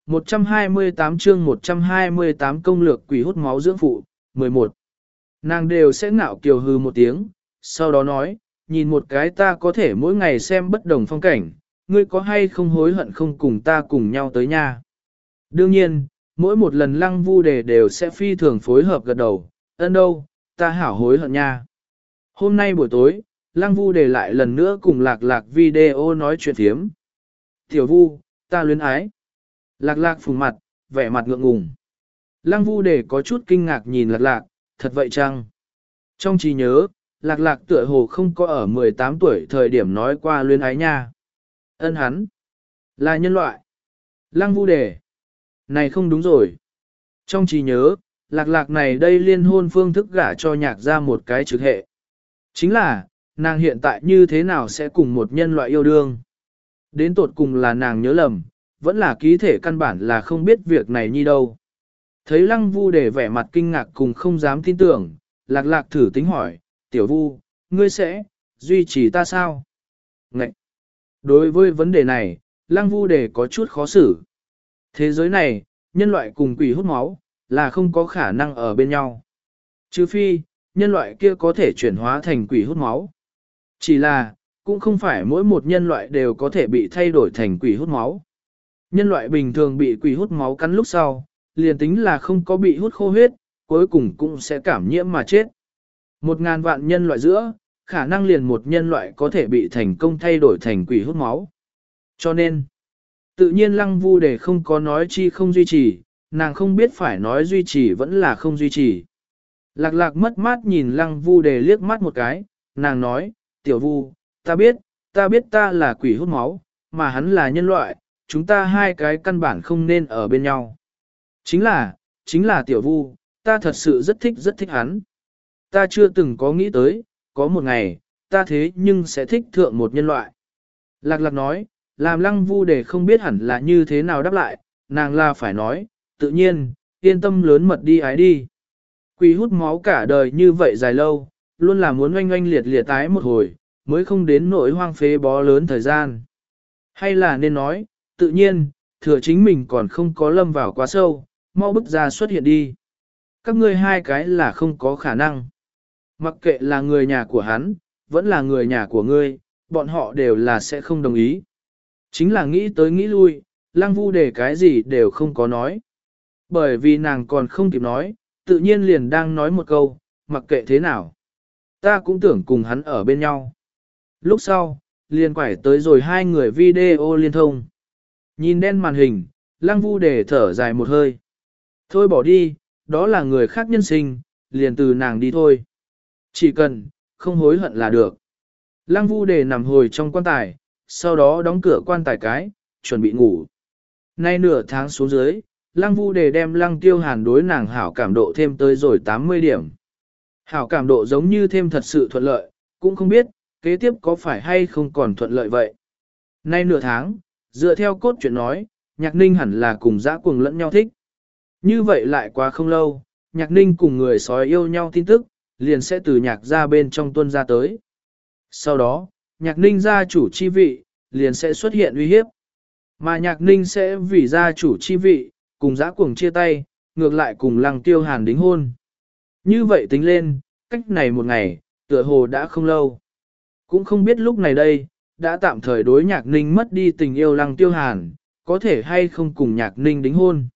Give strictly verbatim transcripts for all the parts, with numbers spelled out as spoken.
một trăm hai mươi tám chương một trăm hai mươi tám công lược quỷ hút máu dưỡng phụ, mười một. Nàng đều sẽ ngạo kiều hư một tiếng, sau đó nói, nhìn một cái ta có thể mỗi ngày xem bất đồng phong cảnh, ngươi có hay không hối hận không cùng ta cùng nhau tới nha. Đương nhiên, mỗi một lần lăng vu đề đều sẽ phi thường phối hợp gật đầu, ân đâu, ta hảo hối hận nha. Hôm nay buổi tối, lăng vu đề lại lần nữa cùng lạc lạc video nói chuyện thiếm. Tiểu vu, ta luyến ái. Lạc lạc phùng mặt, vẻ mặt ngượng ngùng. Lăng vu đề có chút kinh ngạc nhìn lạc lạc, thật vậy chăng? Trong trí nhớ, lạc lạc tựa hồ không có ở mười tám tuổi thời điểm nói qua luyến ái nha. Ân hắn, là nhân loại. Lăng vu đề. Này không đúng rồi. Trong trí nhớ, lạc lạc này đây liên hôn phương thức gả cho nhạc ra một cái trực hệ. Chính là, nàng hiện tại như thế nào sẽ cùng một nhân loại yêu đương? Đến tột cùng là nàng nhớ lầm, vẫn là ký thể căn bản là không biết việc này như đâu. Thấy lăng vu để vẻ mặt kinh ngạc cùng không dám tin tưởng, lạc lạc thử tính hỏi, tiểu vu, ngươi sẽ, duy trì ta sao? Ngậy! Đối với vấn đề này, lăng vu để có chút khó xử. Thế giới này, nhân loại cùng quỷ hút máu, là không có khả năng ở bên nhau. Trừ phi, nhân loại kia có thể chuyển hóa thành quỷ hút máu. Chỉ là, cũng không phải mỗi một nhân loại đều có thể bị thay đổi thành quỷ hút máu. Nhân loại bình thường bị quỷ hút máu cắn lúc sau, liền tính là không có bị hút khô huyết, cuối cùng cũng sẽ cảm nhiễm mà chết. Một ngàn vạn nhân loại giữa, khả năng liền một nhân loại có thể bị thành công thay đổi thành quỷ hút máu. Cho nên, tự nhiên lăng vu để không có nói chi không duy trì, nàng không biết phải nói duy trì vẫn là không duy trì. Lạc lạc mất mát nhìn lăng vu để liếc mắt một cái, nàng nói, tiểu vu, ta biết, ta biết ta là quỷ hút máu, mà hắn là nhân loại, chúng ta hai cái căn bản không nên ở bên nhau. Chính là, chính là tiểu vu, ta thật sự rất thích rất thích hắn. Ta chưa từng có nghĩ tới, có một ngày, ta thế nhưng sẽ thích thượng một nhân loại. Lạc lạc nói, làm lăng vu để không biết hẳn là như thế nào đáp lại, nàng là phải nói, tự nhiên, yên tâm lớn mật đi ái đi. Quỷ hút máu cả đời như vậy dài lâu, luôn là muốn oanh oanh liệt liệt tái một hồi, mới không đến nỗi hoang phế bó lớn thời gian. Hay là nên nói, tự nhiên, thừa chính mình còn không có lâm vào quá sâu, mau bức ra xuất hiện đi. Các ngươi hai cái là không có khả năng. Mặc kệ là người nhà của hắn, vẫn là người nhà của ngươi, bọn họ đều là sẽ không đồng ý. Chính là nghĩ tới nghĩ lui, lăng vu để cái gì đều không có nói. Bởi vì nàng còn không kịp nói, tự nhiên liền đang nói một câu, mặc kệ thế nào. Ta cũng tưởng cùng hắn ở bên nhau. Lúc sau, liền quải tới rồi hai người video liên thông. Nhìn đen màn hình, lăng vu để thở dài một hơi. Thôi bỏ đi, đó là người khác nhân sinh, liền từ nàng đi thôi. Chỉ cần, không hối hận là được. Lăng vu để nằm hồi trong quan tài, sau đó đóng cửa quan tài cái, chuẩn bị ngủ. Nay nửa tháng xuống dưới, lăng vu để đem lăng tiêu hàn đối nàng hảo cảm độ thêm tới rồi tám mươi điểm. Hảo cảm độ giống như thêm thật sự thuận lợi, cũng không biết, kế tiếp có phải hay không còn thuận lợi vậy. Nay nửa tháng, dựa theo cốt truyện nói, Nhạc Ninh hẳn là cùng dã cuồng lẫn nhau thích. Như vậy lại quá không lâu, Nhạc Ninh cùng người sói yêu nhau tin tức, liền sẽ từ nhạc ra bên trong tuân ra tới. Sau đó, Nhạc Ninh gia chủ chi vị, liền sẽ xuất hiện uy hiếp. Mà Nhạc Ninh sẽ vì gia chủ chi vị, cùng dã cuồng chia tay, ngược lại cùng lăng tiêu hàn đính hôn. Như vậy tính lên, cách này một ngày, tựa hồ đã không lâu. Cũng không biết lúc này đây, đã tạm thời đối Nhạc Ninh mất đi tình yêu lăng tiêu hàn, có thể hay không cùng Nhạc Ninh đính hôn.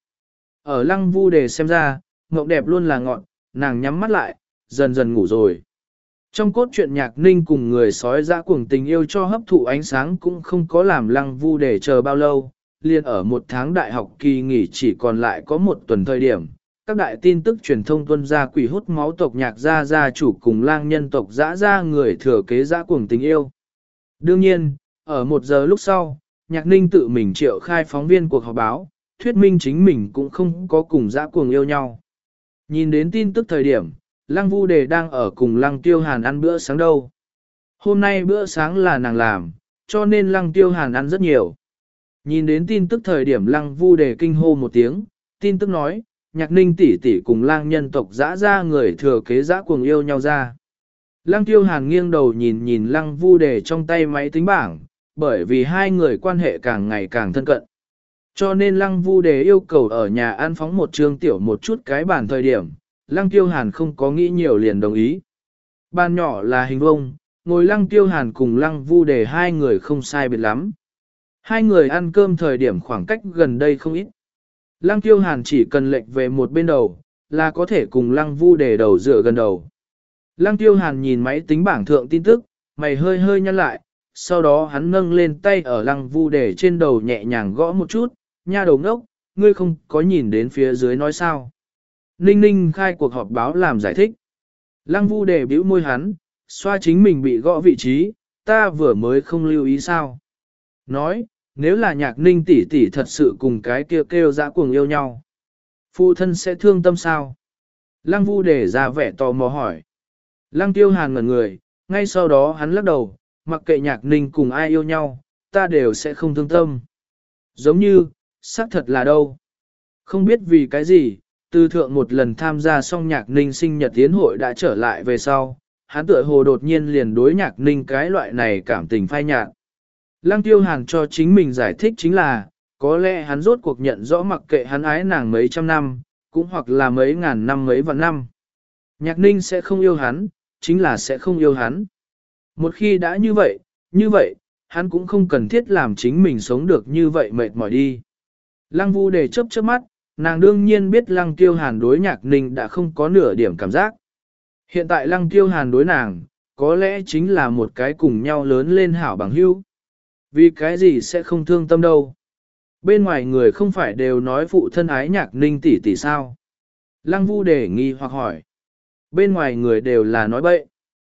Ở lăng vu đề xem ra, mộng đẹp luôn là ngọn, nàng nhắm mắt lại, dần dần ngủ rồi. Trong cốt truyện Nhạc Ninh cùng người sói dã cuồng tình yêu cho hấp thụ ánh sáng cũng không có làm lăng vu đề chờ bao lâu, liền ở một tháng đại học kỳ nghỉ chỉ còn lại có một tuần thời điểm. Các đại tin tức truyền thông tuân ra quỷ hút máu tộc nhạc gia gia chủ cùng lang nhân tộc dã gia người thừa kế dã cuồng tình yêu. Đương nhiên, ở một giờ lúc sau, Nhạc Ninh tự mình triệu khai phóng viên cuộc họp báo, thuyết minh chính mình cũng không có cùng dã cuồng yêu nhau. Nhìn đến tin tức thời điểm, Lăng Vu Đề đang ở cùng Lăng Tiêu Hàn ăn bữa sáng đâu. Hôm nay bữa sáng là nàng làm, cho nên Lăng Tiêu Hàn ăn rất nhiều. Nhìn đến tin tức thời điểm Lăng Vu Đề kinh hô một tiếng, tin tức nói, Nhạc Ninh tỷ tỷ cùng lang nhân tộc dã ra người thừa kế dã cuồng yêu nhau ra. Lăng Tiêu Hàn nghiêng đầu nhìn nhìn Lăng Vu Đề trong tay máy tính bảng, bởi vì hai người quan hệ càng ngày càng thân cận. Cho nên lăng vu đề yêu cầu ở nhà ăn phóng một trương tiểu một chút cái bàn thời điểm, lăng tiêu hàn không có nghĩ nhiều liền đồng ý. Bàn nhỏ là hình vuông, ngồi lăng tiêu hàn cùng lăng vu đề hai người không sai biệt lắm. Hai người ăn cơm thời điểm khoảng cách gần đây không ít. Lăng tiêu hàn chỉ cần lệch về một bên đầu, là có thể cùng lăng vu đề đầu dựa gần đầu. Lăng tiêu hàn nhìn máy tính bảng thượng tin tức, mày hơi hơi nhăn lại, sau đó hắn nâng lên tay ở lăng vu đề trên đầu nhẹ nhàng gõ một chút, nha đầu ngốc, ngươi không có nhìn đến phía dưới nói sao. Ninh ninh khai cuộc họp báo làm giải thích. Lăng vu đề bĩu môi hắn, xoa chính mình bị gõ vị trí, ta vừa mới không lưu ý sao. Nói, nếu là nhạc ninh tỷ tỷ thật sự cùng cái kia kêu, kêu dã cuồng yêu nhau. Phụ thân sẽ thương tâm sao? Lăng vu đề ra vẻ tò mò hỏi. Lăng tiêu hàn ngẩn người, ngay sau đó hắn lắc đầu, mặc kệ nhạc ninh cùng ai yêu nhau, ta đều sẽ không thương tâm. Giống như, xác thật là đâu. Không biết vì cái gì, từ thượng một lần tham gia xong nhạc ninh sinh nhật tiến hội đã trở lại về sau, hắn tựa hồ đột nhiên liền đối nhạc ninh cái loại này cảm tình phai nhạt. Lăng tiêu hàn cho chính mình giải thích chính là, có lẽ hắn rốt cuộc nhận rõ mặc kệ hắn ái nàng mấy trăm năm, cũng hoặc là mấy ngàn năm mấy vạn năm. Nhạc ninh sẽ không yêu hắn, chính là sẽ không yêu hắn. Một khi đã như vậy, như vậy, hắn cũng không cần thiết làm chính mình sống được như vậy mệt mỏi đi. Lăng vu đề chớp chớp mắt, nàng đương nhiên biết lăng tiêu hàn đối nhạc ninh đã không có nửa điểm cảm giác. Hiện tại lăng tiêu hàn đối nàng, có lẽ chính là một cái cùng nhau lớn lên hảo bằng hữu. Vì cái gì sẽ không thương tâm đâu. Bên ngoài người không phải đều nói phụ thân ái nhạc ninh tỷ tỷ sao. Lăng vu đề nghi hoặc hỏi. Bên ngoài người đều là nói bậy.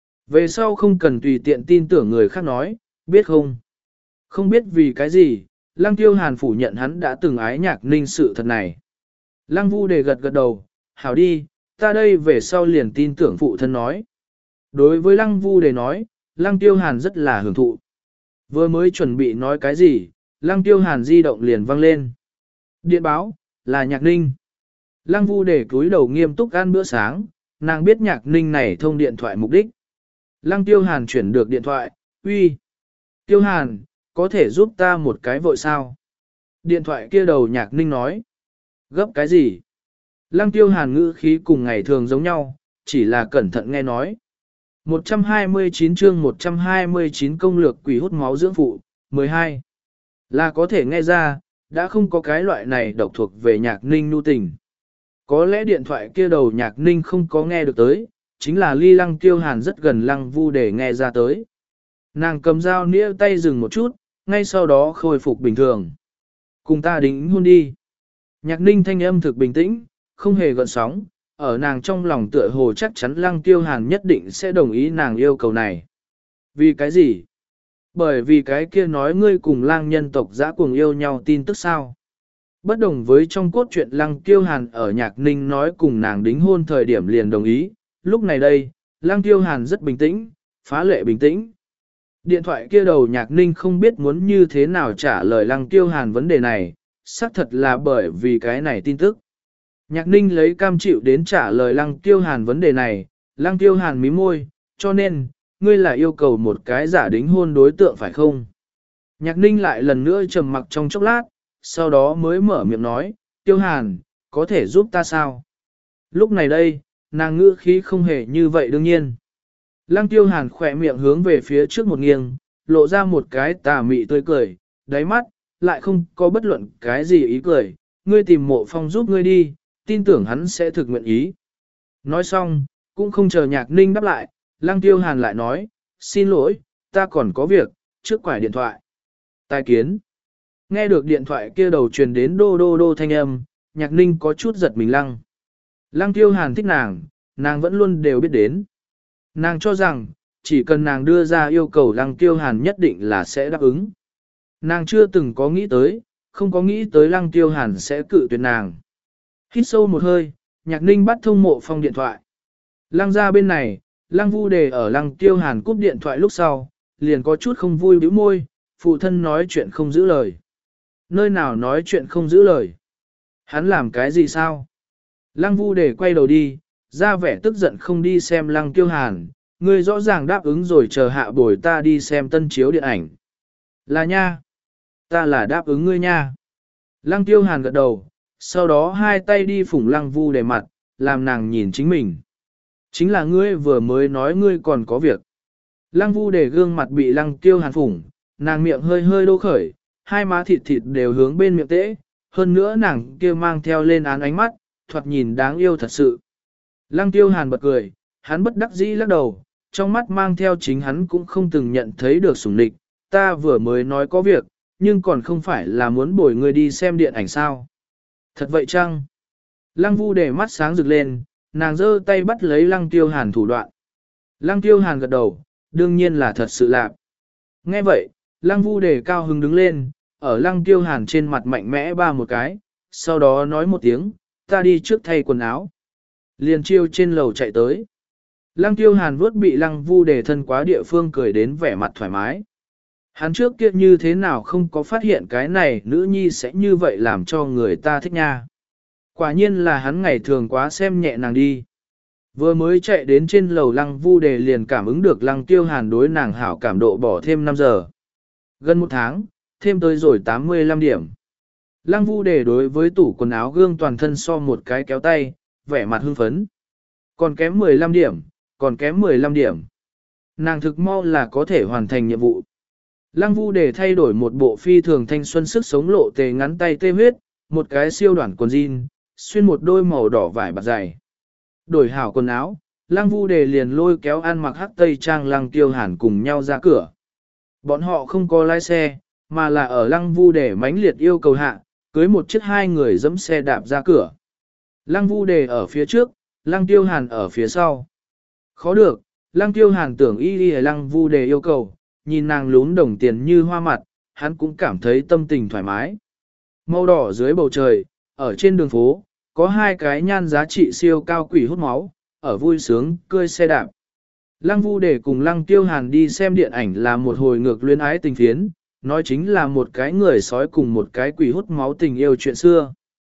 Về sau không cần tùy tiện tin tưởng người khác nói, biết không? Không biết vì cái gì, lăng tiêu hàn phủ nhận hắn đã từng ái nhạc ninh sự thật này. Lăng vu đề gật gật đầu, hảo đi, ta đây về sau liền tin tưởng phụ thân nói. Đối với lăng vu đề nói, lăng tiêu hàn rất là hưởng thụ. Vừa mới chuẩn bị nói cái gì, lăng tiêu hàn di động liền vang lên. Điện báo, là nhạc ninh. Lăng vu đề cúi đầu nghiêm túc ăn bữa sáng, nàng biết nhạc ninh này thông điện thoại mục đích. Lăng tiêu hàn chuyển được điện thoại, uy. Tiêu hàn, có thể giúp ta một cái vội sao? Điện thoại kia đầu nhạc ninh nói. Gấp cái gì? Lăng tiêu hàn ngữ khí cùng ngày thường giống nhau, chỉ là cẩn thận nghe nói. một trăm hai mươi chín chương một trăm hai mươi chín công lược quỷ hút máu dưỡng phụ, mười hai. Là có thể nghe ra, đã không có cái loại này độc thuộc về nhạc ninh nu tình. Có lẽ điện thoại kia đầu nhạc ninh không có nghe được tới, chính là ly lăng tiêu hàn rất gần lăng vu để nghe ra tới. Nàng cầm dao nĩa tay dừng một chút, ngay sau đó khôi phục bình thường. Cùng ta đính hôn đi. Nhạc ninh thanh âm thực bình tĩnh, không hề gợn sóng, ở nàng trong lòng tựa hồ chắc chắn lăng tiêu hàn nhất định sẽ đồng ý nàng yêu cầu này. Vì cái gì? Bởi vì cái kia nói ngươi cùng lang nhân tộc dã cuồng yêu nhau tin tức sao? Bất đồng với trong cốt truyện lăng tiêu hàn ở nhạc ninh nói cùng nàng đính hôn thời điểm liền đồng ý, lúc này đây, lăng tiêu hàn rất bình tĩnh, phá lệ bình tĩnh. Điện thoại kia đầu nhạc ninh không biết muốn như thế nào trả lời lăng tiêu hàn vấn đề này, xác thật là bởi vì cái này tin tức. Nhạc ninh lấy cam chịu đến trả lời lăng tiêu hàn vấn đề này, lăng tiêu hàn mí môi, cho nên, ngươi là yêu cầu một cái giả đính hôn đối tượng phải không? Nhạc ninh lại lần nữa trầm mặc trong chốc lát, sau đó mới mở miệng nói, tiêu hàn, có thể giúp ta sao? Lúc này đây, nàng ngữ khí không hề như vậy đương nhiên. Lăng tiêu hàn khỏe miệng hướng về phía trước một nghiêng, lộ ra một cái tà mị tươi cười, đáy mắt, lại không có bất luận cái gì ý cười, ngươi tìm mộ phong giúp ngươi đi, tin tưởng hắn sẽ thực nguyện ý. Nói xong, cũng không chờ nhạc ninh đáp lại, lăng tiêu hàn lại nói, xin lỗi, ta còn có việc, trước quải điện thoại. Tài kiến. Nghe được điện thoại kia đầu truyền đến đô đô đô thanh âm, nhạc ninh có chút giật mình lăng. Lăng tiêu hàn thích nàng, nàng vẫn luôn đều biết đến. Nàng cho rằng, chỉ cần nàng đưa ra yêu cầu lăng tiêu hàn nhất định là sẽ đáp ứng. Nàng chưa từng có nghĩ tới, không có nghĩ tới lăng tiêu hàn sẽ cự tuyệt nàng. Hít sâu một hơi, nhạc ninh bắt thông mộ phong điện thoại. Lăng ra bên này, lăng vu đề ở lăng tiêu hàn cúp điện thoại lúc sau, liền có chút không vui bĩu môi, phụ thân nói chuyện không giữ lời. Nơi nào nói chuyện không giữ lời? Hắn làm cái gì sao? Lăng vu đề quay đầu đi, ra vẻ tức giận không đi xem lăng tiêu hàn, ngươi rõ ràng đáp ứng rồi chờ hạ bồi ta đi xem tân chiếu điện ảnh. Là nha. Ta là đáp ứng ngươi nha. Lăng Tiêu Hàn gật đầu, sau đó hai tay đi phủng Lăng Vu Đề mặt, làm nàng nhìn chính mình. Chính là ngươi vừa mới nói ngươi còn có việc. Lăng Vu Đề gương mặt bị Lăng Tiêu Hàn phủng, nàng miệng hơi hơi đô khởi, hai má thịt thịt đều hướng bên miệng tễ, hơn nữa nàng kia mang theo lên án ánh mắt, thoạt nhìn đáng yêu thật sự. Lăng Tiêu Hàn bật cười, hắn bất đắc dĩ lắc đầu, trong mắt mang theo chính hắn cũng không từng nhận thấy được sủng địch, ta vừa mới nói có việc, nhưng còn không phải là muốn bồi người đi xem điện ảnh sao. Thật vậy chăng? Lăng Vu Đề mắt sáng rực lên, nàng giơ tay bắt lấy Lăng Tiêu Hàn thủ đoạn. Lăng Tiêu Hàn gật đầu, đương nhiên là thật sự lạc. Nghe vậy, Lăng Vu Đề cao hứng đứng lên, ở Lăng Tiêu Hàn trên mặt mạnh mẽ ba một cái, sau đó nói một tiếng, ta đi trước thay quần áo. Liền chiêu trên lầu chạy tới. Lăng Tiêu Hàn vuốt bị Lăng Vu Đề thân quá địa phương cười đến vẻ mặt thoải mái. Hắn trước kia như thế nào không có phát hiện cái này nữ nhi sẽ như vậy làm cho người ta thích nha. Quả nhiên là hắn ngày thường quá xem nhẹ nàng đi. Vừa mới chạy đến trên lầu Lăng Vu Đề liền cảm ứng được Lăng Tiêu Hàn đối nàng hảo cảm độ bỏ thêm năm giờ. Gần một tháng, thêm tới rồi tám mươi lăm điểm. Lăng Vu Đề đối với tủ quần áo gương toàn thân so một cái kéo tay, vẻ mặt hưng phấn. Còn kém mười lăm điểm, còn kém mười lăm điểm. Nàng thực mau là có thể hoàn thành nhiệm vụ. Lăng Vu Đề thay đổi một bộ phi thường thanh xuân sức sống lộ tề ngắn tay tê huyết, một cái siêu đoạn quần jean, xuyên một đôi màu đỏ vải bạc dày. Đổi hảo quần áo, Lăng Vu Đề liền lôi kéo ăn mặc hắc tây trang Lăng Tiêu Hàn cùng nhau ra cửa. Bọn họ không có lái xe, mà là ở Lăng Vu Đề mãnh liệt yêu cầu hạ, cưới một chiếc hai người dẫm xe đạp ra cửa. Lăng Vu Đề ở phía trước, Lăng Tiêu Hàn ở phía sau. Khó được, Lăng Tiêu Hàn tưởng y y Lăng Vu Đề yêu cầu, nhìn nàng lún đồng tiền như hoa mặt, hắn cũng cảm thấy tâm tình thoải mái. Màu đỏ dưới bầu trời, ở trên đường phố, có hai cái nhan giá trị siêu cao quỷ hút máu, ở vui sướng, cơi xe đạp. Lăng Vu Đề cùng Lăng Tiêu Hàn đi xem điện ảnh là một hồi ngược luyến ái tình phiến, nói chính là một cái người sói cùng một cái quỷ hút máu tình yêu chuyện xưa.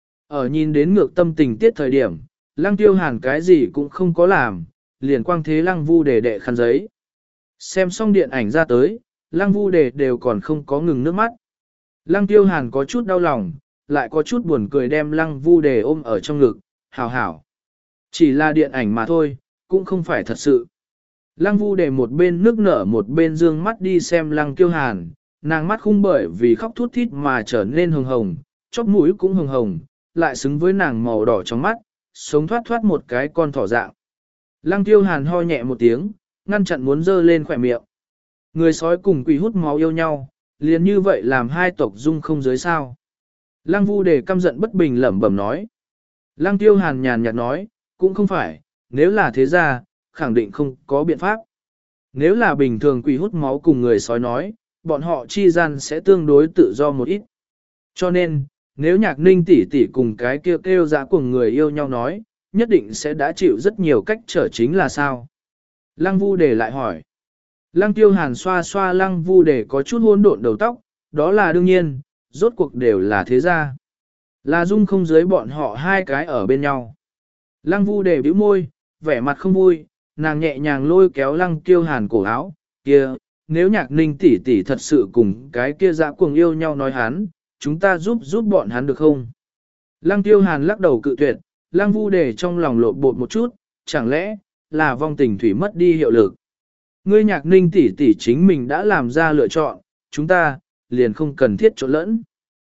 Ở nhìn đến ngược tâm tình tiết thời điểm, Lăng Tiêu Hàn cái gì cũng không có làm, liền quang thế Lăng Vu Đề đệ khăn giấy. Xem xong điện ảnh ra tới, Lăng Vu Đề đều còn không có ngừng nước mắt. Lăng Tiêu Hàn có chút đau lòng, lại có chút buồn cười đem Lăng Vu Đề ôm ở trong ngực, hảo hảo. Chỉ là điện ảnh mà thôi, cũng không phải thật sự. Lăng Vu Đề một bên nước nở một bên dương mắt đi xem Lăng Tiêu Hàn, nàng mắt khung bởi vì khóc thút thít mà trở nên hồng hồng, chóp mũi cũng hồng hồng, lại xứng với nàng màu đỏ trong mắt, sống thoát thoát một cái con thỏ dạng. Lăng Tiêu Hàn ho nhẹ một tiếng, ngăn chặn muốn dơ lên khỏe miệng. Người sói cùng quỷ hút máu yêu nhau, liền như vậy làm hai tộc dung không giới sao. Lăng Vu Đề căm giận bất bình lẩm bẩm nói. Lăng Tiêu Hàn nhàn nhạt nói, cũng không phải, nếu là thế ra, khẳng định không có biện pháp. Nếu là bình thường quỷ hút máu cùng người sói nói, bọn họ chi gian sẽ tương đối tự do một ít. Cho nên, nếu Nhạc Ninh tỷ tỷ cùng cái kêu kêu dã của người yêu nhau nói, nhất định sẽ đã chịu rất nhiều cách trở chính là sao. Lăng Vu Đề lại hỏi. Lăng Tiêu Hàn xoa xoa Lăng Vu Đề có chút hỗn độn đầu tóc, đó là đương nhiên, rốt cuộc đều là thế gia. Là dung không dưới bọn họ hai cái ở bên nhau. Lăng Vu Đề bĩu môi, vẻ mặt không vui, nàng nhẹ nhàng lôi kéo Lăng Tiêu Hàn cổ áo, kia, nếu Nhạc Ninh tỷ tỷ thật sự cùng cái kia dã cuồng yêu nhau nói hắn, chúng ta giúp giúp bọn hắn được không? Lăng Tiêu Hàn lắc đầu cự tuyệt, Lăng Vu Đề trong lòng lộn bột một chút, chẳng lẽ là vong tình thủy mất đi hiệu lực? Ngươi Nhạc Ninh tỷ tỷ chính mình đã làm ra lựa chọn, chúng ta liền không cần thiết trộn lẫn.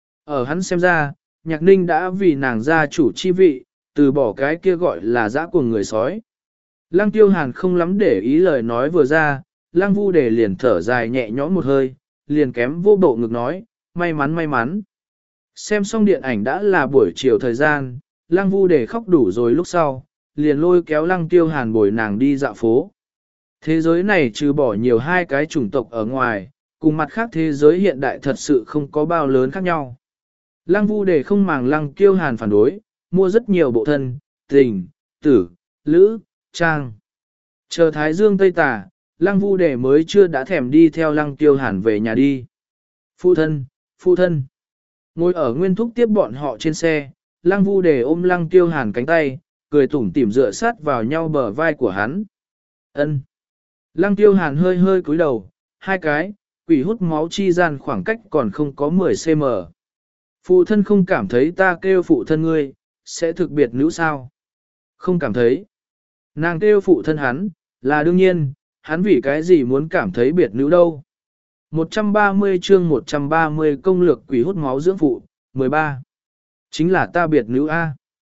Ở hắn xem ra, Nhạc Ninh đã vì nàng gia chủ chi vị, từ bỏ cái kia gọi là dã cuồng người sói. Lăng Tiêu Hàn không lắm để ý lời nói vừa ra, Lăng Vu Đề liền thở dài nhẹ nhõm một hơi, liền kém vô bộ ngực nói, may mắn may mắn. Xem xong điện ảnh đã là buổi chiều thời gian, Lăng Vu Đề khóc đủ rồi lúc sau, liền lôi kéo Lăng Tiêu Hàn bồi nàng đi dạo phố. Thế giới này trừ bỏ nhiều hai cái chủng tộc ở ngoài, cùng mặt khác thế giới hiện đại thật sự không có bao lớn khác nhau. Lăng Vu Đề không màng Lăng Tiêu Hàn phản đối, mua rất nhiều bộ thân, tình, tử, lữ, trang. Chờ Thái Dương Tây Tà, Lăng Vu Đề mới chưa đã thèm đi theo Lăng Tiêu Hàn về nhà đi. Phụ thân, phụ thân. Ngồi ở Nguyên Thúc tiếp bọn họ trên xe, Lăng Vu Đề ôm Lăng Tiêu Hàn cánh tay, cười tủm tỉm dựa sát vào nhau bờ vai của hắn. Ân. Lăng Tiêu Hàn hơi hơi cúi đầu, hai cái, quỷ hút máu chi gian khoảng cách còn không có mười xăng ti mét. Phụ thân không cảm thấy ta kêu phụ thân ngươi, sẽ thực biệt nữ sao? Không cảm thấy. Nàng kêu phụ thân hắn, là đương nhiên, hắn vì cái gì muốn cảm thấy biệt nữ đâu. một trăm ba mươi chương một trăm ba mươi công lược quỷ hút máu dưỡng phụ, mười ba. Chính là ta biệt nữ A.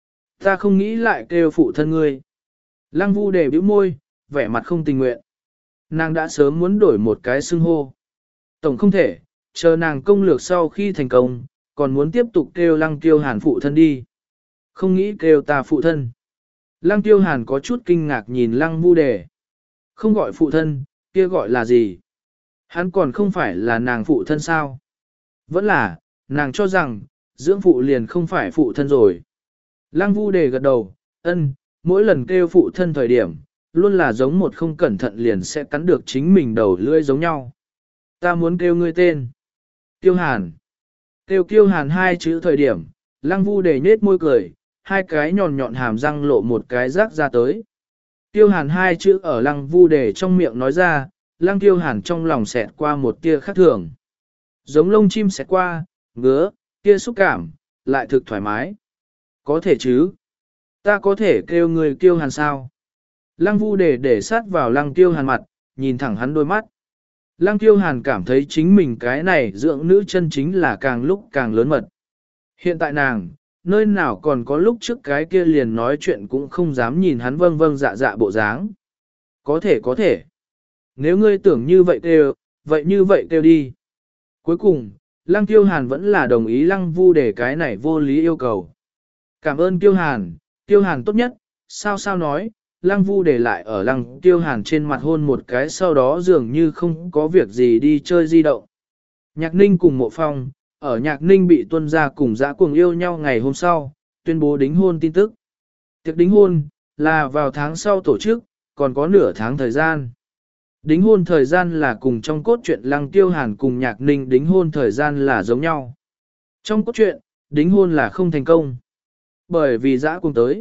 Ta không nghĩ lại kêu phụ thân ngươi. Lăng Vu Đề bĩu môi, vẻ mặt không tình nguyện. Nàng đã sớm muốn đổi một cái xưng hô. Tổng không thể, chờ nàng công lược sau khi thành công, còn muốn tiếp tục kêu Lăng Tiêu Hàn phụ thân đi. Không nghĩ kêu ta phụ thân. Lăng Tiêu Hàn có chút kinh ngạc nhìn Lăng Vu Đề. Không gọi phụ thân, kia gọi là gì? Hắn còn không phải là nàng phụ thân sao? Vẫn là, nàng cho rằng, dưỡng phụ liền không phải phụ thân rồi. Lăng Vu Đề gật đầu, ân, mỗi lần kêu phụ thân thời điểm, luôn là giống một không cẩn thận liền sẽ cắn được chính mình đầu lưỡi giống nhau. Ta muốn kêu ngươi tên. Kiêu Hàn. Kêu Kiêu Hàn hai chữ thời điểm, Lăng Vu Đề nhếch môi cười, hai cái nhọn nhọn hàm răng lộ một cái rác ra tới. Kiêu Hàn hai chữ ở Lăng Vu Đề trong miệng nói ra, Lăng Kiêu Hàn trong lòng xẹt qua một tia khác thường. Giống lông chim xẹt qua, ngứa, tia xúc cảm, lại thực thoải mái. Có thể chứ? Ta có thể kêu người Kiêu Hàn sao? Lăng Vu Đề để sát vào Lăng Kiêu Hàn mặt, nhìn thẳng hắn đôi mắt. Lăng Kiêu Hàn cảm thấy chính mình cái này dưỡng nữ chân chính là càng lúc càng lớn mật. Hiện tại nàng, nơi nào còn có lúc trước cái kia liền nói chuyện cũng không dám nhìn hắn vâng vâng dạ dạ bộ dáng. Có thể có thể. Nếu ngươi tưởng như vậy kêu, vậy như vậy kêu đi. Cuối cùng, Lăng Kiêu Hàn vẫn là đồng ý Lăng Vu Đề cái này vô lý yêu cầu. Cảm ơn Kiêu Hàn, Kiêu Hàn tốt nhất, sao sao nói, Lăng Vu Đề lại ở Lăng Kiêu Hàn trên mặt hôn một cái sau đó dường như không có việc gì đi chơi di động. Nhạc Ninh cùng Mộ Phong, ở Nhạc Ninh bị tuân ra cùng dã cuồng yêu nhau ngày hôm sau, tuyên bố đính hôn tin tức. Tiệc đính hôn, là vào tháng sau tổ chức, còn có nửa tháng thời gian. Đính hôn thời gian là cùng trong cốt truyện Lăng Tiêu Hàn cùng Nhạc Ninh đính hôn thời gian là giống nhau. Trong cốt truyện, đính hôn là không thành công. Bởi vì dã cuồng tới.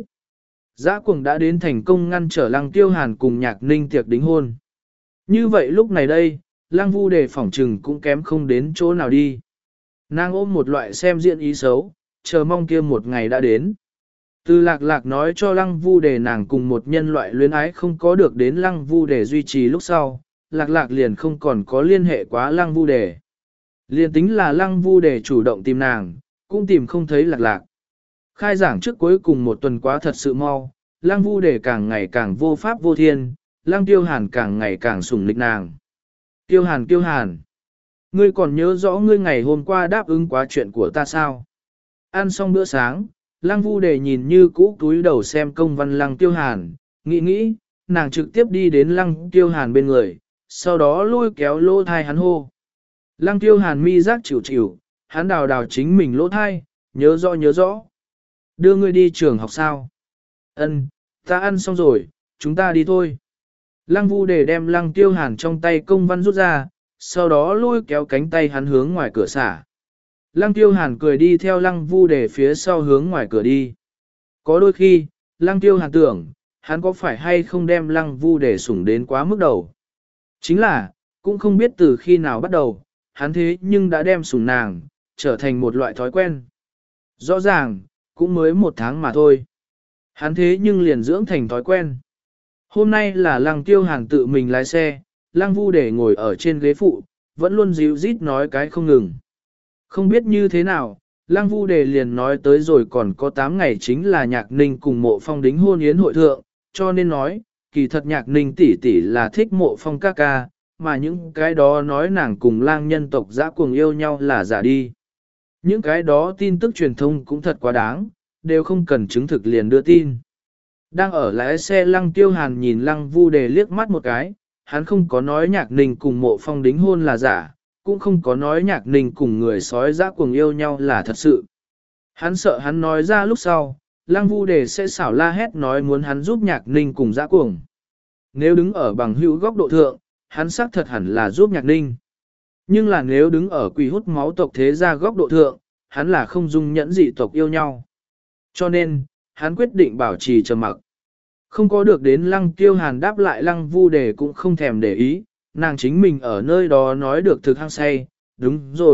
Dã cuồng đã đến thành công ngăn trở Lăng Tiêu Hàn cùng Nhạc Ninh tiệc đính hôn. Như vậy lúc này đây, Lăng Vu Đề phỏng trừng cũng kém không đến chỗ nào đi. Nàng ôm một loại xem diễn ý xấu, chờ mong kia một ngày đã đến. Từ lạc lạc nói cho Lăng Vu Đề nàng cùng một nhân loại luyến ái không có được đến Lăng Vu Đề duy trì lúc sau, lạc lạc liền không còn có liên hệ quá Lăng Vu Đề. Liên tính là Lăng Vu Đề chủ động tìm nàng, cũng tìm không thấy lạc lạc. Khai giảng trước cuối cùng một tuần quá thật sự mau, Lăng Vu Đề càng ngày càng vô pháp vô thiên, Lăng Tiêu Hàn càng ngày càng sủng lịch nàng. Tiêu Hàn Tiêu Hàn, ngươi còn nhớ rõ ngươi ngày hôm qua đáp ứng quá chuyện của ta sao? Ăn xong bữa sáng, Lăng Vu Đề nhìn như cũ túi đầu xem công văn Lăng Tiêu Hàn, nghĩ nghĩ, nàng trực tiếp đi đến Lăng Tiêu Hàn bên người, sau đó lôi kéo lỗ thai hắn hô. Lăng Tiêu Hàn mi giác chịu chịu, hắn đào đào chính mình lỗ thai, nhớ rõ nhớ rõ. Đưa ngươi đi trường học sao? Ân, ta ăn xong rồi, chúng ta đi thôi. Lăng Vu Đề đem Lăng Tiêu Hàn trong tay công văn rút ra, sau đó lôi kéo cánh tay hắn hướng ngoài cửa xả. Lăng Tiêu Hàn cười đi theo Lăng Vu Đề phía sau hướng ngoài cửa đi. Có đôi khi, Lăng Tiêu Hàn tưởng, hắn có phải hay không đem Lăng Vu Đề sủng đến quá mức đầu. Chính là, cũng không biết từ khi nào bắt đầu, hắn thế nhưng đã đem sủng nàng, trở thành một loại thói quen. Rõ ràng, cũng mới một tháng mà thôi. Hắn thế nhưng liền dưỡng thành thói quen. Hôm nay là Lăng Tiêu Hàn tự mình lái xe, Lăng Vu Đề ngồi ở trên ghế phụ, vẫn luôn díu rít nói cái không ngừng. Không biết như thế nào, Lăng Vu Đề liền nói tới rồi còn có tám ngày chính là Nhạc Ninh cùng Mộ Phong đính hôn yến hội thượng, cho nên nói, kỳ thật Nhạc Ninh tỷ tỷ là thích Mộ Phong ca ca, mà những cái đó nói nàng cùng lang nhân tộc dã cuồng yêu nhau là giả đi. Những cái đó tin tức truyền thông cũng thật quá đáng, đều không cần chứng thực liền đưa tin. Đang ở lái xe Lăng Tiêu Hàn nhìn Lăng Vu Đề liếc mắt một cái, hắn không có nói Nhạc Ninh cùng Mộ Phong đính hôn là giả, cũng không có nói Nhạc Ninh cùng người sói dã cuồng yêu nhau là thật sự. Hắn sợ hắn nói ra lúc sau, Lăng Vu Đề sẽ xảo la hét nói muốn hắn giúp Nhạc Ninh cùng dã cuồng. Nếu đứng ở bằng hữu góc độ thượng, hắn xác thật hẳn là giúp Nhạc Ninh. Nhưng là nếu đứng ở quỷ hút máu tộc thế gia góc độ thượng, hắn là không dung nhẫn dị tộc yêu nhau. Cho nên, hắn quyết định bảo trì trầm mặc. Không có được đến Lăng Tiêu Hàn đáp lại Lăng Vu Đề cũng không thèm để ý, nàng chính mình ở nơi đó nói được thực hăng say, đúng rồi,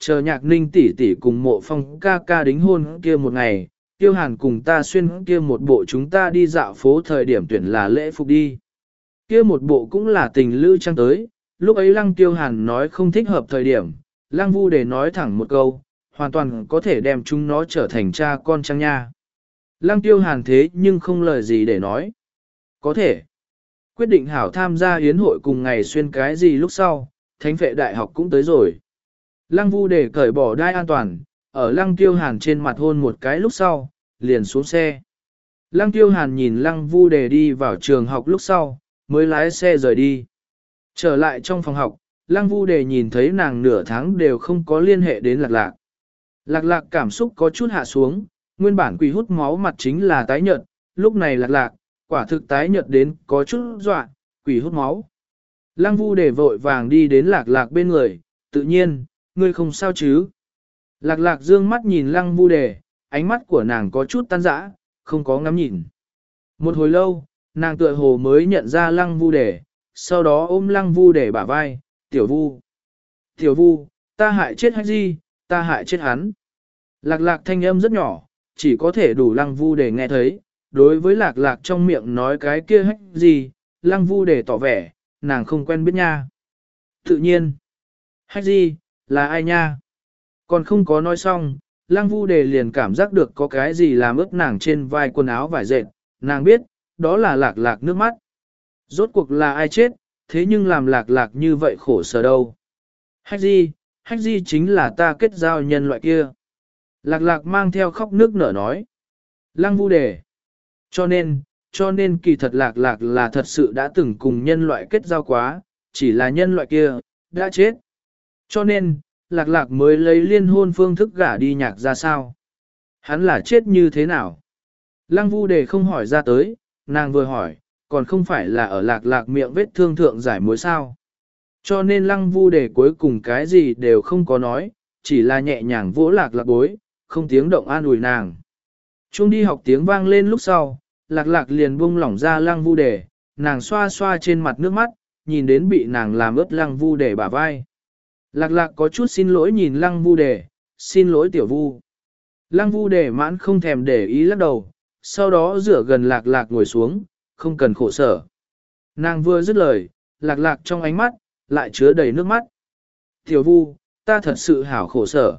chờ nhạc ninh tỷ tỷ cùng mộ phong ca ca đính hôn kia một ngày, Tiêu Hàn cùng ta xuyên kia một bộ chúng ta đi dạo phố thời điểm tuyển là lễ phục đi. Kia một bộ cũng là tình lữ trang tới, lúc ấy Lăng Tiêu Hàn nói không thích hợp thời điểm, Lăng Vu để nói thẳng một câu, hoàn toàn có thể đem chúng nó trở thành cha con trang nha. Lăng Tiêu Hàn thế nhưng không lời gì để nói. Có thể. Quyết định hảo tham gia yến hội cùng ngày xuyên cái gì lúc sau, Thánh Phệ Đại học cũng tới rồi. Lăng Vu để cởi bỏ đai an toàn, ở Lăng Tiêu Hàn trên mặt hôn một cái lúc sau, liền xuống xe. Lăng Tiêu Hàn nhìn Lăng Vu để đi vào trường học lúc sau, mới lái xe rời đi. Trở lại trong phòng học, Lăng Vu để nhìn thấy nàng nửa tháng đều không có liên hệ đến Lạc Lạc. Lạc Lạc cảm xúc có chút hạ xuống, nguyên bản quỷ hút máu mặt chính là tái nhợt, lúc này Lạc Lạc, quả thực tái nhợt đến có chút dọa, quỷ hút máu. Lăng Vu để vội vàng đi đến Lạc Lạc bên người, tự nhiên, ngươi không sao chứ. Lạc Lạc dương mắt nhìn Lăng Vu để, ánh mắt của nàng có chút tan rã, không có ngắm nhìn. Một hồi lâu, nàng tựa hồ mới nhận ra Lăng Vu để, sau đó ôm Lăng Vu để bả vai, tiểu Vu. Tiểu Vu, ta hại chết Hách Di, ta hại chết hắn. Lạc Lạc thanh âm rất nhỏ, chỉ có thể đủ Lăng Vu để nghe thấy, đối với Lạc Lạc trong miệng nói cái kia Hách Di, Lăng Vu để tỏ vẻ, nàng không quen biết nha. Tự nhiên, Hách Di, là ai nha? Còn không có nói xong, Lăng Vu đề liền cảm giác được có cái gì làm ướt nàng trên vai quần áo vải dệt, nàng biết, đó là Lạc Lạc nước mắt. Rốt cuộc là ai chết, thế nhưng làm Lạc Lạc như vậy khổ sở đâu. Hách Di, Hách Di chính là ta kết giao nhân loại kia. Lạc Lạc mang theo khóc nước nở nói. Lăng Vu đề. Cho nên, cho nên kỳ thật Lạc Lạc là thật sự đã từng cùng nhân loại kết giao quá, chỉ là nhân loại kia, đã chết. Cho nên, Lạc Lạc mới lấy liên hôn phương thức gả đi Nhạc ra sao. Hắn là chết như thế nào? Lăng Vu đề không hỏi ra tới, nàng vừa hỏi, còn không phải là ở Lạc Lạc miệng vết thương thượng giải mối sao. Cho nên Lăng Vu đề cuối cùng cái gì đều không có nói, chỉ là nhẹ nhàng vỗ Lạc Lạc bối, không tiếng động an ủi nàng. Chuông đi học tiếng vang lên lúc sau, Lạc Lạc liền buông lỏng ra Lăng Vu đề, nàng xoa xoa trên mặt nước mắt, nhìn đến bị nàng làm ướt Lăng Vu đề bả vai. Lạc Lạc có chút xin lỗi nhìn Lăng Vu đề, xin lỗi tiểu Vu. Lăng Vu đề mãn không thèm để ý lắc đầu, sau đó rửa gần Lạc Lạc ngồi xuống, không cần khổ sở. Nàng vừa dứt lời, Lạc Lạc trong ánh mắt, lại chứa đầy nước mắt. Tiểu Vu, ta thật sự hảo khổ sở.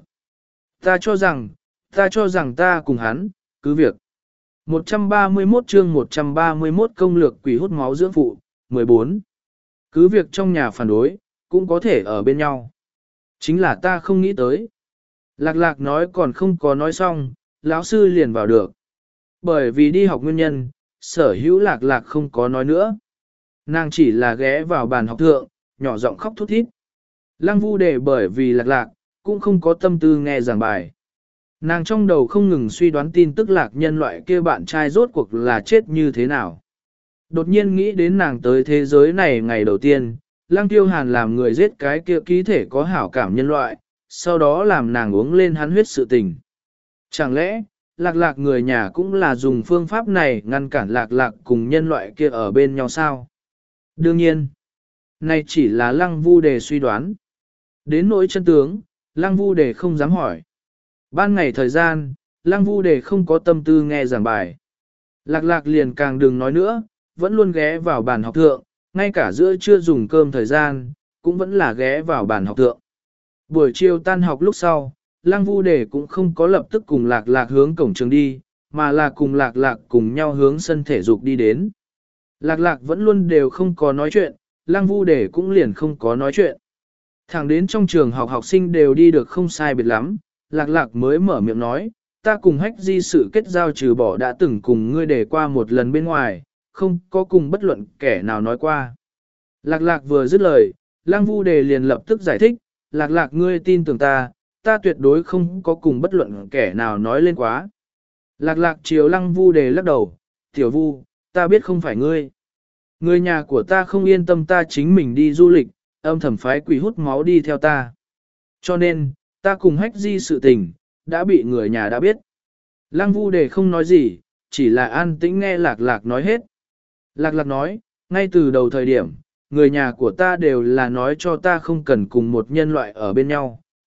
Ta cho rằng, ta cho rằng ta cùng hắn, cứ việc. một trăm ba mươi mốt chương một trăm ba mươi mốt công lược quỷ hút máu dưỡng phụ, mười bốn. Cứ việc trong nhà phản đối, cũng có thể ở bên nhau. Chính là ta không nghĩ tới. Lạc Lạc nói còn không có nói xong, lão sư liền vào được. Bởi vì đi học nguyên nhân, sở hữu Lạc Lạc không có nói nữa. Nàng chỉ là ghé vào bàn học thượng, nhỏ giọng khóc thút thít. Lăng Vu đề bởi vì Lạc Lạc, cũng không có tâm tư nghe giảng bài. Nàng trong đầu không ngừng suy đoán tin tức Lạc nhân loại kia bạn trai rốt cuộc là chết như thế nào. Đột nhiên nghĩ đến nàng tới thế giới này ngày đầu tiên, Lăng Tiêu Hàn làm người giết cái kia ký thể có hảo cảm nhân loại, sau đó làm nàng uống lên hắn huyết sự tình. Chẳng lẽ, Lạc Lạc người nhà cũng là dùng phương pháp này ngăn cản Lạc Lạc cùng nhân loại kia ở bên nhau sao? Đương nhiên, này chỉ là Lăng Vu đề suy đoán. Đến nỗi chân tướng, Lăng Vu đề không dám hỏi. Ban ngày thời gian, Lăng Vu đề không có tâm tư nghe giảng bài. Lạc Lạc liền càng đừng nói nữa, vẫn luôn ghé vào bàn học thượng, ngay cả giữa trưa dùng cơm thời gian, cũng vẫn là ghé vào bàn học thượng. Buổi chiều tan học lúc sau, Lăng Vu đề cũng không có lập tức cùng Lạc Lạc hướng cổng trường đi, mà là cùng Lạc Lạc cùng nhau hướng sân thể dục đi đến. Lạc Lạc vẫn luôn đều không có nói chuyện, Lăng Vu đề cũng liền không có nói chuyện. Thẳng đến trong trường học học sinh đều đi được không sai biệt lắm, Lạc Lạc mới mở miệng nói, ta cùng Hách Di sự kết giao trừ bỏ đã từng cùng ngươi đề qua một lần bên ngoài, không có cùng bất luận kẻ nào nói qua. Lạc Lạc vừa dứt lời, Lăng Vu đề liền lập tức giải thích, Lạc Lạc ngươi tin tưởng ta, ta tuyệt đối không có cùng bất luận kẻ nào nói lên quá. Lạc Lạc chiều Lăng Vu đề lắc đầu, tiểu Vu, ta biết không phải ngươi. Người nhà của ta không yên tâm ta chính mình đi du lịch, âm thầm phái quỷ hút máu đi theo ta. Cho nên, ta cùng Hách Di sự tình, đã bị người nhà đã biết. Lăng Vu đề không nói gì, chỉ là an tĩnh nghe Lạc Lạc nói hết. Lạc Lạc nói, ngay từ đầu thời điểm, người nhà của ta đều là nói cho ta không cần cùng một nhân loại ở bên nhau,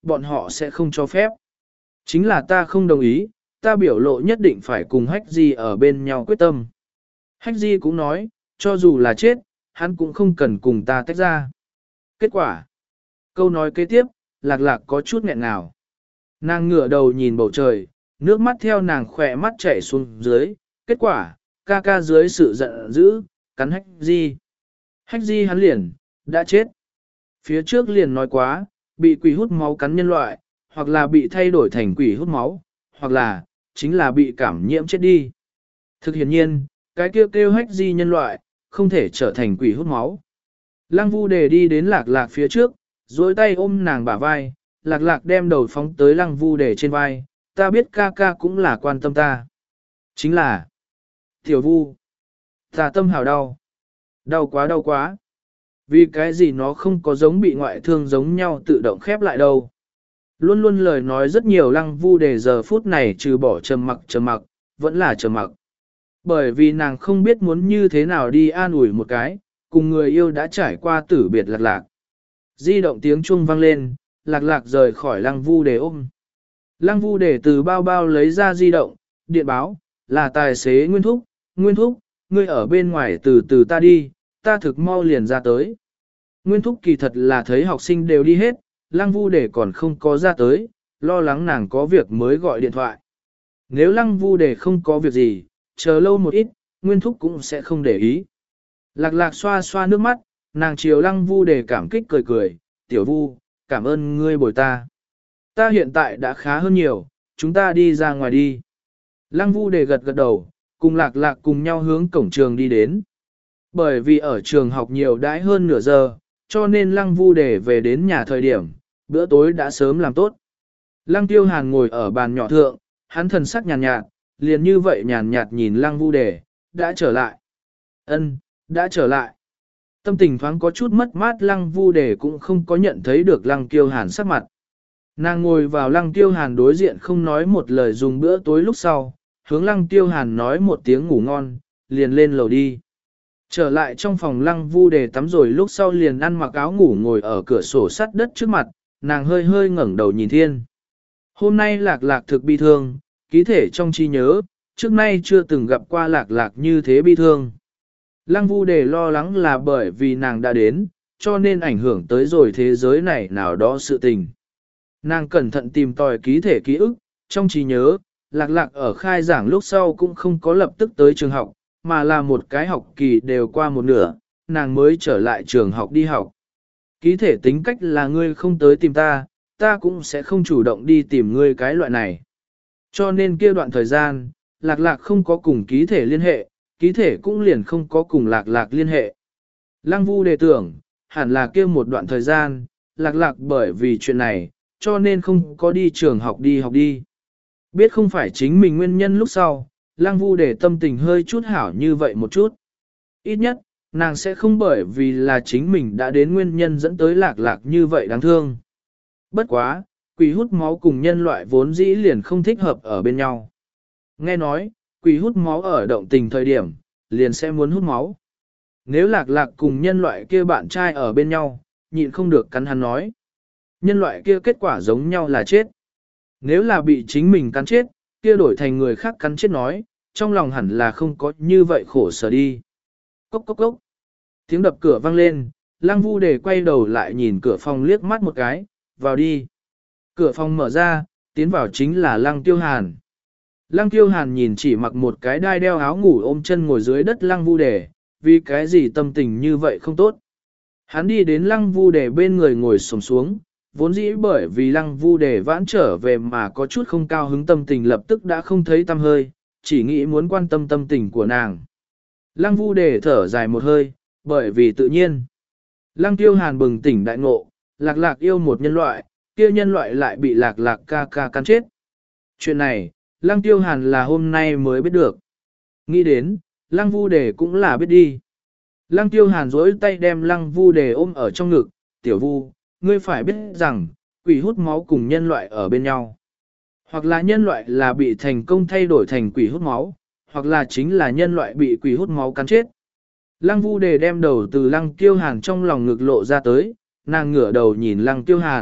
bọn họ sẽ không cho phép. Chính là ta không đồng ý, ta biểu lộ nhất định phải cùng Hách Di ở bên nhau quyết tâm. Hách Di cũng nói, cho dù là chết, hắn cũng không cần cùng ta tách ra. Kết quả. Câu nói kế tiếp, lạc lạc có chút nghẹn ngào. Nàng ngửa đầu nhìn bầu trời, nước mắt theo nàng khỏe mắt chảy xuống dưới. Kết quả, ca ca dưới sự giận dữ, cắn Hách Di. Hách Di hắn liền, đã chết. Phía trước liền nói quá, bị quỷ hút máu cắn nhân loại, hoặc là bị thay đổi thành quỷ hút máu, hoặc là, chính là bị cảm nhiễm chết đi. Thực hiện nhiên, cái kêu kêu Hách Di nhân loại, không thể trở thành quỷ hút máu. Lăng Vu Đề đi đến lạc lạc phía trước, duỗi tay ôm nàng bả vai, lạc lạc đem đầu phóng tới Lăng Vu Đề trên vai, ta biết ca ca cũng là quan tâm ta. Chính là, tiểu Vu, ta tâm hào đau, đau quá đau quá. Vì cái gì nó không có giống bị ngoại thương giống nhau tự động khép lại đâu. Luôn luôn lời nói rất nhiều Lăng Vu Đề giờ phút này trừ bỏ trầm mặc trầm mặc, vẫn là trầm mặc. Bởi vì nàng không biết muốn như thế nào đi an ủi một cái, cùng người yêu đã trải qua tử biệt lạc lạc. Di động tiếng chuông vang lên, lạc lạc rời khỏi Lăng Vu Đề ôm. Lăng Vu Đề từ bao bao lấy ra di động, điện báo, là tài xế Nguyên Thúc, Nguyên Thúc, ngươi ở bên ngoài từ từ ta đi, ta thực mau liền ra tới. Nguyên Thúc kỳ thật là thấy học sinh đều đi hết, Lăng Vu Đề còn không có ra tới, lo lắng nàng có việc mới gọi điện thoại. Nếu Lăng Vu Đề không có việc gì, chờ lâu một ít, Nguyên Thúc cũng sẽ không để ý. Lạc lạc xoa xoa nước mắt, nàng chiều Lăng Vu Đề cảm kích cười cười, tiểu Vu, cảm ơn ngươi bồi ta. Ta hiện tại đã khá hơn nhiều, chúng ta đi ra ngoài đi. Lăng Vu Đề gật gật đầu, cùng lạc lạc cùng nhau hướng cổng trường đi đến. Bởi vì ở trường học nhiều đãi hơn nửa giờ, cho nên Lăng Vu Đề về đến nhà thời điểm, bữa tối đã sớm làm tốt. Lăng Tiêu Hàn ngồi ở bàn nhỏ thượng, hắn thần sắc nhàn nhạt, liền như vậy nhàn nhạt nhìn Lăng Vu Đề, đã trở lại. Ân, đã trở lại. Tâm tình thoáng có chút mất mát Lăng Vu Đề cũng không có nhận thấy được Lăng Tiêu Hàn sắc mặt. Nàng ngồi vào Lăng Tiêu Hàn đối diện không nói một lời dùng bữa tối lúc sau, hướng Lăng Tiêu Hàn nói một tiếng ngủ ngon, liền lên lầu đi. Trở lại trong phòng Lăng Vu Đề tắm rồi lúc sau liền ăn mặc áo ngủ ngồi ở cửa sổ sắt đất trước mặt, nàng hơi hơi ngẩng đầu nhìn thiên. Hôm nay lạc lạc thực bi thương, ký thể trong trí nhớ, trước nay chưa từng gặp qua lạc lạc như thế bi thương. Lăng Vu Đề lo lắng là bởi vì nàng đã đến, cho nên ảnh hưởng tới rồi thế giới này nào đó sự tình. Nàng cẩn thận tìm tòi ký thể ký ức, trong trí nhớ, lạc lạc ở khai giảng lúc sau cũng không có lập tức tới trường học, mà là một cái học kỳ đều qua một nửa, nàng mới trở lại trường học đi học. Ký thể tính cách là ngươi không tới tìm ta, ta cũng sẽ không chủ động đi tìm ngươi cái loại này. Cho nên kia đoạn thời gian, lạc lạc không có cùng ký thể liên hệ, ký thể cũng liền không có cùng lạc lạc liên hệ. Lăng Vu Đề tưởng, hẳn là kia một đoạn thời gian, lạc lạc bởi vì chuyện này, cho nên không có đi trường học đi học đi. Biết không phải chính mình nguyên nhân lúc sau, Lăng Vu Đề tâm tình hơi chút hảo như vậy một chút. Ít nhất, nàng sẽ không bởi vì là chính mình đã đến nguyên nhân dẫn tới lạc lạc như vậy đáng thương. Bất quá, quỷ hút máu cùng nhân loại vốn dĩ liền không thích hợp ở bên nhau. Nghe nói, quỷ hút máu ở động tình thời điểm, liền sẽ muốn hút máu. Nếu lạc lạc cùng nhân loại kia bạn trai ở bên nhau, nhịn không được cắn hắn nói. Nhân loại kia kết quả giống nhau là chết. Nếu là bị chính mình cắn chết, kia đổi thành người khác cắn chết nói, trong lòng hẳn là không có như vậy khổ sở đi. Cốc cốc cốc. Tiếng đập cửa vang lên, Lăng Vu Đề quay đầu lại nhìn cửa phòng liếc mắt một cái, vào đi. Cửa phòng mở ra, tiến vào chính là Lăng Tiêu Hàn. Lăng Tiêu Hàn nhìn chỉ mặc một cái đai đeo áo ngủ ôm chân ngồi dưới đất Lăng Vu Đề, vì cái gì tâm tình như vậy không tốt. Hắn đi đến Lăng Vu Đề bên người ngồi xổm xuống, vốn dĩ bởi vì Lăng Vu Đề vãn trở về mà có chút không cao hứng tâm tình lập tức đã không thấy tâm hơi, chỉ nghĩ muốn quan tâm tâm tình của nàng. Lăng Vu Đề thở dài một hơi, bởi vì tự nhiên. Lăng Tiêu Hàn bừng tỉnh đại ngộ, lạc lạc yêu một nhân loại, kia nhân loại lại bị lạc lạc ca ca cắn chết. Chuyện này, Lăng Tiêu Hàn là hôm nay mới biết được. Nghĩ đến, Lăng Vu Đề cũng là biết đi. Lăng Tiêu Hàn duỗi tay đem Lăng Vu Đề ôm ở trong ngực, tiểu Vu, ngươi phải biết rằng, quỷ hút máu cùng nhân loại ở bên nhau. Hoặc là nhân loại là bị thành công thay đổi thành quỷ hút máu, hoặc là chính là nhân loại bị quỷ hút máu cắn chết. Lăng Vu Đề đem đầu từ Lăng Tiêu Hàn trong lòng ngực lộ ra tới, nàng ngửa đầu nhìn Lăng Tiêu Hàn,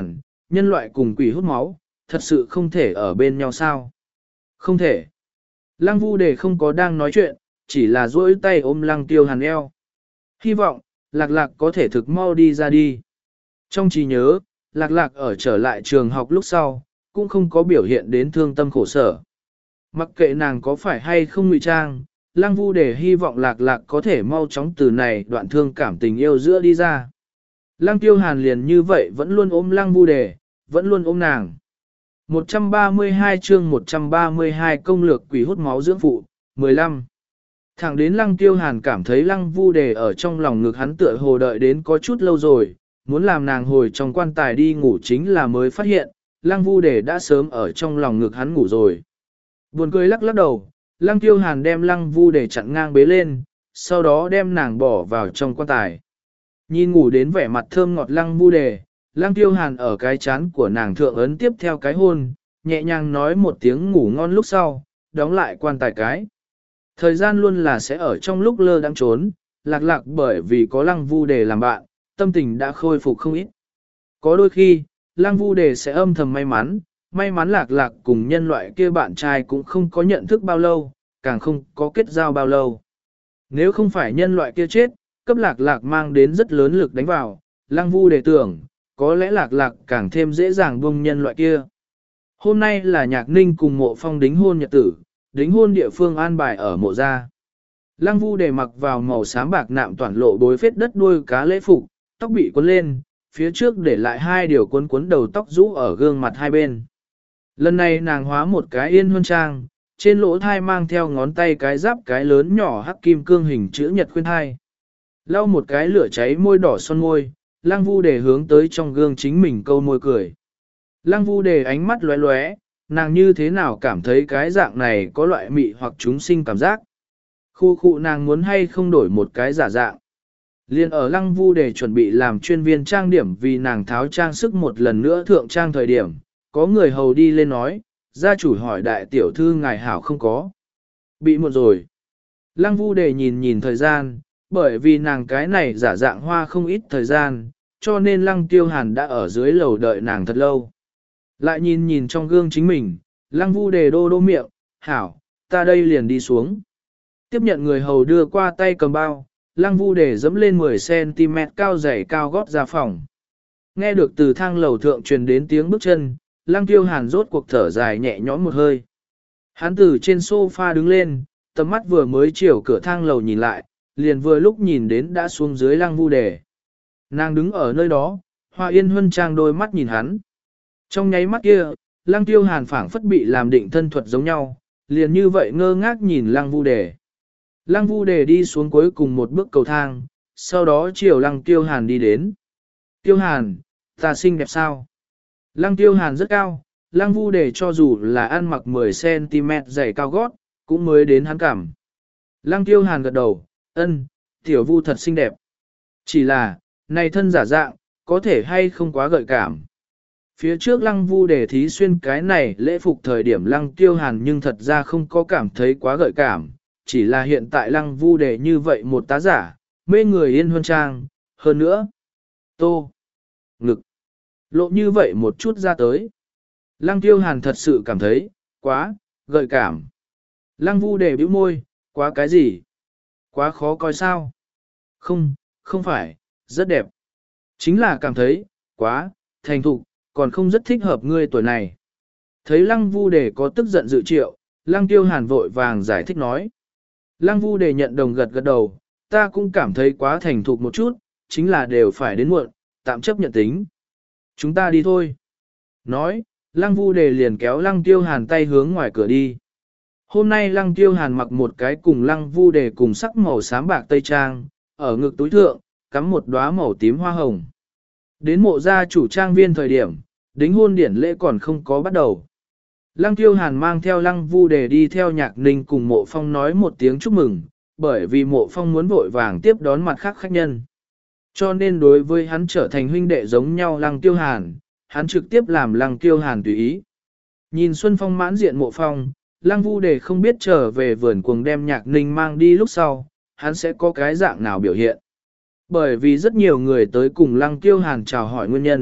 nhân loại cùng quỷ hút máu, thật sự không thể ở bên nhau sao? Không thể. Lăng Vu Đề không có đang nói chuyện, chỉ là duỗi tay ôm Lăng Tiêu Hàn eo. Hy vọng, Lạc Lạc có thể thực mau đi ra đi. Trong trí nhớ, Lạc Lạc ở trở lại trường học lúc sau, cũng không có biểu hiện đến thương tâm khổ sở. Mặc kệ nàng có phải hay không ngụy trang, Lăng Vu Đề hy vọng Lạc Lạc có thể mau chóng từ này đoạn thương cảm tình yêu giữa đi ra. Lăng Tiêu Hàn liền như vậy vẫn luôn ôm Lăng Vu Đề, vẫn luôn ôm nàng. một trăm ba mươi hai chương một trăm ba mươi hai công lược quỷ hút máu dưỡng phụ, mười lăm. Thẳng đến Lăng Tiêu Hàn cảm thấy Lăng Vu Đề ở trong lòng ngực hắn tựa hồ đợi đến có chút lâu rồi, muốn làm nàng hồi trong quan tài đi ngủ chính là mới phát hiện, Lăng Vu Đề đã sớm ở trong lòng ngực hắn ngủ rồi. Buồn cười lắc lắc đầu, Lăng Tiêu Hàn đem Lăng Vu Đề chặn ngang bế lên, sau đó đem nàng bỏ vào trong quan tài. Nhìn ngủ đến vẻ mặt thơm ngọt Lăng Vu Đề, Lăng Tiêu Hàn ở cái chán của nàng thượng ấn tiếp theo cái hôn, nhẹ nhàng nói một tiếng ngủ ngon lúc sau, đóng lại quan tài cái. Thời gian luôn là sẽ ở trong lúc lơ đãng trốn, Lạc Lạc bởi vì có Lăng Vu Đề làm bạn, tâm tình đã khôi phục không ít. Có đôi khi, Lăng Vu Đề sẽ âm thầm may mắn, may mắn Lạc Lạc cùng nhân loại kia bạn trai cũng không có nhận thức bao lâu, càng không có kết giao bao lâu. Nếu không phải nhân loại kia chết, cấp Lạc Lạc mang đến rất lớn lực đánh vào, Lăng Vu Đề tưởng, có lẽ Lạc Lạc càng thêm dễ dàng buông nhân loại kia. Hôm nay là Nhạc Ninh cùng Mộ Phong đính hôn nhật tử, đính hôn địa phương an bài ở mộ gia. Lăng Vu Đề mặc vào màu xám bạc nạm toàn lộ bối phết đất đuôi cá lễ phục, tóc bị cuốn lên, phía trước để lại hai điều cuốn cuốn đầu tóc rũ ở gương mặt hai bên. Lần này nàng hóa một cái yên huân trang, trên lỗ thai mang theo ngón tay cái giáp cái lớn nhỏ hắc kim cương hình chữ nhật khuyên thai. Lau một cái lửa cháy môi đỏ son môi, Lăng Vu Đề hướng tới trong gương chính mình câu môi cười. Lăng Vu Đề ánh mắt lóe lóe, nàng như thế nào cảm thấy cái dạng này có loại mị hoặc chúng sinh cảm giác. Khu khu nàng muốn hay không đổi một cái giả dạng. Liên ở Lăng Vu Đề chuẩn bị làm chuyên viên trang điểm vì nàng tháo trang sức một lần nữa thượng trang thời điểm, có người hầu đi lên nói, gia chủ hỏi đại tiểu thư ngài hảo không có. Bị một rồi. Lăng Vu Đề nhìn nhìn thời gian, bởi vì nàng cái này giả dạng hoa không ít thời gian, cho nên Lăng Tiêu Hàn đã ở dưới lầu đợi nàng thật lâu. Lại nhìn nhìn trong gương chính mình, Lăng Vu Đề đô đô miệng, hảo, ta đây liền đi xuống. Tiếp nhận người hầu đưa qua tay cầm bao, Lăng Vu Đề dẫm lên mười xăng ti mét cao giày cao gót ra phòng. Nghe được từ thang lầu thượng truyền đến tiếng bước chân, Lăng Tiêu Hàn rốt cuộc thở dài nhẹ nhõm một hơi. Hắn từ trên sofa đứng lên, tầm mắt vừa mới chiều cửa thang lầu nhìn lại, liền vừa lúc nhìn đến đã xuống dưới Lăng Vu Đề. Nàng đứng ở nơi đó, Hoa Yên Huân trang đôi mắt nhìn hắn. Trong nháy mắt kia, Lăng Tiêu Hàn phảng phất bị làm định thân thuật giống nhau, liền như vậy ngơ ngác nhìn Lăng Vu Đề. Lăng Vu Đề đi xuống cuối cùng một bước cầu thang, sau đó chiều Lăng Tiêu Hàn đi đến. Tiêu Hàn, ta xinh đẹp sao? Lăng Tiêu Hàn rất cao, Lăng Vu Đề cho dù là ăn mặc mười xăng ti mét giày cao gót, cũng mới đến hắn cảm. Lăng Tiêu Hàn gật đầu, ân, tiểu Vu thật xinh đẹp. Chỉ là, này thân giả dạng, có thể hay không quá gợi cảm. Phía trước Lăng Vu Đề thí xuyên cái này lễ phục thời điểm Lăng Tiêu Hàn nhưng thật ra không có cảm thấy quá gợi cảm, chỉ là hiện tại Lăng Vu Đề như vậy một tá giả, mê người yên huân trang, hơn nữa. Tô, ngực, lộ như vậy một chút ra tới. Lăng Tiêu Hàn thật sự cảm thấy, quá, gợi cảm. Lăng Vu Đề bĩu môi, quá cái gì? Quá khó coi sao? Không, không phải, rất đẹp. Chính là cảm thấy, quá, thành thục, còn không rất thích hợp ngươi tuổi này. Thấy Lăng Vu Đề có tức giận dự triệu, Lăng Tiêu Hàn vội vàng giải thích nói. Lăng Vu Đề nhận đồng gật gật đầu, ta cũng cảm thấy quá thành thục một chút, chính là đều phải đến muộn, tạm chấp nhận tính. Chúng ta đi thôi. Nói, Lăng Vu Đề liền kéo Lăng Tiêu Hàn tay hướng ngoài cửa đi. Hôm nay Lăng Tiêu Hàn mặc một cái cùng Lăng Vu Đề cùng sắc màu xám bạc tây trang, ở ngực túi thượng, cắm một đóa màu tím hoa hồng. Đến mộ gia chủ trang viên thời điểm, đính hôn điển lễ còn không có bắt đầu. Lăng Tiêu Hàn mang theo Lăng Vu Đề đi theo Nhạc Ninh cùng Mộ Phong nói một tiếng chúc mừng, bởi vì Mộ Phong muốn vội vàng tiếp đón mặt khác khách nhân. Cho nên đối với hắn trở thành huynh đệ giống nhau Lăng Tiêu Hàn, hắn trực tiếp làm Lăng Tiêu Hàn tùy ý. Nhìn Xuân Phong mãn diện Mộ Phong, Lăng Vu Đề không biết trở về vườn cuồng đem Nhạc Ninh mang đi lúc sau, hắn sẽ có cái dạng nào biểu hiện. Bởi vì rất nhiều người tới cùng Lăng Tiêu Hàn chào hỏi nguyên nhân,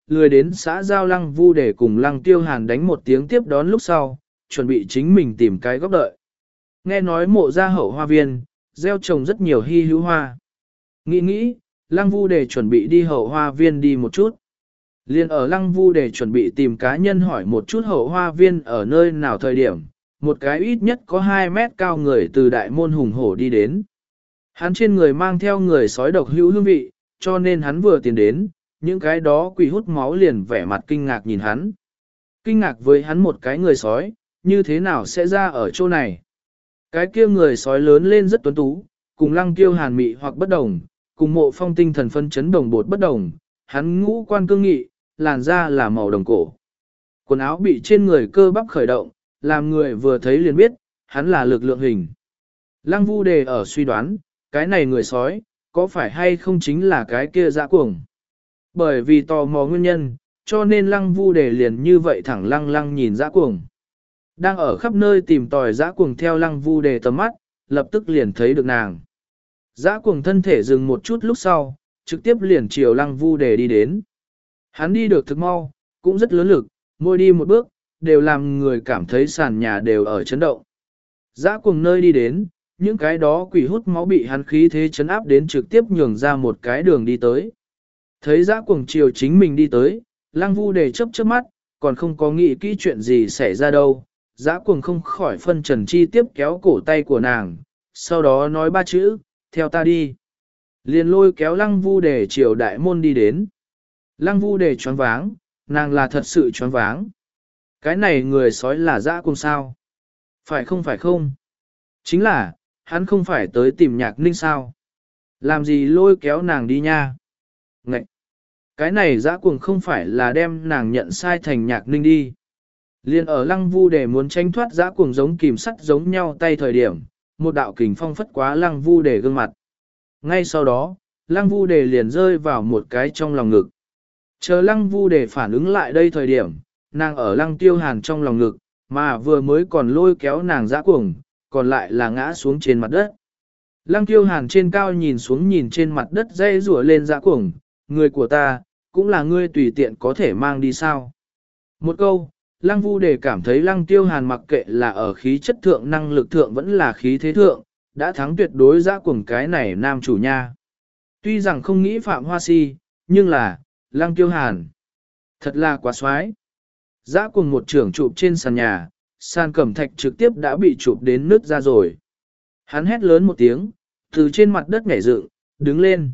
lười đến xã giao Lăng Vu để cùng Lăng Tiêu Hàn đánh một tiếng tiếp đón lúc sau, chuẩn bị chính mình tìm cái góc đợi. Nghe nói mộ gia hậu hoa viên, gieo trồng rất nhiều hy hữu hoa. Nghĩ nghĩ, Lăng Vu để chuẩn bị đi hậu hoa viên đi một chút. Liên ở Lăng Vu để chuẩn bị tìm cá nhân hỏi một chút hậu hoa viên ở nơi nào thời điểm, một cái ít nhất có hai mét cao người từ đại môn hùng hổ đi đến. Hắn trên người mang theo người sói độc hữu hương vị, cho nên hắn vừa tiến đến, những cái đó quỷ hút máu liền vẻ mặt kinh ngạc nhìn hắn. Kinh ngạc với hắn một cái người sói, như thế nào sẽ ra ở chỗ này? Cái kia người sói lớn lên rất tuấn tú, cùng Lăng Tiêu Hàn mị hoặc bất đồng, cùng Mộ Phong tinh thần phân chấn đồng bột bất đồng, hắn ngũ quan cương nghị, làn da là màu đồng cổ. Quần áo bị trên người cơ bắp khởi động, làm người vừa thấy liền biết, hắn là lực lượng hình. Lăng Vu Đề ở suy đoán, cái này người sói, có phải hay không chính là cái kia dã cuồng. Bởi vì tò mò nguyên nhân, cho nên Lăng Vu Đề liền như vậy thẳng lăng lăng nhìn dã cuồng. Đang ở khắp nơi tìm tòi dã cuồng theo Lăng Vu Đề tầm mắt, lập tức liền thấy được nàng. Dã cuồng thân thể dừng một chút lúc sau, trực tiếp liền chiều Lăng Vu Đề đi đến. Hắn đi được thực mau, cũng rất lớn lực, mỗi đi một bước, đều làm người cảm thấy sàn nhà đều ở chấn động. Dã cuồng nơi đi đến, những cái đó quỷ hút máu bị hắn khí thế chấn áp đến trực tiếp nhường ra một cái đường đi tới. Thấy dã cuồng chiều chính mình đi tới, Lăng Vu Đề chớp chớp mắt, còn không có nghĩ kỹ chuyện gì xảy ra đâu. Dã cuồng không khỏi phân trần chi tiếp kéo cổ tay của nàng, sau đó nói ba chữ, theo ta đi. Liền lôi kéo Lăng Vu Đề chiều đại môn đi đến. Lăng Vu Đề choáng váng, nàng là thật sự choáng váng. Cái này người sói là dã cuồng sao? Phải không phải không? Chính là, hắn không phải tới tìm Nhạc Ninh sao? Làm gì lôi kéo nàng đi nha? Ngậy! Cái này dã cuồng không phải là đem nàng nhận sai thành Nhạc Ninh đi. Liên ở Lăng Vu Đề muốn tránh thoát dã cuồng giống kìm sắt giống nhau tay thời điểm, một đạo kình phong phất quá Lăng Vu Đề gương mặt. Ngay sau đó, Lăng Vu Đề liền rơi vào một cái trong lòng ngực. Chờ Lăng Vu Đề phản ứng lại đây thời điểm, nàng ở Lăng Tiêu Hàn trong lòng ngực, mà vừa mới còn lôi kéo nàng dã cuồng, còn lại là ngã xuống trên mặt đất. Lăng Tiêu Hàn trên cao nhìn xuống nhìn trên mặt đất dây rủa lên dã cuồng, người của ta, cũng là ngươi tùy tiện có thể mang đi sao. Một câu, Lăng Vu Đề cảm thấy Lăng Tiêu Hàn mặc kệ là ở khí chất thượng năng lực thượng vẫn là khí thế thượng, đã thắng tuyệt đối dã cuồng cái này nam chủ nha. Tuy rằng không nghĩ Phạm Hoa Si, nhưng là, Lăng Tiêu Hàn, thật là quá xoái. Dã cuồng một trưởng chụp trên sàn nhà, sàn cẩm thạch trực tiếp đã bị chụp đến nứt ra rồi. Hắn hét lớn một tiếng, từ trên mặt đất nhảy dựng, đứng lên.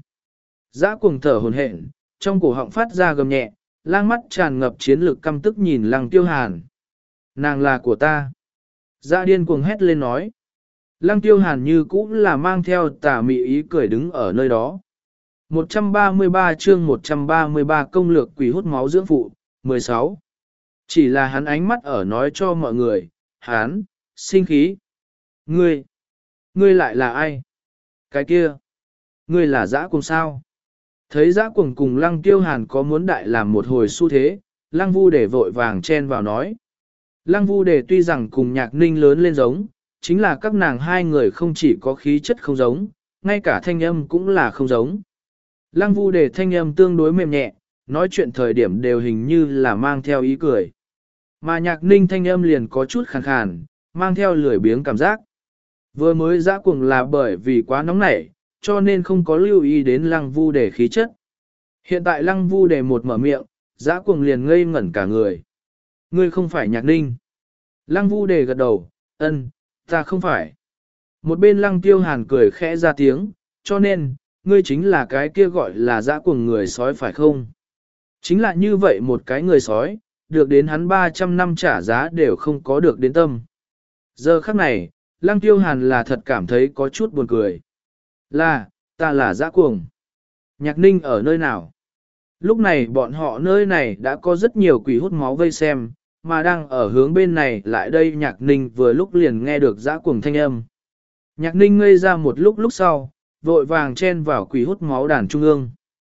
Dã cuồng thở hổn hển, trong cổ họng phát ra gầm nhẹ, lang mắt tràn ngập chiến lược căm tức nhìn Lăng Tiêu Hàn. Nàng là của ta. Dã điên cuồng hét lên nói. Lăng Tiêu Hàn như cũ là mang theo tà mị ý cười đứng ở nơi đó. một trăm ba mươi ba chương một trăm ba mươi ba công lược quỷ hút máu dưỡng phụ, mười sáu. Chỉ là hắn ánh mắt ở nói cho mọi người, hắn, sinh khí. Ngươi, ngươi lại là ai? Cái kia, ngươi là dã cuồng sao? Thấy dã cuồng cùng Lăng Tiêu Hàn có muốn đại làm một hồi xu thế, Lăng Vu Đề vội vàng chen vào nói. Lăng Vu Đề tuy rằng cùng Nhạc Ninh lớn lên giống, chính là các nàng hai người không chỉ có khí chất không giống, ngay cả thanh âm cũng là không giống. Lăng Vu Đề thanh âm tương đối mềm nhẹ, nói chuyện thời điểm đều hình như là mang theo ý cười. Mà Nhạc Ninh thanh âm liền có chút khàn khàn, mang theo lười biếng cảm giác. Vừa mới dã cuồng là bởi vì quá nóng nảy, cho nên không có lưu ý đến Lăng Vu Đề khí chất. Hiện tại Lăng Vu Đề một mở miệng, dã cuồng liền ngây ngẩn cả người. Ngươi không phải Nhạc Ninh. Lăng Vu Đề gật đầu, ân, ta không phải. Một bên Lăng Tiêu Hàn cười khẽ ra tiếng, cho nên, ngươi chính là cái kia gọi là dã cuồng người sói phải không? Chính là như vậy một cái người sói, được đến hắn ba trăm năm trả giá đều không có được đến tâm. Giờ khắc này, Lăng Tiêu Hàn là thật cảm thấy có chút buồn cười. Là, ta là dã cuồng. Nhạc Ninh ở nơi nào? Lúc này bọn họ nơi này đã có rất nhiều quỷ hút máu vây xem, mà đang ở hướng bên này lại đây Nhạc Ninh vừa lúc liền nghe được dã cuồng thanh âm. Nhạc Ninh ngây ra một lúc lúc sau, vội vàng chen vào quỷ hút máu đàn trung ương.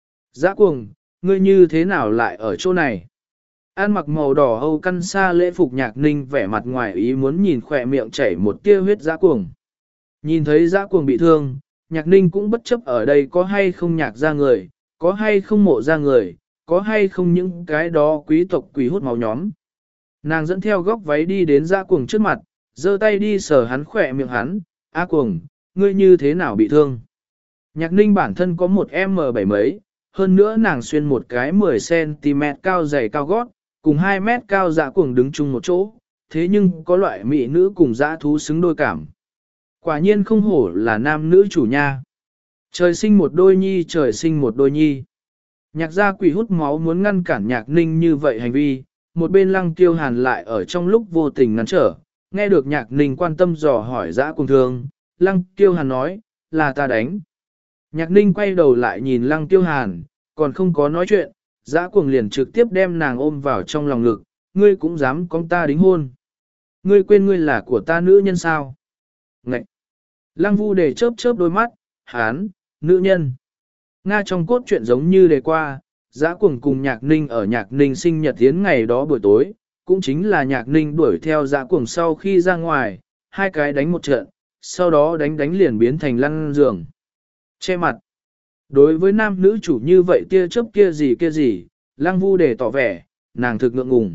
Dã cuồng, ngươi như thế nào lại ở chỗ này? An mặc màu đỏ Âu căn sa lễ phục Nhạc Ninh vẻ mặt ngoài ý muốn nhìn khỏe miệng chảy một tia huyết dã cuồng. Nhìn thấy dã cuồng bị thương, Nhạc Ninh cũng bất chấp ở đây có hay không nhạc ra người, có hay không mộ ra người, có hay không những cái đó quý tộc quỷ hút máu nhóm. Nàng dẫn theo góc váy đi đến dã cuồng trước mặt, giơ tay đi sờ hắn khỏe miệng hắn, A cuồng, ngươi như thế nào bị thương? Nhạc ninh bản thân có một em bảy mấy, hơn nữa nàng xuyên một cái mười xăng ti mét cao dày cao gót, cùng hai mét cao dã cuồng đứng chung một chỗ, thế nhưng có loại mỹ nữ cùng dã thú xứng đôi cảm. Quả nhiên không hổ là nam nữ chủ nha. Trời sinh một đôi nhi, trời sinh một đôi nhi. Nhạc gia quỷ hút máu muốn ngăn cản nhạc ninh như vậy hành vi, một bên lăng tiêu hàn lại ở trong lúc vô tình ngăn trở, nghe được nhạc ninh quan tâm dò hỏi dã cuồng thương, lăng tiêu hàn nói, là ta đánh. Nhạc ninh quay đầu lại nhìn lăng tiêu hàn, còn không có nói chuyện, dã cuồng liền trực tiếp đem nàng ôm vào trong lòng ngực, ngươi cũng dám con ta đính hôn. Ngươi quên ngươi là của ta nữ nhân sao? Ngậy! Lăng vu để chớp chớp đôi mắt, hán, nữ nhân. Nga trong cốt truyện giống như đề qua, dã cuồng cùng nhạc ninh ở nhạc ninh sinh nhật tiến ngày đó buổi tối, cũng chính là nhạc ninh đuổi theo dã cuồng sau khi ra ngoài, hai cái đánh một trận, sau đó đánh đánh liền biến thành lăn giường. Che mặt. Đối với nam nữ chủ như vậy tia chớp kia gì kia gì, lăng vu để tỏ vẻ, nàng thực ngượng ngùng.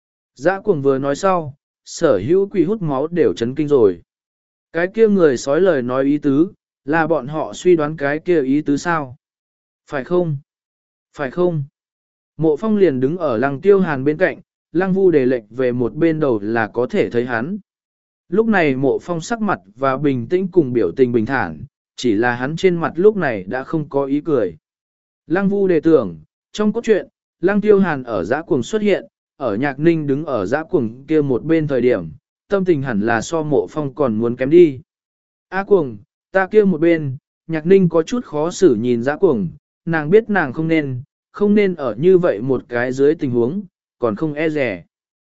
Dã cuồng vừa nói sau, sở hữu quỷ hút máu đều chấn kinh rồi. Cái kia người sói lời nói ý tứ, là bọn họ suy đoán cái kia ý tứ sao? Phải không? Phải không? Mộ phong liền đứng ở lăng tiêu hàn bên cạnh, lăng vu đề lệch về một bên đầu là có thể thấy hắn. Lúc này mộ phong sắc mặt và bình tĩnh cùng biểu tình bình thản, chỉ là hắn trên mặt lúc này đã không có ý cười. Lăng vu đề tưởng, trong cốt truyện, lăng tiêu hàn ở dã cuồng xuất hiện, ở nhạc ninh đứng ở dã cuồng kia một bên thời điểm, tâm tình hẳn là so mộ phong còn muốn kém đi. A cuồng, ta kia một bên, nhạc ninh có chút khó xử nhìn dã cuồng, nàng biết nàng không nên, không nên ở như vậy một cái dưới tình huống, còn không e rẻ.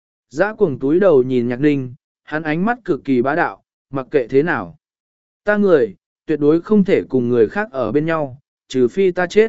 Dã cuồng túi đầu nhìn nhạc ninh, hắn ánh mắt cực kỳ bá đạo, mặc kệ thế nào. Ta người, tuyệt đối không thể cùng người khác ở bên nhau, trừ phi ta chết.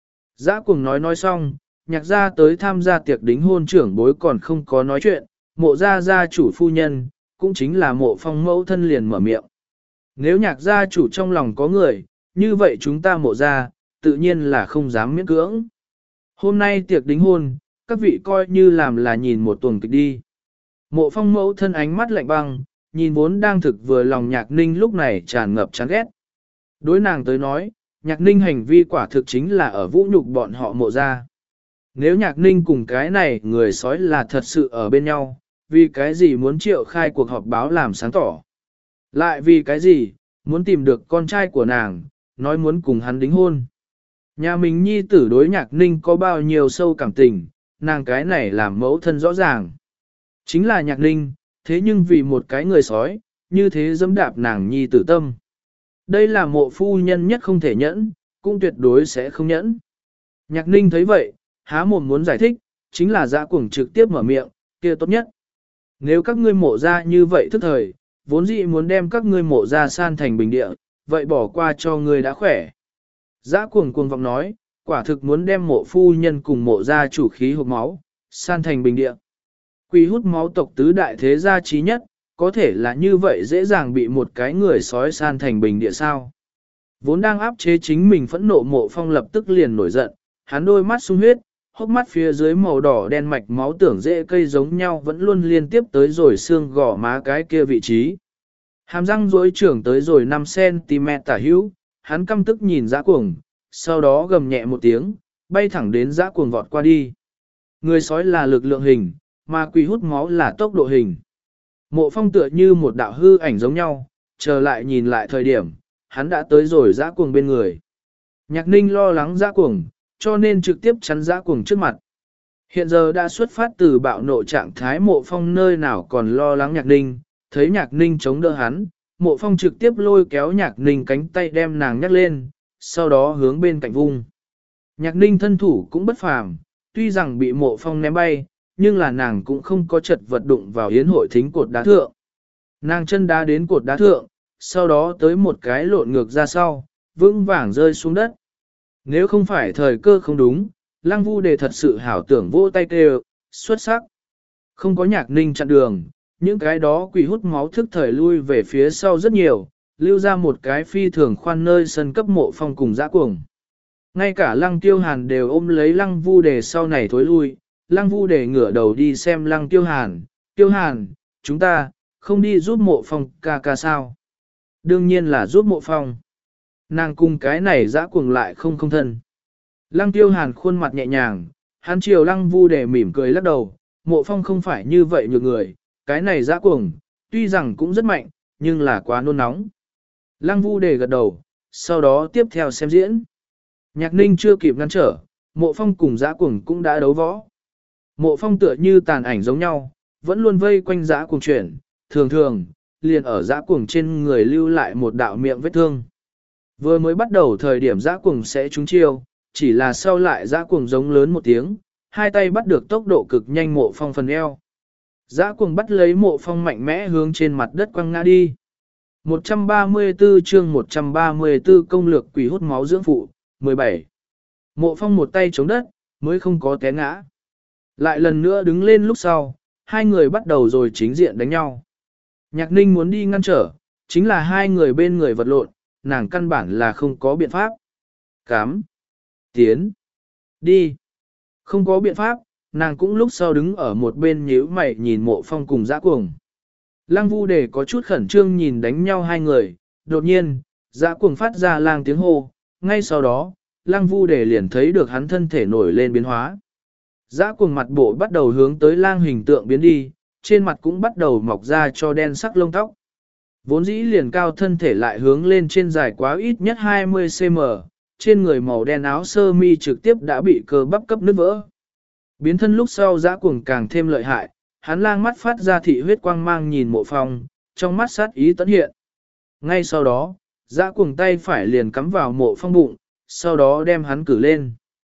Dã cuồng nói nói xong, nhạc gia tới tham gia tiệc đính hôn trưởng bối còn không có nói chuyện, mộ gia gia chủ phu nhân, cũng chính là mộ phong mẫu thân liền mở miệng. Nếu nhạc gia chủ trong lòng có người, như vậy chúng ta mộ gia, tự nhiên là không dám miễn cưỡng. Hôm nay tiệc đính hôn, các vị coi như làm là nhìn một tuần kịch đi. Mộ phong mẫu thân ánh mắt lạnh băng, nhìn vốn đang thực vừa lòng nhạc ninh lúc này tràn ngập chán ghét. Đối nàng tới nói, nhạc ninh hành vi quả thực chính là ở vũ nhục bọn họ mộ gia. Nếu nhạc ninh cùng cái này người sói là thật sự ở bên nhau, vì cái gì muốn triệu khai cuộc họp báo làm sáng tỏ. Lại vì cái gì, muốn tìm được con trai của nàng, nói muốn cùng hắn đính hôn. Nhà mình nhi tử đối nhạc ninh có bao nhiêu sâu cảm tình, nàng cái này làm mẫu thân rõ ràng. Chính là nhạc ninh, thế nhưng vì một cái người sói, như thế dẫm đạp nàng nhi tử tâm. Đây là mộ phu nhân nhất không thể nhẫn, cũng tuyệt đối sẽ không nhẫn. Nhạc ninh thấy vậy, há mồm muốn giải thích, chính là dã cuồng trực tiếp mở miệng, kia tốt nhất. Nếu các ngươi mộ ra như vậy thức thời, vốn dĩ muốn đem các ngươi mộ ra san thành bình địa, vậy bỏ qua cho ngươi đã khỏe. Dã cuồng cuồng vọng nói, quả thực muốn đem mộ phu nhân cùng mộ ra chủ khí hộp máu, san thành bình địa. Quỷ hút máu tộc tứ đại thế gia trí nhất, có thể là như vậy dễ dàng bị một cái người sói san thành bình địa sao. Vốn đang áp chế chính mình phẫn nộ mộ phong lập tức liền nổi giận, hắn đôi mắt sung huyết, hốc mắt phía dưới màu đỏ đen mạch máu tưởng dễ cây giống nhau vẫn luôn liên tiếp tới rồi xương gò má cái kia vị trí. Hàm răng rối trưởng tới rồi năm xăng ti mét tả hữu, hắn căm tức nhìn dã cuồng, sau đó gầm nhẹ một tiếng, bay thẳng đến dã cuồng vọt qua đi. Người sói là lực lượng hình, mà quỷ hút máu là tốc độ hình. Mộ phong tựa như một đạo hư ảnh giống nhau, chờ lại nhìn lại thời điểm, hắn đã tới rồi dã cuồng bên người. Nhạc ninh lo lắng dã cuồng, cho nên trực tiếp chắn dã cuồng trước mặt. Hiện giờ đã xuất phát từ bạo nộ trạng thái mộ phong nơi nào còn lo lắng nhạc ninh, thấy nhạc ninh chống đỡ hắn, mộ phong trực tiếp lôi kéo nhạc ninh cánh tay đem nàng nhắc lên, sau đó hướng bên cạnh vung. Nhạc ninh thân thủ cũng bất phàm, tuy rằng bị mộ phong ném bay, nhưng là nàng cũng không có chật vật đụng vào yến hội thính cột đá thượng. Nàng chân đá đến cột đá thượng, sau đó tới một cái lộn ngược ra sau, vững vàng rơi xuống đất. Nếu không phải thời cơ không đúng, Lăng Vu Đề thật sự hảo tưởng vỗ tay kêu, xuất sắc. Không có nhạc ninh chặn đường, những cái đó quỷ hút máu thức thời lui về phía sau rất nhiều, lưu ra một cái phi thường khoan nơi sân cấp mộ phong cùng dã cuồng. Ngay cả lăng tiêu hàn đều ôm lấy lăng vu đề sau này thối lui, lăng vu đề ngửa đầu đi xem lăng tiêu hàn, tiêu hàn, chúng ta, không đi giúp mộ phong ca ca sao? Đương nhiên là giúp mộ phong. Nàng cùng cái này dã cuồng lại không không thân. Lăng tiêu hàn khuôn mặt nhẹ nhàng, hắn chiều lăng vu đề mỉm cười lắc đầu, mộ phong không phải như vậy nhược người, cái này dã cuồng, tuy rằng cũng rất mạnh, nhưng là quá nôn nóng. Lăng vu đề gật đầu, sau đó tiếp theo xem diễn. Nhạc ninh chưa kịp ngăn trở, mộ phong cùng dã cuồng cũng đã đấu võ. Mộ phong tựa như tàn ảnh giống nhau, vẫn luôn vây quanh dã cuồng chuyển, thường thường, liền ở dã cuồng trên người lưu lại một đạo miệng vết thương. Vừa mới bắt đầu thời điểm dã cuồng sẽ trúng chiêu, chỉ là sau lại dã cuồng giống lớn một tiếng, hai tay bắt được tốc độ cực nhanh mộ phong phần eo. Dã cuồng bắt lấy mộ phong mạnh mẽ hướng trên mặt đất quăng ngã đi. một trăm ba mươi tư chương một trăm ba mươi tư công lược quỷ hút máu dưỡng phụ, mười bảy. Mộ phong một tay chống đất, mới không có té ngã. Lại lần nữa đứng lên lúc sau, hai người bắt đầu rồi chính diện đánh nhau. Nhạc ninh muốn đi ngăn trở, chính là hai người bên người vật lộn, nàng căn bản là không có biện pháp. Cám, tiến, đi. Không có biện pháp, nàng cũng lúc sau đứng ở một bên nhíu mày nhìn mộ phong cùng dã cuồng. Lăng vu đề có chút khẩn trương nhìn đánh nhau hai người, đột nhiên, dã cuồng phát ra lang tiếng hô, ngay sau đó, lăng vu đề liền thấy được hắn thân thể nổi lên biến hóa. Dã cuồng mặt bộ bắt đầu hướng tới lang hình tượng biến đi, trên mặt cũng bắt đầu mọc ra cho đen sắc lông tóc. Vốn dĩ liền cao thân thể lại hướng lên trên dài quá ít nhất hai mươi xăng-ti-mét, trên người màu đen áo sơ mi trực tiếp đã bị cơ bắp cấp nứt vỡ. Biến thân lúc sau dã cuồng càng thêm lợi hại, hắn lang mắt phát ra thị huyết quang mang nhìn mộ phong, trong mắt sát ý tấn hiện. Ngay sau đó, dã cuồng tay phải liền cắm vào mộ phong bụng, sau đó đem hắn cử lên.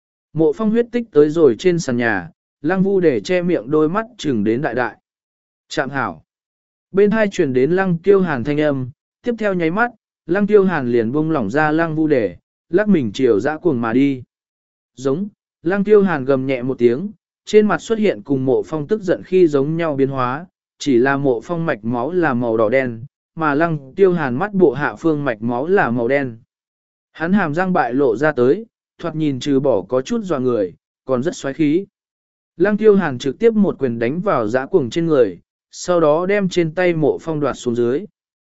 Mộ phong huyết tích tới rồi trên sàn nhà, lăng vu để che miệng đôi mắt chừng đến đại đại. Chạm hảo. Bên hai truyền đến lăng tiêu hàn thanh âm, tiếp theo nháy mắt, lăng tiêu hàn liền buông lỏng ra lăng vu để, lắc mình chiều dã cuồng mà đi. Giống, lăng tiêu hàn gầm nhẹ một tiếng, trên mặt xuất hiện cùng mộ phong tức giận khi giống nhau biến hóa, chỉ là mộ phong mạch máu là màu đỏ đen, mà lăng tiêu hàn mắt bộ hạ phương mạch máu là màu đen. Hắn hàm răng bại lộ ra tới, thoạt nhìn trừ bỏ có chút dọa người, còn rất xoáy khí. Lăng tiêu hàn trực tiếp một quyền đánh vào dã cuồng trên người, sau đó đem trên tay mộ phong đoạt xuống dưới.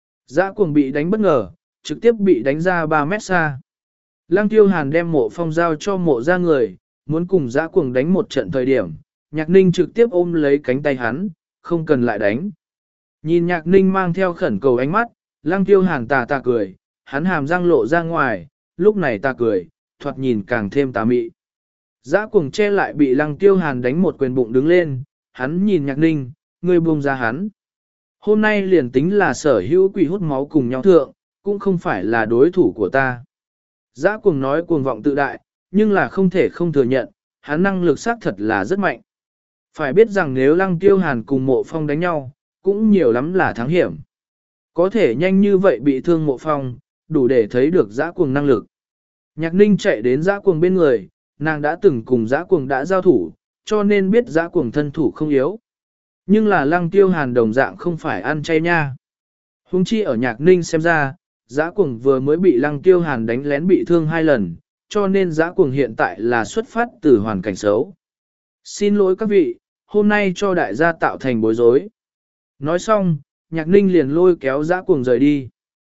Dã cuồng bị đánh bất ngờ, trực tiếp bị đánh ra ba mét xa. Lăng tiêu hàn đem mộ phong giao cho mộ ra người, muốn cùng dã cuồng đánh một trận thời điểm, nhạc ninh trực tiếp ôm lấy cánh tay hắn, không cần lại đánh. Nhìn nhạc ninh mang theo khẩn cầu ánh mắt, lăng tiêu hàn tà tà cười, hắn hàm răng lộ ra ngoài, lúc này tà cười, thoạt nhìn càng thêm tà mị. Dã cuồng che lại bị lăng tiêu hàn đánh một quyền bụng đứng lên, hắn nhìn nhạc ninh, ngươi buông ra hắn. Hôm nay liền tính là sở hữu quỷ hút máu cùng nhau thượng, cũng không phải là đối thủ của ta. Dã cuồng nói cuồng vọng tự đại, nhưng là không thể không thừa nhận, hắn năng lực xác thật là rất mạnh. Phải biết rằng nếu lăng tiêu hàn cùng mộ phong đánh nhau, cũng nhiều lắm là thắng hiểm. Có thể nhanh như vậy bị thương mộ phong, đủ để thấy được dã cuồng năng lực. Nhạc ninh chạy đến dã cuồng bên người, nàng đã từng cùng dã cuồng đã giao thủ, cho nên biết dã cuồng thân thủ không yếu. Nhưng là lăng tiêu hàn đồng dạng không phải ăn chay nha. Hùng chi ở nhạc ninh xem ra, dã cuồng vừa mới bị lăng tiêu hàn đánh lén bị thương hai lần, cho nên dã cuồng hiện tại là xuất phát từ hoàn cảnh xấu. Xin lỗi các vị, hôm nay cho đại gia tạo thành bối rối. Nói xong, nhạc ninh liền lôi kéo dã cuồng rời đi.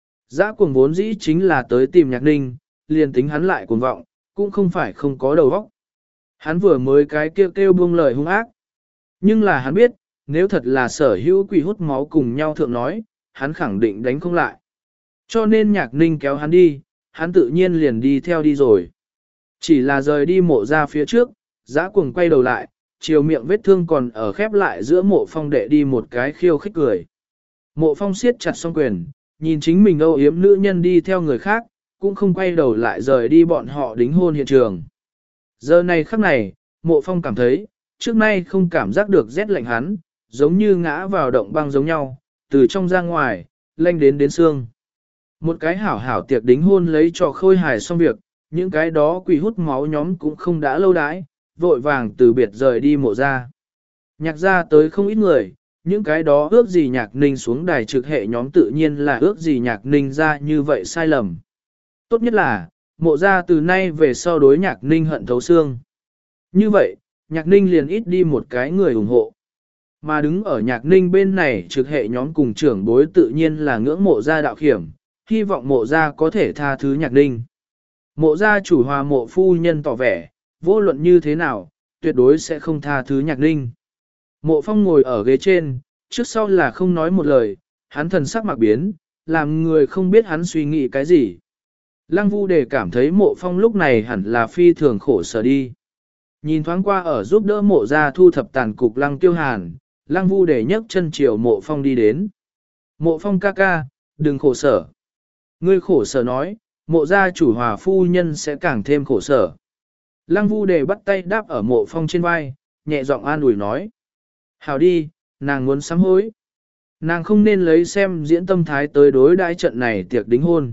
Dã cuồng vốn dĩ chính là tới tìm nhạc ninh, liền tính hắn lại cuồng vọng, cũng không phải không có đầu óc. Hắn vừa mới cái kêu kêu buông lời hung ác. Nhưng là hắn biết, nếu thật là sở hữu quỷ hút máu cùng nhau thượng nói, hắn khẳng định đánh không lại. Cho nên nhạc ninh kéo hắn đi, hắn tự nhiên liền đi theo đi rồi. Chỉ là rời đi mộ ra phía trước, dã cuồng quay đầu lại, chiều miệng vết thương còn ở khép lại giữa mộ phong đệ đi một cái khiêu khích cười. Mộ phong siết chặt song quyền, nhìn chính mình âu yếm nữ nhân đi theo người khác, cũng không quay đầu lại rời đi bọn họ đính hôn hiện trường. Giờ này khắc này, mộ phong cảm thấy, trước nay không cảm giác được rét lạnh hắn, giống như ngã vào động băng giống nhau, từ trong ra ngoài, lanh đến đến xương. Một cái hảo hảo tiệc đính hôn lấy cho khôi hài xong việc, những cái đó quỷ hút máu nhóm cũng không đã lâu đãi, vội vàng từ biệt rời đi mộ ra. Nhạc ra tới không ít người, những cái đó ước gì nhạc ninh xuống đài trực hệ nhóm tự nhiên là ước gì nhạc ninh ra như vậy sai lầm. Tốt nhất là, Mộ ra từ nay về sau đối nhạc ninh hận thấu xương. Như vậy, nhạc ninh liền ít đi một cái người ủng hộ. Mà đứng ở nhạc ninh bên này trực hệ nhóm cùng trưởng bối tự nhiên là ngưỡng mộ gia đạo khiểm, hy vọng mộ gia có thể tha thứ nhạc ninh. Mộ gia chủ hòa mộ phu nhân tỏ vẻ, vô luận như thế nào, tuyệt đối sẽ không tha thứ nhạc ninh. Mộ phong ngồi ở ghế trên, trước sau là không nói một lời, hắn thần sắc mặc biến, làm người không biết hắn suy nghĩ cái gì. Lăng Vu Đề cảm thấy mộ phong lúc này hẳn là phi thường khổ sở đi. Nhìn thoáng qua ở giúp đỡ mộ gia thu thập tàn cục Lăng Tiêu Hàn, Lăng Vu Đề nhấc chân chiều mộ phong đi đến. Mộ phong ca ca, đừng khổ sở. Ngươi khổ sở nói, mộ gia chủ hòa phu nhân sẽ càng thêm khổ sở. Lăng Vu Đề bắt tay đáp ở mộ phong trên vai, nhẹ giọng an ủi nói. Hảo đi, nàng muốn sám hối. Nàng không nên lấy xem diễn tâm thái tới đối đãi trận này tiệc đính hôn.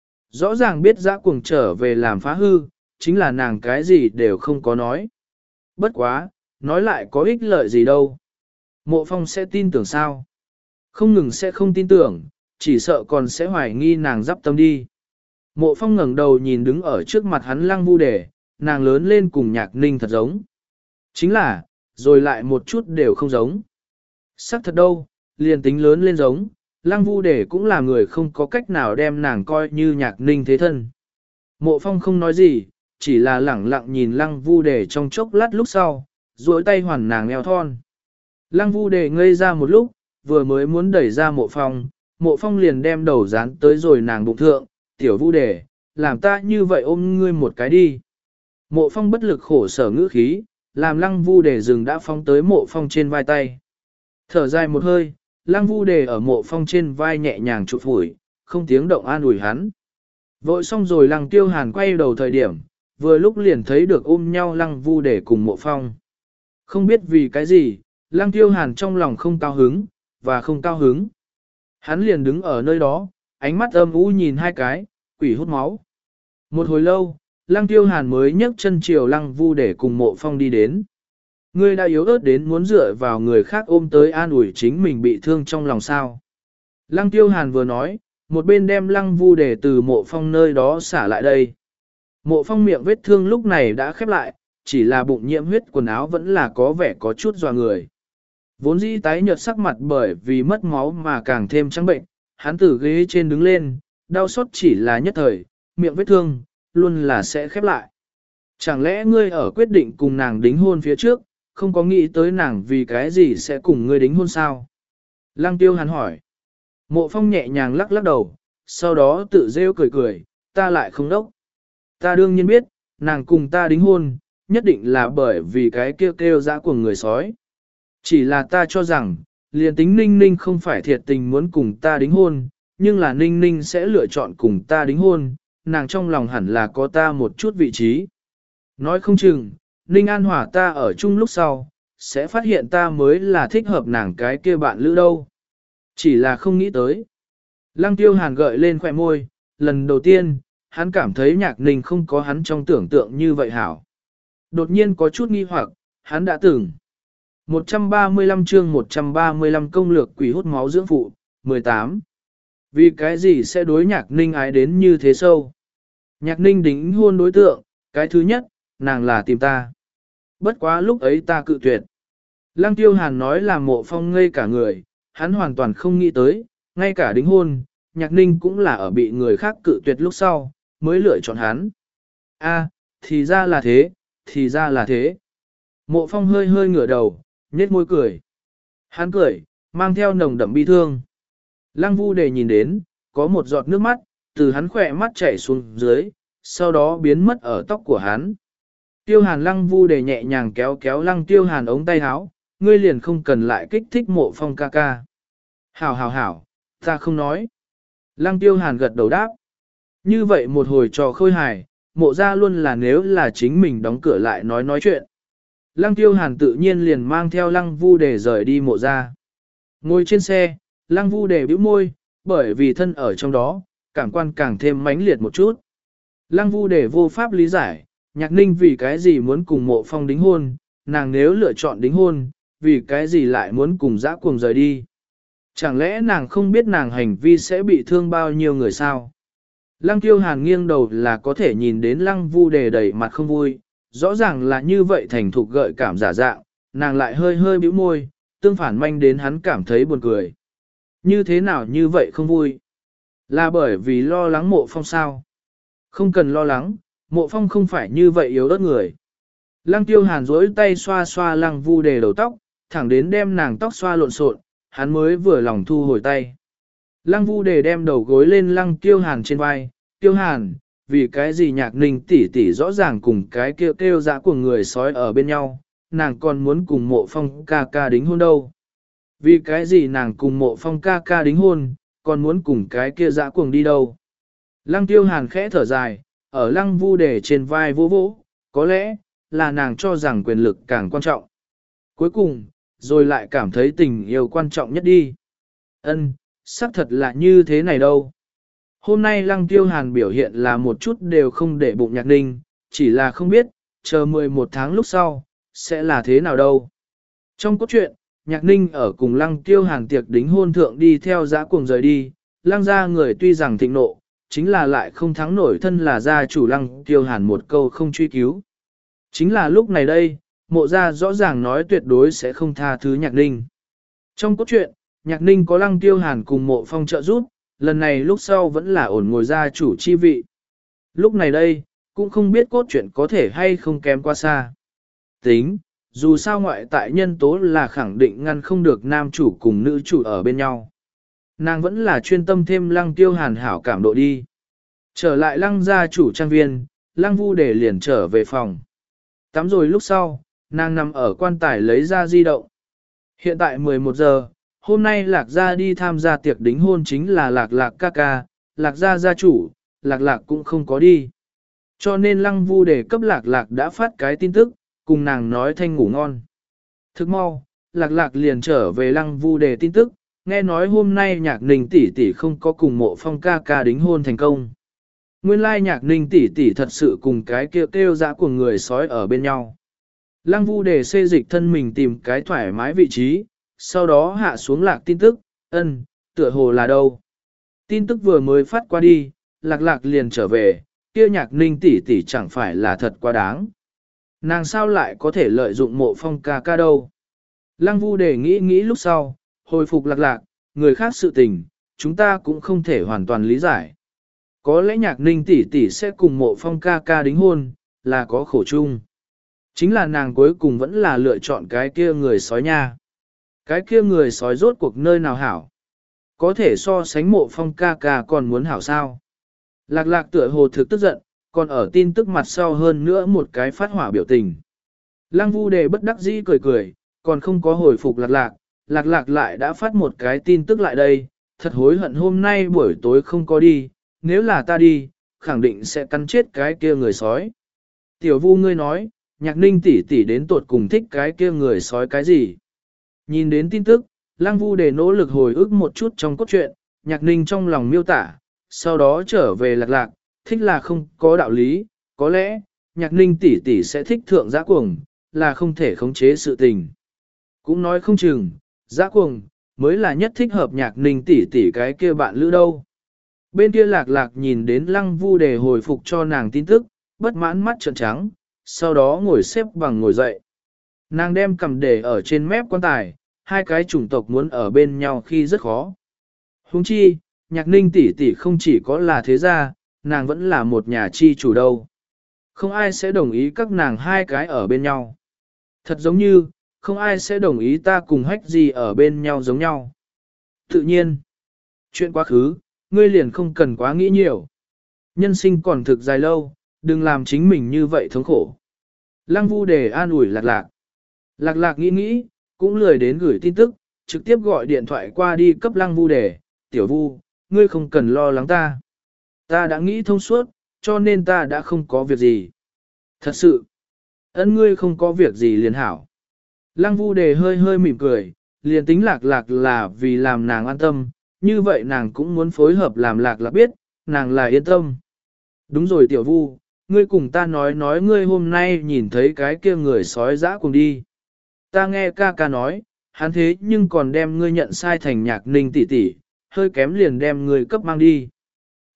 Rõ ràng biết dã cuồng trở về làm phá hư, chính là nàng cái gì đều không có nói. Bất quá, nói lại có ích lợi gì đâu. Mộ phong sẽ tin tưởng sao? Không ngừng sẽ không tin tưởng, chỉ sợ còn sẽ hoài nghi nàng dắp tâm đi. Mộ phong ngẩng đầu nhìn đứng ở trước mặt hắn Lăng Vu Đề, nàng lớn lên cùng nhạc ninh thật giống. Chính là, rồi lại một chút đều không giống. Sắc thật đâu, liền tính lớn lên giống, Lăng Vu Đề cũng là người không có cách nào đem nàng coi như nhạc ninh thế thân. Mộ phong không nói gì, chỉ là lẳng lặng nhìn Lăng Vu Đề trong chốc lát lúc sau, duỗi tay hoàn nàng eo thon. Lăng Vu Đề ngây ra một lúc, vừa mới muốn đẩy ra mộ phong, mộ phong liền đem đầu dán tới rồi nàng bụng thượng, tiểu Vu Đề, làm ta như vậy ôm ngươi một cái đi. Mộ phong bất lực khổ sở ngữ khí, làm Lăng Vu Đề dừng đã phóng tới mộ phong trên vai tay. Thở dài một hơi, Lăng Vu Đề ở mộ phong trên vai nhẹ nhàng chụp phủi, không tiếng động an ủi hắn. Vội xong rồi Lăng Tiêu Hàn quay đầu thời điểm, vừa lúc liền thấy được ôm nhau Lăng Vu Đề cùng mộ phong. Không biết vì cái gì, Lăng Tiêu Hàn trong lòng không cao hứng, và không cao hứng. Hắn liền đứng ở nơi đó, ánh mắt âm u nhìn hai cái, quỷ hút máu. Một hồi lâu, Lăng Tiêu Hàn mới nhấc chân chiều Lăng Vu Đề cùng mộ phong đi đến. Ngươi đã yếu ớt đến muốn dựa vào người khác ôm tới an ủi chính mình bị thương trong lòng sao. Lăng Tiêu Hàn vừa nói, một bên đem Lăng Vu Đề từ mộ phong nơi đó xả lại đây. Mộ phong miệng vết thương lúc này đã khép lại, chỉ là bụng nhiễm huyết quần áo vẫn là có vẻ có chút dò người. Vốn dĩ tái nhợt sắc mặt bởi vì mất máu mà càng thêm trắng bệnh, hắn từ ghế trên đứng lên, đau xót chỉ là nhất thời, miệng vết thương, luôn là sẽ khép lại. Chẳng lẽ ngươi ở quyết định cùng nàng đính hôn phía trước, không có nghĩ tới nàng vì cái gì sẽ cùng ngươi đính hôn sao? Lăng Tiêu Hàn hỏi. Mộ phong nhẹ nhàng lắc lắc đầu, sau đó tự rêu cười cười, ta lại không đốc. Ta đương nhiên biết, nàng cùng ta đính hôn, nhất định là bởi vì cái kêu kêu dã của người sói. Chỉ là ta cho rằng, liền tính Ninh Ninh không phải thiệt tình muốn cùng ta đính hôn, nhưng là Ninh Ninh sẽ lựa chọn cùng ta đính hôn, nàng trong lòng hẳn là có ta một chút vị trí. Nói không chừng, Ninh An Hòa ta ở chung lúc sau, sẽ phát hiện ta mới là thích hợp nàng cái kia bạn lữ đâu. Chỉ là không nghĩ tới. Lăng Tiêu Hàn gợi lên khỏe môi, lần đầu tiên, hắn cảm thấy nhạc ninh không có hắn trong tưởng tượng như vậy hảo. Đột nhiên có chút nghi hoặc, hắn đã từng. một trăm ba mươi lăm chương một trăm ba mươi lăm công lược quỷ hút máu dưỡng phụ, mười tám. Vì cái gì sẽ đối nhạc ninh ái đến như thế sâu? Nhạc ninh đính hôn đối tượng, cái thứ nhất, nàng là tìm ta. Bất quá lúc ấy ta cự tuyệt. Lăng Tiêu Hàn nói là mộ phong ngây cả người, hắn hoàn toàn không nghĩ tới, ngay cả đính hôn, nhạc ninh cũng là ở bị người khác cự tuyệt lúc sau, mới lựa chọn hắn. A, thì ra là thế, thì ra là thế. Mộ phong hơi hơi ngửa đầu, nhếch môi cười. Hắn cười, mang theo nồng đậm bi thương. Lăng Vu Đề nhìn đến, có một giọt nước mắt, từ hắn khỏe mắt chảy xuống dưới, sau đó biến mất ở tóc của hắn. Tiêu Hàn Lăng Vu Đề nhẹ nhàng kéo kéo Lăng Tiêu Hàn ống tay áo, ngươi liền không cần lại kích thích mộ phong ca ca. Hảo hảo hảo, ta không nói. Lăng Tiêu Hàn gật đầu đáp. Như vậy một hồi trò khôi hài, mộ ra luôn là nếu là chính mình đóng cửa lại nói nói chuyện. Lăng Tiêu Hàn tự nhiên liền mang theo Lăng Vu Đề rời đi mộ ra. Ngồi trên xe, Lăng Vu Đề bĩu môi, bởi vì thân ở trong đó, cảm quan càng thêm mãnh liệt một chút. Lăng Vu Đề vô pháp lý giải, nhạc ninh vì cái gì muốn cùng mộ phong đính hôn, nàng nếu lựa chọn đính hôn, vì cái gì lại muốn cùng dã cuồng rời đi. Chẳng lẽ nàng không biết nàng hành vi sẽ bị thương bao nhiêu người sao? Lăng Tiêu Hàn nghiêng đầu là có thể nhìn đến Lăng Vu Đề đầy mặt không vui, rõ ràng là như vậy thành thục gợi cảm giả dạng, nàng lại hơi hơi bĩu môi, tương phản manh đến hắn cảm thấy buồn cười. Như thế nào như vậy không vui? Là bởi vì lo lắng Mộ Phong sao? Không cần lo lắng, Mộ Phong không phải như vậy yếu ớt người. Lăng Tiêu Hàn duỗi tay xoa xoa Lăng Vu Đề đầu tóc, thẳng đến đem nàng tóc xoa lộn xộn, hắn mới vừa lòng thu hồi tay. Lăng Vu Đề đem đầu gối lên Lăng Tiêu Hàn trên vai, Tiêu Hàn, vì cái gì Nhạc Ninh tỷ tỷ rõ ràng cùng cái kêu kêu dã của người sói ở bên nhau, nàng còn muốn cùng Mộ Phong ca ca đính hôn đâu. Vì cái gì nàng cùng Mộ Phong ca ca đính hôn, còn muốn cùng cái kia dã cuồng đi đâu. Lăng Tiêu Hàn khẽ thở dài, ở Lăng Vu Đề trên vai vỗ vỗ, có lẽ là nàng cho rằng quyền lực càng quan trọng. Cuối cùng, rồi lại cảm thấy tình yêu quan trọng nhất đi. Ân, xác thật là như thế này đâu. Hôm nay Lăng Tiêu Hàn biểu hiện là một chút đều không để bụng Nhạc Ninh, chỉ là không biết, chờ mười một tháng lúc sau, sẽ là thế nào đâu. Trong cốt truyện, Nhạc Ninh ở cùng Lăng Tiêu Hàn tiệc đính hôn thượng đi theo dã cuồng rời đi, Lăng gia người tuy rằng thịnh nộ, chính là lại không thắng nổi thân là gia chủ Lăng Tiêu Hàn một câu không truy cứu. Chính là lúc này đây, Mộ gia rõ ràng nói tuyệt đối sẽ không tha thứ Nhạc Ninh. Trong cốt truyện, Nhạc Ninh có Lăng Tiêu Hàn cùng Mộ Phong trợ giúp, lần này lúc sau vẫn là ổn ngồi gia chủ chi vị. Lúc này đây, cũng không biết cốt truyện có thể hay không kém quá xa. Tính, dù sao ngoại tại nhân tố là khẳng định ngăn không được nam chủ cùng nữ chủ ở bên nhau. Nàng vẫn là chuyên tâm thêm Lăng Tiêu Hàn hảo cảm độ đi. Trở lại Lăng gia chủ trang viên, Lăng Vu Đề liền trở về phòng. Tắm rồi lúc sau, nàng nằm ở quan tài lấy ra di động. Hiện tại mười một giờ, hôm nay Lạc gia đi tham gia tiệc đính hôn chính là Lạc Lạc ca ca, Lạc gia gia chủ, Lạc Lạc cũng không có đi. Cho nên Lăng Vu Đề cấp Lạc Lạc đã phát cái tin tức, cùng nàng nói thanh ngủ ngon. Thức mau, Lạc Lạc liền trở về Lăng Vu Đề tin tức, nghe nói hôm nay Nhạc Ninh tỷ tỷ không có cùng Mộ Phong ca ca đính hôn thành công. Nguyên lai Nhạc Ninh tỷ tỷ thật sự cùng cái kêu kêu dã của người sói ở bên nhau. Lăng Vu Đề xê dịch thân mình tìm cái thoải mái vị trí, sau đó hạ xuống Lạc tin tức, ân, tựa hồ là đâu. Tin tức vừa mới phát qua đi, Lạc Lạc liền trở về, kia Nhạc Ninh tỷ tỷ chẳng phải là thật quá đáng. Nàng sao lại có thể lợi dụng Mộ Phong ca ca đâu. Lăng Vu Đề nghĩ nghĩ lúc sau, hồi phục Lạc Lạc, người khác sự tình, chúng ta cũng không thể hoàn toàn lý giải. Có lẽ Nhạc Ninh tỷ tỷ sẽ cùng Mộ Phong ca ca đính hôn, là có khổ chung. Chính là nàng cuối cùng vẫn là lựa chọn cái kia người sói nha. Cái kia người sói rốt cuộc nơi nào hảo. Có thể so sánh Mộ Phong ca ca còn muốn hảo sao. Lạc Lạc tựa hồ thực tức giận, còn ở tin tức mặt sau hơn nữa một cái phát hỏa biểu tình. Lăng Vu Đề bất đắc dĩ cười cười, còn không có hồi phục Lạc Lạc, Lạc Lạc lại đã phát một cái tin tức lại đây, thật hối hận hôm nay buổi tối không có đi, nếu là ta đi, khẳng định sẽ cắn chết cái kia người sói. Tiểu Vu ngươi nói, Nhạc Ninh tỷ tỷ đến tuột cùng thích cái kia người sói cái gì? Nhìn đến tin tức, Lăng Vu Đề nỗ lực hồi ức một chút trong cốt truyện, Nhạc Ninh trong lòng miêu tả, sau đó trở về Lạc Lạc, thích là không có đạo lý, có lẽ, Nhạc Ninh tỷ tỷ sẽ thích thượng dã cuồng, là không thể khống chế sự tình. Cũng nói không chừng, dã cuồng, mới là nhất thích hợp Nhạc Ninh tỷ tỷ cái kia bạn lữ đâu. Bên kia Lạc Lạc nhìn đến Lăng Vu Đề hồi phục cho nàng tin tức, bất mãn mắt trợn trắng, sau đó ngồi xếp bằng ngồi dậy. Nàng đem cầm để ở trên mép quan tài, hai cái chủng tộc muốn ở bên nhau khi rất khó. Huống chi, Nhạc Ninh tỷ tỷ không chỉ có là thế gia, nàng vẫn là một nhà chi chủ đâu. Không ai sẽ đồng ý các nàng hai cái ở bên nhau. Thật giống như, không ai sẽ đồng ý ta cùng hách gì ở bên nhau giống nhau. Tự nhiên, chuyện quá khứ, ngươi liền không cần quá nghĩ nhiều. Nhân sinh còn thực dài lâu, đừng làm chính mình như vậy thống khổ. Lăng Vu Đề an ủi Lạc Lạc. Lạc Lạc nghĩ nghĩ, cũng lười đến gửi tin tức, trực tiếp gọi điện thoại qua đi cấp Lăng Vu Đề. Tiểu Vu, ngươi không cần lo lắng ta. Ta đã nghĩ thông suốt, cho nên ta đã không có việc gì. Thật sự, ân ngươi không có việc gì liền hảo. Lăng Vu Đề hơi hơi mỉm cười, liền tính Lạc Lạc là vì làm nàng an tâm, như vậy nàng cũng muốn phối hợp làm Lạc Lạc biết, nàng là yên tâm. Đúng rồi Tiểu Vu, ngươi cùng ta nói nói ngươi hôm nay nhìn thấy cái kia người sói dã cùng đi. Ta nghe ca ca nói, hắn thế nhưng còn đem ngươi nhận sai thành Nhạc Ninh tỷ tỷ, hơi kém liền đem ngươi cấp mang đi.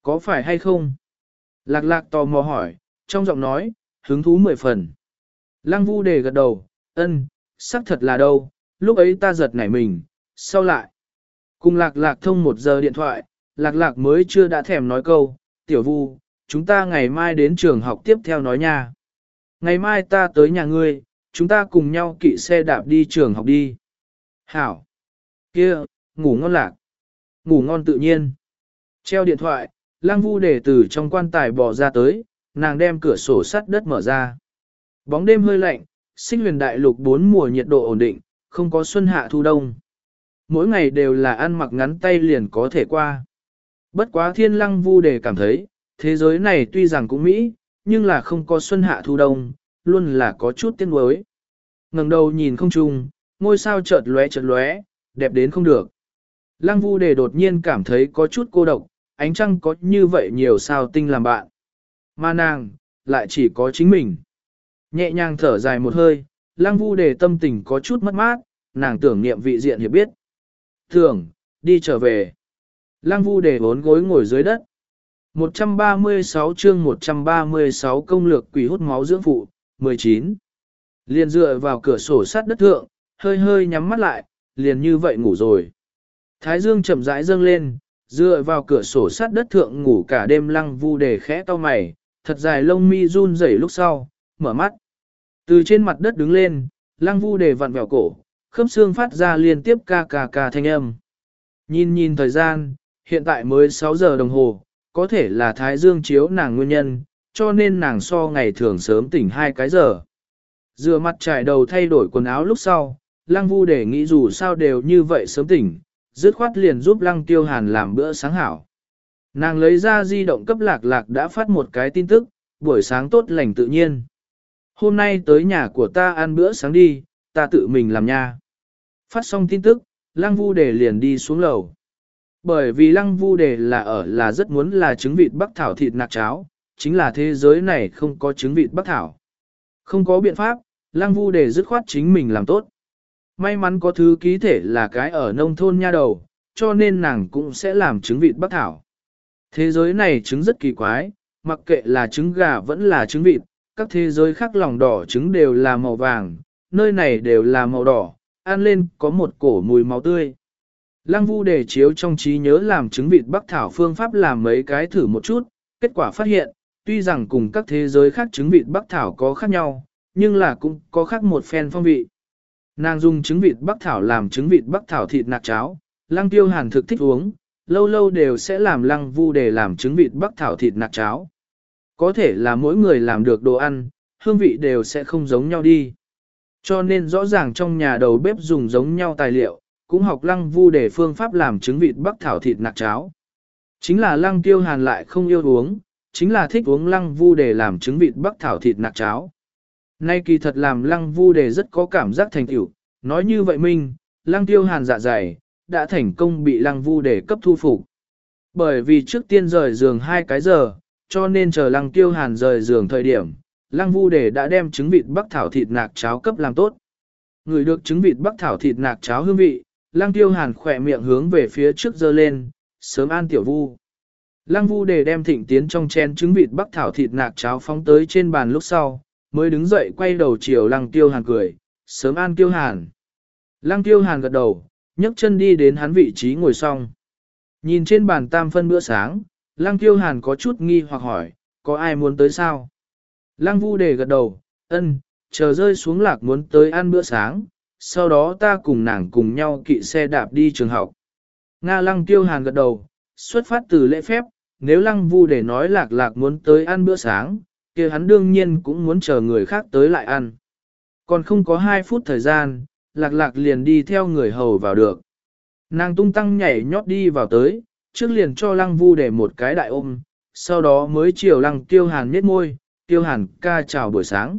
Có phải hay không? Lạc lạc tò mò hỏi, trong giọng nói, hứng thú mười phần. Lăng Vu Đề gật đầu, ân, xác thật là đâu, lúc ấy ta giật nảy mình, sau lại. Cùng lạc lạc thông một giờ điện thoại, lạc lạc mới chưa đã thèm nói câu, tiểu Vu, chúng ta ngày mai đến trường học tiếp theo nói nha. Ngày mai ta tới nhà ngươi, chúng ta cùng nhau kỵ xe đạp đi trường học đi. Hảo! Kia, ngủ ngon lạc. Ngủ ngon tự nhiên. Treo điện thoại, Lăng Vu Đề từ trong quan tài bò ra tới, nàng đem cửa sổ sắt đất mở ra. Bóng đêm hơi lạnh, Xích Huyền Đại Lục bốn mùa nhiệt độ ổn định, không có xuân hạ thu đông. Mỗi ngày đều là ăn mặc ngắn tay liền có thể qua. Bất quá Thiên Lăng Vu Đề cảm thấy, thế giới này tuy rằng cũng mỹ, nhưng là không có xuân hạ thu đông, luôn là có chút tiếc nuối. Ngẩng đầu nhìn không trung, ngôi sao chợt lóe chợt lóe, đẹp đến không được. Lăng Vu Đề đột nhiên cảm thấy có chút cô độc, ánh trăng có như vậy nhiều sao tinh làm bạn. Mà nàng, lại chỉ có chính mình. Nhẹ nhàng thở dài một hơi, Lăng Vu Đề tâm tình có chút mất mát, nàng tưởng niệm vị diện hiểu biết. Tưởng, đi trở về. Lăng Vu Đề bốn gối ngồi dưới đất. một trăm ba mươi sáu chương một trăm ba mươi sáu công lược quỷ hút máu dưỡng phụ, mười chín. Liền dựa vào cửa sổ sắt đất thượng, hơi hơi nhắm mắt lại, liền như vậy ngủ rồi. Thái dương chậm rãi dâng lên, dựa vào cửa sổ sắt đất thượng ngủ cả đêm Lăng Vu Đề khẽ cau mày, thật dài lông mi run rẩy lúc sau, mở mắt. Từ trên mặt đất đứng lên, Lăng Vu Đề vặn vẹo cổ, khớp xương phát ra liên tiếp ca ca ca thanh âm. Nhìn nhìn thời gian, hiện tại mới sáu giờ đồng hồ, có thể là thái dương chiếu nàng nguyên nhân, cho nên nàng so ngày thường sớm tỉnh hai cái giờ. Rửa mặt trải đầu thay đổi quần áo lúc sau, Lăng Vu Đề nghĩ dù sao đều như vậy sớm tỉnh, dứt khoát liền giúp Lăng Tiêu Hàn làm bữa sáng hảo. Nàng lấy ra di động cấp lạc lạc đã phát một cái tin tức, buổi sáng tốt lành tự nhiên. Hôm nay tới nhà của ta ăn bữa sáng đi, ta tự mình làm nha. Phát xong tin tức, Lăng Vu Đề liền đi xuống lầu. Bởi vì Lăng Vu Đề là ở là rất muốn là trứng vịt bắc thảo thịt nạc cháo, chính là thế giới này không có trứng vịt bắc thảo. Không có biện pháp, Lăng Vu Đề dứt khoát chính mình làm tốt. May mắn có thứ ký thể là cái ở nông thôn nha đầu, cho nên nàng cũng sẽ làm trứng vịt bắc thảo. Thế giới này trứng rất kỳ quái, mặc kệ là trứng gà vẫn là trứng vịt, các thế giới khác lòng đỏ trứng đều là màu vàng, nơi này đều là màu đỏ, ăn lên có một cổ mùi máu tươi. Lăng Vu Đề chiếu trong trí nhớ làm trứng vịt bắc thảo phương pháp làm mấy cái thử một chút, kết quả phát hiện, tuy rằng cùng các thế giới khác trứng vịt bắc thảo có khác nhau, nhưng là cũng có khác một phen phong vị. Nàng dùng trứng vịt bắc thảo làm trứng vịt bắc thảo thịt nạc cháo, Lăng Tiêu Hàn thực thích uống, lâu lâu đều sẽ làm Lăng Vu Đề làm trứng vịt bắc thảo thịt nạc cháo. Có thể là mỗi người làm được đồ ăn, hương vị đều sẽ không giống nhau đi. Cho nên rõ ràng trong nhà đầu bếp dùng giống nhau tài liệu, cũng học Lăng Vu Đề phương pháp làm trứng vịt bắc thảo thịt nạc cháo. Chính là Lăng Tiêu Hàn lại không yêu uống, chính là thích uống Lăng Vu Đề làm trứng vịt bắc thảo thịt nạc cháo. Nay kỳ thật làm Lăng Vu Đề rất có cảm giác thành tựu, nói như vậy minh, Lăng Tiêu Hàn dạ dày, đã thành công bị Lăng Vu Đề cấp thu phục. Bởi vì trước tiên rời giường hai cái giờ, cho nên chờ Lăng Tiêu Hàn rời giường thời điểm, Lăng Vu Đề đã đem trứng vịt bắc thảo thịt nạc cháo cấp làm tốt. Người được trứng vịt bắc thảo thịt nạc cháo hương vị, Lăng Tiêu Hàn khỏe miệng hướng về phía trước giơ lên, sớm an tiểu Vu. Lăng Vu Đề đem thịnh tiến trong chén trứng vịt bắc thảo thịt nạc cháo phóng tới trên bàn lúc sau, mới đứng dậy quay đầu chiều Lăng Tiêu Hàn cười, sớm an Tiêu Hàn. Lăng Tiêu Hàn gật đầu, nhấc chân đi đến hắn vị trí ngồi xong. Nhìn trên bàn tam phân bữa sáng, Lăng Tiêu Hàn có chút nghi hoặc hỏi, có ai muốn tới sao? Lăng Vu Đề gật đầu, ân, chờ rơi xuống lạc muốn tới ăn bữa sáng, sau đó ta cùng nàng cùng nhau kỵ xe đạp đi trường học. Nga Lăng Tiêu Hàn gật đầu, xuất phát từ lễ phép, nếu Lăng Vu Đề nói lạc lạc muốn tới ăn bữa sáng, kia hắn đương nhiên cũng muốn chờ người khác tới lại ăn. Còn không có hai phút thời gian, lạc lạc liền đi theo người hầu vào được. Nàng tung tăng nhảy nhót đi vào tới, trước liền cho Lăng Vu Đề một cái đại ôm, sau đó mới chiều Lăng Tiêu Hàn nhếch môi, Tiêu Hàn ca chào buổi sáng.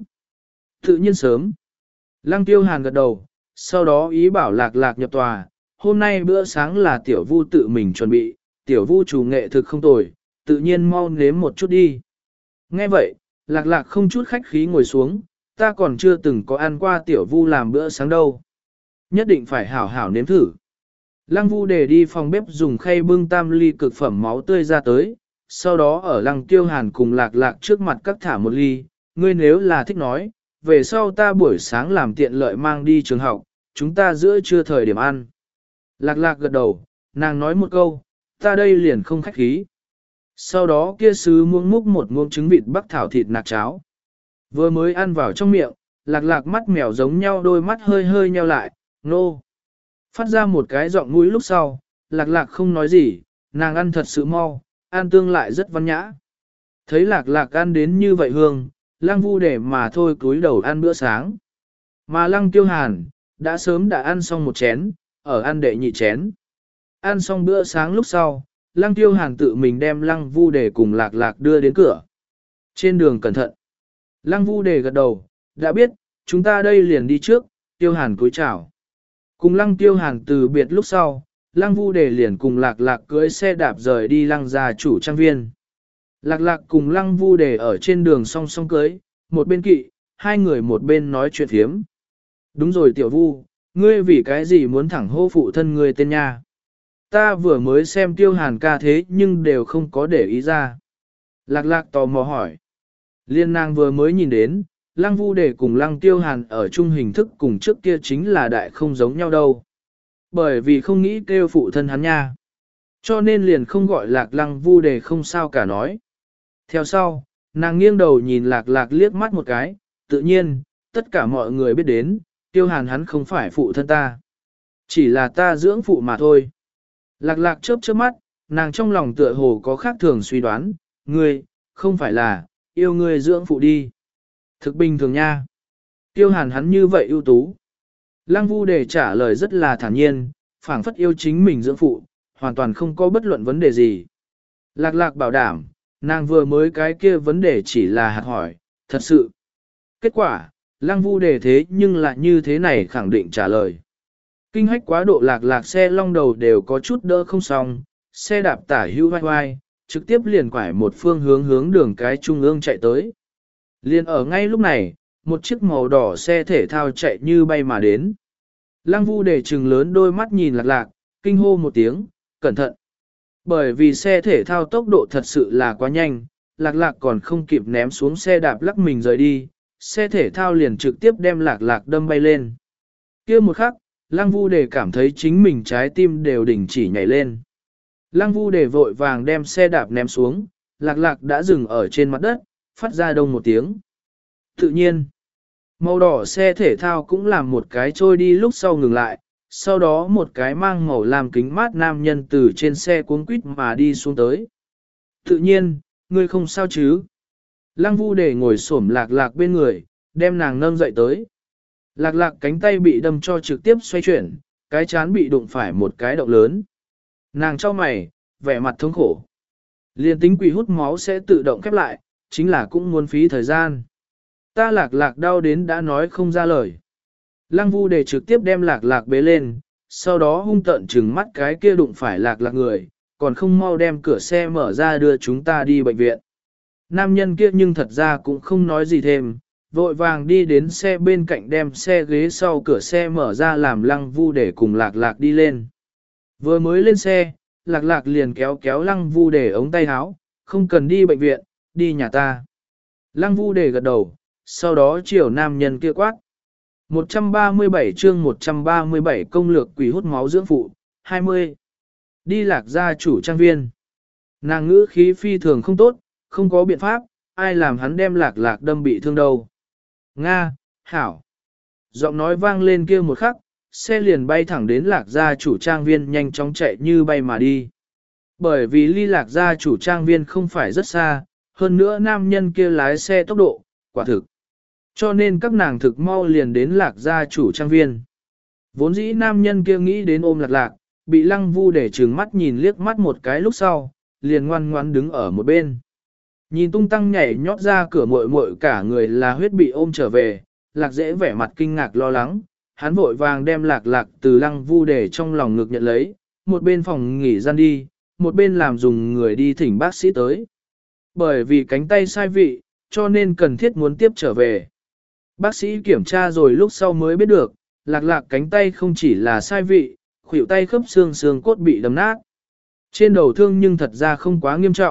Tự nhiên sớm. Lăng Tiêu Hàn gật đầu, sau đó ý bảo lạc lạc nhập tòa, hôm nay bữa sáng là tiểu Vu tự mình chuẩn bị, tiểu Vu chủ nghệ thực không tồi, tự nhiên mau nếm một chút đi. Nghe vậy, lạc lạc không chút khách khí ngồi xuống, ta còn chưa từng có ăn qua tiểu Vu làm bữa sáng đâu. Nhất định phải hảo hảo nếm thử. Lăng Vu Đề đi phòng bếp dùng khay bưng tam ly cực phẩm máu tươi ra tới, sau đó ở lăng tiêu hàn cùng lạc lạc trước mặt các thả một ly, ngươi nếu là thích nói, về sau ta buổi sáng làm tiện lợi mang đi trường học, chúng ta giữa trưa thời điểm ăn. Lạc lạc gật đầu, nàng nói một câu, ta đây liền không khách khí. Sau đó kia sứ muỗng múc một muỗng trứng vịt bắc thảo thịt nạc cháo. Vừa mới ăn vào trong miệng, lạc lạc mắt mèo giống nhau đôi mắt hơi hơi nheo lại, nô. Phát ra một cái giọng mũi lúc sau, lạc lạc không nói gì, nàng ăn thật sự mau, ăn tương lại rất văn nhã. Thấy lạc lạc ăn đến như vậy hương, lăng vu để mà thôi cúi đầu ăn bữa sáng. Mà lăng tiêu hàn, đã sớm đã ăn xong một chén, ở ăn đệ nhị chén. Ăn xong bữa sáng lúc sau, lăng tiêu hàn tự mình đem lăng vu để cùng lạc lạc đưa đến cửa. Trên đường cẩn thận. Lăng vu để gật đầu, đã biết, chúng ta đây liền đi trước, tiêu hàn cúi chào. Cùng lăng tiêu hàn từ biệt lúc sau, lăng vu để liền cùng lạc lạc cưỡi xe đạp rời đi lăng gia chủ trang viên. Lạc lạc cùng lăng vu để ở trên đường song song cưới, một bên kỵ, hai người một bên nói chuyện phiếm. Đúng rồi tiểu vu, ngươi vì cái gì muốn thẳng hô phụ thân ngươi tên nha? Ta vừa mới xem tiêu hàn ca thế nhưng đều không có để ý ra. Lạc lạc tò mò hỏi. Liên nàng vừa mới nhìn đến, lăng vu để cùng lăng tiêu hàn ở chung hình thức cùng trước kia chính là đại không giống nhau đâu. Bởi vì không nghĩ kêu phụ thân hắn nha. Cho nên liền không gọi lạc lăng vu để không sao cả nói. Theo sau, nàng nghiêng đầu nhìn lạc lạc liếc mắt một cái, tự nhiên, tất cả mọi người biết đến, tiêu hàn hắn không phải phụ thân ta. Chỉ là ta dưỡng phụ mà thôi. Lạc lạc chớp chớp mắt, nàng trong lòng tựa hồ có khác thường suy đoán, ngươi, không phải là, yêu ngươi dưỡng phụ đi. Thực bình thường nha. Tiêu hàn hắn như vậy ưu tú. Lăng vu để trả lời rất là thản nhiên, phảng phất yêu chính mình dưỡng phụ, hoàn toàn không có bất luận vấn đề gì. Lạc lạc bảo đảm, nàng vừa mới cái kia vấn đề chỉ là hạt hỏi, thật sự. Kết quả, lăng vu để thế nhưng lại như thế này khẳng định trả lời. Kinh hách quá độ lạc lạc xe long đầu đều có chút đỡ không xong, xe đạp tả hưu vai vai, trực tiếp liền quải một phương hướng hướng đường cái trung ương chạy tới. Liền ở ngay lúc này, một chiếc màu đỏ xe thể thao chạy như bay mà đến. Lăng vu để trừng lớn đôi mắt nhìn lạc lạc, kinh hô một tiếng, cẩn thận. Bởi vì xe thể thao tốc độ thật sự là quá nhanh, lạc lạc còn không kịp ném xuống xe đạp lắc mình rời đi, xe thể thao liền trực tiếp đem lạc lạc đâm bay lên. Kia một khắc, Lăng vu để cảm thấy chính mình trái tim đều đình chỉ nhảy lên. Lăng vu để vội vàng đem xe đạp ném xuống, lạc lạc đã dừng ở trên mặt đất, phát ra đông một tiếng. Tự nhiên, màu đỏ xe thể thao cũng làm một cái trôi đi lúc sau ngừng lại, sau đó một cái mang màu làm kính mát nam nhân từ trên xe cuống quýt mà đi xuống tới. Tự nhiên, ngươi không sao chứ? Lăng vu để ngồi xổm lạc lạc bên người, đem nàng nâng dậy tới. Lạc lạc cánh tay bị đâm cho trực tiếp xoay chuyển, cái chán bị đụng phải một cái động lớn. Nàng cho mày, vẻ mặt thống khổ. Liên tính quỷ hút máu sẽ tự động khép lại, chính là cũng muốn phí thời gian. Ta lạc lạc đau đến đã nói không ra lời. Lăng vu để trực tiếp đem lạc lạc bế lên, sau đó hung tợn trừng mắt cái kia đụng phải lạc lạc người, còn không mau đem cửa xe mở ra đưa chúng ta đi bệnh viện. Nam nhân kia nhưng thật ra cũng không nói gì thêm, vội vàng đi đến xe bên cạnh đem xe ghế sau cửa xe mở ra làm lăng vu để cùng lạc lạc đi lên. Vừa mới lên xe, lạc lạc liền kéo kéo lăng vu để ống tay áo, không cần đi bệnh viện, đi nhà ta. Lăng vu để gật đầu, sau đó chiều nam nhân kia quát. một trăm ba mươi bảy chương một trăm ba mươi bảy công lược quỷ hút máu dưỡng phụ, hai mươi. Đi lạc gia chủ trang viên. Nàng ngữ khí phi thường không tốt, không có biện pháp, ai làm hắn đem lạc lạc đâm bị thương đâu. Nga, hảo. Giọng nói vang lên kia một khắc, xe liền bay thẳng đến lạc gia chủ trang viên nhanh chóng chạy như bay mà đi. Bởi vì ly lạc gia chủ trang viên không phải rất xa, hơn nữa nam nhân kia lái xe tốc độ, quả thực. Cho nên các nàng thực mau liền đến lạc gia chủ trang viên. Vốn dĩ nam nhân kia nghĩ đến ôm lạc lạc, bị lăng vu để trừng mắt nhìn liếc mắt một cái lúc sau, liền ngoan ngoãn đứng ở một bên. Nhìn tung tăng nhảy nhót ra cửa muội muội cả người là huyết bị ôm trở về, lạc dễ vẻ mặt kinh ngạc lo lắng, hắn vội vàng đem lạc lạc từ lăng vu để trong lòng ngực nhận lấy, một bên phòng nghỉ gian đi, một bên làm dùng người đi thỉnh bác sĩ tới. Bởi vì cánh tay sai vị, cho nên cần thiết muốn tiếp trở về. Bác sĩ kiểm tra rồi lúc sau mới biết được, lạc lạc cánh tay không chỉ là sai vị, khuỷu tay khớp xương xương cốt bị đâm nát. Trên đầu thương nhưng thật ra không quá nghiêm trọng,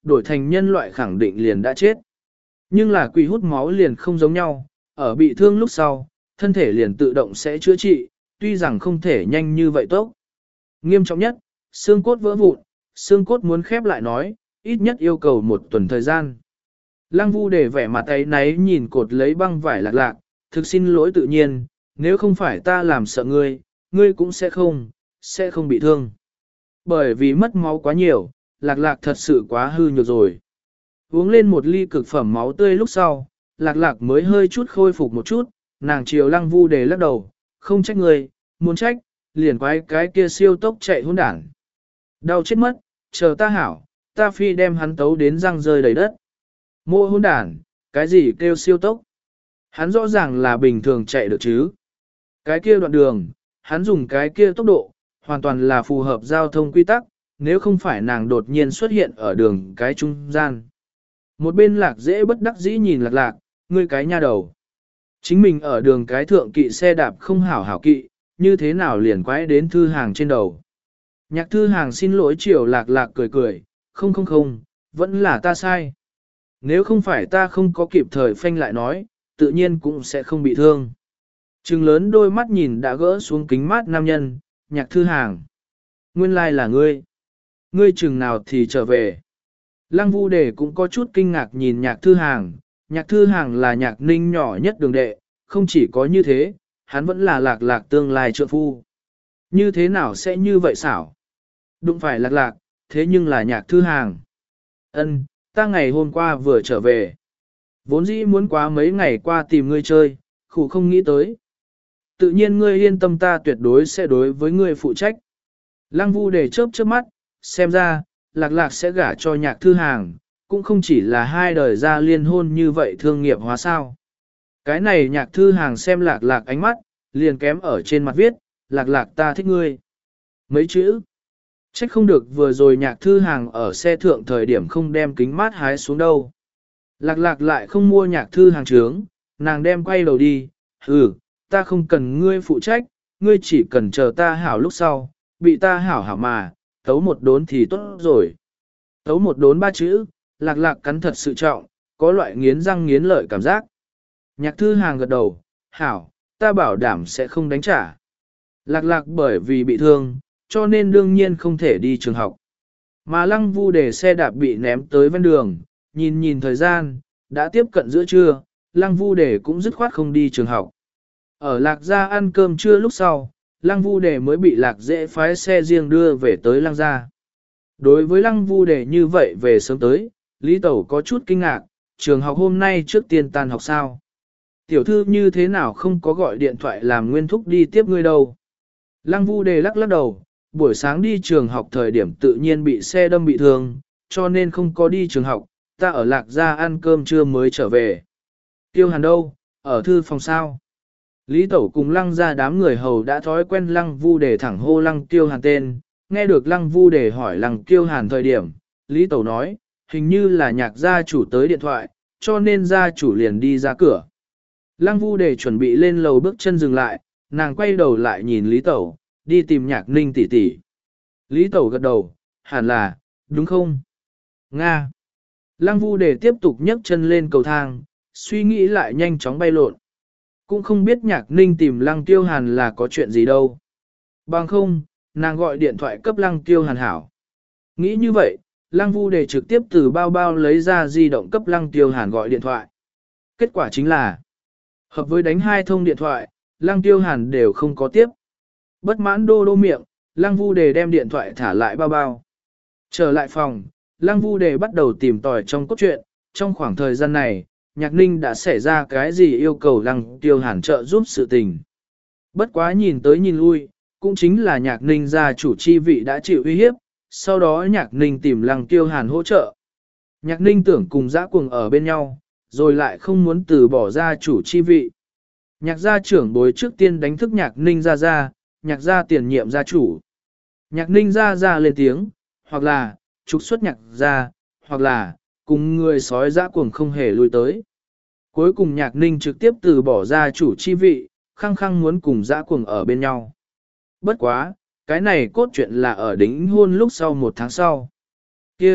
đổi thành nhân loại khẳng định liền đã chết. Nhưng là quỷ hút máu liền không giống nhau, ở bị thương lúc sau, thân thể liền tự động sẽ chữa trị, tuy rằng không thể nhanh như vậy tốt. Nghiêm trọng nhất, xương cốt vỡ vụn, xương cốt muốn khép lại nói, ít nhất yêu cầu một tuần thời gian. Lăng Vu để vẻ mặt ấy náy nhìn cột lấy băng vải lạc lạc, thực xin lỗi tự nhiên, nếu không phải ta làm sợ ngươi, ngươi cũng sẽ không, sẽ không bị thương. Bởi vì mất máu quá nhiều, lạc lạc thật sự quá hư nhược rồi. Uống lên một ly cực phẩm máu tươi lúc sau, lạc lạc mới hơi chút khôi phục một chút, nàng chiều Lăng Vu để lắc đầu, không trách ngươi, muốn trách, liền quái cái kia siêu tốc chạy hỗn đảng. Đau chết mất, chờ ta hảo, ta phi đem hắn tấu đến răng rơi đầy đất. Mô hỗn đản, cái gì kêu siêu tốc? Hắn rõ ràng là bình thường chạy được chứ. Cái kia đoạn đường, hắn dùng cái kia tốc độ, hoàn toàn là phù hợp giao thông quy tắc, nếu không phải nàng đột nhiên xuất hiện ở đường cái trung gian. Một bên lạc dễ bất đắc dĩ nhìn lạc lạc, ngươi cái nha đầu. Chính mình ở đường cái thượng kỵ xe đạp không hảo hảo kỵ, như thế nào liền quái đến thư hàng trên đầu. Nhạc thư hàng xin lỗi chiều lạc lạc cười cười, không không không, vẫn là ta sai. Nếu không phải ta không có kịp thời phanh lại nói, tự nhiên cũng sẽ không bị thương. Trừng lớn đôi mắt nhìn đã gỡ xuống kính mát nam nhân, nhạc thư hàng. Nguyên lai like là ngươi. Ngươi chừng nào thì trở về. Lăng Vu Đề cũng có chút kinh ngạc nhìn nhạc thư hàng. Nhạc thư hàng là nhạc ninh nhỏ nhất đường đệ, không chỉ có như thế, hắn vẫn là lạc lạc tương lai trượng phu. Như thế nào sẽ như vậy xảo? Đụng phải lạc lạc, thế nhưng là nhạc thư hàng. Ân, ta ngày hôm qua vừa trở về. Vốn dĩ muốn quá mấy ngày qua tìm ngươi chơi, khủ không nghĩ tới. Tự nhiên ngươi yên tâm ta tuyệt đối sẽ đối với ngươi phụ trách. Lăng Vu để chớp chớp mắt, xem ra, lạc lạc sẽ gả cho nhạc thư hàng, cũng không chỉ là hai đời ra liên hôn như vậy thương nghiệp hóa sao. Cái này nhạc thư hàng xem lạc lạc ánh mắt, liền kém ở trên mặt viết, lạc lạc ta thích ngươi. Mấy chữ. Trách không được vừa rồi nhạc thư hàng ở xe thượng thời điểm không đem kính mát hái xuống đâu. Lạc lạc lại không mua nhạc thư hàng trướng, nàng đem quay đầu đi, ừ, ta không cần ngươi phụ trách, ngươi chỉ cần chờ ta hảo lúc sau, bị ta hảo hảo mà, tấu một đốn thì tốt rồi. Tấu một đốn ba chữ, lạc lạc cắn thật sự trọng, có loại nghiến răng nghiến lợi cảm giác. Nhạc thư hàng gật đầu, hảo, ta bảo đảm sẽ không đánh trả. Lạc lạc bởi vì bị thương, cho nên đương nhiên không thể đi trường học. Mà Lăng Vu để xe đạp bị ném tới ven đường, nhìn nhìn thời gian, đã tiếp cận giữa trưa, Lăng Vu để cũng dứt khoát không đi trường học. Ở Lạc Gia ăn cơm trưa lúc sau, Lăng Vu để mới bị Lạc Dễ phái xe riêng đưa về tới Lăng Gia. Đối với Lăng Vu để như vậy về sớm tới, Lý Tẩu có chút kinh ngạc, trường học hôm nay trước tiên tan học sao? Tiểu thư như thế nào không có gọi điện thoại làm Nguyên Thúc đi tiếp ngươi đâu? Lăng Vu để lắc lắc đầu, buổi sáng đi trường học thời điểm tự nhiên bị xe đâm bị thương, cho nên không có đi trường học, ta ở Lạc Gia ăn cơm trưa mới trở về. Tiêu Hàn đâu, ở thư phòng sao? Lý Tẩu cùng Lăng Gia đám người hầu đã thói quen Lăng Vu để thẳng hô Lăng Tiêu Hàn tên, nghe được Lăng Vu để hỏi Lăng Tiêu Hàn thời điểm, Lý Tẩu nói, hình như là nhạc gia chủ tới điện thoại, cho nên gia chủ liền đi ra cửa. Lăng Vu để chuẩn bị lên lầu bước chân dừng lại, nàng quay đầu lại nhìn Lý Tẩu, đi tìm nhạc ninh tỷ tỷ. Lý Tẩu gật đầu, hẳn là, đúng không? Nga. Lăng Vu để tiếp tục nhấc chân lên cầu thang, suy nghĩ lại nhanh chóng bay lộn. Cũng không biết nhạc ninh tìm Lăng Tiêu Hàn là có chuyện gì đâu. Bằng không, nàng gọi điện thoại cấp Lăng Tiêu Hàn hảo. Nghĩ như vậy, Lăng Vu để trực tiếp từ bao bao lấy ra di động cấp Lăng Tiêu Hàn gọi điện thoại. Kết quả chính là, hợp với đánh hai thông điện thoại, Lăng Tiêu Hàn đều không có tiếp. Bất mãn đô đô miệng, Lăng Vu Đề đem điện thoại thả lại bao bao. Trở lại phòng, Lăng Vu Đề bắt đầu tìm tòi trong cốt truyện, trong khoảng thời gian này, Nhạc Ninh đã xảy ra cái gì yêu cầu Lăng Tiêu Hàn trợ giúp sự tình. Bất quá nhìn tới nhìn lui, cũng chính là Nhạc Ninh gia chủ chi vị đã chịu uy hiếp, sau đó Nhạc Ninh tìm Lăng Tiêu Hàn hỗ trợ. Nhạc Ninh tưởng cùng dã cuồng ở bên nhau, rồi lại không muốn từ bỏ gia chủ chi vị. Nhạc gia trưởng bối trước tiên đánh thức Nhạc Ninh ra ra, Nhạc gia tiền nhiệm gia chủ. Nhạc Ninh ra ra lên tiếng, hoặc là, trục xuất nhạc gia, hoặc là, cùng người sói dã cuồng không hề lui tới. Cuối cùng Nhạc Ninh trực tiếp từ bỏ gia chủ chi vị, khăng khăng muốn cùng dã cuồng ở bên nhau. Bất quá, cái này cốt truyện là ở đính hôn lúc sau một tháng sau. Kia,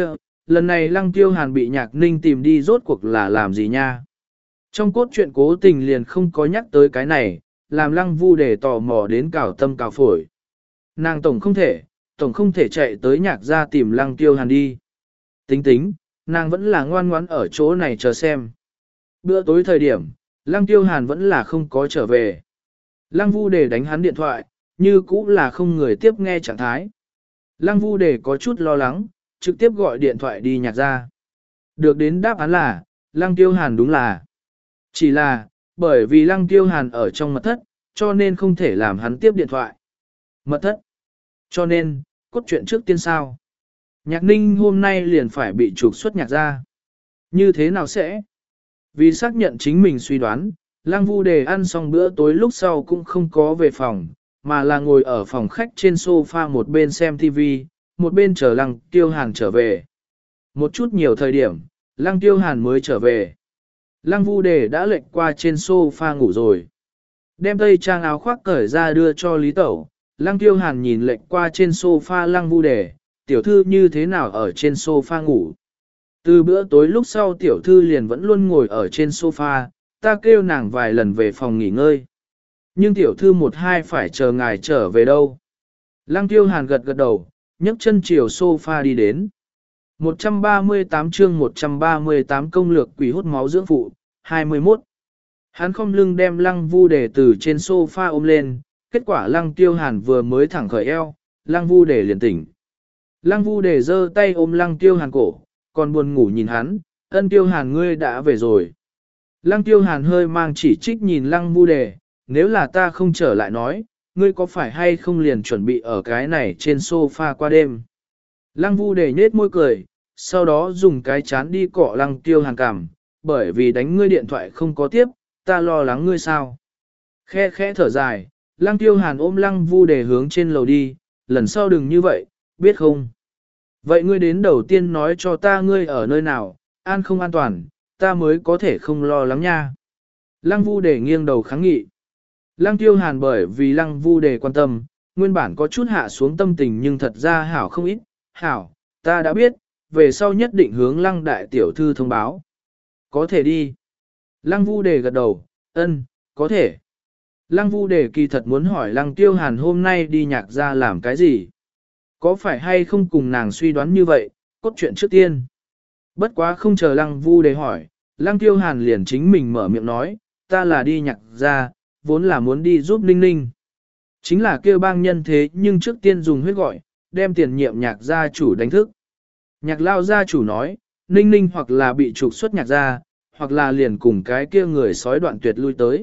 lần này lăng tiêu hàn bị nhạc ninh tìm đi rốt cuộc là làm gì nha? Trong cốt truyện cố tình liền không có nhắc tới cái này, làm lăng vu để tò mò đến cào tâm cào phổi. Nàng tổng không thể, tổng không thể chạy tới nhạc ra tìm lăng tiêu hàn đi. Tính tính, nàng vẫn là ngoan ngoãn ở chỗ này chờ xem. Bữa tối thời điểm, lăng tiêu hàn vẫn là không có trở về. Lăng vu để đánh hắn điện thoại, như cũ là không người tiếp nghe trạng thái. Lăng vu để có chút lo lắng, trực tiếp gọi điện thoại đi nhạc ra. Được đến đáp án là, lăng tiêu hàn đúng là. Chỉ là, bởi vì lăng tiêu hàn ở trong mật thất, cho nên không thể làm hắn tiếp điện thoại. Mật thất. Cho nên, cốt truyện trước tiên sao. Nhạc ninh hôm nay liền phải bị trục xuất nhạc ra. Như thế nào sẽ? Vì xác nhận chính mình suy đoán, lăng vu đề ăn xong bữa tối lúc sau cũng không có về phòng, mà là ngồi ở phòng khách trên sofa một bên xem ti vi, một bên chờ lăng tiêu hàn trở về. Một chút nhiều thời điểm, lăng tiêu hàn mới trở về. Lăng vu đề đã lệnh qua trên sofa ngủ rồi. Đem tây trang áo khoác cởi ra đưa cho Lý Tẩu, lăng tiêu hàn nhìn lệnh qua trên sofa lăng vu đề, tiểu thư như thế nào ở trên sofa ngủ. Từ bữa tối lúc sau tiểu thư liền vẫn luôn ngồi ở trên sofa, ta kêu nàng vài lần về phòng nghỉ ngơi. Nhưng tiểu thư một hai phải chờ ngài trở về đâu. Lăng tiêu hàn gật gật đầu, nhấc chân chiều sofa đi đến. một trăm ba mươi tám chương một trăm ba mươi tám công lược quỷ hút máu dưỡng phụ, hai mươi mốt. Hắn không lưng đem lăng vu đề từ trên sofa ôm lên, kết quả lăng tiêu hàn vừa mới thẳng khởi eo, lăng vu đề liền tỉnh. Lăng vu đề giơ tay ôm lăng tiêu hàn cổ, còn buồn ngủ nhìn hắn, ân tiêu hàn ngươi đã về rồi. Lăng tiêu hàn hơi mang chỉ trích nhìn lăng vu đề, nếu là ta không trở lại nói, ngươi có phải hay không liền chuẩn bị ở cái này trên sofa qua đêm. Lăng vu đề nhết môi cười, sau đó dùng cái chán đi cọ lăng tiêu hàn cằm, bởi vì đánh ngươi điện thoại không có tiếp, ta lo lắng ngươi sao. Khe khẽ thở dài, lăng tiêu hàn ôm lăng vu đề hướng trên lầu đi, lần sau đừng như vậy, biết không? Vậy ngươi đến đầu tiên nói cho ta ngươi ở nơi nào, an không an toàn, ta mới có thể không lo lắng nha. Lăng vu đề nghiêng đầu kháng nghị. Lăng tiêu hàn bởi vì lăng vu đề quan tâm, nguyên bản có chút hạ xuống tâm tình nhưng thật ra hảo không ít. Hảo, ta đã biết, về sau nhất định hướng lăng đại tiểu thư thông báo. Có thể đi. Lăng vu đề gật đầu, ân, có thể. Lăng vu đề kỳ thật muốn hỏi lăng tiêu hàn hôm nay đi nhạc ra làm cái gì. Có phải hay không cùng nàng suy đoán như vậy, cốt truyện trước tiên. Bất quá không chờ lăng vu đề hỏi, lăng tiêu hàn liền chính mình mở miệng nói, ta là đi nhạc ra, vốn là muốn đi giúp Ninh Ninh. Chính là kêu bang nhân thế nhưng trước tiên dùng huyết gọi, đem tiền nhiệm nhạc gia chủ đánh thức. Nhạc lao gia chủ nói, Ninh Ninh hoặc là bị trục xuất nhạc gia, hoặc là liền cùng cái kia người sói đoạn tuyệt lui tới.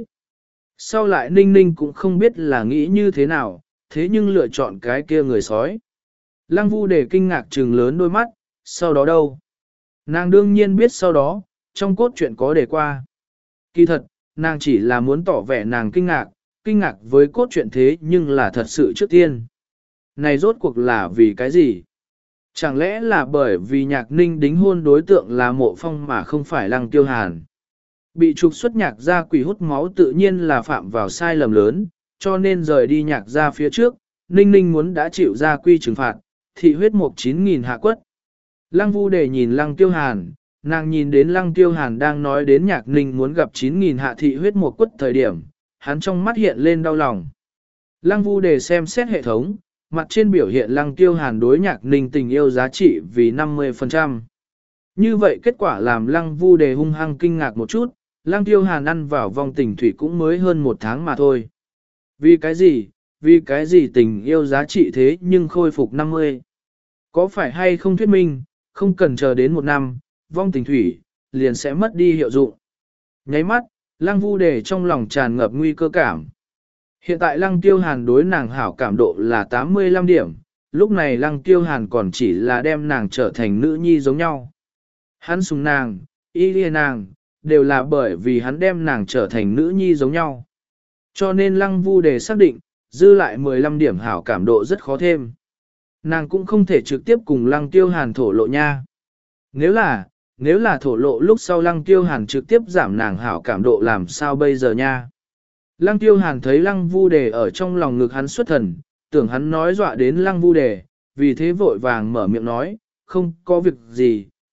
Sau lại Ninh Ninh cũng không biết là nghĩ như thế nào, thế nhưng lựa chọn cái kia người sói. Lăng vu để kinh ngạc trừng lớn đôi mắt, sau đó đâu? Nàng đương nhiên biết sau đó, trong cốt truyện có đề qua. Kỳ thật, nàng chỉ là muốn tỏ vẻ nàng kinh ngạc, kinh ngạc với cốt truyện thế nhưng là thật sự trước tiên. Này rốt cuộc là vì cái gì? Chẳng lẽ là bởi vì nhạc ninh đính hôn đối tượng là mộ phong mà không phải lăng tiêu hàn? Bị trục xuất nhạc ra quỷ hút máu tự nhiên là phạm vào sai lầm lớn, cho nên rời đi nhạc ra phía trước, ninh ninh muốn đã chịu ra quy trừng phạt, thị huyết mục chín nghìn hạ quất. Lăng vu để nhìn lăng tiêu hàn, nàng nhìn đến lăng tiêu hàn đang nói đến nhạc ninh muốn gặp chín nghìn hạ thị huyết mục quất thời điểm, hắn trong mắt hiện lên đau lòng. Lăng vu để xem xét hệ thống, mặt trên biểu hiện lăng tiêu hàn đối nhạc ninh tình yêu giá trị vì năm mươi phần trăm. Như vậy kết quả làm lăng vu đề hung hăng kinh ngạc một chút, lăng tiêu hàn ăn vào vòng tình thủy cũng mới hơn một tháng mà thôi. Vì cái gì, vì cái gì tình yêu giá trị thế nhưng khôi phục năm mươi. Có phải hay không thuyết minh, không cần chờ đến một năm, vong tình thủy, liền sẽ mất đi hiệu dụng. Nháy mắt, lăng vu đề trong lòng tràn ngập nguy cơ cảm. Hiện tại lăng tiêu hàn đối nàng hảo cảm độ là tám mươi lăm điểm, lúc này lăng tiêu hàn còn chỉ là đem nàng trở thành nữ nhi giống nhau. Hắn sùng nàng, y lìa nàng, đều là bởi vì hắn đem nàng trở thành nữ nhi giống nhau. Cho nên lăng vu đề xác định, dư lại mười lăm điểm hảo cảm độ rất khó thêm. Nàng cũng không thể trực tiếp cùng lăng tiêu hàn thổ lộ nha. Nếu là, nếu là thổ lộ lúc sau lăng tiêu hàn trực tiếp giảm nàng hảo cảm độ làm sao bây giờ nha. Lăng tiêu hàn thấy lăng vu đề ở trong lòng ngực hắn xuất thần, tưởng hắn nói dọa đến lăng vu đề, vì thế vội vàng mở miệng nói, không có việc gì,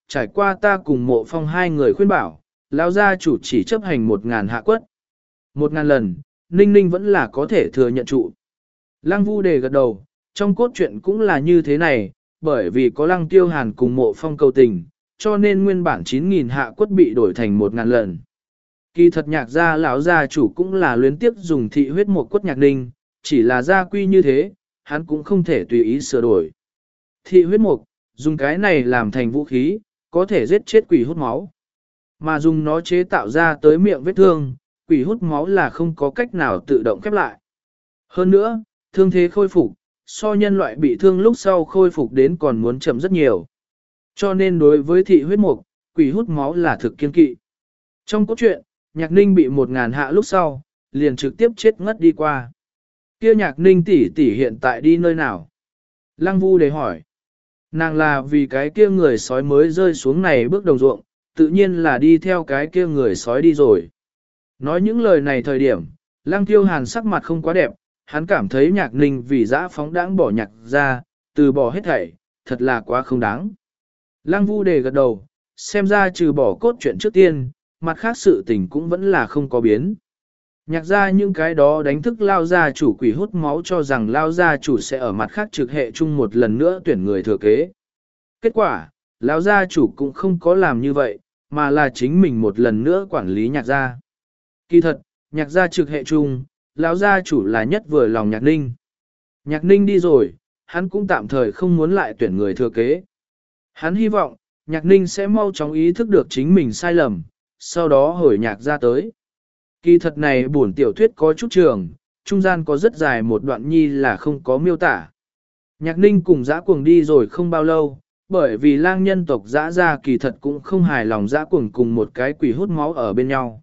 trải qua ta cùng mộ phong hai người khuyên bảo, lão gia chủ chỉ chấp hành một ngàn hạ quất. Một ngàn lần, Ninh Ninh vẫn là có thể thừa nhận trụ. Lăng Vu Đề gật đầu, trong cốt truyện cũng là như thế này, bởi vì có Lăng Tiêu Hàn cùng mộ phong cầu tình, cho nên nguyên bản chín nghìn hạ quất bị đổi thành một ngàn lần. Kỳ thật nhạc gia lão gia chủ cũng là luyến tiếp dùng thị huyết một quất nhạc ninh, chỉ là gia quy như thế, hắn cũng không thể tùy ý sửa đổi. Thị huyết mục, dùng cái này làm thành vũ khí, có thể giết chết quỷ hút máu. Mà dùng nó chế tạo ra tới miệng vết thương, quỷ hút máu là không có cách nào tự động khép lại. Hơn nữa, thương thế khôi phục, so nhân loại bị thương lúc sau khôi phục đến còn muốn chậm rất nhiều. Cho nên đối với thị huyết mục, quỷ hút máu là thực kiên kỵ. Trong cốt truyện, Nhạc Ninh bị một ngàn hạ lúc sau, liền trực tiếp chết ngất đi qua. Kia Nhạc Ninh tỷ tỷ hiện tại đi nơi nào? Lăng Vu Đề hỏi. Nàng là vì cái kia người sói mới rơi xuống này bước đồng ruộng, tự nhiên là đi theo cái kia người sói đi rồi. Nói những lời này thời điểm, Lăng Tiêu Hàn sắc mặt không quá đẹp, hắn cảm thấy Nhạc Ninh vì dã phóng đãng bỏ nhạc ra, từ bỏ hết thảy, thật là quá không đáng. Lăng Vu Đề gật đầu, xem ra trừ bỏ cốt truyện trước tiên, mặt khác sự tình cũng vẫn là không có biến. Nhạc ra những cái đó đánh thức lao gia chủ quỷ hút máu cho rằng lao gia chủ sẽ ở mặt khác trực hệ chung một lần nữa tuyển người thừa kế. Kết quả, lao gia chủ cũng không có làm như vậy, mà là chính mình một lần nữa quản lý nhạc gia. Kỳ thật, nhạc gia trực hệ chung, lao gia chủ là nhất vừa lòng nhạc ninh. Nhạc ninh đi rồi, hắn cũng tạm thời không muốn lại tuyển người thừa kế. Hắn hy vọng, nhạc ninh sẽ mau chóng ý thức được chính mình sai lầm, sau đó hồi nhạc ra tới. Kỳ thật này buồn tiểu thuyết có chút trường, trung gian có rất dài một đoạn nhi là không có miêu tả. Nhạc ninh cùng dã cuồng đi rồi không bao lâu, bởi vì lang nhân tộc dã ra kỳ thật cũng không hài lòng dã cuồng cùng một cái quỷ hút máu ở bên nhau.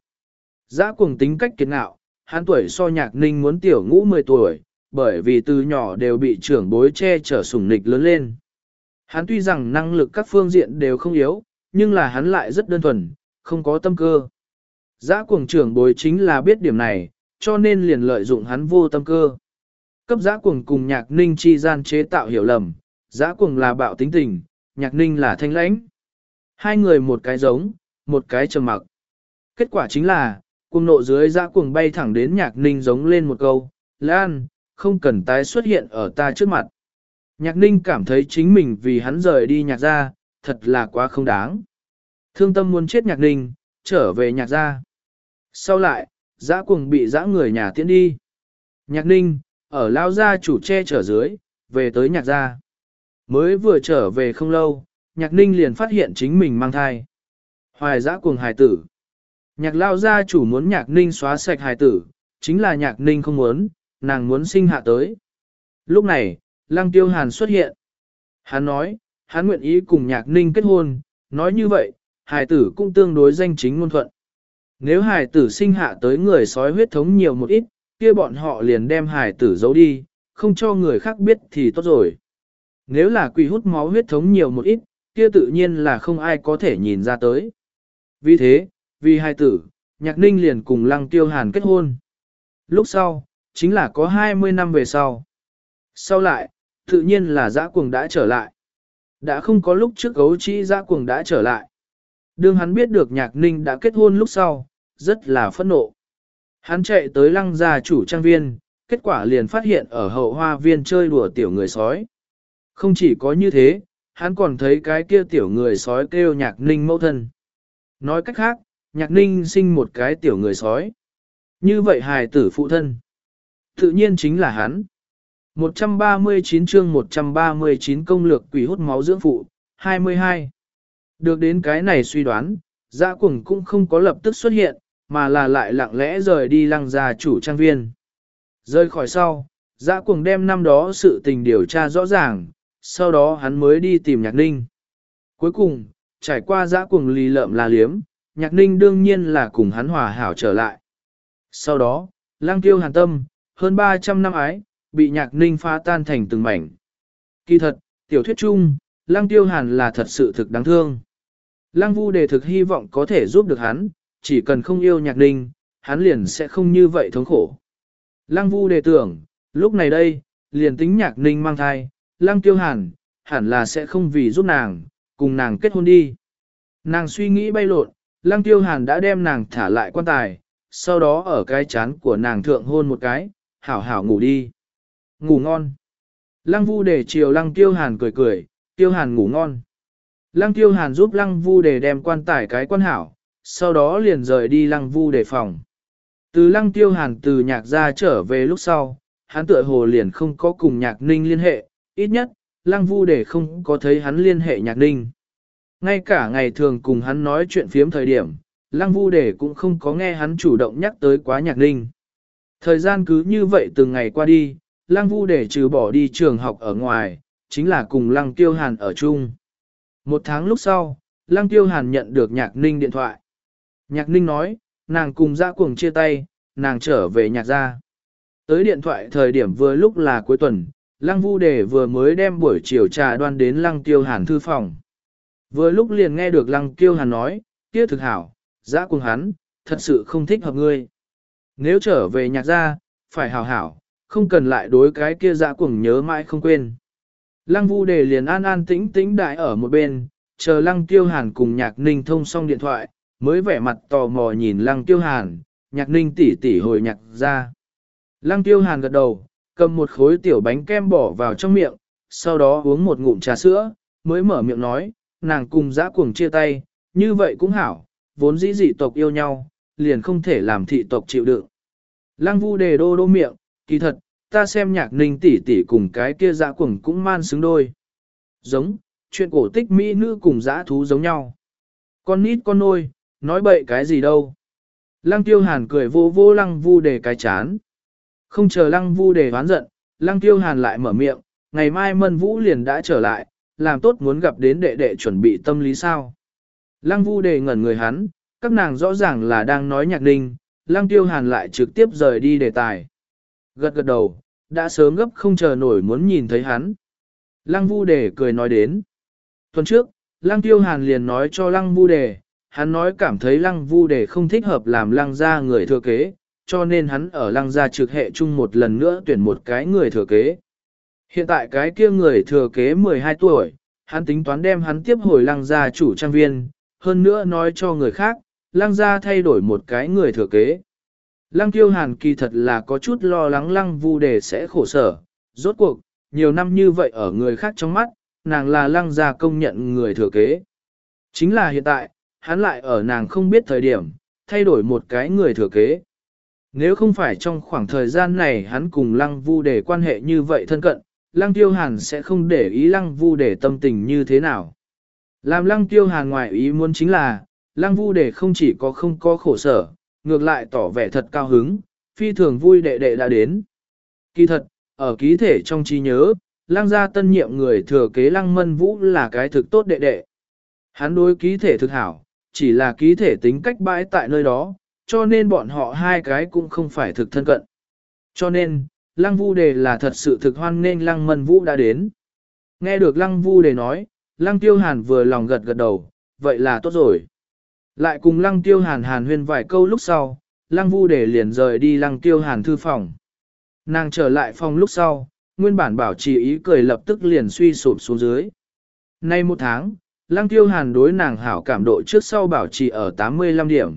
Dã cuồng tính cách kiệt ngạo, hắn tuổi so nhạc ninh muốn tiểu ngũ mười tuổi, bởi vì từ nhỏ đều bị trưởng bối che chở sủng nịch lớn lên. Hắn tuy rằng năng lực các phương diện đều không yếu, nhưng là hắn lại rất đơn thuần, không có tâm cơ. Dã cuồng trưởng bối chính là biết điểm này, cho nên liền lợi dụng hắn vô tâm cơ. Cấp dã cuồng cùng nhạc ninh chi gian chế tạo hiểu lầm, dã cuồng là bạo tính tình, nhạc ninh là thanh lãnh. Hai người một cái giống, một cái trầm mặc. Kết quả chính là, cuồng nộ dưới dã cuồng bay thẳng đến nhạc ninh giống lên một câu, Lan, không cần tái xuất hiện ở ta trước mặt. Nhạc ninh cảm thấy chính mình vì hắn rời đi nhạc ra, thật là quá không đáng. Thương tâm muốn chết nhạc ninh, trở về nhạc ra. Sau lại, dã cuồng bị dã người nhà tiễn đi. Nhạc ninh, ở lao gia chủ che chở dưới, về tới nhạc gia. Mới vừa trở về không lâu, nhạc ninh liền phát hiện chính mình mang thai. Hoài dã cuồng hài tử. Nhạc lao gia chủ muốn nhạc ninh xóa sạch hài tử, chính là nhạc ninh không muốn, nàng muốn sinh hạ tới. Lúc này, Lăng Tiêu Hàn xuất hiện. Hắn nói, hắn nguyện ý cùng nhạc ninh kết hôn, nói như vậy, hài tử cũng tương đối danh chính ngôn thuận. Nếu hài tử sinh hạ tới người sói huyết thống nhiều một ít, kia bọn họ liền đem hài tử giấu đi, không cho người khác biết thì tốt rồi. Nếu là quỷ hút máu huyết thống nhiều một ít, kia tự nhiên là không ai có thể nhìn ra tới. Vì thế, vì hài tử, nhạc ninh liền cùng Lăng Tiêu Hàn kết hôn. Lúc sau, chính là có hai mươi năm về sau. Sau lại, tự nhiên là dã cuồng đã trở lại. Đã không có lúc trước gấu trĩ dã cuồng đã trở lại. Đương hắn biết được nhạc ninh đã kết hôn lúc sau, rất là phẫn nộ. Hắn chạy tới Lăng gia chủ trang viên, kết quả liền phát hiện ở hậu hoa viên chơi đùa tiểu người sói. Không chỉ có như thế, hắn còn thấy cái kia tiểu người sói kêu nhạc ninh mẫu thân. Nói cách khác, nhạc ninh sinh một cái tiểu người sói. Như vậy hài tử phụ thân. Tự nhiên chính là hắn. một trăm ba mươi chín chương một trăm ba mươi chín công lược quỷ hút máu dưỡng phụ, hai mươi hai. Được đến cái này suy đoán, dã cuồng cũng không có lập tức xuất hiện, mà là lại lặng lẽ rời đi Lăng gia chủ trang viên. Rời khỏi sau, dã cuồng đem năm đó sự tình điều tra rõ ràng, sau đó hắn mới đi tìm nhạc ninh. Cuối cùng, trải qua dã cuồng lì lợm la liếm, nhạc ninh đương nhiên là cùng hắn hòa hảo trở lại. Sau đó, Lăng Tiêu Hàn tâm, hơn ba trăm năm ái, bị nhạc ninh phá tan thành từng mảnh. Kỳ thật, tiểu thuyết chung, Lăng Tiêu Hàn là thật sự thực đáng thương. Lăng Vu Đề thực hy vọng có thể giúp được hắn, chỉ cần không yêu nhạc ninh, hắn liền sẽ không như vậy thống khổ. Lăng Vu Đề tưởng, lúc này đây, liền tính nhạc ninh mang thai, Lăng Tiêu Hàn, hẳn là sẽ không vì giúp nàng, cùng nàng kết hôn đi. Nàng suy nghĩ bay lộn, lăng tiêu hàn đã đem nàng thả lại quan tài, sau đó ở cái chán của nàng thượng hôn một cái, hảo hảo ngủ đi. Ngủ ngon. Lăng vu đề chiều lăng tiêu hàn cười cười, tiêu hàn ngủ ngon. Lăng tiêu hàn giúp lăng vu đề đem quan tài cái quan hảo, sau đó liền rời đi lăng vu đề phòng. Từ lăng tiêu hàn từ nhạc ra trở về lúc sau, hắn tựa hồ liền không có cùng nhạc ninh liên hệ, ít nhất, lăng vu đề không có thấy hắn liên hệ nhạc ninh. Ngay cả ngày thường cùng hắn nói chuyện phiếm thời điểm, lăng vu đề cũng không có nghe hắn chủ động nhắc tới quá nhạc ninh. Thời gian cứ như vậy từng ngày qua đi, lăng vu đề trừ bỏ đi trường học ở ngoài, chính là cùng lăng tiêu hàn ở chung. Một tháng lúc sau, lăng tiêu hàn nhận được nhạc ninh điện thoại. Nhạc ninh nói, nàng cùng dã cuồng chia tay, nàng trở về nhạc gia. Tới điện thoại thời điểm vừa lúc là cuối tuần, lăng vu đề vừa mới đem buổi chiều trà đoan đến lăng tiêu hàn thư phòng. Vừa lúc liền nghe được lăng tiêu hàn nói, kia thực hảo, dã cuồng hắn, thật sự không thích hợp ngươi. Nếu trở về nhạc gia, phải hảo hảo, không cần lại đối cái kia dã cuồng nhớ mãi không quên. Lăng vu đề liền an an tĩnh tĩnh đại ở một bên, chờ lăng tiêu hàn cùng nhạc ninh thông xong điện thoại, mới vẻ mặt tò mò nhìn lăng tiêu hàn, nhạc ninh tỉ tỉ hồi nhạc ra. Lăng tiêu hàn gật đầu, cầm một khối tiểu bánh kem bỏ vào trong miệng, sau đó uống một ngụm trà sữa, mới mở miệng nói, nàng cùng dã cuồng chia tay, như vậy cũng hảo, vốn dĩ dị tộc yêu nhau, liền không thể làm thị tộc chịu đựng. Lăng vu đề đô đô miệng, kỳ thật, ta xem nhạc ninh tỷ tỷ cùng cái kia dã cuồng cũng man xứng đôi. Giống, chuyện cổ tích mỹ nữ cùng dã thú giống nhau. Con nít con nôi, nói bậy cái gì đâu. Lăng tiêu hàn cười vô vô lăng vu đề cái chán. Không chờ lăng vu đề hoán giận, lăng tiêu hàn lại mở miệng, ngày mai mân vũ liền đã trở lại, làm tốt muốn gặp đến đệ đệ chuẩn bị tâm lý sao. Lăng vu đề ngẩn người hắn, các nàng rõ ràng là đang nói nhạc ninh, lăng tiêu hàn lại trực tiếp rời đi đề tài. Gật gật đầu, đã sớm gấp không chờ nổi muốn nhìn thấy hắn. Lăng vu đề cười nói đến. Tuần trước, lăng tiêu hàn liền nói cho lăng vu đề, hắn nói cảm thấy lăng vu đề không thích hợp làm lăng gia người thừa kế, cho nên hắn ở lăng gia trực hệ chung một lần nữa tuyển một cái người thừa kế. Hiện tại cái kia người thừa kế mười hai tuổi, hắn tính toán đem hắn tiếp hồi lăng gia chủ trang viên, hơn nữa nói cho người khác, lăng gia thay đổi một cái người thừa kế. Lăng tiêu hàn kỳ thật là có chút lo lắng lăng vu đề sẽ khổ sở, rốt cuộc, nhiều năm như vậy ở người khác trong mắt, nàng là lăng gia công nhận người thừa kế. Chính là hiện tại, hắn lại ở nàng không biết thời điểm, thay đổi một cái người thừa kế. Nếu không phải trong khoảng thời gian này hắn cùng lăng vu đề quan hệ như vậy thân cận, lăng tiêu hàn sẽ không để ý lăng vu đề tâm tình như thế nào. Làm lăng tiêu hàn ngoài ý muốn chính là, lăng vu đề không chỉ có không có khổ sở, ngược lại tỏ vẻ thật cao hứng, phi thường vui đệ đệ đã đến. Kỳ thật, ở ký thể trong trí nhớ, lăng gia tân nhiệm người thừa kế lăng mân vũ là cái thực tốt đệ đệ. Hắn đối ký thể thực hảo, chỉ là ký thể tính cách bãi tại nơi đó, cho nên bọn họ hai cái cũng không phải thực thân cận. Cho nên, lăng vu đề là thật sự thực hoan nên lăng mân vũ đã đến. Nghe được lăng vu đề nói, lăng tiêu hàn vừa lòng gật gật đầu, vậy là tốt rồi. Lại cùng lăng tiêu hàn hàn huyên vài câu lúc sau, lăng vu đề liền rời đi lăng tiêu hàn thư phòng. Nàng trở lại phòng lúc sau, nguyên bản bảo trì ý cười lập tức liền suy sụp xuống dưới. Nay một tháng, lăng tiêu hàn đối nàng hảo cảm độ trước sau bảo trì ở tám mươi lăm điểm.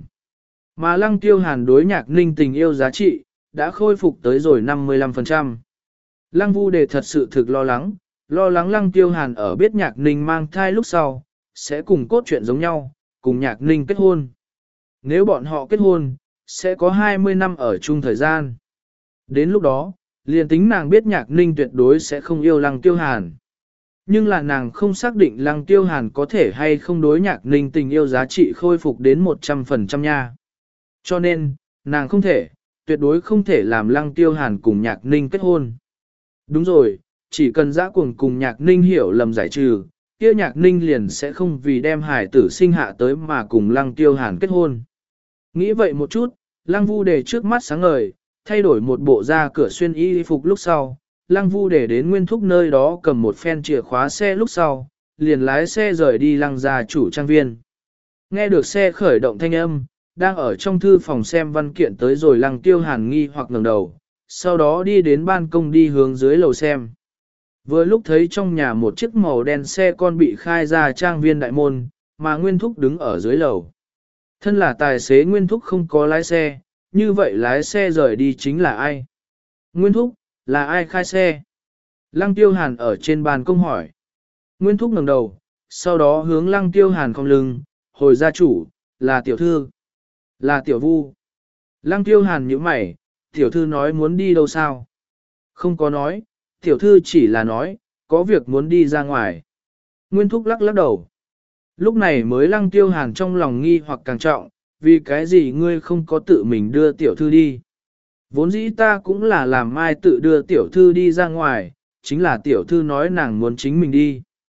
Mà lăng tiêu hàn đối nhạc ninh tình yêu giá trị, đã khôi phục tới rồi năm mươi lăm phần trăm. Lăng vu đề thật sự thực lo lắng, lo lắng lăng tiêu hàn ở biết nhạc ninh mang thai lúc sau, sẽ cùng cốt truyện giống nhau, cùng nhạc ninh kết hôn. Nếu bọn họ kết hôn, sẽ có hai mươi năm ở chung thời gian. Đến lúc đó, liền tính nàng biết nhạc ninh tuyệt đối sẽ không yêu lăng tiêu hàn. Nhưng là nàng không xác định lăng tiêu hàn có thể hay không đối nhạc ninh tình yêu giá trị khôi phục đến một trăm phần trăm nha. Cho nên, nàng không thể, tuyệt đối không thể làm lăng tiêu hàn cùng nhạc ninh kết hôn. Đúng rồi, chỉ cần dã cuồng cùng nhạc ninh hiểu lầm giải trừ, kia nhạc ninh liền sẽ không vì đem hải tử sinh hạ tới mà cùng lăng tiêu hàn kết hôn. Nghĩ vậy một chút, lăng vu đề trước mắt sáng ngời, thay đổi một bộ da cửa xuyên y phục lúc sau, lăng vu đề đến nguyên thúc nơi đó cầm một phen chìa khóa xe lúc sau, liền lái xe rời đi lăng gia chủ trang viên. Nghe được xe khởi động thanh âm, đang ở trong thư phòng xem văn kiện tới rồi lăng tiêu hàn nghi hoặc ngẩng đầu, sau đó đi đến ban công đi hướng dưới lầu xem. Vừa lúc thấy trong nhà một chiếc màu đen xe con bị khai ra trang viên đại môn, mà Nguyên Thúc đứng ở dưới lầu. Thân là tài xế Nguyên Thúc không có lái xe, như vậy lái xe rời đi chính là ai? Nguyên Thúc, là ai khai xe? Lăng Tiêu Hàn ở trên bàn công hỏi. Nguyên Thúc ngẩng đầu, sau đó hướng Lăng Tiêu Hàn cong lưng, hồi gia chủ, là tiểu thư, là tiểu vu. Lăng Tiêu Hàn nhíu mày, tiểu thư nói muốn đi đâu sao? Không có nói, tiểu thư chỉ là nói, có việc muốn đi ra ngoài. Nguyên Thúc lắc lắc đầu. Lúc này mới Lăng Tiêu Hàn trong lòng nghi hoặc càng trọng, vì cái gì ngươi không có tự mình đưa tiểu thư đi? Vốn dĩ ta cũng là làm mai tự đưa tiểu thư đi ra ngoài, chính là tiểu thư nói nàng muốn chính mình đi.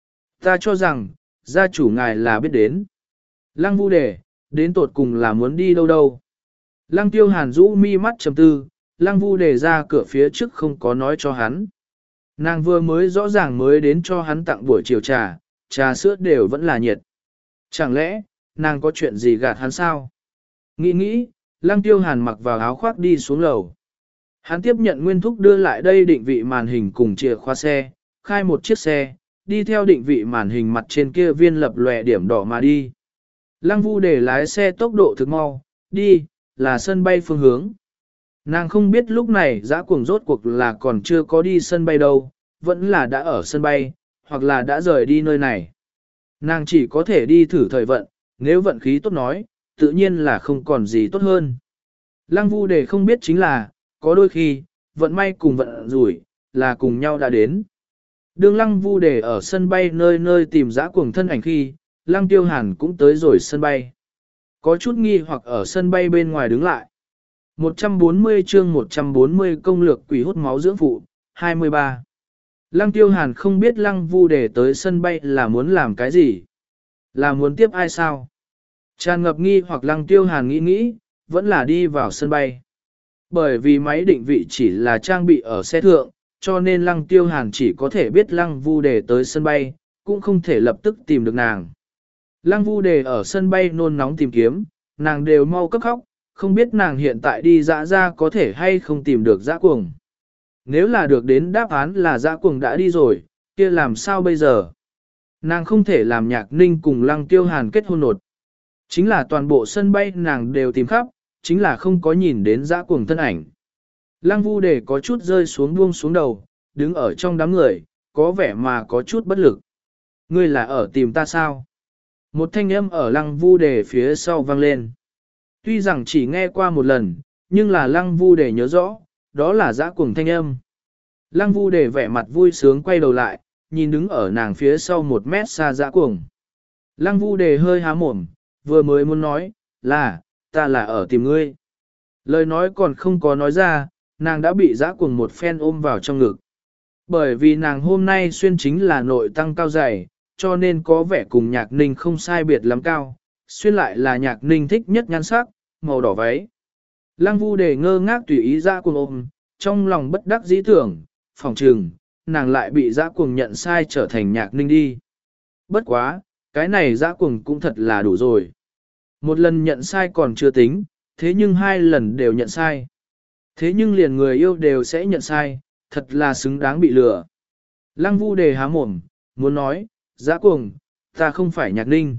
Ta cho rằng, gia chủ ngài là biết đến. Lăng Vu Đề, đến tột cùng là muốn đi đâu đâu. Lăng Tiêu Hàn rũ mi mắt trầm tư, Lăng Vu Đề ra cửa phía trước không có nói cho hắn. Nàng vừa mới rõ ràng mới đến cho hắn tặng buổi chiều trà, trà sữa đều vẫn là nhiệt. Chẳng lẽ, nàng có chuyện gì gạt hắn sao? Nghĩ nghĩ, Lăng Tiêu Hàn mặc vào áo khoác đi xuống lầu. Hắn tiếp nhận Nguyên Thúc đưa lại đây định vị màn hình cùng chìa khóa xe, khai một chiếc xe, đi theo định vị màn hình mặt trên kia viên lập lòe điểm đỏ mà đi. Lăng Vu để lái xe tốc độ thực mau, đi, là sân bay phương hướng. Nàng không biết lúc này dã cuồng rốt cuộc là còn chưa có đi sân bay đâu, vẫn là đã ở sân bay, hoặc là đã rời đi nơi này. Nàng chỉ có thể đi thử thời vận, nếu vận khí tốt nói, tự nhiên là không còn gì tốt hơn. Lăng Vu để không biết chính là, có đôi khi, vận may cùng vận rủi, là cùng nhau đã đến. Đương Lăng Vu để ở sân bay nơi nơi tìm dã cuồng thân ảnh khi, Lăng Tiêu Hàn cũng tới rồi sân bay. Có chút nghi hoặc ở sân bay bên ngoài đứng lại. một trăm bốn mươi chương một trăm bốn mươi công lược quỷ hút máu dưỡng phụ, hai mươi ba. Lăng Tiêu Hàn không biết Lăng Vu để tới sân bay là muốn làm cái gì. Là muốn tiếp ai sao? Tràn ngập nghi hoặc Lăng Tiêu Hàn nghĩ nghĩ, vẫn là đi vào sân bay. Bởi vì máy định vị chỉ là trang bị ở xe thượng, cho nên Lăng Tiêu Hàn chỉ có thể biết Lăng Vu Đề tới sân bay, cũng không thể lập tức tìm được nàng. Lăng Vu Đề ở sân bay nôn nóng tìm kiếm, nàng đều mau cấp khóc, không biết nàng hiện tại đi dã ra có thể hay không tìm được dã cuồng. Nếu là được đến đáp án là dã cuồng đã đi rồi, kia làm sao bây giờ? Nàng không thể làm Nhạc Ninh cùng Lăng Tiêu Hàn kết hôn nột. Chính là toàn bộ sân bay nàng đều tìm khắp, chính là không có nhìn đến dã cuồng thân ảnh. Lăng Vu Đề có chút rơi xuống buông xuống đầu, đứng ở trong đám người, có vẻ mà có chút bất lực. Ngươi là ở tìm ta sao? Một thanh âm ở Lăng Vu Đề phía sau vang lên. Tuy rằng chỉ nghe qua một lần, nhưng là Lăng Vu Đề nhớ rõ, đó là dã cuồng thanh âm. Lăng Vu Đề vẻ mặt vui sướng quay đầu lại, nhìn đứng ở nàng phía sau một mét xa dã cuồng. Lăng Vu Đề hơi há mồm, vừa mới muốn nói, là, ta là ở tìm ngươi. Lời nói còn không có nói ra, nàng đã bị dã cuồng một phen ôm vào trong ngực. Bởi vì nàng hôm nay xuyên chính là nội tăng cao dày, cho nên có vẻ cùng Nhạc Ninh không sai biệt lắm cao, xuyên lại là Nhạc Ninh thích nhất nhan sắc, màu đỏ váy. Lăng Vu Đề ngơ ngác tùy ý dã cuồng ôm, trong lòng bất đắc dĩ tưởng, phòng trừng, nàng lại bị dã cuồng nhận sai trở thành Nhạc Ninh đi. Bất quá, cái này dã cuồng cũng thật là đủ rồi. Một lần nhận sai còn chưa tính, thế nhưng hai lần đều nhận sai. Thế nhưng liền người yêu đều sẽ nhận sai, thật là xứng đáng bị lừa. Lăng Vu Đề há mồm, muốn nói, dã cuồng, ta không phải Nhạc Ninh.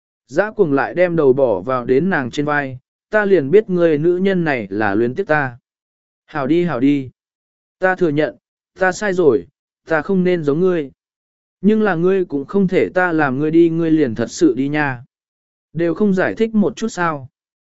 Dã cuồng lại đem đầu bỏ vào đến nàng trên vai, ta liền biết người nữ nhân này là luyến tiếc ta. Hảo đi hảo đi. Ta thừa nhận, ta sai rồi, ta không nên giống ngươi. Nhưng là ngươi cũng không thể ta làm ngươi đi ngươi liền thật sự đi nha. Đều không giải thích một chút sao.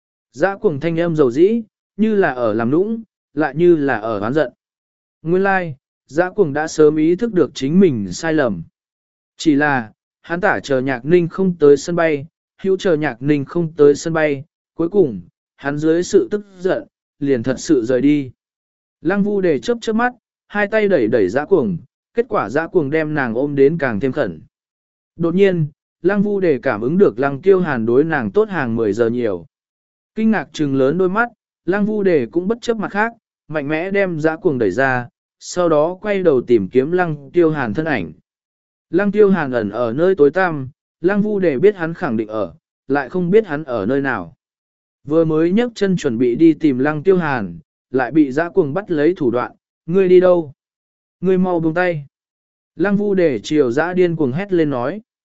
Dã cuồng thanh âm dầu dĩ, như là ở làm nũng, lại như là ở oán giận. Nguyên lai, like, dã cuồng đã sớm ý thức được chính mình sai lầm. Chỉ là, hắn tả chờ Nhạc Ninh không tới sân bay, hữu chờ Nhạc Ninh không tới sân bay, cuối cùng, hắn dưới sự tức giận, liền thật sự rời đi. Lăng Vu Đề chớp chớp mắt, hai tay đẩy đẩy dã cuồng, kết quả dã cuồng đem nàng ôm đến càng thêm khẩn. Đột nhiên, Lăng Vu Đề cảm ứng được Lăng Tiêu Hàn đối nàng tốt hàng mười giờ nhiều. Kinh ngạc trừng lớn đôi mắt, Lăng Vu Đề cũng bất chấp mặt khác, mạnh mẽ đem dã cuồng đẩy ra, sau đó quay đầu tìm kiếm Lăng Tiêu Hàn thân ảnh. Lăng Tiêu Hàn ẩn ở nơi tối tăm, Lăng Vu Đề biết hắn khẳng định ở, lại không biết hắn ở nơi nào. Vừa mới nhấc chân chuẩn bị đi tìm Lăng Tiêu Hàn, lại bị dã cuồng bắt lấy thủ đoạn, ngươi đi đâu? Ngươi mau buông tay. Lăng Vu Đề chiều dã điên cuồng hét lên nói.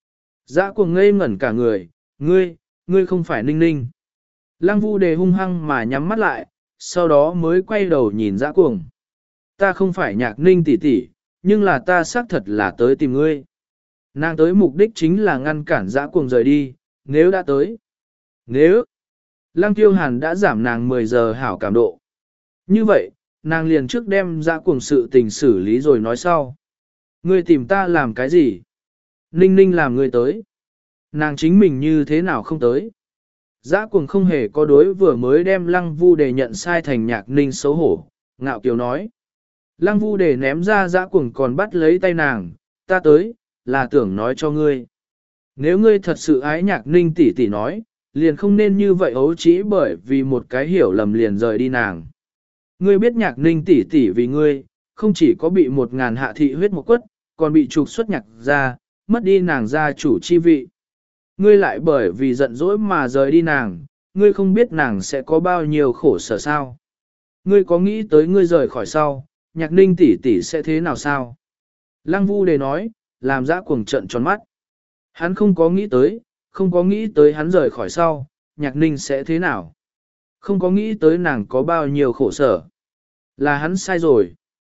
Dã cuồng ngây ngẩn cả người, ngươi, ngươi không phải Ninh Ninh. Lăng Vu Đề hung hăng mà nhắm mắt lại, sau đó mới quay đầu nhìn Dã cuồng. Ta không phải Nhạc Ninh tỷ tỷ, nhưng là ta xác thật là tới tìm ngươi. Nàng tới mục đích chính là ngăn cản Dã cuồng rời đi, nếu đã tới. Nếu, Lăng Tiêu Hàn đã giảm nàng mười giờ hảo cảm độ. Như vậy, nàng liền trước đem Dã cuồng sự tình xử lý rồi nói sau. Ngươi tìm ta làm cái gì? Ninh Ninh làm ngươi tới. Nàng chính mình như thế nào không tới? Dã cuồng không hề có đối vừa mới đem Lăng Vu Đề nhận sai thành Nhạc Ninh xấu hổ, ngạo kiều nói. Lăng Vu Đề ném ra Dã cuồng còn bắt lấy tay nàng, ta tới, là tưởng nói cho ngươi. Nếu ngươi thật sự ái Nhạc Ninh tỷ tỷ nói, liền không nên như vậy ấu trĩ bởi vì một cái hiểu lầm liền rời đi nàng. Ngươi biết Nhạc Ninh tỷ tỷ vì ngươi, không chỉ có bị một ngàn hạ thị huyết một quất, còn bị trục xuất nhạc ra, mất đi nàng gia chủ chi vị. Ngươi lại bởi vì giận dỗi mà rời đi nàng, ngươi không biết nàng sẽ có bao nhiêu khổ sở sao. Ngươi có nghĩ tới ngươi rời khỏi sau, Nhạc Ninh tỷ tỷ sẽ thế nào sao? Lăng Vu Đề nói, làm Dã cuồng trận tròn mắt. Hắn không có nghĩ tới, không có nghĩ tới hắn rời khỏi sau, Nhạc Ninh sẽ thế nào. Không có nghĩ tới nàng có bao nhiêu khổ sở. Là hắn sai rồi.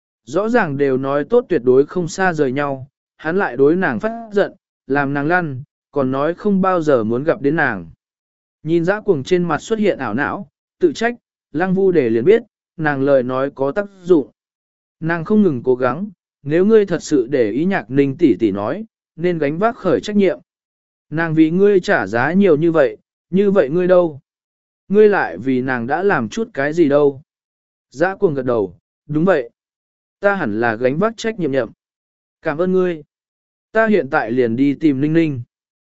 Rõ ràng đều nói tốt tuyệt đối không xa rời nhau, hắn lại đối nàng phát giận, làm nàng lăn, còn nói không bao giờ muốn gặp đến nàng. Nhìn Dã cuồng trên mặt xuất hiện ảo não, tự trách, Lăng Vu Đề liền biết, nàng lời nói có tác dụng. Nàng không ngừng cố gắng, nếu ngươi thật sự để ý Nhạc Ninh tỷ tỷ nói, nên gánh vác khởi trách nhiệm. Nàng vì ngươi trả giá nhiều như vậy, như vậy ngươi đâu? Ngươi lại vì nàng đã làm chút cái gì đâu? Dã cuồng gật đầu, đúng vậy. Ta hẳn là gánh vác trách nhiệm nhậm. Cảm ơn ngươi. Ta hiện tại liền đi tìm Ninh Ninh.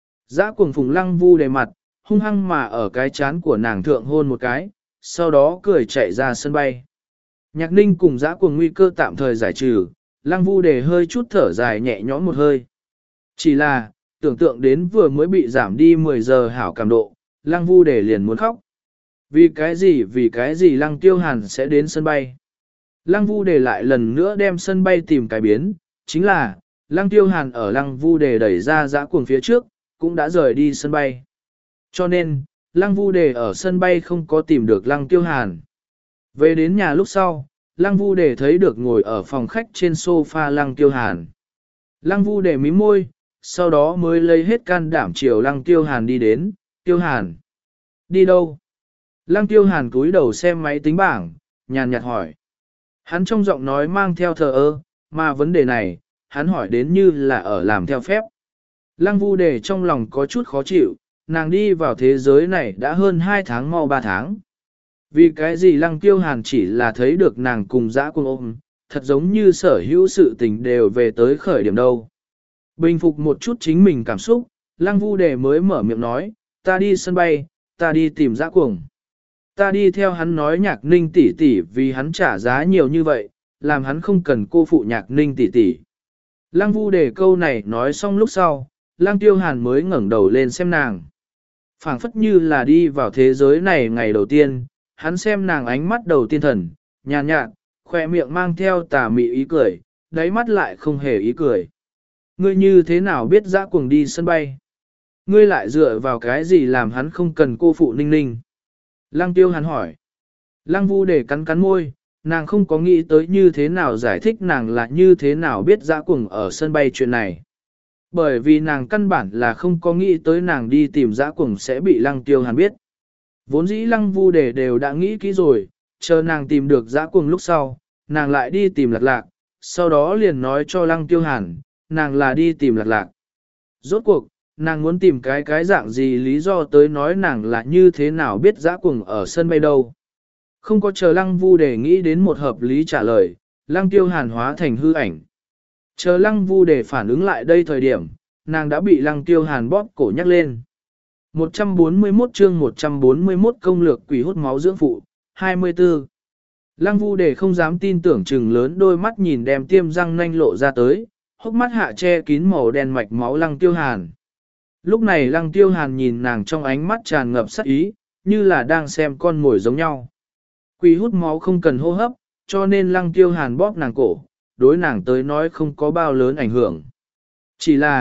Dã cuồng phùng Lăng Vu Đề mặt, hung hăng mà ở cái chán của nàng thượng hôn một cái, sau đó cười chạy ra sân bay. Nhạc Ninh cùng Dã cuồng nguy cơ tạm thời giải trừ, Lăng Vu Đề hơi chút thở dài nhẹ nhõm một hơi. Chỉ là, tưởng tượng đến vừa mới bị giảm đi mười giờ hảo cảm độ, Lăng Vu Đề liền muốn khóc. Vì cái gì vì cái gì Lăng Tiêu Hàn sẽ đến sân bay. Lăng Vu Đề lại lần nữa đem sân bay tìm cái biến, chính là, Lăng Tiêu Hàn ở Lăng Vu Đề đẩy ra Dã cuồng phía trước, cũng đã rời đi sân bay. Cho nên, Lăng Vu Đề ở sân bay không có tìm được Lăng Tiêu Hàn. Về đến nhà lúc sau, Lăng Vu Đề thấy được ngồi ở phòng khách trên sofa Lăng Tiêu Hàn. Lăng Vu Đề mím môi, sau đó mới lấy hết can đảm chiều Lăng Tiêu Hàn đi đến, Tiêu Hàn. Đi đâu? Lăng Tiêu Hàn cúi đầu xem máy tính bảng, nhàn nhạt hỏi. Hắn trong giọng nói mang theo thờ ơ, mà vấn đề này, hắn hỏi đến như là ở làm theo phép. Lăng Vu Đề trong lòng có chút khó chịu, nàng đi vào thế giới này đã hơn hai tháng mau ba tháng. Vì cái gì Lăng Tiêu Hàn chỉ là thấy được nàng cùng Dã cuồng ôm, thật giống như sở hữu sự tình đều về tới khởi điểm đâu. Bình phục một chút chính mình cảm xúc, Lăng Vu Đề mới mở miệng nói, ta đi sân bay, ta đi tìm Dã cuồng. Ta đi theo hắn nói Nhạc Ninh tỷ tỷ vì hắn trả giá nhiều như vậy, làm hắn không cần cô phụ Nhạc Ninh tỷ tỷ. Lăng Vu Đề câu này nói xong lúc sau, Lăng Tiêu Hàn mới ngẩng đầu lên xem nàng. Phảng phất như là đi vào thế giới này ngày đầu tiên, hắn xem nàng ánh mắt đầu tiên thần, nhàn nhạt, khoe miệng mang theo tà mị ý cười, đáy mắt lại không hề ý cười. Ngươi như thế nào biết Dã cuồng đi sân bay? Ngươi lại dựa vào cái gì làm hắn không cần cô phụ Ninh Ninh? Lăng Tiêu Hàn hỏi. Lăng Vu Đề cắn cắn môi, nàng không có nghĩ tới như thế nào giải thích nàng là như thế nào biết Dã cuồng ở sân bay chuyện này. Bởi vì nàng căn bản là không có nghĩ tới nàng đi tìm Dã cuồng sẽ bị Lăng Tiêu Hàn biết. Vốn dĩ Lăng Vu Đề đều đã nghĩ kỹ rồi, chờ nàng tìm được Dã cuồng lúc sau, nàng lại đi tìm Lạc Lạc, sau đó liền nói cho Lăng Tiêu Hàn, nàng là đi tìm Lạc Lạc. Rốt cuộc, nàng muốn tìm cái cái dạng gì lý do tới nói nàng là như thế nào biết Dã cuồng ở sân bay đâu. Không có chờ Lăng Vu Đề nghĩ đến một hợp lý trả lời, Lăng Tiêu Hàn hóa thành hư ảnh. Chờ Lăng Vu Đề phản ứng lại đây thời điểm, nàng đã bị Lăng Tiêu Hàn bóp cổ nhắc lên. một trăm bốn mươi mốt chương một trăm bốn mươi mốt công lược quỷ hút máu dưỡng phụ, hai mươi tư. Lăng Vu Đề không dám tin tưởng trừng lớn đôi mắt nhìn đem tiêm răng nanh lộ ra tới, hốc mắt hạ che kín màu đen mạch máu Lăng Tiêu Hàn. Lúc này Lăng Tiêu Hàn nhìn nàng trong ánh mắt tràn ngập sát ý, như là đang xem con mồi giống nhau. Quỷ hút máu không cần hô hấp, cho nên Lăng Tiêu Hàn bóp nàng cổ, đối nàng tới nói không có bao lớn ảnh hưởng. Chỉ là,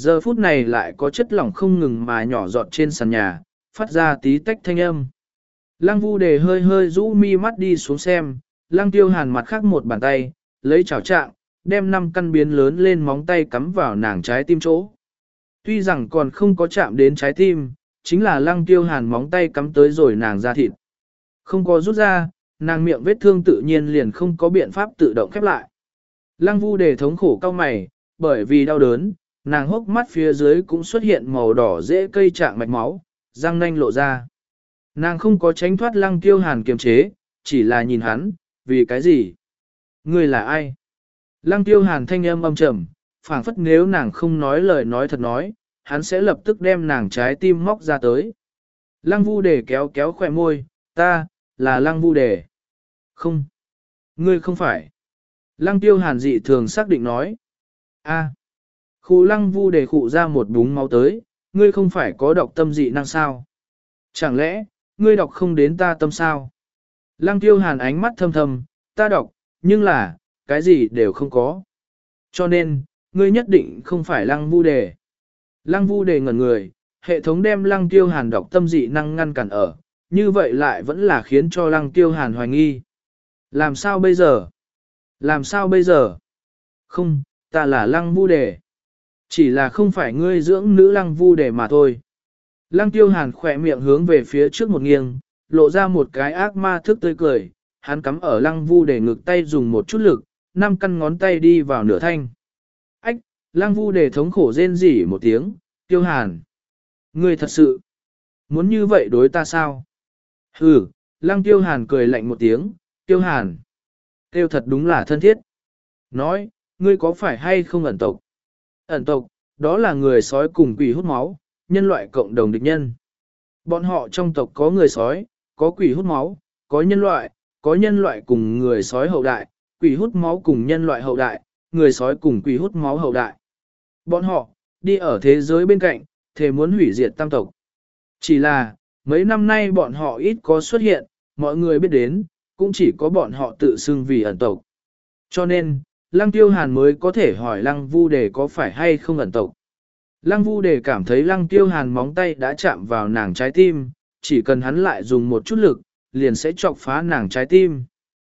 Giờ phút này lại có chất lỏng không ngừng mà nhỏ giọt trên sàn nhà, phát ra tí tách thanh âm. Lăng Vu Đề hơi hơi rũ mi mắt đi xuống xem, Lăng Tiêu Hàn mặt khác một bàn tay, lấy chảo trạng, đem năm căn biến lớn lên móng tay cắm vào nàng trái tim chỗ. Tuy rằng còn không có chạm đến trái tim, chính là Lăng Tiêu Hàn móng tay cắm tới rồi nàng ra thịt. Không có rút ra, nàng miệng vết thương tự nhiên liền không có biện pháp tự động khép lại. Lăng Vu Đề thống khổ cau mày, bởi vì đau đớn, nàng hốc mắt phía dưới cũng xuất hiện màu đỏ dễ cây trạng mạch máu, răng nanh lộ ra. Nàng không có tránh thoát Lăng Tiêu Hàn kiềm chế, chỉ là nhìn hắn, vì cái gì? Ngươi là ai? Lăng Tiêu Hàn thanh âm âm trầm, phảng phất nếu nàng không nói lời nói thật nói, hắn sẽ lập tức đem nàng trái tim móc ra tới. Lăng Vu Đề kéo kéo khỏe môi, ta, là Lăng Vu Đề. Không, ngươi không phải. Lăng Tiêu Hàn dị thường xác định nói. A, khu Lăng Vu Đề khụ ra một búng máu tới, ngươi không phải có độc tâm dị năng sao? Chẳng lẽ, ngươi đọc không đến ta tâm sao? Lăng Tiêu Hàn ánh mắt thâm thâm, ta đọc, nhưng là, cái gì đều không có. Cho nên, ngươi nhất định không phải Lăng Vu Đề. Lăng Vu Đề ngẩn người, hệ thống đem Lăng Tiêu Hàn đọc tâm dị năng ngăn cản ở, như vậy lại vẫn là khiến cho Lăng Tiêu Hàn hoài nghi. Làm sao bây giờ? Làm sao bây giờ? Không, ta là Lăng Vu Đề. Chỉ là không phải ngươi dưỡng nữ Lăng Vu Đề mà thôi. Lăng Tiêu Hàn khỏe miệng hướng về phía trước một nghiêng, lộ ra một cái ác ma thức tươi cười, hắn cắm ở Lăng Vu Đề ngực tay dùng một chút lực, năm căn ngón tay đi vào nửa thanh. Ách, Lăng Vu Đề thống khổ rên rỉ một tiếng, Tiêu Hàn. Ngươi thật sự, muốn như vậy đối ta sao? Hừ, Lăng Tiêu Hàn cười lạnh một tiếng, Tiêu Hàn. Tiêu thật đúng là thân thiết. Nói, ngươi có phải hay không ẩn tộc? Ẩn tộc, đó là người sói cùng quỷ hút máu, nhân loại cộng đồng địch nhân. Bọn họ trong tộc có người sói, có quỷ hút máu, có nhân loại, có nhân loại cùng người sói hậu đại, quỷ hút máu cùng nhân loại hậu đại, người sói cùng quỷ hút máu hậu đại. Bọn họ, đi ở thế giới bên cạnh, thề muốn hủy diệt tam tộc. Chỉ là, mấy năm nay bọn họ ít có xuất hiện, mọi người biết đến, cũng chỉ có bọn họ tự xưng vì ẩn tộc. Cho nên, Lăng Tiêu Hàn mới có thể hỏi Lăng Vu Đề có phải hay không ẩn tộc. Lăng Vu Đề cảm thấy Lăng Tiêu Hàn móng tay đã chạm vào nàng trái tim, chỉ cần hắn lại dùng một chút lực, liền sẽ chọc phá nàng trái tim.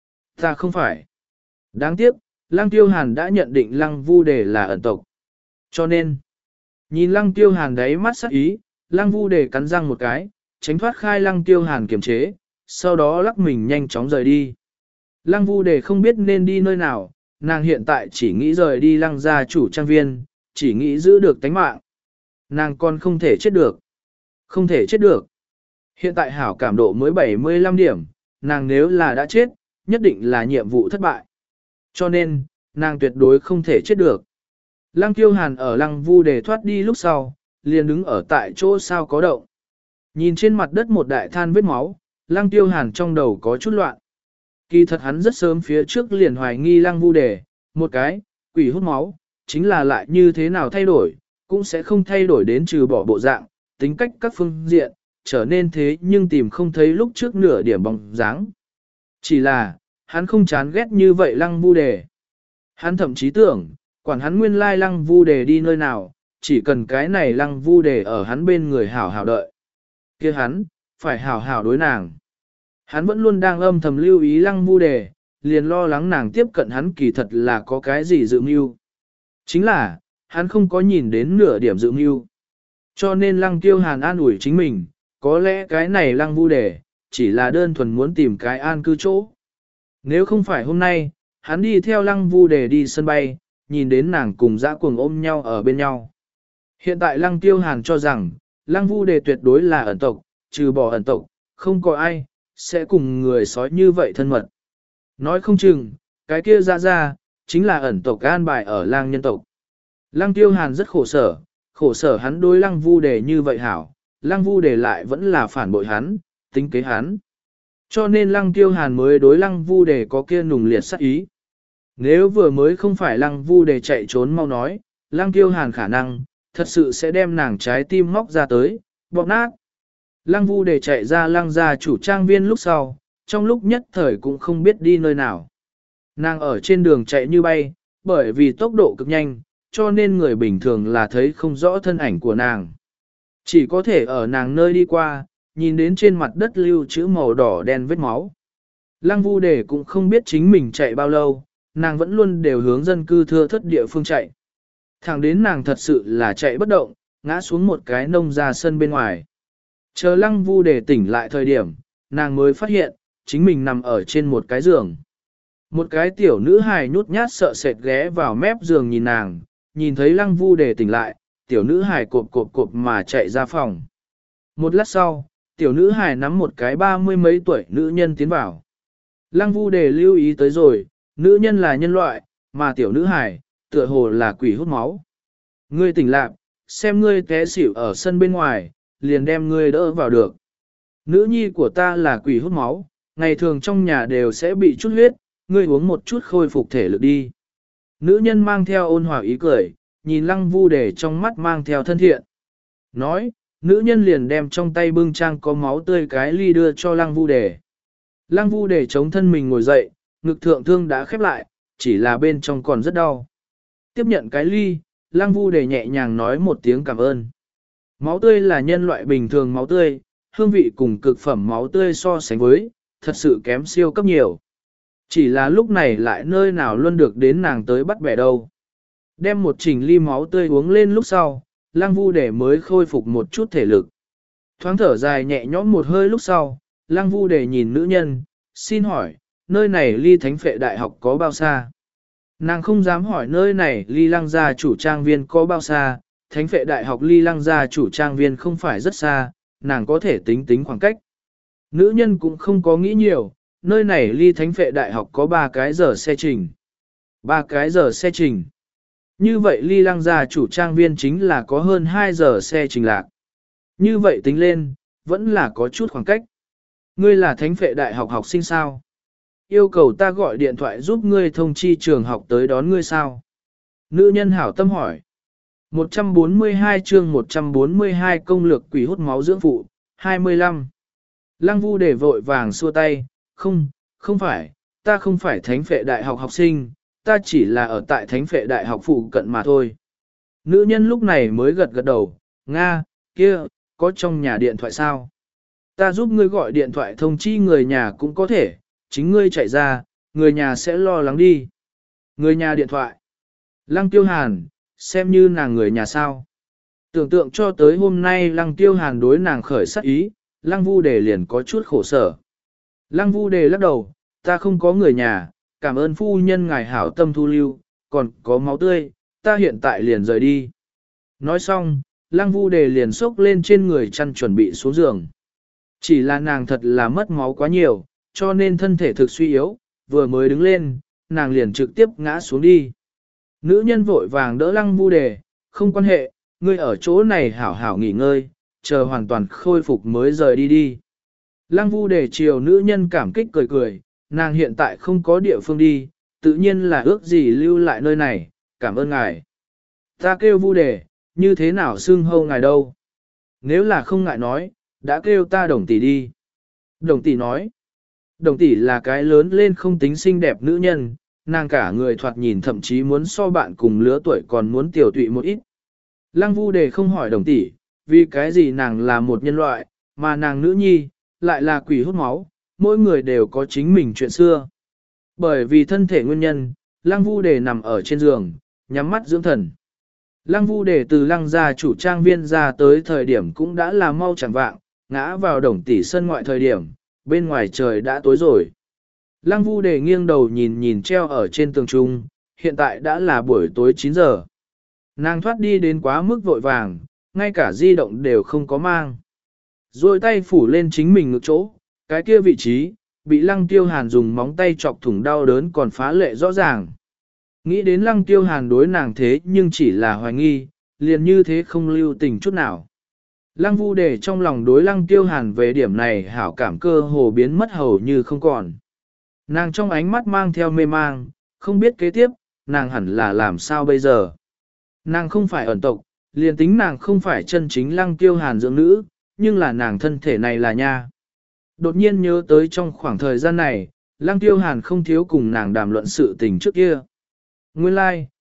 Ta không phải. Đáng tiếc, Lăng Tiêu Hàn đã nhận định Lăng Vu Đề là ẩn tộc. Cho nên, nhìn Lăng Tiêu Hàn đáy mắt sắc ý, Lăng Vu Đề cắn răng một cái, tránh thoát khai Lăng Tiêu Hàn kiềm chế, sau đó lắc mình nhanh chóng rời đi. Lăng Vu Đề không biết nên đi nơi nào, nàng hiện tại chỉ nghĩ rời đi Lăng gia chủ trang viên, chỉ nghĩ giữ được tánh mạng. Nàng còn không thể chết được. Không thể chết được. Hiện tại hảo cảm độ mới bảy mươi lăm điểm, nàng nếu là đã chết, nhất định là nhiệm vụ thất bại. Cho nên, nàng tuyệt đối không thể chết được. Lăng Tiêu Hàn ở Lăng Vu Đề thoát đi lúc sau, liền đứng ở tại chỗ sao có động. Nhìn trên mặt đất một đại than vết máu, Lăng Tiêu Hàn trong đầu có chút loạn. Kỳ thật hắn rất sớm phía trước liền hoài nghi Lăng Vu Đề, một cái, quỷ hút máu, chính là lại như thế nào thay đổi, cũng sẽ không thay đổi đến trừ bỏ bộ dạng, tính cách các phương diện, trở nên thế nhưng tìm không thấy lúc trước nửa điểm bóng dáng. Chỉ là, hắn không chán ghét như vậy Lăng Vu Đề. Hắn thậm chí tưởng, quản hắn nguyên lai Lăng Vu Đề đi nơi nào, chỉ cần cái này Lăng Vu Đề ở hắn bên người hảo hảo đợi. Kia hắn, phải hảo hảo đối nàng. Hắn vẫn luôn đang âm thầm lưu ý Lăng Vu Đề, liền lo lắng nàng tiếp cận hắn kỳ thật là có cái gì dự mưu. Chính là, hắn không có nhìn đến nửa điểm dự mưu. Cho nên Lăng Tiêu Hàn an ủi chính mình, có lẽ cái này Lăng Vu Đề, chỉ là đơn thuần muốn tìm cái an cư chỗ. Nếu không phải hôm nay, hắn đi theo Lăng Vu Đề đi sân bay, nhìn đến nàng cùng dã cuồng ôm nhau ở bên nhau. Hiện tại Lăng Tiêu Hàn cho rằng, Lăng Vu Đề tuyệt đối là ẩn tộc, trừ bỏ ẩn tộc, không có ai, sẽ cùng người sói như vậy thân mật. Nói không chừng, cái kia ra ra, chính là ẩn tộc an bài ở lang nhân tộc. Lăng Tiêu Hàn rất khổ sở, khổ sở hắn đối Lăng Vu Đề như vậy hảo, Lăng Vu Đề lại vẫn là phản bội hắn, tính kế hắn. Cho nên Lăng Tiêu Hàn mới đối Lăng Vu Đề có kia nùng liệt sát ý. Nếu vừa mới không phải Lăng Vu Đề chạy trốn mau nói, Lăng Tiêu Hàn khả năng, thật sự sẽ đem nàng trái tim móc ra tới, bóp nát. Lăng Vu Đề chạy ra Lăng gia chủ trang viên lúc sau, trong lúc nhất thời cũng không biết đi nơi nào. Nàng ở trên đường chạy như bay, bởi vì tốc độ cực nhanh, cho nên người bình thường là thấy không rõ thân ảnh của nàng. Chỉ có thể ở nàng nơi đi qua, nhìn đến trên mặt đất lưu chữ màu đỏ đen vết máu. Lăng Vu Đề cũng không biết chính mình chạy bao lâu, nàng vẫn luôn đều hướng dân cư thưa thất địa phương chạy. Thẳng đến nàng thật sự là chạy bất động, ngã xuống một cái nông ra sân bên ngoài. Chờ Lăng Vu Đề tỉnh lại thời điểm, nàng mới phát hiện, chính mình nằm ở trên một cái giường. Một cái tiểu nữ hài nhút nhát sợ sệt ghé vào mép giường nhìn nàng, nhìn thấy Lăng Vu Đề tỉnh lại, tiểu nữ hài cộp cộp cộp mà chạy ra phòng. Một lát sau, tiểu nữ hài nắm một cái ba mươi mấy tuổi nữ nhân tiến vào. Lăng Vu Đề lưu ý tới rồi, nữ nhân là nhân loại, mà tiểu nữ hài, tựa hồ là quỷ hút máu. Ngươi tỉnh lạc, xem ngươi té xỉu ở sân bên ngoài, liền đem ngươi đỡ vào được. Nữ nhi của ta là quỷ hút máu, ngày thường trong nhà đều sẽ bị chút huyết, ngươi uống một chút khôi phục thể lực đi. Nữ nhân mang theo ôn hòa ý cười, nhìn Lăng Vu Đề trong mắt mang theo thân thiện. Nói, nữ nhân liền đem trong tay bưng trang có máu tươi cái ly đưa cho Lăng Vu Đề. Lăng Vu Đề chống thân mình ngồi dậy, ngực thượng thương đã khép lại, chỉ là bên trong còn rất đau. Tiếp nhận cái ly, Lăng Vu Đề nhẹ nhàng nói một tiếng cảm ơn. Máu tươi là nhân loại bình thường máu tươi, hương vị cùng cực phẩm máu tươi so sánh với, thật sự kém siêu cấp nhiều. Chỉ là lúc này lại nơi nào luôn được đến nàng tới bắt bẻ đâu. Đem một chỉnh ly máu tươi uống lên lúc sau, Lăng Vu Đề mới khôi phục một chút thể lực. Thoáng thở dài nhẹ nhõm một hơi lúc sau, Lăng Vu Đề nhìn nữ nhân, xin hỏi, nơi này ly Thánh Phệ Đại học có bao xa? Nàng không dám hỏi nơi này ly Lăng gia chủ trang viên có bao xa, Thánh Phệ Đại học ly Lăng gia chủ trang viên không phải rất xa, nàng có thể tính tính khoảng cách. Nữ nhân cũng không có nghĩ nhiều, nơi này ly Thánh Phệ Đại học có ba cái giờ xe trình. Ba cái giờ xe trình. Như vậy ly Lăng gia chủ trang viên chính là có hơn hai giờ xe trình lạc. Như vậy tính lên, vẫn là có chút khoảng cách. Ngươi là Thánh Phệ Đại học học sinh sao? Yêu cầu ta gọi điện thoại giúp ngươi thông chi trường học tới đón ngươi sao? Nữ nhân hảo tâm hỏi. một trăm bốn mươi hai chương một trăm bốn mươi hai công lược quỷ hút máu dưỡng phụ, hai mươi lăm. Lăng Vu Đề vội vàng xua tay, không, không phải, ta không phải Thánh Phệ Đại học học sinh, ta chỉ là ở tại Thánh Phệ Đại học phụ cận mà thôi. Nữ nhân lúc này mới gật gật đầu, Nga, kia, có trong nhà điện thoại sao? Ta giúp ngươi gọi điện thoại thông chi người nhà cũng có thể, chính ngươi chạy ra, người nhà sẽ lo lắng đi. Người nhà điện thoại. Lăng Tiêu Hàn, xem như nàng người nhà sao. Tưởng tượng cho tới hôm nay Lăng Tiêu Hàn đối nàng khởi sát ý, Lăng Vu Đề liền có chút khổ sở. Lăng Vu Đề lắc đầu, ta không có người nhà, cảm ơn phu nhân ngài hảo tâm thu lưu, còn có máu tươi, ta hiện tại liền rời đi. Nói xong, Lăng Vu Đề liền xốc lên trên người chăn chuẩn bị xuống giường. Chỉ là nàng thật là mất máu quá nhiều, cho nên thân thể thực suy yếu, vừa mới đứng lên, nàng liền trực tiếp ngã xuống đi. Nữ nhân vội vàng đỡ Lăng Vu Đề, không quan hệ, ngươi ở chỗ này hảo hảo nghỉ ngơi, chờ hoàn toàn khôi phục mới rời đi đi. Lăng Vu Đề chiều nữ nhân cảm kích cười cười, nàng hiện tại không có địa phương đi, tự nhiên là ước gì lưu lại nơi này, cảm ơn ngài. Ta kêu Vu Đề, như thế nào xưng hâu ngài đâu? Nếu là không ngại nói, đã kêu ta Đồng tỷ đi. Đồng tỷ nói, Đồng tỷ là cái lớn lên không tính xinh đẹp nữ nhân, nàng cả người thoạt nhìn thậm chí muốn so bạn cùng lứa tuổi còn muốn tiểu tụy một ít. Lăng Vu Đề không hỏi Đồng tỷ, vì cái gì nàng là một nhân loại, mà nàng nữ nhi, lại là quỷ hút máu, mỗi người đều có chính mình chuyện xưa. Bởi vì thân thể nguyên nhân, Lăng Vu Đề nằm ở trên giường, nhắm mắt dưỡng thần. Lăng Vu Đề từ Lăng gia chủ trang viên ra tới thời điểm cũng đã là mau chẳng vạng, ngã vào Đồng tỷ sân ngoại thời điểm, bên ngoài trời đã tối rồi. Lăng Vu Đề nghiêng đầu nhìn nhìn treo ở trên tường trung, hiện tại đã là buổi tối chín giờ. Nàng thoát đi đến quá mức vội vàng, ngay cả di động đều không có mang. Rồi tay phủ lên chính mình ngực chỗ, cái kia vị trí, bị Lăng Tiêu Hàn dùng móng tay chọc thủng đau đớn còn phá lệ rõ ràng. Nghĩ đến Lăng Tiêu Hàn đối nàng thế nhưng chỉ là hoài nghi, liền như thế không lưu tình chút nào. Lăng Vu Đề trong lòng đối Lăng Tiêu Hàn về điểm này hảo cảm cơ hồ biến mất hầu như không còn. Nàng trong ánh mắt mang theo mê mang, không biết kế tiếp, nàng hẳn là làm sao bây giờ. Nàng không phải ẩn tộc, liền tính nàng không phải chân chính Lăng Tiêu Hàn dưỡng nữ, nhưng là nàng thân thể này là nha. Đột nhiên nhớ tới trong khoảng thời gian này, Lăng Tiêu Hàn không thiếu cùng nàng đàm luận sự tình trước kia. Nguyên lai, like,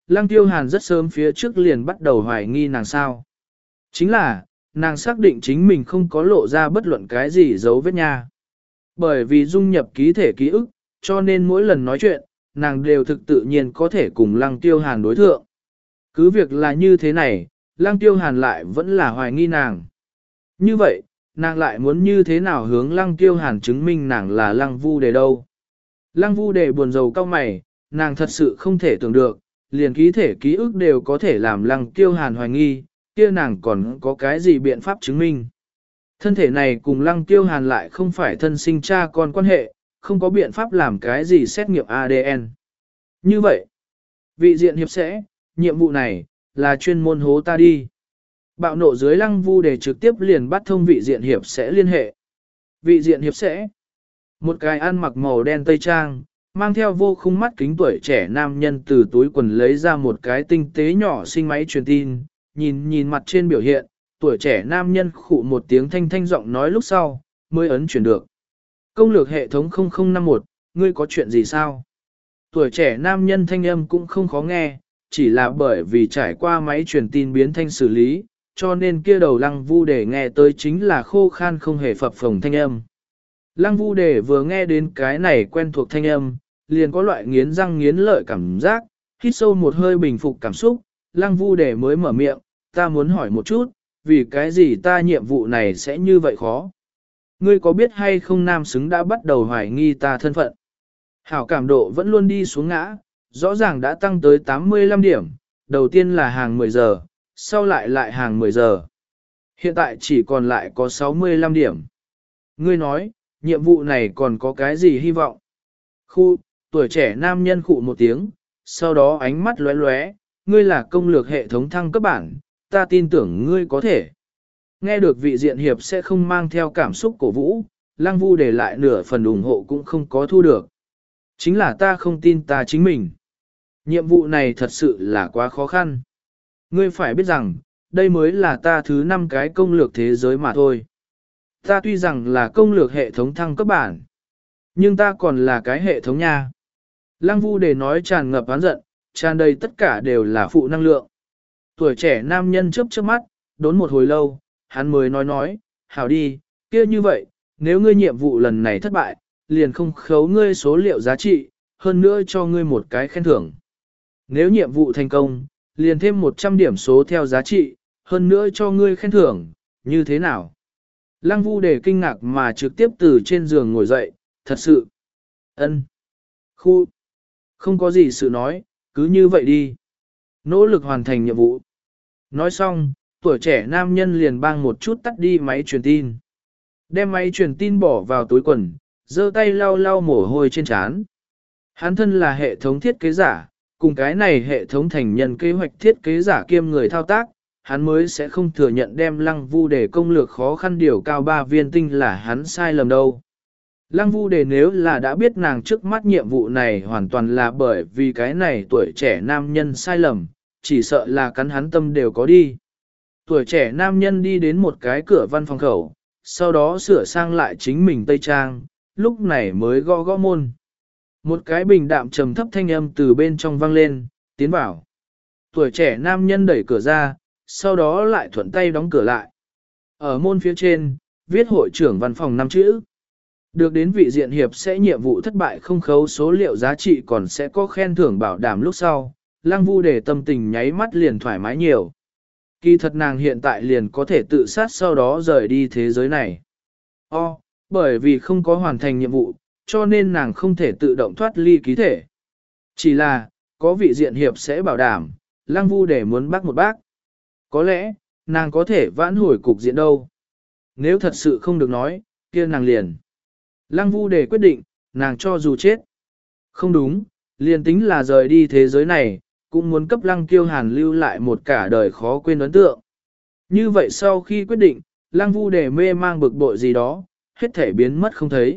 Lăng Tiêu Hàn rất sớm phía trước liền bắt đầu hoài nghi nàng sao. Chính là, nàng xác định chính mình không có lộ ra bất luận cái gì dấu vết nha. Bởi vì dung nhập ký thể ký ức, cho nên mỗi lần nói chuyện, nàng đều thực tự nhiên có thể cùng Lăng Tiêu Hàn đối thượng. Cứ việc là như thế này, Lăng Tiêu Hàn lại vẫn là hoài nghi nàng. Như vậy, nàng lại muốn như thế nào hướng Lăng Tiêu Hàn chứng minh nàng là Lăng Vu Đề đâu. Lăng Vu Đề buồn rầu cao mày, nàng thật sự không thể tưởng được, liền ký thể ký ức đều có thể làm Lăng Tiêu Hàn hoài nghi, kia nàng còn có cái gì biện pháp chứng minh. Thân thể này cùng Lăng Tiêu Hàn lại không phải thân sinh cha con quan hệ, không có biện pháp làm cái gì xét nghiệm a đê en. Như vậy, vị diện hiệp sẽ, nhiệm vụ này, là chuyên môn hố ta đi. Bạo nộ dưới Lăng Vu Đề trực tiếp liền bắt thông vị diện hiệp sẽ liên hệ. Vị diện hiệp sẽ, một cái ăn mặc màu đen tây trang, mang theo vô khung mắt kính tuổi trẻ nam nhân từ túi quần lấy ra một cái tinh tế nhỏ xinh máy truyền tin, nhìn nhìn mặt trên biểu hiện, tuổi trẻ nam nhân khụ một tiếng thanh thanh giọng nói lúc sau, mới ấn chuyển được. Công lược hệ thống không không năm một, ngươi có chuyện gì sao? Tuổi trẻ nam nhân thanh âm cũng không khó nghe, chỉ là bởi vì trải qua máy truyền tin biến thanh xử lý, cho nên kia đầu Lăng Vu Đề nghe tới chính là khô khan không hề phập phồng thanh âm. Lăng Vu Đề vừa nghe đến cái này quen thuộc thanh âm, liền có loại nghiến răng nghiến lợi cảm giác, hít sâu một hơi bình phục cảm xúc, Lăng Vu Đề mới mở miệng, ta muốn hỏi một chút, vì cái gì ta nhiệm vụ này sẽ như vậy khó? Ngươi có biết hay không nam xứng đã bắt đầu hoài nghi ta thân phận? Hảo cảm độ vẫn luôn đi xuống ngã, rõ ràng đã tăng tới tám mươi lăm điểm, đầu tiên là hàng mười giờ, sau lại lại hàng mười giờ. Hiện tại chỉ còn lại có sáu mươi lăm điểm. Ngươi nói, nhiệm vụ này còn có cái gì hy vọng? Khu, tuổi trẻ nam nhân khụ một tiếng, sau đó ánh mắt lóe lóe, ngươi là công lược hệ thống thăng cấp bản, ta tin tưởng ngươi có thể. Nghe được vị diện hiệp sẽ không mang theo cảm xúc cổ vũ, Lăng Vu để lại nửa phần ủng hộ cũng không có thu được. Chính là ta không tin ta chính mình. Nhiệm vụ này thật sự là quá khó khăn. Ngươi phải biết rằng, đây mới là ta thứ năm cái công lược thế giới mà thôi. Ta tuy rằng là công lược hệ thống thăng cấp bản, nhưng ta còn là cái hệ thống nha. Lăng Vu để nói tràn ngập oán giận, tràn đầy tất cả đều là phụ năng lượng. Tuổi trẻ nam nhân chớp chớp mắt, đốn một hồi lâu, hắn mới nói nói, hảo đi, kia như vậy, nếu ngươi nhiệm vụ lần này thất bại, liền không khấu ngươi số liệu giá trị, hơn nữa cho ngươi một cái khen thưởng. Nếu nhiệm vụ thành công, liền thêm một trăm điểm số theo giá trị, hơn nữa cho ngươi khen thưởng, như thế nào? Lăng Vu để kinh ngạc mà trực tiếp từ trên giường ngồi dậy, thật sự. Ân. Khu. Không có gì sự nói, cứ như vậy đi. Nỗ lực hoàn thành nhiệm vụ. Nói xong, tuổi trẻ nam nhân liền bang một chút tắt đi máy truyền tin. Đem máy truyền tin bỏ vào túi quần, giơ tay lau lau mồ hôi trên trán. Hắn thân là hệ thống thiết kế giả, cùng cái này hệ thống thành nhân kế hoạch thiết kế giả kiêm người thao tác, hắn mới sẽ không thừa nhận đem Lăng Vu để công lược khó khăn điều cao ba viên tinh là hắn sai lầm đâu. Lăng Vu đề nếu là đã biết nàng trước mắt nhiệm vụ này hoàn toàn là bởi vì cái này tuổi trẻ nam nhân sai lầm, chỉ sợ là cắn hắn tâm đều có đi. Tuổi trẻ nam nhân đi đến một cái cửa văn phòng khẩu, sau đó sửa sang lại chính mình tây trang, lúc này mới gõ gõ môn. Một cái bình đạm trầm thấp thanh âm từ bên trong vang lên, tiến vào. Tuổi trẻ nam nhân đẩy cửa ra, sau đó lại thuận tay đóng cửa lại. Ở môn phía trên, viết hội trưởng văn phòng năm chữ. Được đến vị diện hiệp sẽ nhiệm vụ thất bại không khấu số liệu giá trị còn sẽ có khen thưởng bảo đảm lúc sau. Lăng Vu để tâm tình nháy mắt liền thoải mái nhiều. Kỳ thật nàng hiện tại liền có thể tự sát sau đó rời đi thế giới này. O, bởi vì không có hoàn thành nhiệm vụ, cho nên nàng không thể tự động thoát ly ký thể. Chỉ là, có vị diện hiệp sẽ bảo đảm, Lăng Vu để muốn bác một bác. Có lẽ, nàng có thể vãn hồi cục diện đâu. Nếu thật sự không được nói, kia nàng liền. Lăng Vu để quyết định, nàng cho dù chết. Không đúng, liền tính là rời đi thế giới này, cũng muốn cấp Lăng Kiêu Hàn lưu lại một cả đời khó quên ấn tượng. Như vậy sau khi quyết định, Lăng Vu để mê mang bực bội gì đó, hết thể biến mất không thấy.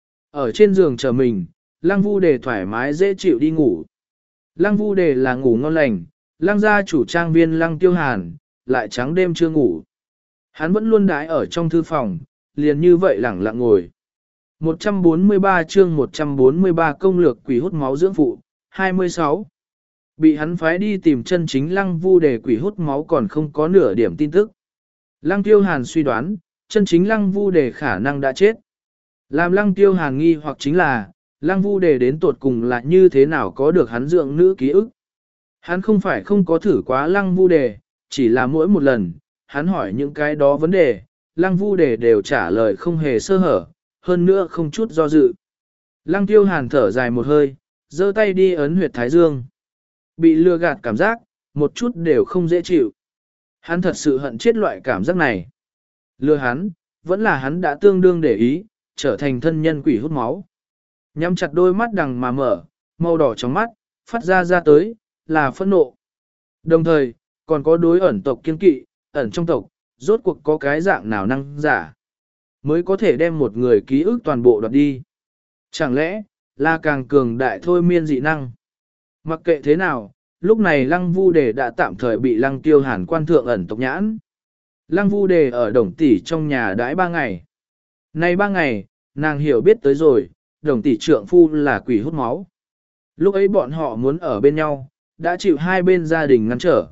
Ở trên giường chờ mình, Lăng Vu để thoải mái dễ chịu đi ngủ. Lăng Vu để là ngủ ngon lành, Lăng gia chủ trang viên Lăng Kiêu Hàn, lại trắng đêm chưa ngủ. Hắn vẫn luôn đái ở trong thư phòng, liền như vậy lẳng lặng ngồi. một trăm bốn mươi ba chương một trăm bốn mươi ba công lược quỷ hút máu dưỡng phụ, hai mươi sáu. Bị hắn phái đi tìm chân chính lăng vu đề quỷ hút máu còn không có nửa điểm tin tức. Lăng tiêu hàn suy đoán, chân chính lăng vu đề khả năng đã chết. Làm lăng tiêu hàn nghi hoặc chính là, lăng vu đề đến tột cùng là như thế nào có được hắn dưỡng nữ ký ức. Hắn không phải không có thử quá lăng vu đề, chỉ là mỗi một lần, hắn hỏi những cái đó vấn đề, lăng vu đề đều trả lời không hề sơ hở, hơn nữa không chút do dự. Lăng tiêu hàn thở dài một hơi, giơ tay đi ấn huyệt thái dương. Bị lừa gạt cảm giác, một chút đều không dễ chịu. Hắn thật sự hận chết loại cảm giác này. Lừa hắn, vẫn là hắn đã tương đương để ý, trở thành thân nhân quỷ hút máu. Nhắm chặt đôi mắt đằng mà mở, màu đỏ trong mắt, phát ra ra tới, là phẫn nộ. Đồng thời, còn có đối ẩn tộc kiên kỵ, ẩn trong tộc, rốt cuộc có cái dạng nào năng giả, mới có thể đem một người ký ức toàn bộ đoạt đi. Chẳng lẽ, là càng cường đại thôi miên dị năng. Mặc kệ thế nào, lúc này lăng vu đề đã tạm thời bị lăng tiêu hàn quan thượng ẩn tộc nhãn. Lăng vu đề ở đồng tỷ trong nhà đãi ba ngày. Nay ba ngày, nàng hiểu biết tới rồi, đồng tỷ trượng phu là quỷ hút máu. Lúc ấy bọn họ muốn ở bên nhau, đã chịu hai bên gia đình ngăn trở.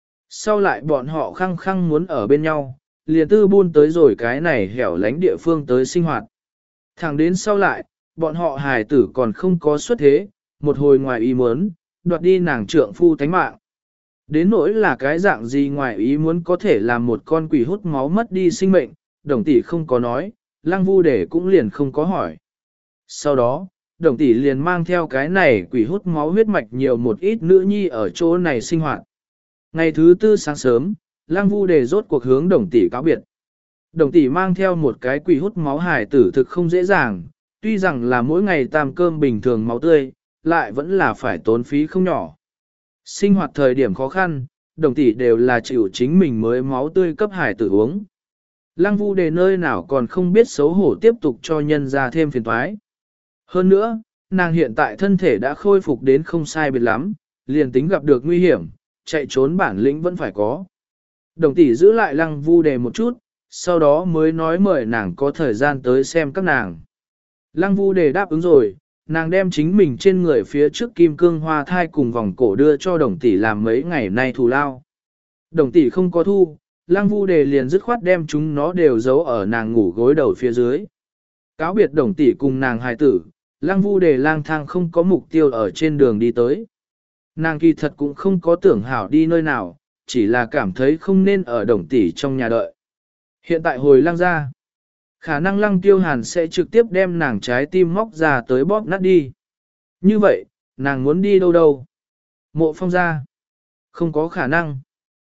Sau lại bọn họ khăng khăng muốn ở bên nhau, liền tư buôn tới rồi cái này hẻo lánh địa phương tới sinh hoạt. Thẳng đến sau lại, bọn họ hài tử còn không có xuất thế, một hồi ngoài ý muốn, đoạt đi nàng trượng phu tánh mạng. Đến nỗi là cái dạng gì ngoài ý muốn có thể làm một con quỷ hút máu mất đi sinh mệnh, đồng tỷ không có nói, lăng vu để cũng liền không có hỏi. Sau đó, đồng tỷ liền mang theo cái này quỷ hút máu huyết mạch nhiều một ít nữ nhi ở chỗ này sinh hoạt. Ngày thứ tư sáng sớm, lăng vu đề rốt cuộc hướng đồng tỷ cáo biệt. Đồng tỷ mang theo một cái quỷ hút máu hải tử thực không dễ dàng, tuy rằng là mỗi ngày tam cơm bình thường máu tươi, lại vẫn là phải tốn phí không nhỏ. Sinh hoạt thời điểm khó khăn, đồng tỷ đều là chịu chính mình mới máu tươi cấp hải tử uống. Lăng vu đề nơi nào còn không biết xấu hổ tiếp tục cho nhân ra thêm phiền toái. Hơn nữa, nàng hiện tại thân thể đã khôi phục đến không sai biệt lắm, liền tính gặp được nguy hiểm, chạy trốn bản lĩnh vẫn phải có. Đồng tỷ giữ lại lăng vu đề một chút, sau đó mới nói mời nàng có thời gian tới xem các nàng. Lăng vu đề đáp ứng rồi, nàng đem chính mình trên người phía trước kim cương hoa thai cùng vòng cổ đưa cho đồng tỷ làm mấy ngày nay thù lao. Đồng tỷ không có thu, lăng vu đề liền dứt khoát đem chúng nó đều giấu ở nàng ngủ gối đầu phía dưới. Cáo biệt đồng tỷ cùng nàng hài tử, lăng vu đề lang thang không có mục tiêu ở trên đường đi tới. Nàng kỳ thật cũng không có tưởng hảo đi nơi nào, chỉ là cảm thấy không nên ở đồng tỷ trong nhà đợi. Hiện tại hồi lăng ra, khả năng lăng tiêu hàn sẽ trực tiếp đem nàng trái tim móc ra tới bóp nát đi. Như vậy, nàng muốn đi đâu đâu? Mộ phong ra. Không có khả năng.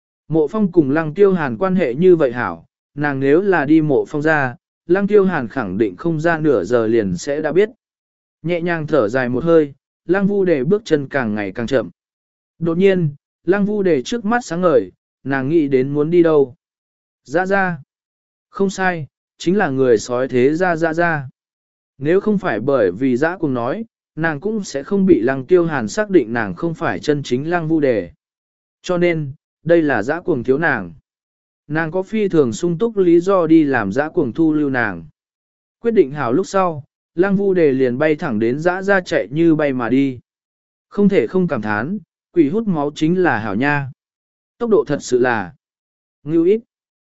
Mộ phong cùng lăng tiêu hàn quan hệ như vậy hảo, nàng nếu là đi mộ phong ra, lăng tiêu hàn khẳng định không ra nửa giờ liền sẽ đã biết. Nhẹ nhàng thở dài một hơi, lăng vu đề bước chân càng ngày càng chậm. Đột nhiên, lăng vu đề trước mắt sáng ngời, nàng nghĩ đến muốn đi đâu. Ra ra. Không sai, chính là người sói thế ra ra ra. Nếu không phải bởi vì dã cùng nói, nàng cũng sẽ không bị lăng tiêu hàn xác định nàng không phải chân chính lăng vu đề. Cho nên, đây là dã cuồng thiếu nàng. Nàng có phi thường sung túc lý do đi làm dã cuồng thu lưu nàng. Quyết định hảo lúc sau, lăng vu đề liền bay thẳng đến dã ra chạy như bay mà đi. Không thể không cảm thán, quỷ hút máu chính là hảo nha. Tốc độ thật sự là ngưu ít.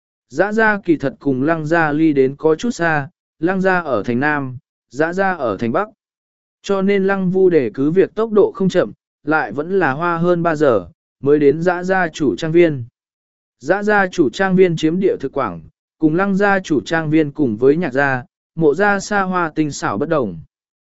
Dã ra kỳ thật cùng lăng ra ly đến có chút xa, lăng ra ở thành Nam, dã ra ở thành Bắc. Cho nên lăng vu đề cứ việc tốc độ không chậm, lại vẫn là hoa hơn ba giờ, mới đến dã ra chủ trang viên. Dã ra chủ trang viên chiếm địa thực quảng, cùng lăng ra chủ trang viên cùng với nhạc gia, mộ gia xa hoa tinh xảo bất đồng.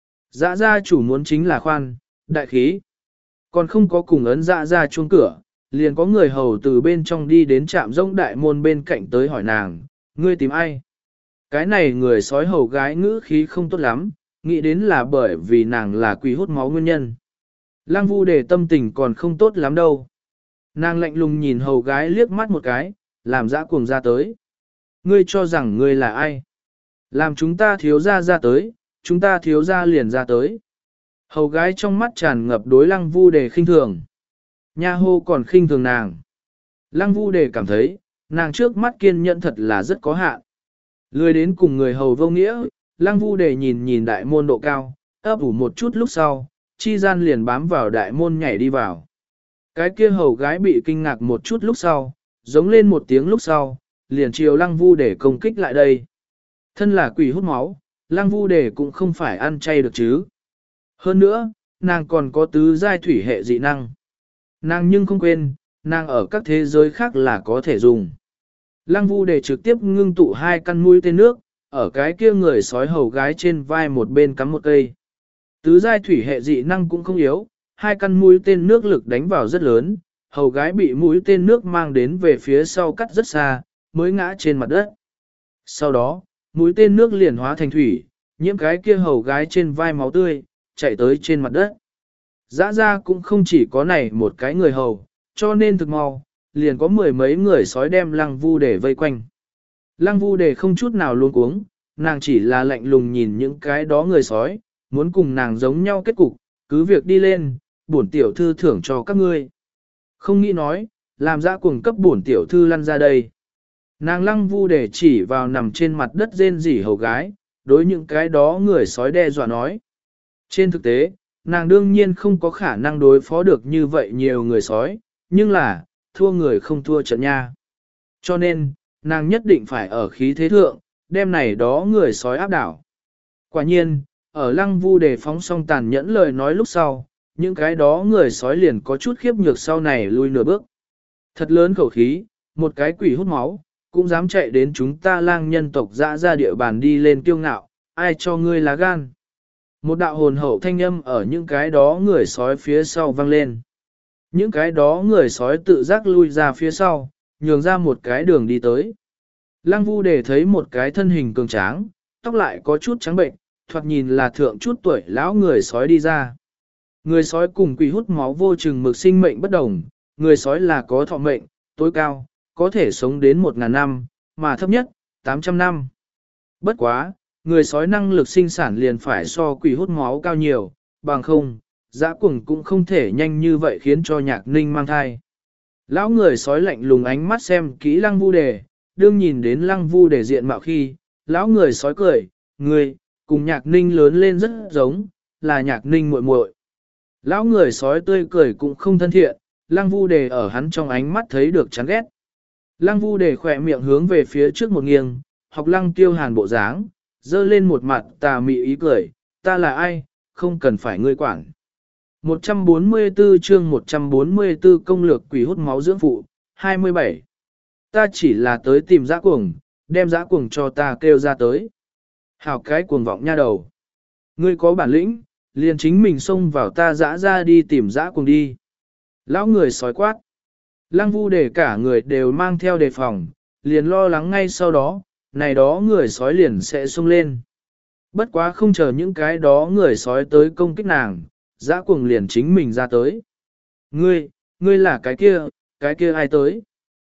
Dã ra chủ muốn chính là khoan, đại khí. Còn không có cùng ấn dã ra chuông cửa, liền có người hầu từ bên trong đi đến trạm rông đại môn bên cạnh tới hỏi nàng, ngươi tìm ai? Cái này người sói hầu gái ngữ khí không tốt lắm, nghĩ đến là bởi vì nàng là quỷ hút máu nguyên nhân. Lăng vu đề tâm tình còn không tốt lắm đâu. Nàng lạnh lùng nhìn hầu gái liếc mắt một cái, làm dã cuồng ra tới. Ngươi cho rằng ngươi là ai? Làm chúng ta thiếu ra ra tới, chúng ta thiếu ra liền ra tới. Hầu gái trong mắt tràn ngập đối lăng vu đề khinh thường. Nha hô còn khinh thường nàng. Lăng vu đề cảm thấy, nàng trước mắt kiên nhẫn thật là rất có hạn. Lười đến cùng người hầu vô nghĩa, lăng vu đề nhìn nhìn đại môn độ cao, ấp ủ một chút lúc sau, chi gian liền bám vào đại môn nhảy đi vào. Cái kia hầu gái bị kinh ngạc một chút lúc sau, giống lên một tiếng lúc sau, liền chiều lăng vu để công kích lại đây. Thân là quỷ hút máu, lăng vu để cũng không phải ăn chay được chứ. Hơn nữa, nàng còn có tứ giai thủy hệ dị năng. Nàng nhưng không quên, nàng ở các thế giới khác là có thể dùng. Lăng vu để trực tiếp ngưng tụ hai căn mũi tên nước, ở cái kia người sói hầu gái trên vai một bên cắm một cây. Tứ giai thủy hệ dị năng cũng không yếu, hai căn mũi tên nước lực đánh vào rất lớn, hầu gái bị mũi tên nước mang đến về phía sau cắt rất xa, mới ngã trên mặt đất. Sau đó, mũi tên nước liền hóa thành thủy, nhiễm cái kia hầu gái trên vai máu tươi, chạy tới trên mặt đất. Dã ra cũng không chỉ có này một cái người hầu, cho nên thực mau, liền có mười mấy người sói đem lăng vu để vây quanh. Lăng vu để không chút nào luống cuống, nàng chỉ là lạnh lùng nhìn những cái đó người sói, muốn cùng nàng giống nhau kết cục, cứ việc đi lên, bổn tiểu thư thưởng cho các ngươi. Không nghĩ nói, làm ra cuồng cấp bổn tiểu thư lăn ra đây. Nàng lăng vu để chỉ vào nằm trên mặt đất rên rỉ hầu gái, đối những cái đó người sói đe dọa nói. Trên thực tế, nàng đương nhiên không có khả năng đối phó được như vậy nhiều người sói, nhưng là, thua người không thua trận nha. Cho nên, nàng nhất định phải ở khí thế thượng, đem này đó người sói áp đảo. Quả nhiên, ở lăng vu để phóng xong tàn nhẫn lời nói lúc sau, những cái đó người sói liền có chút khiếp nhược sau này lui nửa bước. Thật lớn khẩu khí, một cái quỷ hút máu, cũng dám chạy đến chúng ta lang nhân tộc dã ra địa bàn đi lên kiêu ngạo, ai cho ngươi lá gan. Một đạo hồn hậu thanh âm ở những cái đó người sói phía sau vang lên. Những cái đó người sói tự giác lui ra phía sau, nhường ra một cái đường đi tới. Lăng vu để thấy một cái thân hình cường tráng, tóc lại có chút trắng bệnh, thoạt nhìn là thượng chút tuổi lão người sói đi ra. Người sói cùng quỷ hút máu vô chừng mực sinh mệnh bất đồng, người sói là có thọ mệnh, tối cao, có thể sống đến một ngàn năm, mà thấp nhất, tám trăm năm. Bất quá, người sói năng lực sinh sản liền phải so quỷ hút máu cao nhiều, bằng không, dã cuồng cũng không thể nhanh như vậy khiến cho nhạc ninh mang thai. Lão người sói lạnh lùng ánh mắt xem kỹ lăng vu đề, đương nhìn đến lăng vu đề diện mạo khi, lão người sói cười, người, cùng nhạc ninh lớn lên rất giống, là nhạc ninh muội muội. Lão người sói tươi cười cũng không thân thiện, lăng vu đề ở hắn trong ánh mắt thấy được chán ghét. Lăng vu đề khỏe miệng hướng về phía trước một nghiêng, học lăng tiêu hàn bộ dáng, dơ lên một mặt tà mị ý cười, ta là ai, không cần phải ngươi quản. một trăm bốn mươi tư chương một trăm bốn mươi tư công lược quỷ hút máu dưỡng phụ, hai mươi bảy. Ta chỉ là tới tìm dã cuồng, đem dã cuồng cho ta kêu ra tới. Hảo cái cuồng vọng nha đầu. Ngươi có bản lĩnh, liền chính mình xông vào ta dã ra đi tìm dã cuồng đi. Lão người sói quát. Lăng vu để cả người đều mang theo đề phòng, liền lo lắng ngay sau đó, này đó người sói liền sẽ xông lên. Bất quá không chờ những cái đó người sói tới công kích nàng, dã cuồng liền chính mình ra tới. Ngươi, ngươi là cái kia, cái kia ai tới?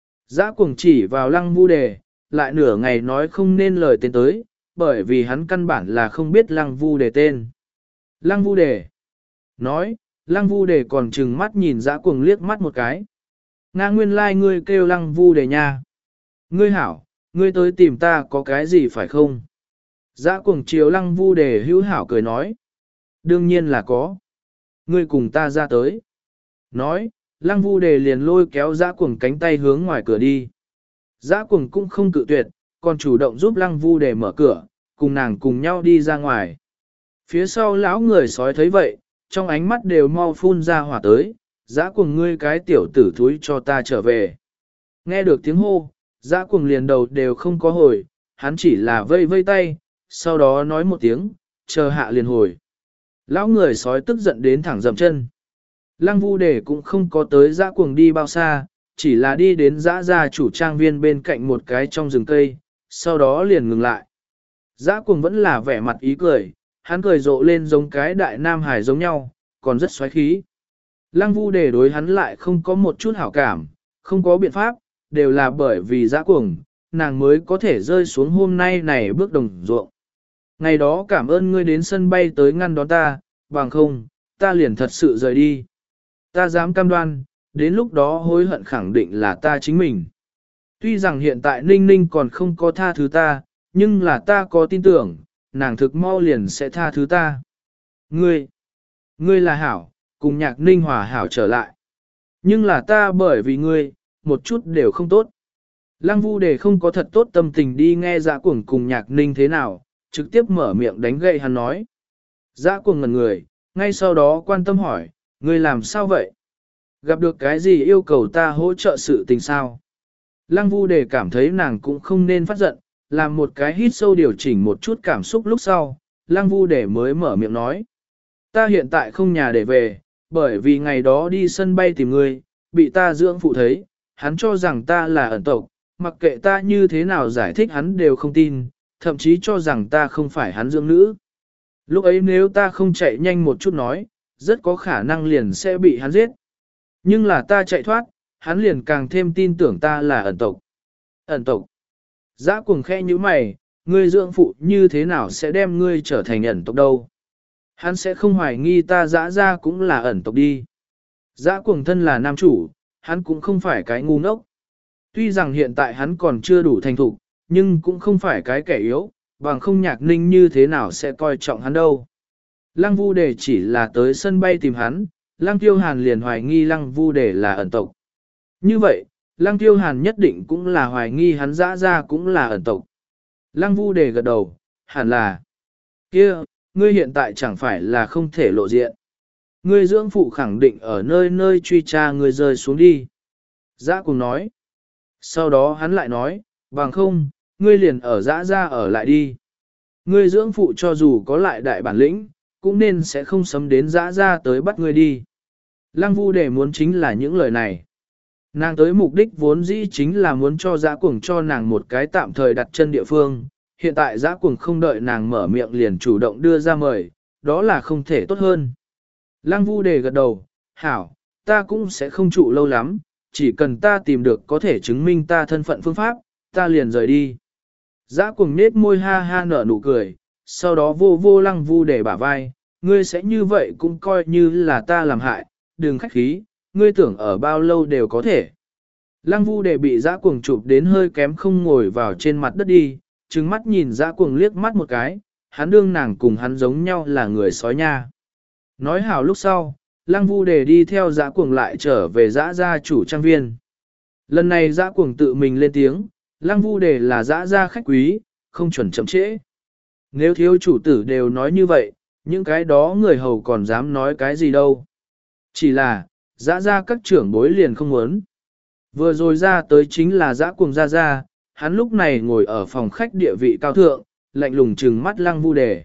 Dã cuồng chỉ vào lăng vu đề, lại nửa ngày nói không nên lời tên tới, bởi vì hắn căn bản là không biết lăng vu đề tên. Lăng vu đề. Nói, lăng vu đề còn chừng mắt nhìn dã cuồng liếc mắt một cái. Nga nguyên lai like ngươi kêu lăng vu đề nha. Ngươi hảo, ngươi tới tìm ta có cái gì phải không? Dã cuồng chiều lăng vu đề hữu hảo cười nói. Đương nhiên là có. Ngươi cùng ta ra tới. Nói, lăng vu đề liền lôi kéo dã cuồng cánh tay hướng ngoài cửa đi. Dã cuồng cũng không cự tuyệt, còn chủ động giúp lăng vu đề mở cửa, cùng nàng cùng nhau đi ra ngoài. Phía sau lão người sói thấy vậy, trong ánh mắt đều mau phun ra hỏa tới, dã cuồng ngươi cái tiểu tử thúi cho ta trở về. Nghe được tiếng hô, dã cuồng liền đầu đều không có hồi, hắn chỉ là vây vây tay, sau đó nói một tiếng, chờ hạ liền hồi. Lão người sói tức giận đến thẳng dậm chân. Lăng vu đề cũng không có tới dã cuồng đi bao xa, chỉ là đi đến dã gia chủ trang viên bên cạnh một cái trong rừng cây, sau đó liền ngừng lại. Dã cuồng vẫn là vẻ mặt ý cười, hắn cười rộ lên giống cái đại nam hải giống nhau, còn rất xoáy khí. Lăng vu đề đối hắn lại không có một chút hảo cảm, không có biện pháp, đều là bởi vì dã cuồng, nàng mới có thể rơi xuống hôm nay này bước đồng ruộng. Ngày đó cảm ơn ngươi đến sân bay tới ngăn đón ta, bằng không, ta liền thật sự rời đi. Ta dám cam đoan, đến lúc đó hối hận khẳng định là ta chính mình. Tuy rằng hiện tại Ninh Ninh còn không có tha thứ ta, nhưng là ta có tin tưởng, nàng thực mau liền sẽ tha thứ ta. Ngươi, ngươi là hảo, cùng nhạc Ninh hòa hảo trở lại. Nhưng là ta bởi vì ngươi, một chút đều không tốt. Lăng Vu Đề không có thật tốt tâm tình đi nghe Dã Cuồng cùng Nhạc Ninh thế nào, trực tiếp mở miệng đánh gậy hắn nói. Dã Cuồng ngẩn người, ngay sau đó quan tâm hỏi, ngươi làm sao vậy? Gặp được cái gì yêu cầu ta hỗ trợ sự tình sao? Lăng Vu Đề cảm thấy nàng cũng không nên phát giận, làm một cái hít sâu điều chỉnh một chút cảm xúc lúc sau, Lăng Vu Đề mới mở miệng nói. Ta hiện tại không nhà để về, bởi vì ngày đó đi sân bay tìm ngươi, bị ta dưỡng phụ thấy, hắn cho rằng ta là ẩn tộc, mặc kệ ta như thế nào giải thích hắn đều không tin, thậm chí cho rằng ta không phải hắn dưỡng nữ. Lúc ấy nếu ta không chạy nhanh một chút nói, rất có khả năng liền sẽ bị hắn giết. Nhưng là ta chạy thoát, hắn liền càng thêm tin tưởng ta là ẩn tộc. Ẩn tộc. Dã Cuồng khẽ như mày, ngươi dưỡng phụ như thế nào sẽ đem ngươi trở thành ẩn tộc đâu? Hắn sẽ không hoài nghi ta dã ra cũng là ẩn tộc đi. Dã Cuồng thân là nam chủ, hắn cũng không phải cái ngu ngốc. Tuy rằng hiện tại hắn còn chưa đủ thành thục, nhưng cũng không phải cái kẻ yếu, bằng không Nhạc Ninh như thế nào sẽ coi trọng hắn đâu. Lăng Vu Đề chỉ là tới sân bay tìm hắn, Lăng Tiêu Hàn liền hoài nghi Lăng Vu Đề là ẩn tộc. Như vậy, Lăng Tiêu Hàn nhất định cũng là hoài nghi hắn dã ra cũng là ẩn tộc. Lăng Vu Đề gật đầu, hẳn là. Kia, ngươi hiện tại chẳng phải là không thể lộ diện. Ngươi dưỡng phụ khẳng định ở nơi nơi truy tra ngươi rơi xuống đi. Dã Cuồng nói. Sau đó hắn lại nói, bằng không, ngươi liền ở dã ra ở lại đi. Ngươi dưỡng phụ cho dù có lại đại bản lĩnh, cũng nên sẽ không sấm đến dã ra tới bắt ngươi đi. Lăng Vu Đề muốn chính là những lời này. Nàng tới mục đích vốn dĩ chính là muốn cho Dã Cuồng cho nàng một cái tạm thời đặt chân địa phương. Hiện tại Dã Cuồng không đợi nàng mở miệng liền chủ động đưa ra mời, đó là không thể tốt hơn. Lăng Vu Đề gật đầu, hảo, ta cũng sẽ không trụ lâu lắm, chỉ cần ta tìm được có thể chứng minh ta thân phận phương pháp, ta liền rời đi. Dã Cuồng nết môi ha ha nở nụ cười, sau đó vô vô Lăng Vu Đề bả vai, ngươi sẽ như vậy cũng coi như là ta làm hại, đừng khách khí, ngươi tưởng ở bao lâu đều có thể. Lăng Vu Đề bị Dã Cuồng chụp đến hơi kém không ngồi vào trên mặt đất đi, trừng mắt nhìn Dã Cuồng liếc mắt một cái, hắn đương nàng cùng hắn giống nhau là người sói nha. Nói hảo lúc sau, Lăng Vu Đề đi theo Dã Cuồng lại trở về Dã gia chủ trang viên. Lần này Dã Cuồng tự mình lên tiếng, Lăng Vu Đề là Dã gia khách quý, không chuẩn chậm trễ. Nếu thiếu chủ tử đều nói như vậy, những cái đó người hầu còn dám nói cái gì đâu. Chỉ là, Dã gia các trưởng bối liền không muốn. Vừa rồi ra tới chính là Dã Cuồng gia gia, hắn lúc này ngồi ở phòng khách địa vị cao thượng, lạnh lùng trừng mắt Lăng Vu Đề.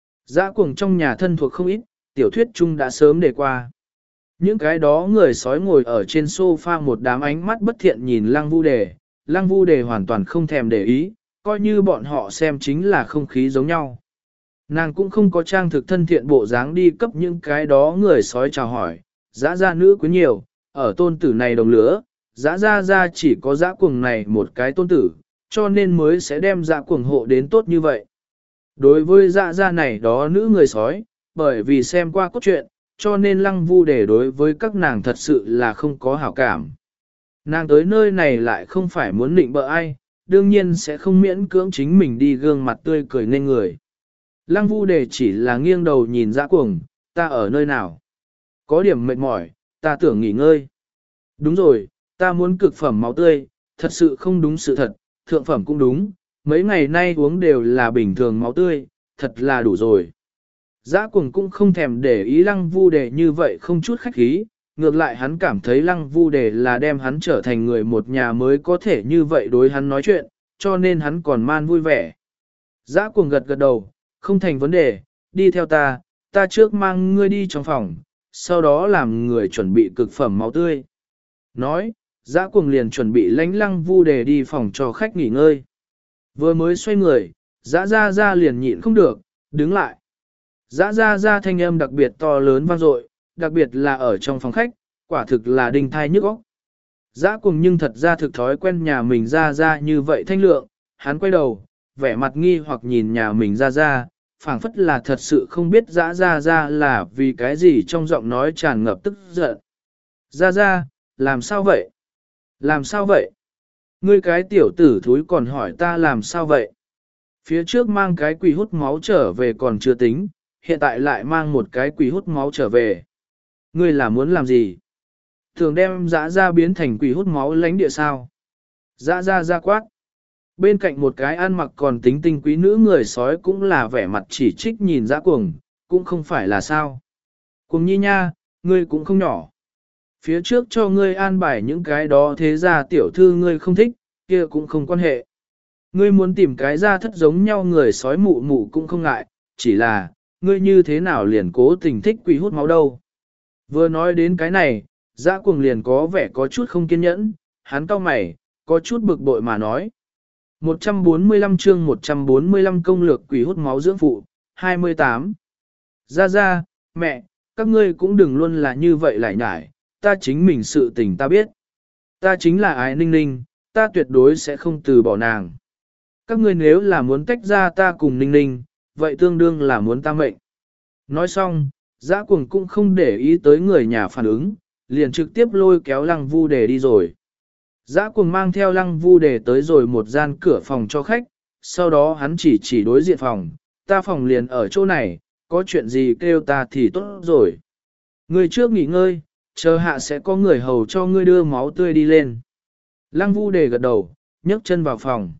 Dã Cuồng trong nhà thân thuộc không ít, tiểu thuyết chung đã sớm đề qua. Những cái đó người sói ngồi ở trên sofa một đám ánh mắt bất thiện nhìn Lăng Vu Đề, Lăng Vu Đề hoàn toàn không thèm để ý, coi như bọn họ xem chính là không khí giống nhau. Nàng cũng không có trang thực thân thiện bộ dáng đi cấp những cái đó người sói chào hỏi, dã gia nữ quyến nhiều, ở tôn tử này đồng lứa, dã gia gia chỉ có Dã Cuồng này một cái tôn tử, cho nên mới sẽ đem Dã Cuồng hộ đến tốt như vậy. Đối với dã gia này đó nữ người sói, bởi vì xem qua cốt truyện, cho nên Lăng Vu Đề đối với các nàng thật sự là không có hảo cảm. Nàng tới nơi này lại không phải muốn định bợ ai, đương nhiên sẽ không miễn cưỡng chính mình đi gương mặt tươi cười nên người. Lăng Vu Đề chỉ là nghiêng đầu nhìn Dã Cuồng, ta ở nơi nào? Có điểm mệt mỏi, ta tưởng nghỉ ngơi. Đúng rồi, ta muốn cực phẩm máu tươi, thật sự không đúng sự thật, thượng phẩm cũng đúng, mấy ngày nay uống đều là bình thường máu tươi, thật là đủ rồi. Dã Cuồng cũng không thèm để ý Lăng Vu Đề như vậy không chút khách khí, ngược lại hắn cảm thấy Lăng Vu Đề là đem hắn trở thành người một nhà mới có thể như vậy đối hắn nói chuyện, cho nên hắn còn man vui vẻ. Dã Cuồng gật gật đầu, không thành vấn đề, đi theo ta, ta trước mang ngươi đi trong phòng, sau đó làm người chuẩn bị cực phẩm máu tươi. Nói, Dã Cuồng liền chuẩn bị lãnh Lăng Vu Đề đi phòng cho khách nghỉ ngơi. Vừa mới xoay người, Dã Gia Gia liền nhịn không được, đứng lại. Dã Gia Gia thanh âm đặc biệt to lớn vang dội, đặc biệt là ở trong phòng khách, quả thực là đinh thai nhức óc. Dã Cuồng nhưng thật ra thực thói quen nhà mình Gia Gia như vậy thanh lượng, hắn quay đầu, vẻ mặt nghi hoặc nhìn nhà mình Gia Gia, phảng phất là thật sự không biết Dã Gia Gia là vì cái gì trong giọng nói tràn ngập tức giận. Gia Gia, làm sao vậy? Làm sao vậy? Ngươi cái tiểu tử thúi còn hỏi ta làm sao vậy? Phía trước mang cái quỷ hút máu trở về còn chưa tính, hiện tại lại mang một cái quỷ hút máu trở về. Ngươi là muốn làm gì? Thường đem dã ra biến thành quỷ hút máu lánh địa sao. Dã ra ra quát. Bên cạnh một cái ăn mặc còn tính tinh quý nữ người sói cũng là vẻ mặt chỉ trích nhìn dã cuồng, cũng không phải là sao. Cuồng nhi nha, ngươi cũng không nhỏ. Phía trước cho ngươi an bài những cái đó thế ra tiểu thư ngươi không thích, kia cũng không quan hệ. Ngươi muốn tìm cái ra thất giống nhau người sói mụ mụ cũng không ngại, chỉ là, ngươi như thế nào liền cố tình thích quỷ hút máu đâu. Vừa nói đến cái này, dã cuồng liền có vẻ có chút không kiên nhẫn, hắn cau mày, có chút bực bội mà nói. một trăm bốn mươi lăm chương một trăm bốn mươi lăm công lược quỷ hút máu dưỡng phụ, hai mươi tám. Ra ra, mẹ, các ngươi cũng đừng luôn là như vậy lại nhải, ta chính mình sự tình ta biết. Ta chính là ái ninh ninh, ta tuyệt đối sẽ không từ bỏ nàng. Các ngươi nếu là muốn tách ra ta cùng ninh ninh, vậy tương đương là muốn ta mệnh. Nói xong, dã cuồng cũng không để ý tới người nhà phản ứng, liền trực tiếp lôi kéo lăng vu đề đi rồi. Dã cuồng mang theo lăng vu đề tới rồi một gian cửa phòng cho khách, sau đó hắn chỉ chỉ đối diện phòng, ta phòng liền ở chỗ này, có chuyện gì kêu ta thì tốt rồi. Ngươi trước nghỉ ngơi, chờ hạ sẽ có người hầu cho ngươi đưa máu tươi đi lên. Lăng vu đề gật đầu, nhấc chân vào phòng.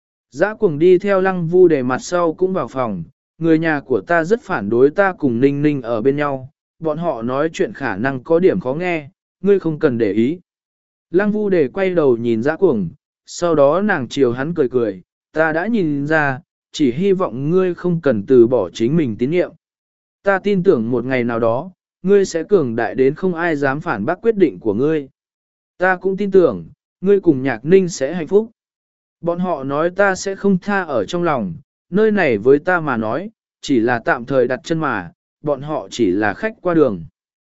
Dã cuồng đi theo lăng vu đề mặt sau cũng vào phòng, người nhà của ta rất phản đối ta cùng ninh ninh ở bên nhau, bọn họ nói chuyện khả năng có điểm khó nghe, ngươi không cần để ý. Lăng vu đề quay đầu nhìn dã cuồng, sau đó nàng chiều hắn cười cười, ta đã nhìn ra, chỉ hy vọng ngươi không cần từ bỏ chính mình tín nhiệm. Ta tin tưởng một ngày nào đó, ngươi sẽ cường đại đến không ai dám phản bác quyết định của ngươi. Ta cũng tin tưởng, ngươi cùng nhạc ninh sẽ hạnh phúc. Bọn họ nói ta sẽ không tha ở trong lòng, nơi này với ta mà nói, chỉ là tạm thời đặt chân mà, bọn họ chỉ là khách qua đường.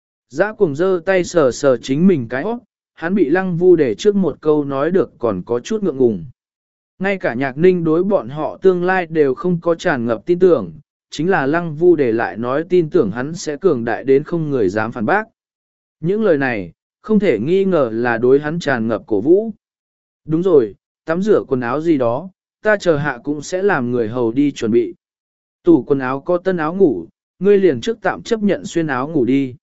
Dã cuồng giơ tay sờ sờ chính mình cái óc, hắn bị lăng vu để trước một câu nói được còn có chút ngượng ngùng. Ngay cả nhạc ninh đối bọn họ tương lai đều không có tràn ngập tin tưởng, chính là lăng vu để lại nói tin tưởng hắn sẽ cường đại đến không người dám phản bác. Những lời này, không thể nghi ngờ là đối hắn tràn ngập cổ vũ. Đúng rồi, tắm rửa quần áo gì đó, ta chờ hạ cũng sẽ làm người hầu đi chuẩn bị. Tủ quần áo có tân áo ngủ, ngươi liền trước tạm chấp nhận xuyên áo ngủ đi.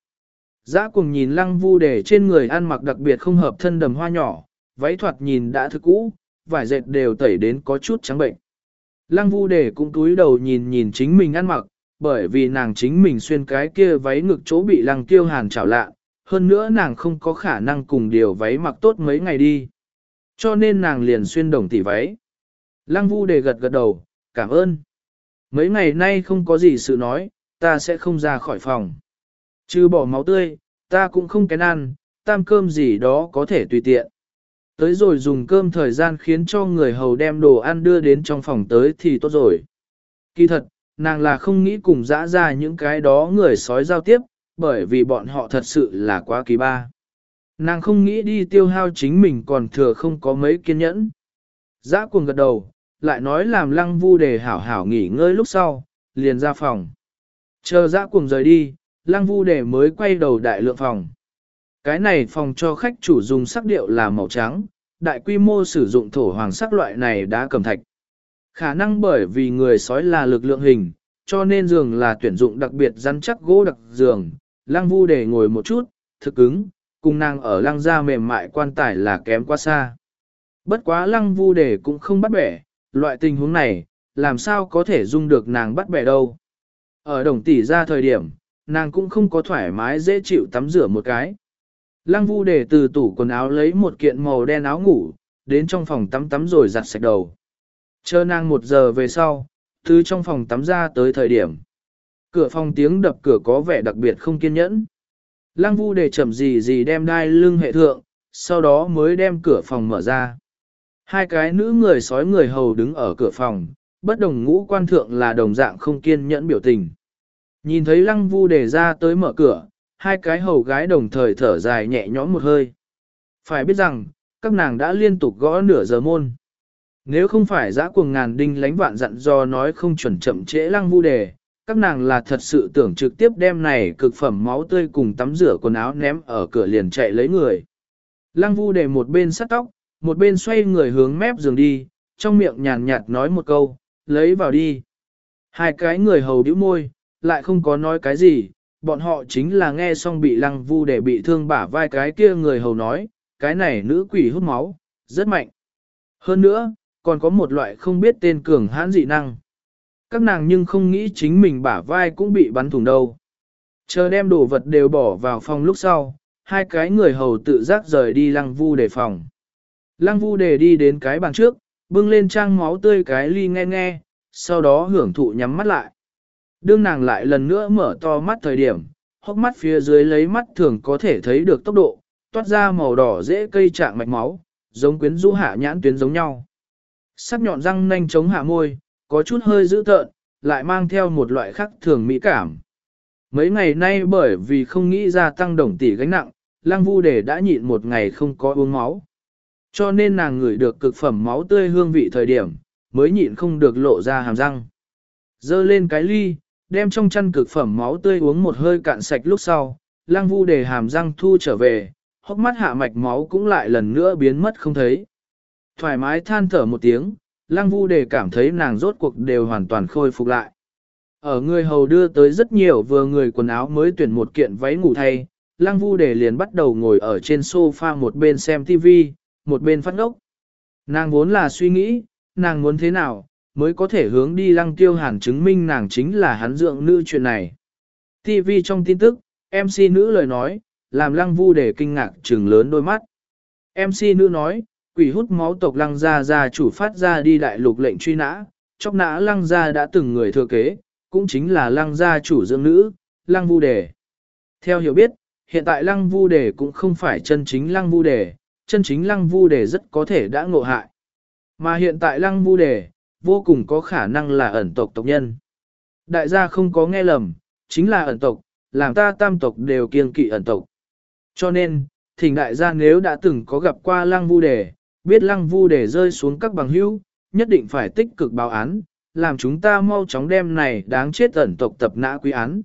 Dã cuồng nhìn lăng vu để trên người ăn mặc đặc biệt không hợp thân đầm hoa nhỏ, váy thoạt nhìn đã thực cũ, vải dệt đều tẩy đến có chút trắng bệnh. Lăng vu để cũng túi đầu nhìn nhìn chính mình ăn mặc, bởi vì nàng chính mình xuyên cái kia váy ngực chỗ bị lăng tiêu hàn chảo lạ, hơn nữa nàng không có khả năng cùng điều váy mặc tốt mấy ngày đi. Cho nên nàng liền xuyên đồng tỷ váy. Lăng vu để gật gật đầu, cảm ơn. Mấy ngày nay không có gì sự nói, ta sẽ không ra khỏi phòng. Trừ bỏ máu tươi, ta cũng không kén ăn, tam cơm gì đó có thể tùy tiện. Tới rồi dùng cơm thời gian khiến cho người hầu đem đồ ăn đưa đến trong phòng tới thì tốt rồi. Kỳ thật, nàng là không nghĩ cùng dã ra những cái đó người sói giao tiếp, bởi vì bọn họ thật sự là quá kỳ ba. Nàng không nghĩ đi tiêu hao chính mình còn thừa không có mấy kiên nhẫn. Dã cuồng gật đầu, lại nói làm lăng vu để hảo hảo nghỉ ngơi lúc sau, liền ra phòng. Chờ dã cuồng rời đi, lăng vu để mới quay đầu đại lượng phòng. Cái này phòng cho khách chủ dùng sắc điệu là màu trắng, đại quy mô sử dụng thổ hoàng sắc loại này đá cẩm thạch. Khả năng bởi vì người sói là lực lượng hình, cho nên giường là tuyển dụng đặc biệt rắn chắc gỗ đặc giường, lăng vu để ngồi một chút, thực cứng, cùng nàng ở lăng da mềm mại quan tài là kém quá xa. Bất quá lăng vu để cũng không bắt bẻ, loại tình huống này, làm sao có thể dung được nàng bắt bẻ đâu. Ở đồng tỷ ra thời điểm, nàng cũng không có thoải mái dễ chịu tắm rửa một cái. Lăng vu để từ tủ quần áo lấy một kiện màu đen áo ngủ, đến trong phòng tắm tắm rồi giặt sạch đầu. Chờ nàng một giờ về sau, từ trong phòng tắm ra tới thời điểm. Cửa phòng tiếng đập cửa có vẻ đặc biệt không kiên nhẫn. Lăng vu để chậm gì gì đem đai lưng hệ thượng, sau đó mới đem cửa phòng mở ra. Hai cái nữ người sói người hầu đứng ở cửa phòng, bất đồng ngũ quan thượng là đồng dạng không kiên nhẫn biểu tình. Nhìn thấy lăng vu để ra tới mở cửa, hai cái hầu gái đồng thời thở dài nhẹ nhõm một hơi. Phải biết rằng, các nàng đã liên tục gõ nửa giờ môn. Nếu không phải dã cuồng ngàn đinh lánh vạn dặn do nói không chuẩn chậm trễ lăng vu đề, các nàng là thật sự tưởng trực tiếp đem này cực phẩm máu tươi cùng tắm rửa quần áo ném ở cửa liền chạy lấy người. Lăng vu đề một bên sắt tóc, một bên xoay người hướng mép giường đi, trong miệng nhàn nhạt nói một câu, lấy vào đi. Hai cái người hầu bĩu môi, lại không có nói cái gì, bọn họ chính là nghe xong bị lăng vu để bị thương bả vai cái kia người hầu nói, cái này nữ quỷ hút máu, rất mạnh. Hơn nữa, còn có một loại không biết tên cường hãn dị năng. Các nàng nhưng không nghĩ chính mình bả vai cũng bị bắn thủng đâu. Chờ đem đồ vật đều bỏ vào phòng lúc sau, hai cái người hầu tự giác rời đi lăng vu để phòng. Lăng vu để đi đến cái bàn trước, bưng lên trang máu tươi cái ly nghe nghe, sau đó hưởng thụ nhắm mắt lại. Đương nàng lại lần nữa mở to mắt thời điểm, hốc mắt phía dưới lấy mắt thường có thể thấy được tốc độ, toát ra màu đỏ dễ cây trạng mạch máu, giống quyến rũ hạ nhãn tuyến giống nhau. Sắc nhọn răng nanh chống hạ môi, có chút hơi dữ tợn, lại mang theo một loại khắc thường mỹ cảm. Mấy ngày nay bởi vì không nghĩ ra tăng đồng tỷ gánh nặng, Lăng Vu Đề đã nhịn một ngày không có uống máu. Cho nên nàng ngửi được cực phẩm máu tươi hương vị thời điểm, mới nhịn không được lộ ra hàm răng. Dơ lên cái ly, đem trong chăn cực phẩm máu tươi uống một hơi cạn sạch lúc sau, Lăng Vu Đề hàm răng thu trở về, hốc mắt hạ mạch máu cũng lại lần nữa biến mất không thấy. Thoải mái than thở một tiếng, Lăng Vu Đề cảm thấy nàng rốt cuộc đều hoàn toàn khôi phục lại. Ở người hầu đưa tới rất nhiều vừa người quần áo mới tuyển một kiện váy ngủ thay, Lăng Vu Đề liền bắt đầu ngồi ở trên sofa một bên xem ti vi, một bên phát ngốc. Nàng vốn là suy nghĩ, nàng muốn thế nào, mới có thể hướng đi Lăng Tiêu Hàn chứng minh nàng chính là hắn dưỡng nữ chuyện này. ti vi trong tin tức, em xê nữ lời nói, làm Lăng Vu Đề kinh ngạc trừng lớn đôi mắt. em xê nữ nói, quỷ hút máu tộc Lăng gia gia chủ phát ra đi đại lục lệnh truy nã, chóc nã Lăng gia đã từng người thừa kế, cũng chính là Lăng gia chủ dưỡng nữ, Lăng Vu Đề. Theo hiểu biết, hiện tại Lăng Vu Đề cũng không phải chân chính Lăng Vu Đề, chân chính Lăng Vu Đề rất có thể đã ngộ hại. Mà hiện tại Lăng Vu Đề, vô cùng có khả năng là ẩn tộc tộc nhân. Đại gia không có nghe lầm, chính là ẩn tộc, làm ta tam tộc đều kiêng kỵ ẩn tộc. Cho nên, thỉnh đại gia nếu đã từng có gặp qua Lăng Vu Đề, biết Lăng Vu Đề rơi xuống các bằng hữu, nhất định phải tích cực báo án, làm chúng ta mau chóng đem này đáng chết ẩn tộc tập nã quý án.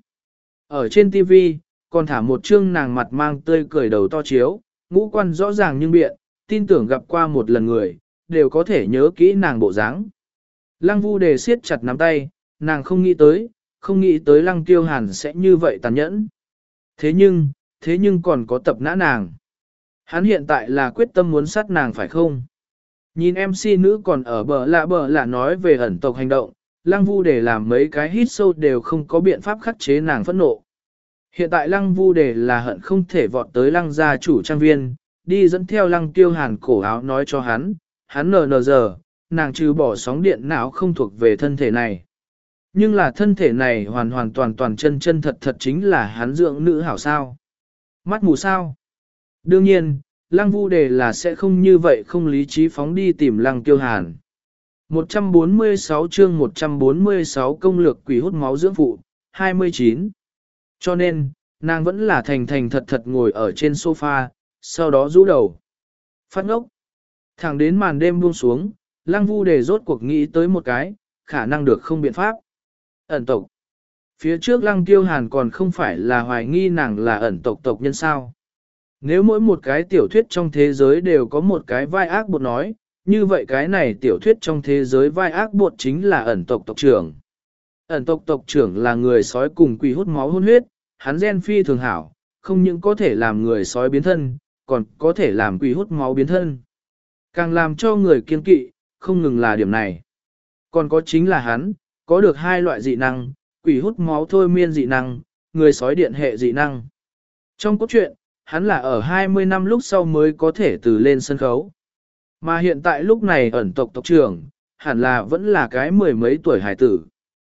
Ở trên ti vi, còn thả một chương nàng mặt mang tươi cười đầu to chiếu, ngũ quan rõ ràng nhưng biện, tin tưởng gặp qua một lần người, đều có thể nhớ kỹ nàng bộ dáng. Lăng Vu Đề siết chặt nắm tay, nàng không nghĩ tới, không nghĩ tới Lăng Tiêu Hàn sẽ như vậy tàn nhẫn. Thế nhưng, thế nhưng còn có tập nã nàng. Hắn hiện tại là quyết tâm muốn sát nàng phải không? Nhìn em xê nữ còn ở bờ lạ bờ lạ nói về ẩn tộc hành động, Lăng Vu Đề làm mấy cái hít sâu đều không có biện pháp khắc chế nàng phẫn nộ. Hiện tại Lăng Vu Đề là hận không thể vọt tới Lăng gia chủ trang viên, đi dẫn theo Lăng Tiêu Hàn cổ áo nói cho hắn, hắn nờ nờ giờ, nàng trừ bỏ sóng điện não không thuộc về thân thể này. Nhưng là thân thể này hoàn hoàn toàn toàn chân chân thật thật chính là hắn dưỡng nữ hảo sao. Mắt mù sao? Đương nhiên, Lăng Vu Đề là sẽ không như vậy không lý trí phóng đi tìm Lăng Tiêu Hàn. một trăm bốn mươi sáu chương một trăm bốn mươi sáu công lược quỷ hút máu dưỡng phụ, hai mươi chín. Cho nên, nàng vẫn là thành thành thật thật ngồi ở trên sofa, sau đó rũ đầu. Phát ngốc. Thẳng đến màn đêm buông xuống, Lăng Vu Đề rốt cuộc nghĩ tới một cái, khả năng được không biện pháp. Ẩn tộc. Phía trước Lăng Tiêu Hàn còn không phải là hoài nghi nàng là ẩn tộc tộc nhân sao. Nếu mỗi một cái tiểu thuyết trong thế giới đều có một cái vai ác bột nói, như vậy cái này tiểu thuyết trong thế giới vai ác bột chính là ẩn tộc tộc trưởng. Ẩn tộc tộc trưởng là người sói cùng quỷ hút máu hôn huyết, hắn gen phi thường hảo, không những có thể làm người sói biến thân, còn có thể làm quỷ hút máu biến thân. Càng làm cho người kiên kỵ, không ngừng là điểm này. Còn có chính là hắn, có được hai loại dị năng, quỷ hút máu thôi miên dị năng, người sói điện hệ dị năng. Trong cốt truyện, hắn là ở hai mươi năm lúc sau mới có thể từ lên sân khấu. Mà hiện tại lúc này ẩn tộc tộc trưởng, hẳn là vẫn là cái mười mấy tuổi hải tử.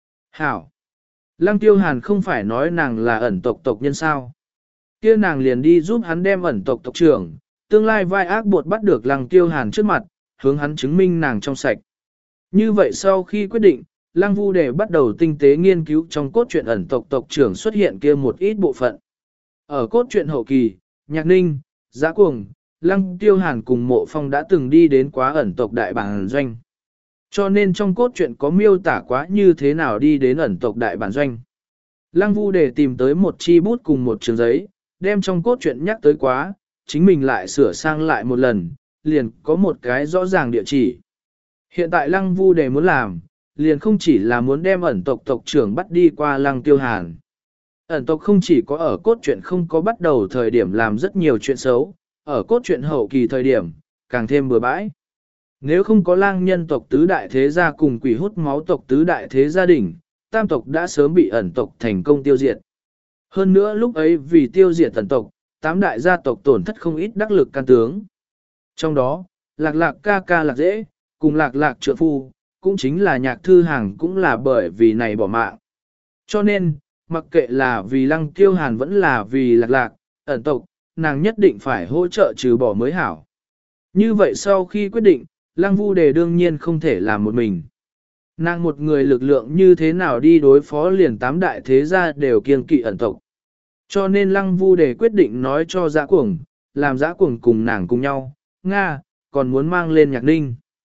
Hảo! Lăng Tiêu Hàn không phải nói nàng là ẩn tộc tộc nhân sao. Kia nàng liền đi giúp hắn đem ẩn tộc tộc trưởng, tương lai vai ác bột bắt được Lăng Tiêu Hàn trước mặt, hướng hắn chứng minh nàng trong sạch. Như vậy sau khi quyết định, Lăng Vu Đề bắt đầu tinh tế nghiên cứu trong cốt truyện ẩn tộc tộc trưởng xuất hiện kia một ít bộ phận. Ở cốt truyện hậu kỳ, Nhạc Ninh, Giã Cuồng, Lăng Tiêu Hàn cùng Mộ Phong đã từng đi đến quá ẩn tộc đại bản doanh. Cho nên trong cốt truyện có miêu tả quá như thế nào đi đến ẩn tộc đại bản doanh. Lăng Vu Đề tìm tới một chi bút cùng một trường giấy, đem trong cốt truyện nhắc tới quá, chính mình lại sửa sang lại một lần, liền có một cái rõ ràng địa chỉ. Hiện tại Lăng Vu Đề muốn làm, liền không chỉ là muốn đem ẩn tộc tộc trưởng bắt đi qua Lăng Tiêu Hàn. Ẩn tộc không chỉ có ở cốt truyện không có bắt đầu thời điểm làm rất nhiều chuyện xấu, ở cốt truyện hậu kỳ thời điểm, càng thêm bừa bãi. Nếu không có lang nhân tộc tứ đại thế gia cùng quỷ hút máu tộc tứ đại thế gia đình, tam tộc đã sớm bị ẩn tộc thành công tiêu diệt. Hơn nữa lúc ấy vì tiêu diệt ẩn tộc, tám đại gia tộc tổn thất không ít đắc lực can tướng. Trong đó, lạc lạc ca ca lạc dễ, cùng lạc lạc trượng phu, cũng chính là nhạc thư hàng cũng là bởi vì này bỏ mạng. Cho nên, mặc kệ là vì lăng tiêu hàn vẫn là vì lạc lạc, ẩn tộc, nàng nhất định phải hỗ trợ trừ bỏ mới hảo. Như vậy sau khi quyết định, lăng vu đề đương nhiên không thể làm một mình. Nàng một người lực lượng như thế nào đi đối phó liền tám đại thế gia đều kiêng kỵ ẩn tộc. Cho nên lăng vu đề quyết định nói cho giã cuồng, làm giã cuồng cùng nàng cùng nhau, Nga, còn muốn mang lên nhạc ninh.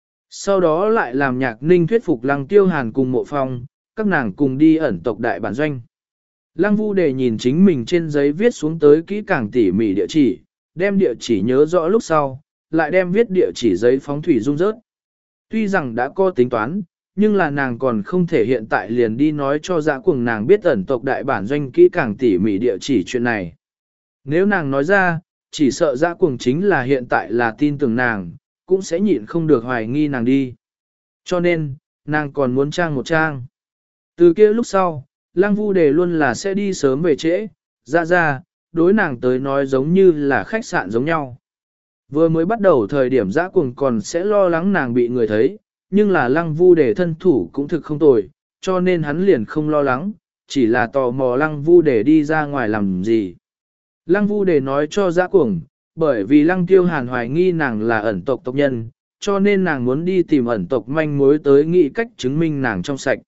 Sau đó lại làm nhạc ninh thuyết phục lăng tiêu hàn cùng mộ phong, các nàng cùng đi ẩn tộc đại bản doanh. Lăng vu đề nhìn chính mình trên giấy viết xuống tới kỹ càng tỉ mỉ địa chỉ, đem địa chỉ nhớ rõ lúc sau, lại đem viết địa chỉ giấy phóng thủy dung rớt. Tuy rằng đã có tính toán, nhưng là nàng còn không thể hiện tại liền đi nói cho dã cuồng nàng biết ẩn tộc đại bản doanh kỹ càng tỉ mỉ địa chỉ chuyện này. Nếu nàng nói ra, chỉ sợ dã cuồng chính là hiện tại là tin tưởng nàng, cũng sẽ nhịn không được hoài nghi nàng đi. Cho nên, nàng còn muốn trang một trang. Từ kia lúc sau, Lăng Vu Đề luôn là sẽ đi sớm về trễ, ra ra, đối nàng tới nói giống như là khách sạn giống nhau. Vừa mới bắt đầu thời điểm dã cuồng còn sẽ lo lắng nàng bị người thấy, nhưng là Lăng Vu Đề thân thủ cũng thực không tồi, cho nên hắn liền không lo lắng, chỉ là tò mò Lăng Vu Đề đi ra ngoài làm gì. Lăng Vu Đề nói cho dã cuồng, bởi vì Lăng Tiêu Hàn hoài nghi nàng là ẩn tộc tộc nhân, cho nên nàng muốn đi tìm ẩn tộc manh mối tới nghĩ cách chứng minh nàng trong sạch.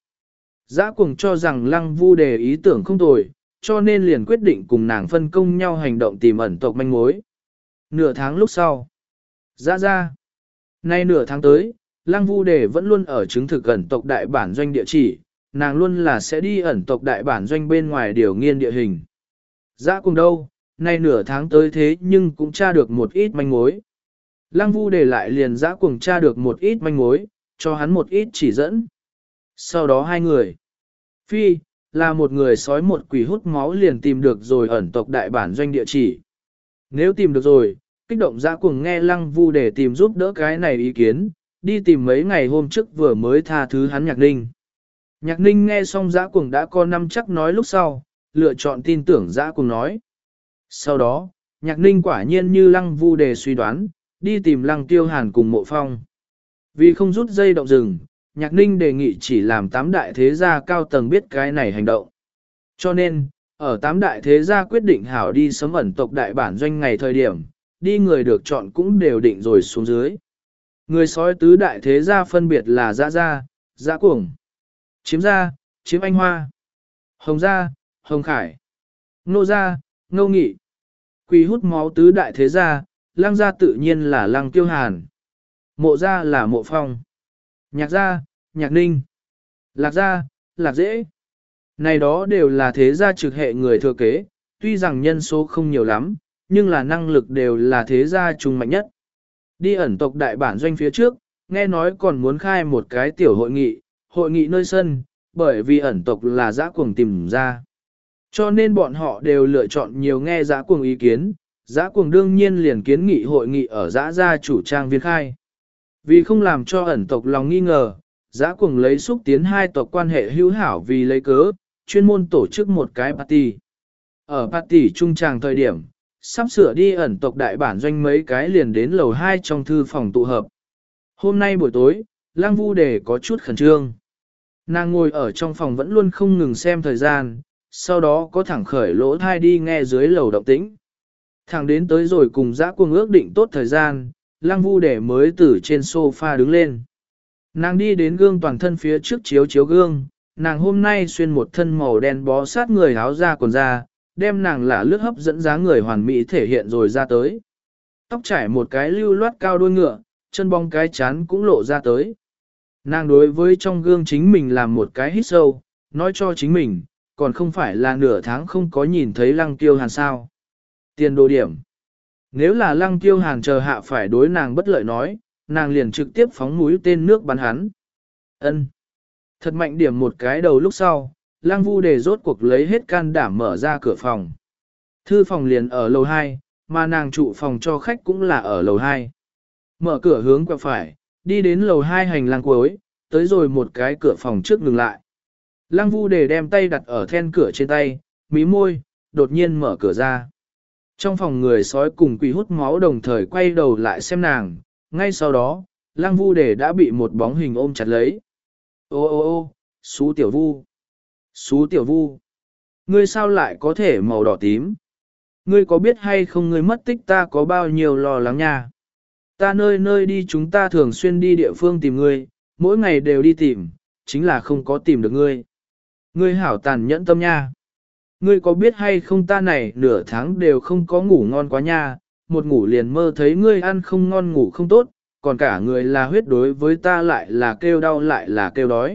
Dã cuồng cho rằng Lăng Vu Đề ý tưởng không tồi, cho nên liền quyết định cùng nàng phân công nhau hành động tìm ẩn tộc manh mối. Nửa tháng lúc sau, ra ra, nay nửa tháng tới, Lăng Vu Đề vẫn luôn ở chứng thực ẩn tộc đại bản doanh địa chỉ, nàng luôn là sẽ đi ẩn tộc đại bản doanh bên ngoài điều nghiên địa hình. Dã cuồng đâu, nay nửa tháng tới thế nhưng cũng tra được một ít manh mối. Lăng Vu Đề lại liền dã cuồng tra được một ít manh mối, cho hắn một ít chỉ dẫn. Sau đó hai người, Phi, là một người sói một quỷ hút máu liền tìm được rồi ẩn tộc đại bản doanh địa chỉ. Nếu tìm được rồi, kích động dã cuồng nghe Lăng Vu Đề tìm giúp đỡ cái này ý kiến, đi tìm mấy ngày hôm trước vừa mới tha thứ hắn Nhạc Ninh. Nhạc Ninh nghe xong dã cuồng đã có năm chắc nói lúc sau, lựa chọn tin tưởng dã cuồng nói. Sau đó, Nhạc Ninh quả nhiên như Lăng Vu Đề suy đoán, đi tìm Lăng Tiêu Hàn cùng Mộ Phong. Vì không rút dây động rừng, Nhạc Ninh đề nghị chỉ làm tám đại thế gia cao tầng biết cái này hành động. Cho nên, ở tám đại thế gia quyết định hảo đi sớm ẩn tộc đại bản doanh ngày thời điểm, đi người được chọn cũng đều định rồi xuống dưới. Người sói tứ đại thế gia phân biệt là Dã Gia, Dã Cuồng, Chiếm Gia, Chiếm Anh Hoa, Hồng Gia, Hồng Khải, Nô Gia, Ngô Nghị. Quỷ hút máu tứ đại thế gia, Lăng Gia tự nhiên là Lăng Tiêu Hàn, Mộ Gia là Mộ Phong, Nhạc Gia, Nhạc Ninh, Lạc Gia, Lạc Dễ. Này đó đều là thế gia trực hệ người thừa kế, tuy rằng nhân số không nhiều lắm, nhưng là năng lực đều là thế gia trung mạnh nhất. Đi ẩn tộc đại bản doanh phía trước, nghe nói còn muốn khai một cái tiểu hội nghị, hội nghị nơi sân, bởi vì ẩn tộc là dã cuồng tìm ra. Cho nên bọn họ đều lựa chọn nhiều nghe dã cuồng ý kiến, dã cuồng đương nhiên liền kiến nghị hội nghị ở dã gia chủ trang viên khai. Vì không làm cho ẩn tộc lòng nghi ngờ, dã cuồng lấy xúc tiến hai tộc quan hệ hữu hảo vì lấy cớ, chuyên môn tổ chức một cái party. Ở party trung tràng thời điểm, sắp sửa đi ẩn tộc đại bản doanh mấy cái liền đến lầu hai trong thư phòng tụ hợp. Hôm nay buổi tối, Lăng Vu Đề có chút khẩn trương. Nàng ngồi ở trong phòng vẫn luôn không ngừng xem thời gian, sau đó có thẳng khởi lỗ thai đi nghe dưới lầu động tĩnh. Thẳng đến tới rồi cùng dã cuồng ước định tốt thời gian, Lăng Vu Đề mới từ trên sofa đứng lên. Nàng đi đến gương toàn thân phía trước chiếu chiếu gương, nàng hôm nay xuyên một thân màu đen bó sát người áo da quần da, đem nàng là lướt hấp dẫn dáng người hoàn mỹ thể hiện rồi ra tới. Tóc trải một cái lưu loát cao đuôi ngựa, chân bong cái chán cũng lộ ra tới. Nàng đối với trong gương chính mình làm một cái hít sâu, nói cho chính mình, còn không phải là nửa tháng không có nhìn thấy Lăng Tiêu Hàn sao. Tiền đồ điểm. Nếu là Lăng Tiêu Hàn chờ hạ phải đối nàng bất lợi nói, nàng liền trực tiếp phóng mũi tên nước bắn hắn. Ân. Thật mạnh điểm một cái đầu lúc sau, Lăng Vu Đề rốt cuộc lấy hết can đảm mở ra cửa phòng. Thư phòng liền ở lầu hai, mà nàng trụ phòng cho khách cũng là ở lầu hai. Mở cửa hướng qua phải, đi đến lầu hai hành lang cuối, tới rồi một cái cửa phòng trước ngừng lại. Lăng Vu Đề đem tay đặt ở then cửa trên tay, mí môi, đột nhiên mở cửa ra. Trong phòng người sói cùng quỷ hút máu đồng thời quay đầu lại xem nàng, ngay sau đó, Lăng Vu Đề đã bị một bóng hình ôm chặt lấy. Ô ô ô, Xú Tiểu Vu. Xú Tiểu Vu. Ngươi sao lại có thể màu đỏ tím? Ngươi có biết hay không ngươi mất tích ta có bao nhiêu lo lắng nha? Ta nơi nơi đi chúng ta thường xuyên đi địa phương tìm ngươi, mỗi ngày đều đi tìm, chính là không có tìm được ngươi. Ngươi hảo tàn nhẫn tâm nha. Ngươi có biết hay không ta này nửa tháng đều không có ngủ ngon quá nha, một ngủ liền mơ thấy ngươi ăn không ngon ngủ không tốt, còn cả người là huyết đối với ta lại là kêu đau lại là kêu đói.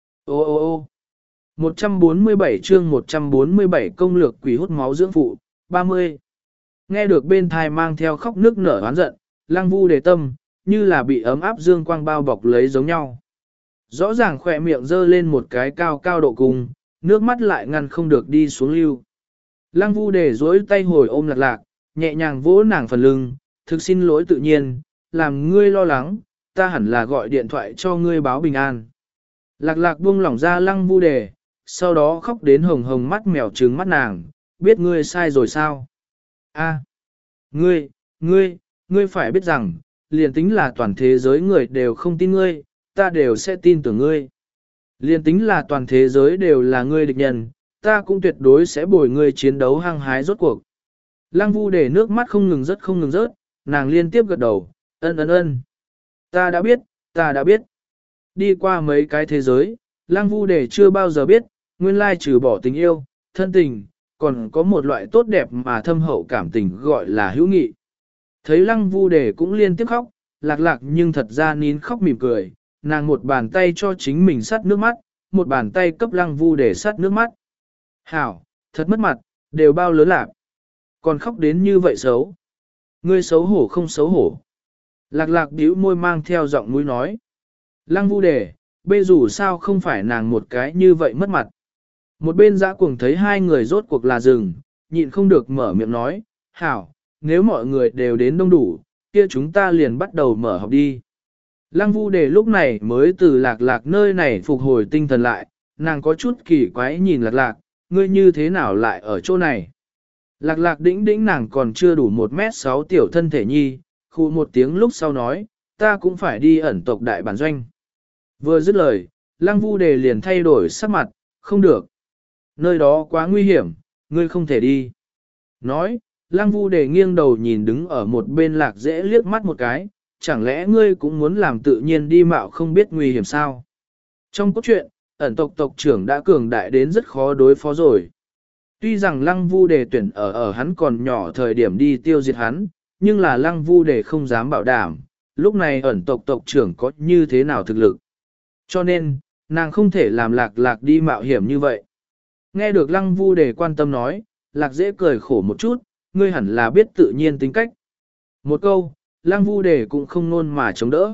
Ô ô ô một trăm bốn mươi bảy chương một trăm bốn mươi bảy công lược quỷ hút máu dưỡng phụ, ba mươi. Nghe được bên thai mang theo khóc nước nở oán giận, Lăng Vu Đề tâm, như là bị ấm áp dương quang bao bọc lấy giống nhau. Rõ ràng khỏe miệng dơ lên một cái cao cao độ cùng, nước mắt lại ngăn không được đi xuống lưu. Lăng Vu Đề duỗi tay hồi ôm Lạc Lạc, nhẹ nhàng vỗ nàng phần lưng, thực xin lỗi tự nhiên, làm ngươi lo lắng, ta hẳn là gọi điện thoại cho ngươi báo bình an. Lạc Lạc buông lỏng ra Lăng Vu Đề, sau đó khóc đến hồng hồng mắt mèo trừng mắt nàng, biết ngươi sai rồi sao? A, ngươi, ngươi, ngươi phải biết rằng, liền tính là toàn thế giới người đều không tin ngươi, ta đều sẽ tin tưởng ngươi. Liền tính là toàn thế giới đều là ngươi địch nhân, ta cũng tuyệt đối sẽ bồi ngươi chiến đấu hăng hái rốt cuộc. Lăng Vu Đề nước mắt không ngừng rớt không ngừng rớt, nàng liên tiếp gật đầu, ân ân ân. Ta đã biết, ta đã biết. Đi qua mấy cái thế giới, Lăng Vu Đề chưa bao giờ biết, nguyên lai trừ bỏ tình yêu, thân tình, còn có một loại tốt đẹp mà thâm hậu cảm tình gọi là hữu nghị. Thấy Lăng Vu Đề cũng liên tiếp khóc, Lạc Lạc nhưng thật ra nín khóc mỉm cười, nàng một bàn tay cho chính mình sắt nước mắt, một bàn tay cấp Lăng Vu Đề sắt nước mắt. Hảo, thật mất mặt, đều bao lớn lạc. Còn khóc đến như vậy xấu. Ngươi xấu hổ không xấu hổ. Lạc Lạc bĩu môi mang theo giọng mũi nói. Lăng Vu Đề, bê dù sao không phải nàng một cái như vậy mất mặt. Một bên dã cuồng thấy hai người rốt cuộc là rừng, nhịn không được mở miệng nói, hảo, nếu mọi người đều đến đông đủ, kia chúng ta liền bắt đầu mở học đi. Lăng Vu Đề lúc này mới từ Lạc Lạc nơi này phục hồi tinh thần lại, nàng có chút kỳ quái nhìn Lạc Lạc, ngươi như thế nào lại ở chỗ này. Lạc Lạc đĩnh đĩnh nàng còn chưa đủ một mét sáu tiểu thân thể nhi, khu một tiếng lúc sau nói, ta cũng phải đi ẩn tộc đại bản doanh. Vừa dứt lời, Lăng Vu Đề liền thay đổi sắc mặt, không được. Nơi đó quá nguy hiểm, ngươi không thể đi. Nói, Lăng Vu Đề nghiêng đầu nhìn đứng ở một bên Lạc Dễ liếc mắt một cái, chẳng lẽ ngươi cũng muốn làm tự nhiên đi mạo không biết nguy hiểm sao? Trong cốt truyện, ẩn tộc tộc trưởng đã cường đại đến rất khó đối phó rồi. Tuy rằng Lăng Vu Đề tuyển ở ở hắn còn nhỏ thời điểm đi tiêu diệt hắn, nhưng là Lăng Vu Đề không dám bảo đảm, lúc này ẩn tộc tộc trưởng có như thế nào thực lực. Cho nên, nàng không thể làm Lạc Lạc đi mạo hiểm như vậy. Nghe được Lăng Vu Đề quan tâm nói, Lạc Dễ cười khổ một chút, ngươi hẳn là biết tự nhiên tính cách. Một câu, Lăng Vu Đề cũng không nôn mà chống đỡ.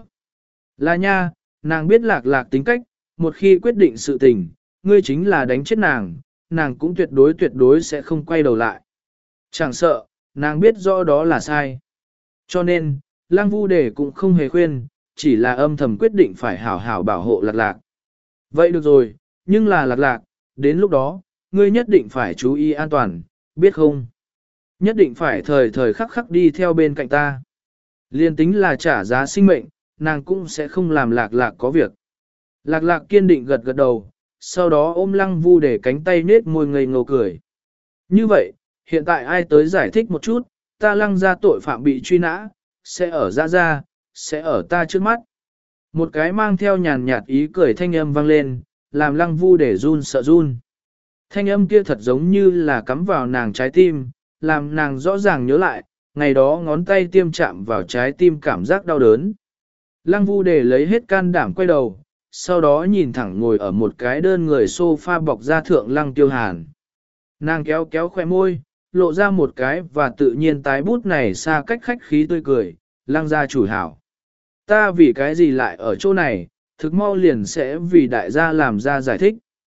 Là nha, nàng biết Lạc Lạc tính cách, một khi quyết định sự tình, ngươi chính là đánh chết nàng, nàng cũng tuyệt đối tuyệt đối sẽ không quay đầu lại. Chẳng sợ, nàng biết rõ đó là sai. Cho nên, Lăng Vu Đề cũng không hề khuyên, chỉ là âm thầm quyết định phải hảo hảo bảo hộ Lạc Lạc. Vậy được rồi, nhưng là Lạc Lạc, đến lúc đó, ngươi nhất định phải chú ý an toàn, biết không? Nhất định phải thời thời khắc khắc đi theo bên cạnh ta. Liên tính là trả giá sinh mệnh, nàng cũng sẽ không làm Lạc Lạc có việc. Lạc Lạc kiên định gật gật đầu, sau đó ôm Lăng Vu Đề cánh tay nết môi ngây ngô cười. Như vậy, hiện tại ai tới giải thích một chút, ta Lăng ra tội phạm bị truy nã, sẽ ở ra ra, sẽ ở ta trước mắt. Một cái mang theo nhàn nhạt ý cười thanh âm vang lên, làm Lăng Vu Đề run sợ run. Thanh âm kia thật giống như là cắm vào nàng trái tim, làm nàng rõ ràng nhớ lại, ngày đó ngón tay tiêm chạm vào trái tim cảm giác đau đớn. Lăng Vu Đề lấy hết can đảm quay đầu, sau đó nhìn thẳng ngồi ở một cái đơn người sofa bọc da thượng Lăng Tiêu Hàn. Nàng kéo kéo khoe môi, lộ ra một cái và tự nhiên tái bút này xa cách khách khí tươi cười, Lăng gia chủ hảo. Ta vì cái gì lại ở chỗ này, thực mau liền sẽ vì đại gia làm ra giải thích.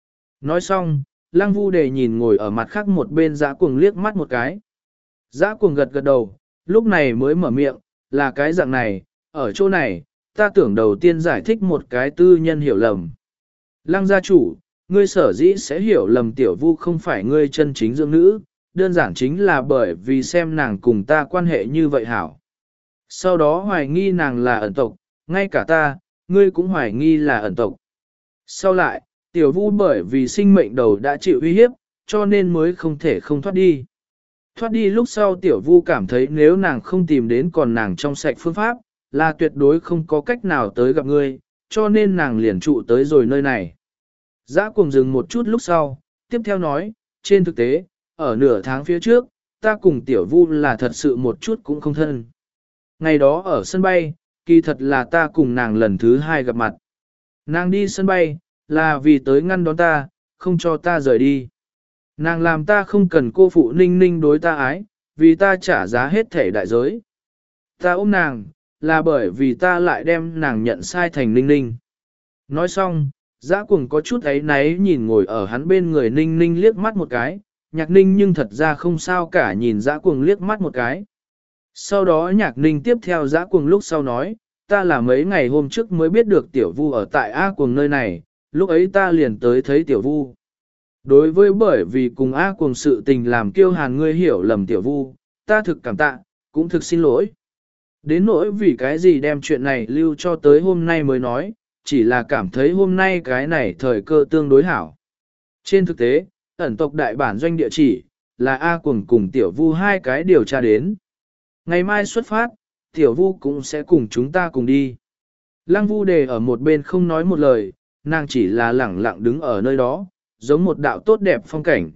Nói xong, lăng vu đề nhìn ngồi ở mặt khác một bên dã cuồng liếc mắt một cái. Dã cuồng gật gật đầu, lúc này mới mở miệng, là cái dạng này, ở chỗ này, ta tưởng đầu tiên giải thích một cái tư nhân hiểu lầm. Lăng gia chủ, ngươi sở dĩ sẽ hiểu lầm tiểu vu không phải ngươi chân chính dưỡng nữ, đơn giản chính là bởi vì xem nàng cùng ta quan hệ như vậy hảo. Sau đó hoài nghi nàng là ẩn tộc, ngay cả ta, ngươi cũng hoài nghi là ẩn tộc. Sau lại, tiểu vu bởi vì sinh mệnh đầu đã chịu uy hiếp, cho nên mới không thể không thoát đi. Thoát đi lúc sau tiểu vu cảm thấy nếu nàng không tìm đến còn nàng trong sạch phương pháp, là tuyệt đối không có cách nào tới gặp ngươi, cho nên nàng liền trụ tới rồi nơi này. Dã cuồng dừng một chút lúc sau, tiếp theo nói, trên thực tế, ở nửa tháng phía trước, ta cùng tiểu vu là thật sự một chút cũng không thân. Ngày đó ở sân bay, kỳ thật là ta cùng nàng lần thứ hai gặp mặt. Nàng đi sân bay, là vì tới ngăn đón ta, không cho ta rời đi. Nàng làm ta không cần cô phụ ninh ninh đối ta ái, vì ta trả giá hết thể đại giới. Ta ôm nàng, là bởi vì ta lại đem nàng nhận sai thành ninh ninh. Nói xong, dã cuồng có chút ấy náy nhìn ngồi ở hắn bên người ninh ninh liếc mắt một cái, nhạc ninh nhưng thật ra không sao cả nhìn dã cuồng liếc mắt một cái. Sau đó nhạc ninh tiếp theo dã cuồng lúc sau nói, ta là mấy ngày hôm trước mới biết được tiểu vu ở tại A cuồng nơi này, lúc ấy ta liền tới thấy tiểu vu. Đối với bởi vì cùng A cuồng sự tình làm kiêu hàn ngươi hiểu lầm tiểu vu, ta thực cảm tạ, cũng thực xin lỗi. Đến nỗi vì cái gì đem chuyện này lưu cho tới hôm nay mới nói, chỉ là cảm thấy hôm nay cái này thời cơ tương đối hảo. Trên thực tế, ẩn tộc đại bản doanh địa chỉ, là A cuồng cùng tiểu vu hai cái điều tra đến. Ngày mai xuất phát, tiểu vu cũng sẽ cùng chúng ta cùng đi. Lăng vu đề ở một bên không nói một lời, nàng chỉ là lẳng lặng đứng ở nơi đó, giống một đạo tốt đẹp phong cảnh.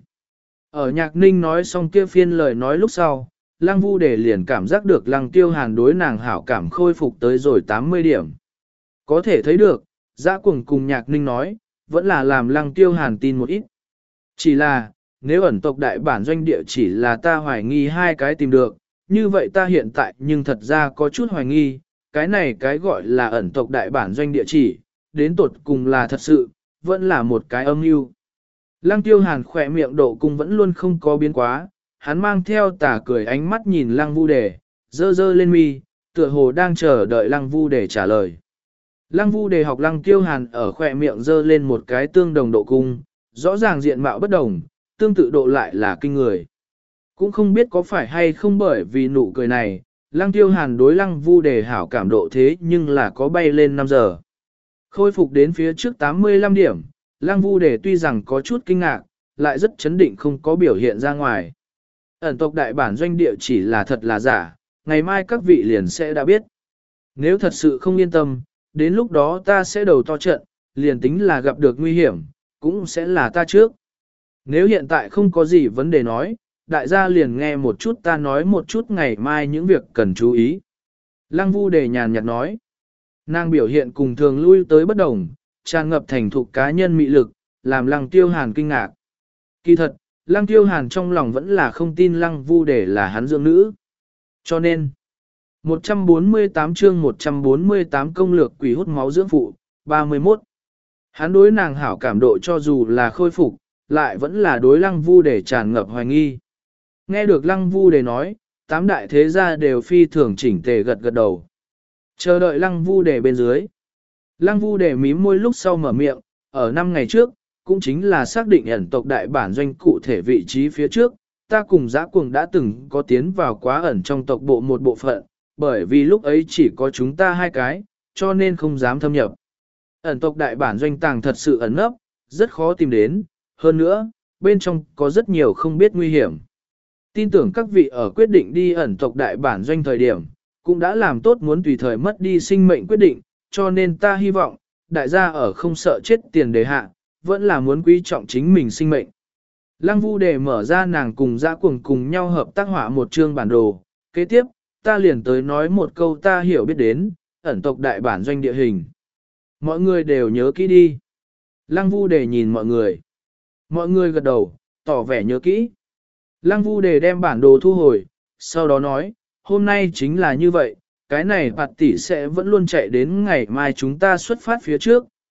Ở nhạc ninh nói xong kia phiên lời nói lúc sau, lăng vu đề liền cảm giác được lăng tiêu hàn đối nàng hảo cảm khôi phục tới rồi tám mươi điểm. Có thể thấy được, dã cuồng cùng nhạc ninh nói, vẫn là làm lăng tiêu hàn tin một ít. Chỉ là, nếu ẩn tộc đại bản doanh địa chỉ là ta hoài nghi hai cái tìm được, như vậy ta hiện tại nhưng thật ra có chút hoài nghi, cái này cái gọi là ẩn tộc đại bản doanh địa chỉ, đến tột cùng là thật sự, vẫn là một cái âm mưu. Lăng tiêu hàn khỏe miệng độ cung vẫn luôn không có biến quá, hắn mang theo tà cười ánh mắt nhìn lăng vu đề, dơ dơ lên mi, tựa hồ đang chờ đợi lăng vu đề trả lời. Lăng vu đề học lăng tiêu hàn ở khỏe miệng dơ lên một cái tương đồng độ cung, rõ ràng diện mạo bất đồng, tương tự độ lại là kinh người. Cũng không biết có phải hay không bởi vì nụ cười này, lăng tiêu hàn đối lăng vu đề hảo cảm độ thế nhưng là có bay lên năm giờ. Khôi phục đến phía trước tám mươi lăm điểm, lăng vu đề tuy rằng có chút kinh ngạc, lại rất chấn định không có biểu hiện ra ngoài. Ẩn tộc đại bản doanh địa chỉ là thật là giả, ngày mai các vị liền sẽ đã biết. Nếu thật sự không yên tâm, đến lúc đó ta sẽ đầu to trận, liền tính là gặp được nguy hiểm, cũng sẽ là ta trước. Nếu hiện tại không có gì vấn đề nói, đại gia liền nghe một chút ta nói một chút ngày mai những việc cần chú ý. Lăng vu đề nhàn nhạt nói, nàng biểu hiện cùng thường lui tới bất đồng, tràn ngập thành thục cá nhân mị lực, làm lăng tiêu hàn kinh ngạc. Kỳ thật, lăng tiêu hàn trong lòng vẫn là không tin lăng vu đề là hắn dưỡng nữ. Cho nên, một trăm bốn mươi tám chương một trăm bốn mươi tám công lược quỷ hút máu dưỡng phụ, ba mươi mốt. Hắn đối nàng hảo cảm độ cho dù là khôi phục, lại vẫn là đối lăng vu đề tràn ngập hoài nghi. Nghe được lăng vu đề nói, tám đại thế gia đều phi thường chỉnh tề gật gật đầu. Chờ đợi lăng vu đề bên dưới. Lăng vu đề mím môi lúc sau mở miệng, ở năm ngày trước, cũng chính là xác định ẩn tộc đại bản doanh cụ thể vị trí phía trước, ta cùng dã cuồng đã từng có tiến vào quá ẩn trong tộc bộ một bộ phận, bởi vì lúc ấy chỉ có chúng ta hai cái, cho nên không dám thâm nhập. Ẩn tộc đại bản doanh tàng thật sự ẩn nấp, rất khó tìm đến, hơn nữa, bên trong có rất nhiều không biết nguy hiểm. Tin tưởng các vị ở quyết định đi ẩn tộc đại bản doanh thời điểm, cũng đã làm tốt muốn tùy thời mất đi sinh mệnh quyết định, cho nên ta hy vọng, đại gia ở không sợ chết tiền đề hạ, vẫn là muốn quý trọng chính mình sinh mệnh. Lăng vu đề mở ra nàng cùng dã cuồng cùng nhau hợp tác họa một chương bản đồ, kế tiếp, ta liền tới nói một câu ta hiểu biết đến, ẩn tộc đại bản doanh địa hình. Mọi người đều nhớ kỹ đi. Lăng vu đề nhìn mọi người. Mọi người gật đầu, tỏ vẻ nhớ kỹ. Lăng vu đề đem bản đồ thu hồi, sau đó nói, hôm nay chính là như vậy, cái này bạt tỷ sẽ vẫn luôn chạy đến ngày mai chúng ta xuất phát phía trước,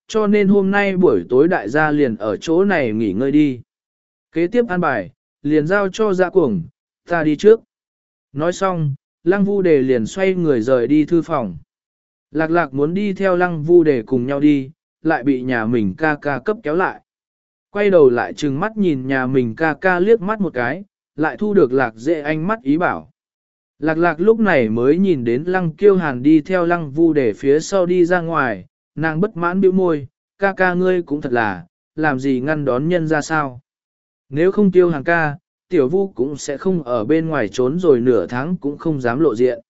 cho nên hôm nay buổi tối đại gia liền ở chỗ này nghỉ ngơi đi. Kế tiếp an bài, liền giao cho Dạ Cuồng, ta đi trước. Nói xong, Lăng Vu Đề liền xoay người rời đi thư phòng. Lạc lạc muốn đi theo Lăng Vu Đề cùng nhau đi, lại bị nhà mình ca ca cấp kéo lại. Quay đầu lại trừng mắt nhìn nhà mình ca ca liếc mắt một cái, lại thu được lạc dễ ánh mắt ý bảo. Lạc lạc lúc này mới nhìn đến Lăng Kiêu Hàn đi theo Lăng Vu Đề phía sau đi ra ngoài, nàng bất mãn bĩu môi, ca ca ngươi cũng thật là, làm gì ngăn đón nhân ra sao. Nếu không Kiêu Hàn ca, tiểu Vu cũng sẽ không ở bên ngoài trốn rồi nửa tháng cũng không dám lộ diện.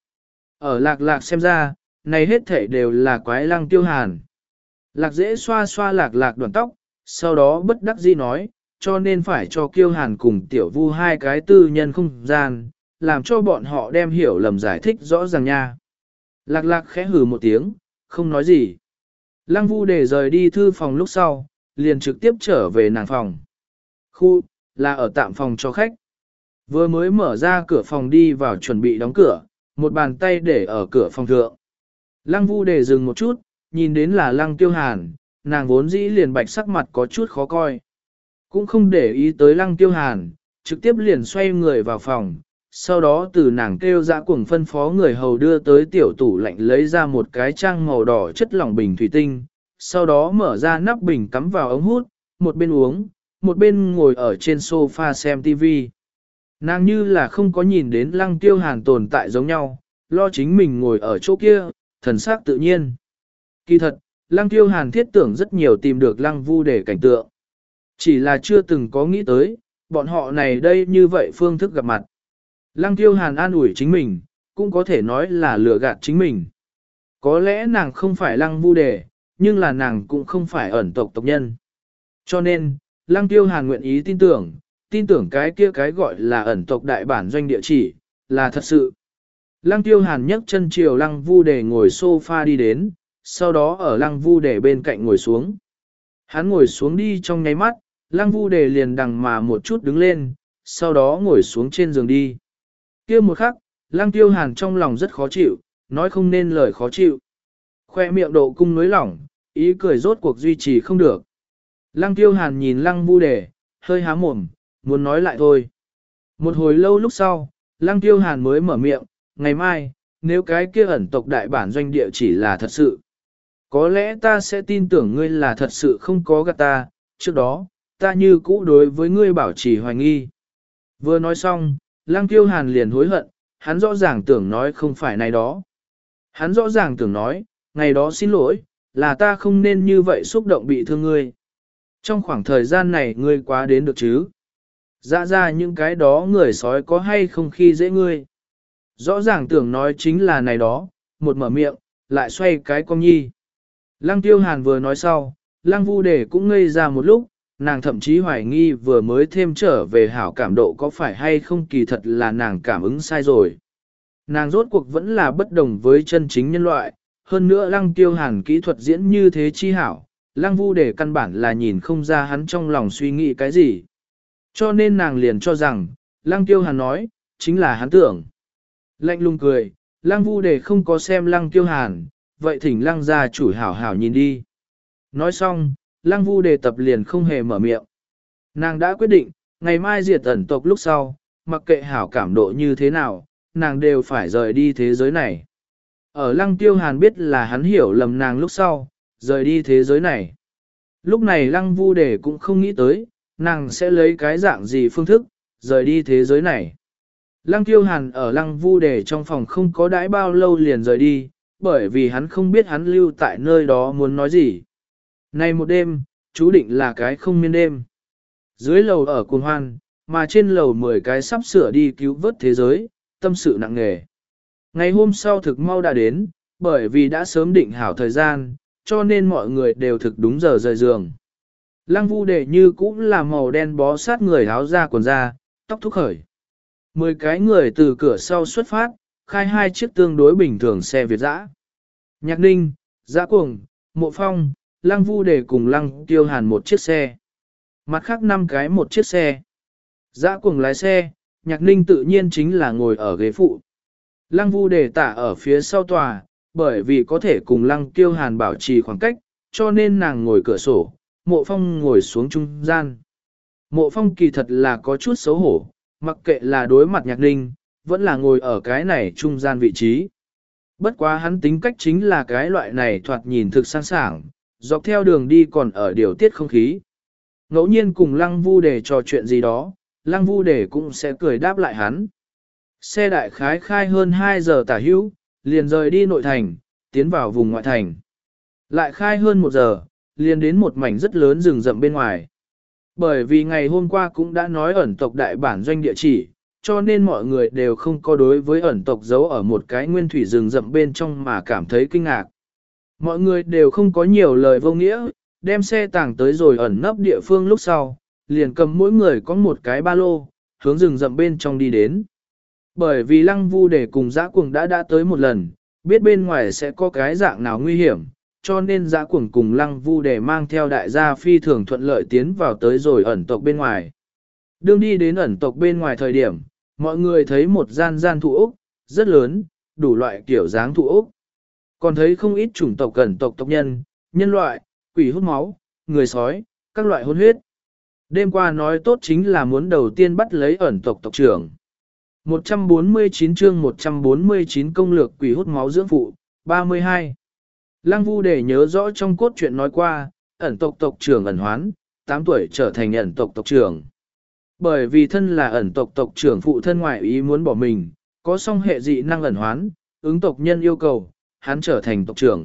Ở lạc lạc xem ra, này hết thể đều là quái Lăng Kiêu Hàn. Lạc dễ xoa xoa lạc lạc đoàn tóc, sau đó bất đắc dĩ nói, cho nên phải cho Kiêu Hàn cùng tiểu Vu hai cái tư nhân không gian, làm cho bọn họ đem hiểu lầm giải thích rõ ràng nha. Lạc lạc khẽ hừ một tiếng, không nói gì. Lăng Vu để rời đi thư phòng lúc sau, liền trực tiếp trở về nàng phòng. Khu, là ở tạm phòng cho khách. Vừa mới mở ra cửa phòng đi vào chuẩn bị đóng cửa, một bàn tay để ở cửa phòng thượng. Lăng Vu để dừng một chút, nhìn đến là Lăng Kiêu Hàn, nàng vốn dĩ liền bạch sắc mặt có chút khó coi. Cũng không để ý tới Lăng Kiêu Hàn, trực tiếp liền xoay người vào phòng, sau đó từ nàng kêu Dạ Cuồng phân phó người hầu đưa tới tiểu tủ lạnh lấy ra một cái trang màu đỏ chất lỏng bình thủy tinh, sau đó mở ra nắp bình cắm vào ống hút, một bên uống, một bên ngồi ở trên sofa xem tivi. Nàng như là không có nhìn đến Lăng Kiêu Hàn tồn tại giống nhau, lo chính mình ngồi ở chỗ kia, thần sắc tự nhiên. Kỳ thật, Lăng Kiêu Hàn thiết tưởng rất nhiều tìm được Lăng Vu để cảnh tượng. Chỉ là chưa từng có nghĩ tới, bọn họ này đây như vậy phương thức gặp mặt. Lăng Kiêu Hàn an ủi chính mình, cũng có thể nói là lừa gạt chính mình. Có lẽ nàng không phải Lăng Vu Đề, nhưng là nàng cũng không phải ẩn tộc tộc nhân. Cho nên, Lăng Kiêu Hàn nguyện ý tin tưởng, tin tưởng cái kia cái gọi là ẩn tộc đại bản doanh địa chỉ, là thật sự. Lăng Kiêu Hàn nhấc chân chiều Lăng Vu Đề ngồi sofa đi đến, sau đó ở Lăng Vu Đề bên cạnh ngồi xuống. Hắn ngồi xuống đi trong nháy mắt, Lăng Vu Đề liền đằng mà một chút đứng lên, sau đó ngồi xuống trên giường đi. Kia một khắc, Lăng Kiêu Hàn trong lòng rất khó chịu, nói không nên lời khó chịu. Khoe miệng độ cung nối lỏng, ý cười rốt cuộc duy trì không được. Lăng Kiêu Hàn nhìn Lăng Vu Đề, hơi há mồm, muốn nói lại thôi. Một hồi lâu lúc sau, Lăng Kiêu Hàn mới mở miệng, ngày mai, nếu cái kia ẩn tộc đại bản doanh địa chỉ là thật sự. Có lẽ ta sẽ tin tưởng ngươi là thật sự không có gạt ta, trước đó, ta như cũ đối với ngươi bảo trì hoài nghi. Vừa nói xong, Lăng Kiêu Hàn liền hối hận, hắn rõ ràng tưởng nói không phải này đó. Hắn rõ ràng tưởng nói, ngày đó xin lỗi, là ta không nên như vậy xúc động bị thương ngươi. Trong khoảng thời gian này ngươi quá đến được chứ. Dạ ra những cái đó người sói có hay không khi dễ ngươi. Rõ ràng tưởng nói chính là này đó, một mở miệng, lại xoay cái con nhi. Lăng Kiêu Hàn vừa nói sau, Lăng Vu Đề cũng ngây ra một lúc, nàng thậm chí hoài nghi vừa mới thêm trở về hảo cảm độ có phải hay không kỳ thật là nàng cảm ứng sai rồi. Nàng rốt cuộc vẫn là bất đồng với chân chính nhân loại, hơn nữa Lăng Kiêu Hàn kỹ thuật diễn như thế chi hảo, Lăng Vu Đề căn bản là nhìn không ra hắn trong lòng suy nghĩ cái gì. Cho nên nàng liền cho rằng, Lăng Kiêu Hàn nói, chính là hắn tưởng. Lạnh lùng cười, Lăng Vu Đề không có xem Lăng Kiêu Hàn, vậy thỉnh Lăng gia chủ hảo hảo nhìn đi. Nói xong, Lăng Vu Đề tập liền không hề mở miệng. Nàng đã quyết định, ngày mai diệt ẩn tộc lúc sau, mặc kệ hảo cảm độ như thế nào, nàng đều phải rời đi thế giới này. Ở Lăng Kiêu Hàn biết là hắn hiểu lầm nàng lúc sau, rời đi thế giới này. Lúc này Lăng Vu Đề cũng không nghĩ tới, nàng sẽ lấy cái dạng gì phương thức, rời đi thế giới này. Lăng Kiêu Hàn ở Lăng Vu Đề trong phòng không có đãi bao lâu liền rời đi, bởi vì hắn không biết hắn lưu tại nơi đó muốn nói gì. Nay một đêm, chú định là cái không miên đêm. Dưới lầu ở cuồng hoan, mà trên lầu mười cái sắp sửa đi cứu vớt thế giới, tâm sự nặng nề. Ngày hôm sau thực mau đã đến, bởi vì đã sớm định hảo thời gian, cho nên mọi người đều thực đúng giờ rời giường. Lăng Vu Đề như cũng là màu đen bó sát người áo da quần da, tóc thúc khởi. Mười cái người từ cửa sau xuất phát, khai hai chiếc tương đối bình thường xe Việt dã. Nhạc Ninh, Dạ Cuồng, Mộ Phong, Lăng Vu Đề cùng Lăng Kiêu Hàn một chiếc xe. Mặt khác năm cái một chiếc xe. Dạ Cuồng lái xe, Nhạc Ninh tự nhiên chính là ngồi ở ghế phụ. Lăng Vu Đề tả ở phía sau tòa, bởi vì có thể cùng Lăng Kiêu Hàn bảo trì khoảng cách, cho nên nàng ngồi cửa sổ, Mộ Phong ngồi xuống trung gian. Mộ Phong kỳ thật là có chút xấu hổ, mặc kệ là đối mặt Nhạc Ninh, vẫn là ngồi ở cái này trung gian vị trí. Bất quá hắn tính cách chính là cái loại này thoạt nhìn thực sang sảng, dọc theo đường đi còn ở điều tiết không khí. Ngẫu nhiên cùng Lăng Vu Đề trò chuyện gì đó, Lăng Vu Đề cũng sẽ cười đáp lại hắn. Xe đại khái khai hơn hai giờ tả hữu, liền rời đi nội thành, tiến vào vùng ngoại thành. Lại khai hơn một giờ, liền đến một mảnh rất lớn rừng rậm bên ngoài. Bởi vì ngày hôm qua cũng đã nói ẩn tộc đại bản doanh địa chỉ, cho nên mọi người đều không có đối với ẩn tộc giấu ở một cái nguyên thủy rừng rậm bên trong mà cảm thấy kinh ngạc. Mọi người đều không có nhiều lời vô nghĩa, đem xe tàng tới rồi ẩn nấp địa phương lúc sau, liền cầm mỗi người có một cái ba lô, hướng rừng rậm bên trong đi đến. Bởi vì Lăng Vu Đề cùng Dã Cuồng đã đã tới một lần, biết bên ngoài sẽ có cái dạng nào nguy hiểm, cho nên Dã Cuồng cùng Lăng Vu Đề mang theo đại gia phi thường thuận lợi tiến vào tới rồi ẩn tộc bên ngoài. Đương đi đến ẩn tộc bên ngoài thời điểm, mọi người thấy một gian gian thụ ốc, rất lớn, đủ loại kiểu dáng thụ ốc. Còn thấy không ít chủng tộc ẩn tộc tộc nhân, nhân loại, quỷ hút máu, người sói, các loại hôn huyết. Đêm qua nói tốt chính là muốn đầu tiên bắt lấy ẩn tộc tộc trưởng. một trăm bốn mươi chín chương một trăm bốn mươi chín công lược quỷ hút máu dưỡng phụ, ba mươi hai. Lăng Vu Đề nhớ rõ trong cốt truyện nói qua, ẩn tộc tộc trưởng ẩn hoán, tám tuổi trở thành ẩn tộc tộc trưởng. Bởi vì thân là ẩn tộc tộc trưởng phụ thân ngoại ý muốn bỏ mình, có song hệ dị năng ẩn hoán, ứng tộc nhân yêu cầu, hắn trở thành tộc trưởng.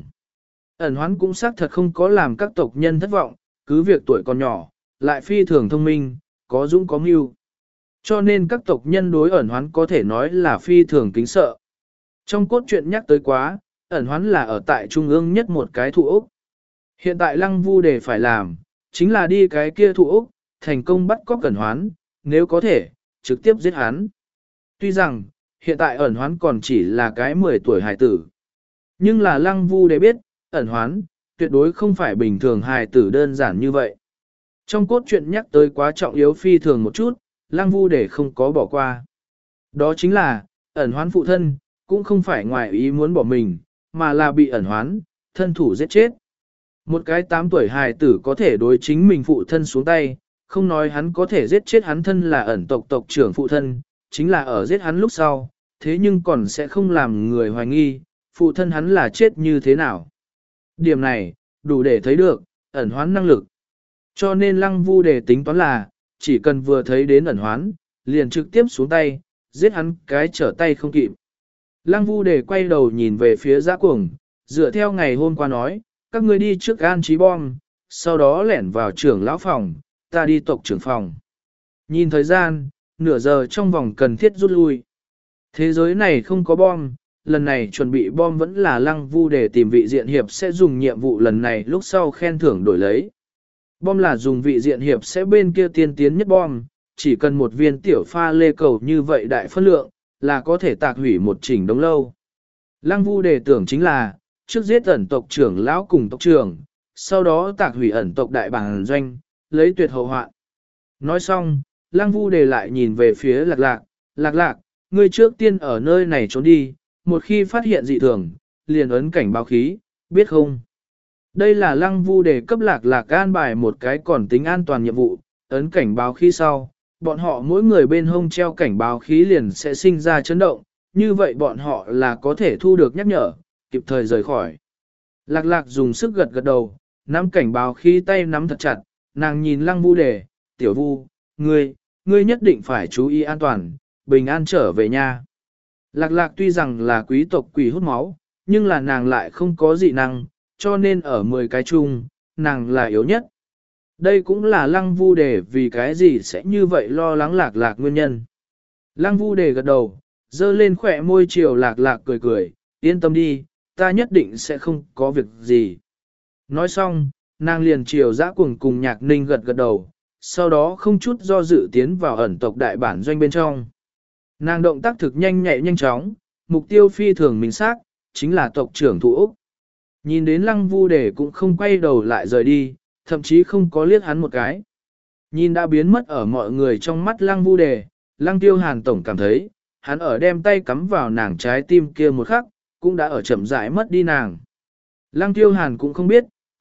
Ẩn hoán cũng xác thật không có làm các tộc nhân thất vọng, cứ việc tuổi còn nhỏ, lại phi thường thông minh, có dũng có mưu. Cho nên các tộc nhân đối ẩn hoán có thể nói là phi thường kính sợ. Trong cốt truyện nhắc tới quá, ẩn hoán là ở tại trung ương nhất một cái thụ ốc. Hiện tại Lăng Vu Đề phải làm, chính là đi cái kia thụ ốc, thành công bắt cóc ẩn hoán, nếu có thể, trực tiếp giết hắn. Tuy rằng, hiện tại ẩn hoán còn chỉ là cái mười tuổi hài tử. Nhưng là Lăng Vu Đề biết, ẩn hoán, tuyệt đối không phải bình thường hài tử đơn giản như vậy. Trong cốt truyện nhắc tới quá trọng yếu phi thường một chút, Lăng Vu Đề không có bỏ qua. Đó chính là, ẩn hoán phụ thân, cũng không phải ngoài ý muốn bỏ mình, mà là bị ẩn hoán, thân thủ giết chết. Một cái tám tuổi hài tử có thể đối chính mình phụ thân xuống tay, không nói hắn có thể giết chết hắn thân là ẩn tộc tộc trưởng phụ thân, chính là ở giết hắn lúc sau, thế nhưng còn sẽ không làm người hoài nghi, phụ thân hắn là chết như thế nào. Điểm này, đủ để thấy được, ẩn hoán năng lực. Cho nên Lăng Vu Đề tính toán là, chỉ cần vừa thấy đến ẩn hoán, liền trực tiếp xuống tay, giết hắn cái trở tay không kịp. Lăng Vu Đề quay đầu nhìn về phía Dã Cuồng, dựa theo ngày hôm qua nói, các ngươi đi trước an trí bom, sau đó lẻn vào trưởng lão phòng, ta đi tộc trưởng phòng. Nhìn thời gian, nửa giờ trong vòng cần thiết rút lui. Thế giới này không có bom, lần này chuẩn bị bom vẫn là Lăng Vu Đề tìm vị diện hiệp sẽ dùng nhiệm vụ lần này lúc sau khen thưởng đổi lấy. Bom là dùng vị diện hiệp sẽ bên kia tiên tiến nhất bom, chỉ cần một viên tiểu pha lê cầu như vậy đại phân lượng, là có thể tạc hủy một chỉnh đống lâu. Lăng Vu Đề tưởng chính là, trước giết ẩn tộc trưởng lão cùng tộc trưởng, sau đó tạc hủy ẩn tộc đại bản doanh, lấy tuyệt hậu hoạn. Nói xong, Lăng Vu Đề lại nhìn về phía Lạc Lạc, Lạc Lạc, ngươi trước tiên ở nơi này trốn đi, một khi phát hiện dị thường, liền ấn cảnh báo khí, biết không? Đây là Lăng Vu Đề cấp Lạc Lạc an bài một cái còn tính an toàn nhiệm vụ, ấn cảnh báo khí sau, bọn họ mỗi người bên hông treo cảnh báo khí liền sẽ sinh ra chấn động, như vậy bọn họ là có thể thu được nhắc nhở, kịp thời rời khỏi. Lạc Lạc dùng sức gật gật đầu, nắm cảnh báo khí tay nắm thật chặt, nàng nhìn Lăng Vu Đề, tiểu Vu, ngươi, ngươi nhất định phải chú ý an toàn, bình an trở về nhà. Lạc Lạc tuy rằng là quý tộc quỷ hút máu, nhưng là nàng lại không có dị năng, cho nên ở mười cái chung, nàng là yếu nhất. Đây cũng là Lăng Vu Đề vì cái gì sẽ như vậy lo lắng Lạc Lạc nguyên nhân. Lăng Vu Đề gật đầu, dơ lên khỏe môi chiều Lạc Lạc cười cười, yên tâm đi, ta nhất định sẽ không có việc gì. Nói xong, nàng liền chiều Dã Cuồng cùng Nhạc Ninh gật gật đầu, sau đó không chút do dự tiến vào ẩn tộc đại bản doanh bên trong. Nàng động tác thực nhanh nhạy nhanh chóng, mục tiêu phi thường minh xác, chính là tộc trưởng Thụ Úc. Nhìn đến Lăng Vu Đề cũng không quay đầu lại rời đi, thậm chí không có liếc hắn một cái. Nhìn đã biến mất ở mọi người trong mắt Lăng Vu Đề, Lăng Tiêu Hàn tổng cảm thấy, hắn ở đem tay cắm vào nàng trái tim kia một khắc, cũng đã ở chậm rãi mất đi nàng. Lăng Tiêu Hàn cũng không biết,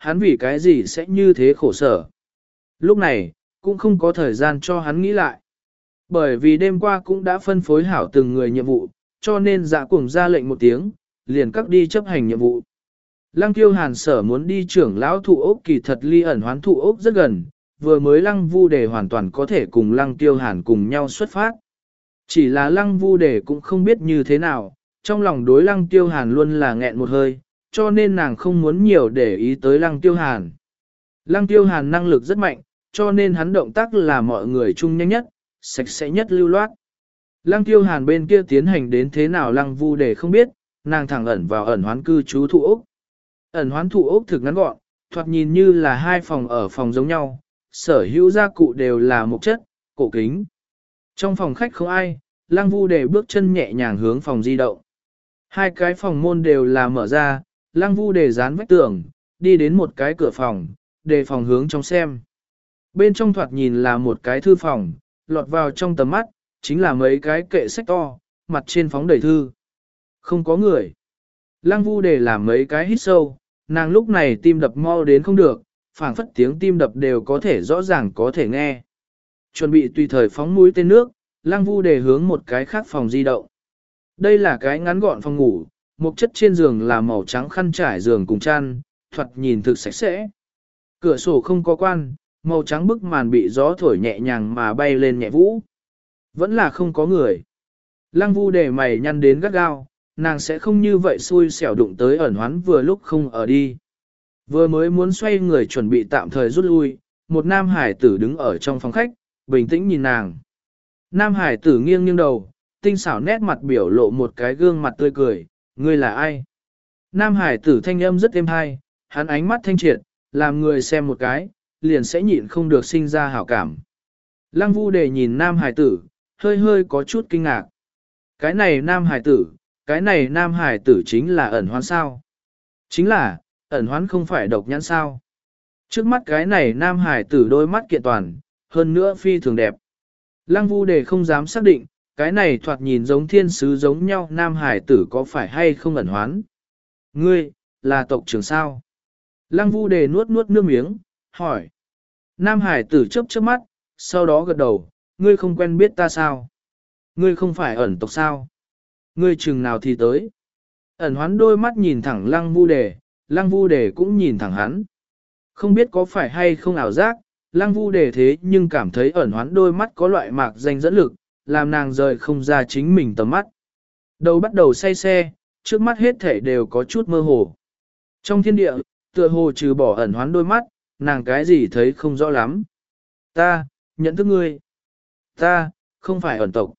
hắn vì cái gì sẽ như thế khổ sở. Lúc này, cũng không có thời gian cho hắn nghĩ lại. Bởi vì đêm qua cũng đã phân phối hảo từng người nhiệm vụ, cho nên dạ cùng ra lệnh một tiếng, liền cắt đi chấp hành nhiệm vụ. Lăng Tiêu Hàn sở muốn đi trưởng lão thụ ốc kỳ thật ly ẩn hoán thụ ốc rất gần, vừa mới Lăng Vu Đề hoàn toàn có thể cùng Lăng Tiêu Hàn cùng nhau xuất phát. Chỉ là Lăng Vu Đề cũng không biết như thế nào, trong lòng đối Lăng Tiêu Hàn luôn là nghẹn một hơi, cho nên nàng không muốn nhiều để ý tới Lăng Tiêu Hàn. Lăng Tiêu Hàn năng lực rất mạnh, cho nên hắn động tác là mọi người chung nhanh nhất, sạch sẽ nhất lưu loát. Lăng Tiêu Hàn bên kia tiến hành đến thế nào Lăng Vu Đề không biết, nàng thẳng ẩn vào ẩn hoán cư trú thụ ốc. Ẩn hoán thụ ốc thực ngắn gọn, thoạt nhìn như là hai phòng ở phòng giống nhau, sở hữu gia cụ đều là một chất, cổ kính. Trong phòng khách không ai, Lăng Vu Đề bước chân nhẹ nhàng hướng phòng di động. Hai cái phòng môn đều là mở ra, Lăng Vu Đề dán vách tường, đi đến một cái cửa phòng, đề phòng hướng trong xem. Bên trong thoạt nhìn là một cái thư phòng, lọt vào trong tầm mắt, chính là mấy cái kệ sách to, mặt trên phóng đầy thư. Không có người. Lăng Vu Đề làm mấy cái hít sâu, nàng lúc này tim đập mau đến không được, phảng phất tiếng tim đập đều có thể rõ ràng có thể nghe. Chuẩn bị tùy thời phóng mũi tên nước, Lăng Vu Đề hướng một cái khác phòng di động. Đây là cái ngắn gọn phòng ngủ, một chất trên giường là màu trắng khăn trải giường cùng chăn, thoạt nhìn thực sạch sẽ. Cửa sổ không có quan, màu trắng bức màn bị gió thổi nhẹ nhàng mà bay lên nhẹ vũ. Vẫn là không có người. Lăng Vu Đề mày nhăn đến gắt gao, nàng sẽ không như vậy xui xẻo đụng tới ẩn hoán vừa lúc không ở đi. Vừa mới muốn xoay người chuẩn bị tạm thời rút lui, một nam hải tử đứng ở trong phòng khách, bình tĩnh nhìn nàng. Nam hải tử nghiêng nghiêng đầu, tinh xảo nét mặt biểu lộ một cái gương mặt tươi cười, ngươi là ai? Nam hải tử thanh âm rất êm hay, hắn ánh mắt thanh triệt, làm người xem một cái, liền sẽ nhịn không được sinh ra hảo cảm. Lăng Vu Đề nhìn nam hải tử, hơi hơi có chút kinh ngạc. Cái này nam hải tử, cái này nam hải tử chính là ẩn hoán sao? Chính là, ẩn hoán không phải độc nhãn sao? Trước mắt cái này nam hải tử đôi mắt kiện toàn, hơn nữa phi thường đẹp. Lăng Vu Đề không dám xác định, cái này thoạt nhìn giống thiên sứ giống nhau nam hải tử có phải hay không ẩn hoán. Ngươi, là tộc trưởng sao? Lăng Vu Đề nuốt nuốt nước miếng, hỏi. Nam hải tử chớp chớp mắt, sau đó gật đầu, ngươi không quen biết ta sao? Ngươi không phải ẩn tộc sao? Ngươi chừng nào thì tới? Ẩn hoán đôi mắt nhìn thẳng Lăng Vu Đề, Lăng Vu Đề cũng nhìn thẳng hắn. Không biết có phải hay không ảo giác, Lăng Vu Đề thế nhưng cảm thấy ẩn hoán đôi mắt có loại mạc danh dẫn lực, làm nàng rời không ra chính mình tầm mắt. Đầu bắt đầu say xe, trước mắt hết thể đều có chút mơ hồ. Trong thiên địa, tựa hồ trừ bỏ ẩn hoán đôi mắt, nàng cái gì thấy không rõ lắm. Ta, nhận thức ngươi. Ta, không phải ẩn tộc.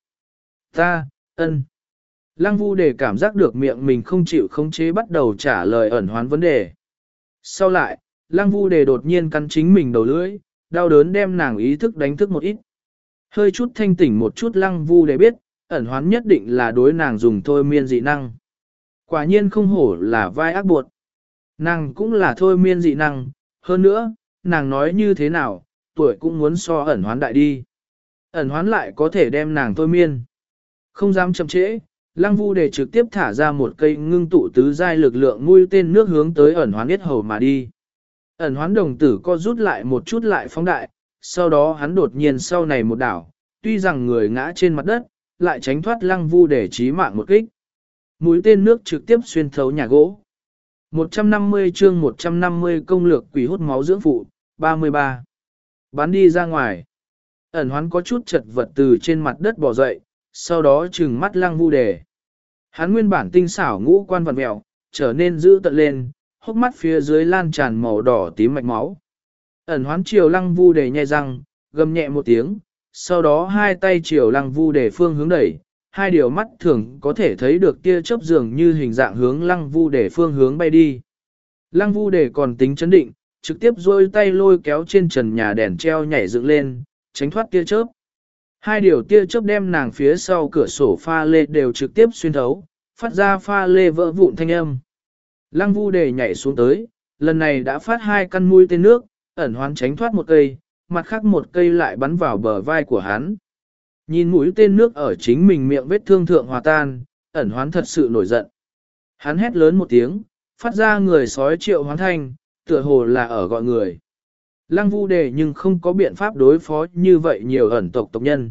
Ta, ân. Lăng Vu Đề cảm giác được miệng mình không chịu khống chế bắt đầu trả lời ẩn hoán vấn đề. Sau lại, Lăng Vu Đề đột nhiên cắn chính mình đầu lưỡi, đau đớn đem nàng ý thức đánh thức một ít. Hơi chút thanh tỉnh một chút Lăng Vu Đề biết, ẩn hoán nhất định là đối nàng dùng thôi miên dị năng. Quả nhiên không hổ là vai ác buộc. Nàng cũng là thôi miên dị năng, hơn nữa, nàng nói như thế nào, tuổi cũng muốn so ẩn hoán đại đi. Ẩn hoán lại có thể đem nàng thôi miên. Không dám chậm trễ, Lăng Vu Đề trực tiếp thả ra một cây ngưng tụ tứ giai lực lượng mũi tên nước hướng tới ẩn hoán yết hầu mà đi. Ẩn hoán đồng tử co rút lại một chút lại phóng đại, sau đó hắn đột nhiên sau này một đảo, tuy rằng người ngã trên mặt đất, lại tránh thoát Lăng Vu Đề chí mạng một kích. Mũi tên nước trực tiếp xuyên thấu nhà gỗ. một trăm năm mươi chương một trăm năm mươi công lược quỷ hút máu dưỡng phụ, ba mươi ba. Bắn đi ra ngoài. Ẩn hoán có chút chật vật từ trên mặt đất bò dậy, sau đó trừng mắt Lăng Vu Đề. Hắn nguyên bản tinh xảo ngũ quan vặn mèo, trở nên dữ tợn lên, hốc mắt phía dưới lan tràn màu đỏ tím mạch máu. Ẩn hoán chiều Lăng Vu Đề nhai răng, gầm nhẹ một tiếng, sau đó hai tay chiều Lăng Vu Đề phương hướng đẩy, hai điều mắt thường có thể thấy được tia chớp dường như hình dạng hướng Lăng Vu Đề phương hướng bay đi. Lăng Vu Đề còn tính chấn định, trực tiếp duỗi tay lôi kéo trên trần nhà đèn treo nhảy dựng lên, tránh thoát tia chớp. Hai điều tia chớp đem nàng phía sau cửa sổ pha lê đều trực tiếp xuyên thấu, phát ra pha lê vỡ vụn thanh âm. Lăng Vu Đề nhảy xuống tới, lần này đã phát hai căn mũi tên nước, ẩn hoán tránh thoát một cây, mặt khác một cây lại bắn vào bờ vai của hắn. Nhìn mũi tên nước ở chính mình miệng vết thương thượng hòa tan, ẩn hoán thật sự nổi giận. Hắn hét lớn một tiếng, phát ra người sói triệu hoán thanh, tựa hồ là ở gọi người. Lăng Vu Đề nhưng không có biện pháp đối phó như vậy nhiều ẩn tộc tộc nhân.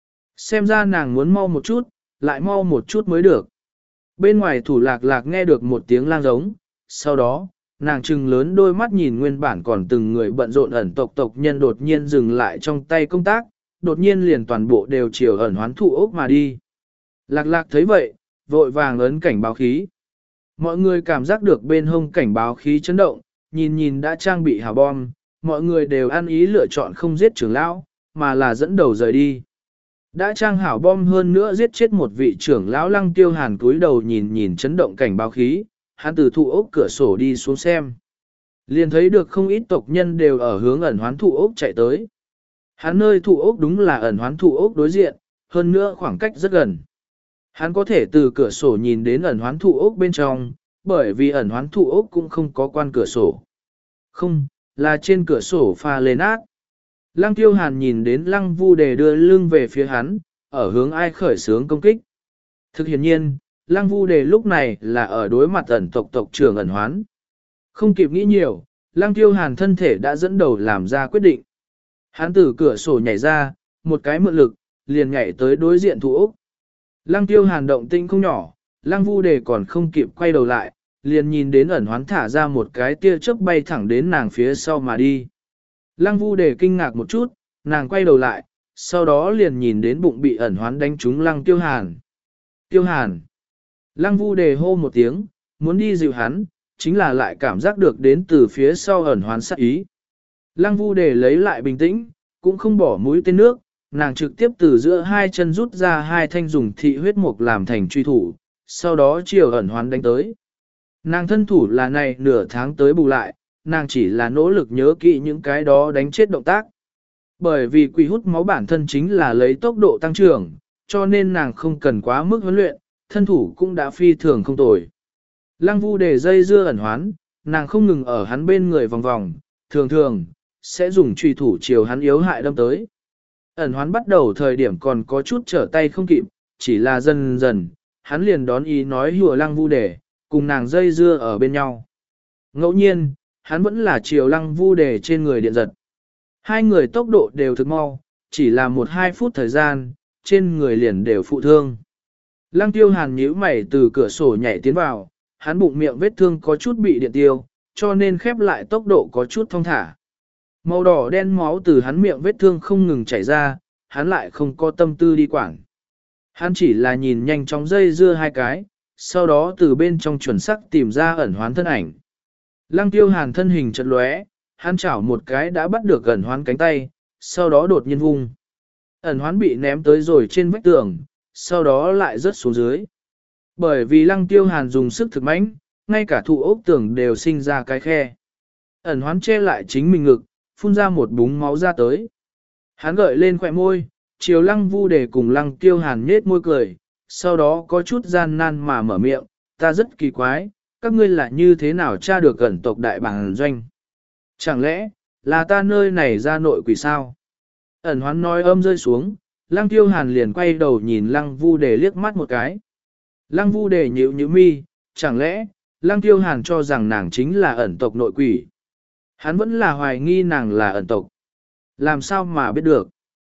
Xem ra nàng muốn mau một chút, lại mau một chút mới được. Bên ngoài thủ lạc lạc nghe được một tiếng lang giống, sau đó, nàng trừng lớn đôi mắt nhìn nguyên bản còn từng người bận rộn ẩn tộc tộc nhân đột nhiên dừng lại trong tay công tác, đột nhiên liền toàn bộ đều chiều ẩn hoán thụ ốc mà đi. Lạc lạc thấy vậy, vội vàng ấn cảnh báo khí. Mọi người cảm giác được bên hông cảnh báo khí chấn động, nhìn nhìn đã trang bị hào bom, mọi người đều ăn ý lựa chọn không giết trưởng lão, mà là dẫn đầu rời đi. Đã trang hảo bom hơn nữa giết chết một vị trưởng lão Lăng Tiêu Hàn cúi đầu nhìn nhìn chấn động cảnh báo khí, hắn từ thụ ốc cửa sổ đi xuống xem. Liền thấy được không ít tộc nhân đều ở hướng ẩn hoán thụ ốc chạy tới. Hắn nơi thụ ốc đúng là ẩn hoán thụ ốc đối diện, hơn nữa khoảng cách rất gần. Hắn có thể từ cửa sổ nhìn đến ẩn hoán thụ ốc bên trong, bởi vì ẩn hoán thụ ốc cũng không có quan cửa sổ. Không, là trên cửa sổ pha lên át. Lăng Tiêu Hàn nhìn đến Lăng Vu Đề đưa lưng về phía hắn, ở hướng ai khởi xướng công kích. Thực hiện nhiên, Lăng Vu Đề lúc này là ở đối mặt ẩn tộc tộc trưởng ẩn hoán. Không kịp nghĩ nhiều, Lăng Tiêu Hàn thân thể đã dẫn đầu làm ra quyết định. Hắn từ cửa sổ nhảy ra, một cái mượn lực, liền nhảy tới đối diện thụ ốc. Lăng Tiêu Hàn động tinh không nhỏ, Lăng Vu Đề còn không kịp quay đầu lại, liền nhìn đến ẩn hoán thả ra một cái tia chớp bay thẳng đến nàng phía sau mà đi. Lăng Vu Đề kinh ngạc một chút, nàng quay đầu lại, sau đó liền nhìn đến bụng bị ẩn hoán đánh trúng Lăng Tiêu Hàn. Tiêu Hàn! Lăng Vu Đề hô một tiếng, muốn đi dịu hắn, chính là lại cảm giác được đến từ phía sau ẩn hoán sát ý. Lăng Vu Đề lấy lại bình tĩnh, cũng không bỏ mũi tên nước, nàng trực tiếp từ giữa hai chân rút ra hai thanh dùng thị huyết mục làm thành truy thủ, sau đó chiều ẩn hoán đánh tới. Nàng thân thủ là này nửa tháng tới bù lại, nàng chỉ là nỗ lực nhớ kỹ những cái đó đánh chết động tác. Bởi vì quỷ hút máu bản thân chính là lấy tốc độ tăng trưởng, cho nên nàng không cần quá mức huấn luyện, thân thủ cũng đã phi thường không tồi. Lăng Vu Đề dây dưa ẩn hoán, nàng không ngừng ở hắn bên người vòng vòng, thường thường, sẽ dùng truy thủ chiều hắn yếu hại đâm tới. Ẩn hoán bắt đầu thời điểm còn có chút trở tay không kịp, chỉ là dần dần, hắn liền đón ý nói hùa Lăng Vu Đề, cùng nàng dây dưa ở bên nhau. Ngẫu nhiên, hắn vẫn là chiều Lăng Vu Đề trên người điện giật. Hai người tốc độ đều thực mau, chỉ là một hai phút thời gian, trên người liền đều phụ thương. Lăng Tiêu Hàn nhíu mày từ cửa sổ nhảy tiến vào, hắn bụng miệng vết thương có chút bị điện tiêu, cho nên khép lại tốc độ có chút thong thả. Màu đỏ đen máu từ hắn miệng vết thương không ngừng chảy ra, hắn lại không có tâm tư đi quảng. Hắn chỉ là nhìn nhanh chóng dây dưa hai cái, sau đó từ bên trong chuẩn sắc tìm ra ẩn hoán thân ảnh. Lăng Tiêu Hàn thân hình chật lóe, hắn chảo một cái đã bắt được ẩn hoán cánh tay, sau đó đột nhiên vung. Ẩn hoán bị ném tới rồi trên vách tường, sau đó lại rớt xuống dưới. Bởi vì Lăng Tiêu Hàn dùng sức thực mãnh, ngay cả thụ ốc tường đều sinh ra cái khe. Ẩn hoán che lại chính mình ngực, phun ra một búng máu ra tới. Hắn gợi lên khỏe môi, chiều Lăng Vu Đề cùng Lăng Tiêu Hàn nhết môi cười, sau đó có chút gian nan mà mở miệng, ta rất kỳ quái, các ngươi là như thế nào tra được ẩn tộc đại bản doanh? Chẳng lẽ, là ta nơi này ra nội quỷ sao? Ẩn hoán nói âm rơi xuống, Lăng Tiêu Hàn liền quay đầu nhìn Lăng Vu Đề liếc mắt một cái. Lăng Vu Đề nhíu nhíu mi, chẳng lẽ, Lăng Tiêu Hàn cho rằng nàng chính là ẩn tộc nội quỷ? Hắn vẫn là hoài nghi nàng là ẩn tộc. Làm sao mà biết được?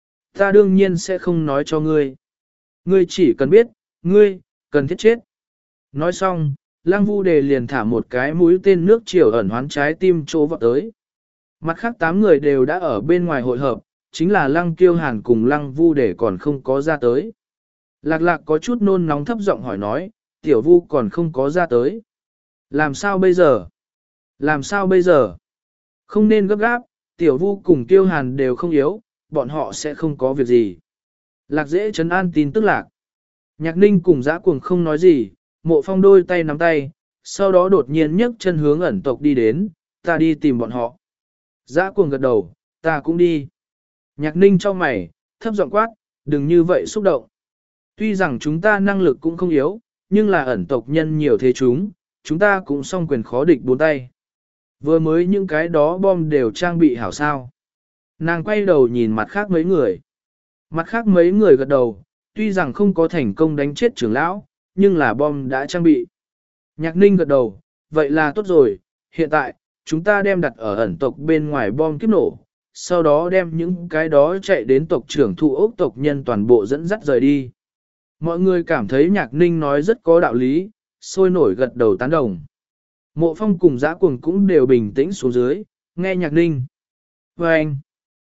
Ta đương nhiên sẽ không nói cho ngươi. Ngươi chỉ cần biết, ngươi, cần thiết chết. Nói xong, Lăng Vu Đề liền thả một cái mũi tên nước chiều ẩn hoán trái tim chỗ vọt tới. Mặt khác tám người đều đã ở bên ngoài hội hợp, chính là Lăng Tiêu Hàn cùng Lăng Vu Đề còn không có ra tới. Lạc lạc có chút nôn nóng thấp giọng hỏi nói, tiểu Vu còn không có ra tới. Làm sao bây giờ? Làm sao bây giờ? Không nên gấp gáp, tiểu Vu cùng Tiêu Hàn đều không yếu, bọn họ sẽ không có việc gì. Lạc dễ trấn an tin tức lạc. Nhạc ninh cùng dã cuồng không nói gì, Mộ Phong đôi tay nắm tay, sau đó đột nhiên nhấc chân hướng ẩn tộc đi đến, ta đi tìm bọn họ. Dã cuồng gật đầu, ta cũng đi. Nhạc ninh cho mày, thấp giọng quát, đừng như vậy xúc động. Tuy rằng chúng ta năng lực cũng không yếu, nhưng là ẩn tộc nhân nhiều thế chúng, chúng ta cũng song quyền khó địch bốn tay. Vừa mới những cái đó bom đều trang bị hảo sao. Nàng quay đầu nhìn mặt khác mấy người. Mặt khác mấy người gật đầu, tuy rằng không có thành công đánh chết trưởng lão, nhưng là bom đã trang bị. Nhạc ninh gật đầu, vậy là tốt rồi, hiện tại, chúng ta đem đặt ở ẩn tộc bên ngoài bom kiếp nổ, sau đó đem những cái đó chạy đến tộc trưởng thụ ốc tộc nhân toàn bộ dẫn dắt rời đi. Mọi người cảm thấy Nhạc Ninh nói rất có đạo lý, sôi nổi gật đầu tán đồng. Mộ Phong cùng Dã Cuồng cũng đều bình tĩnh xuống dưới, nghe Nhạc Ninh. Vâng!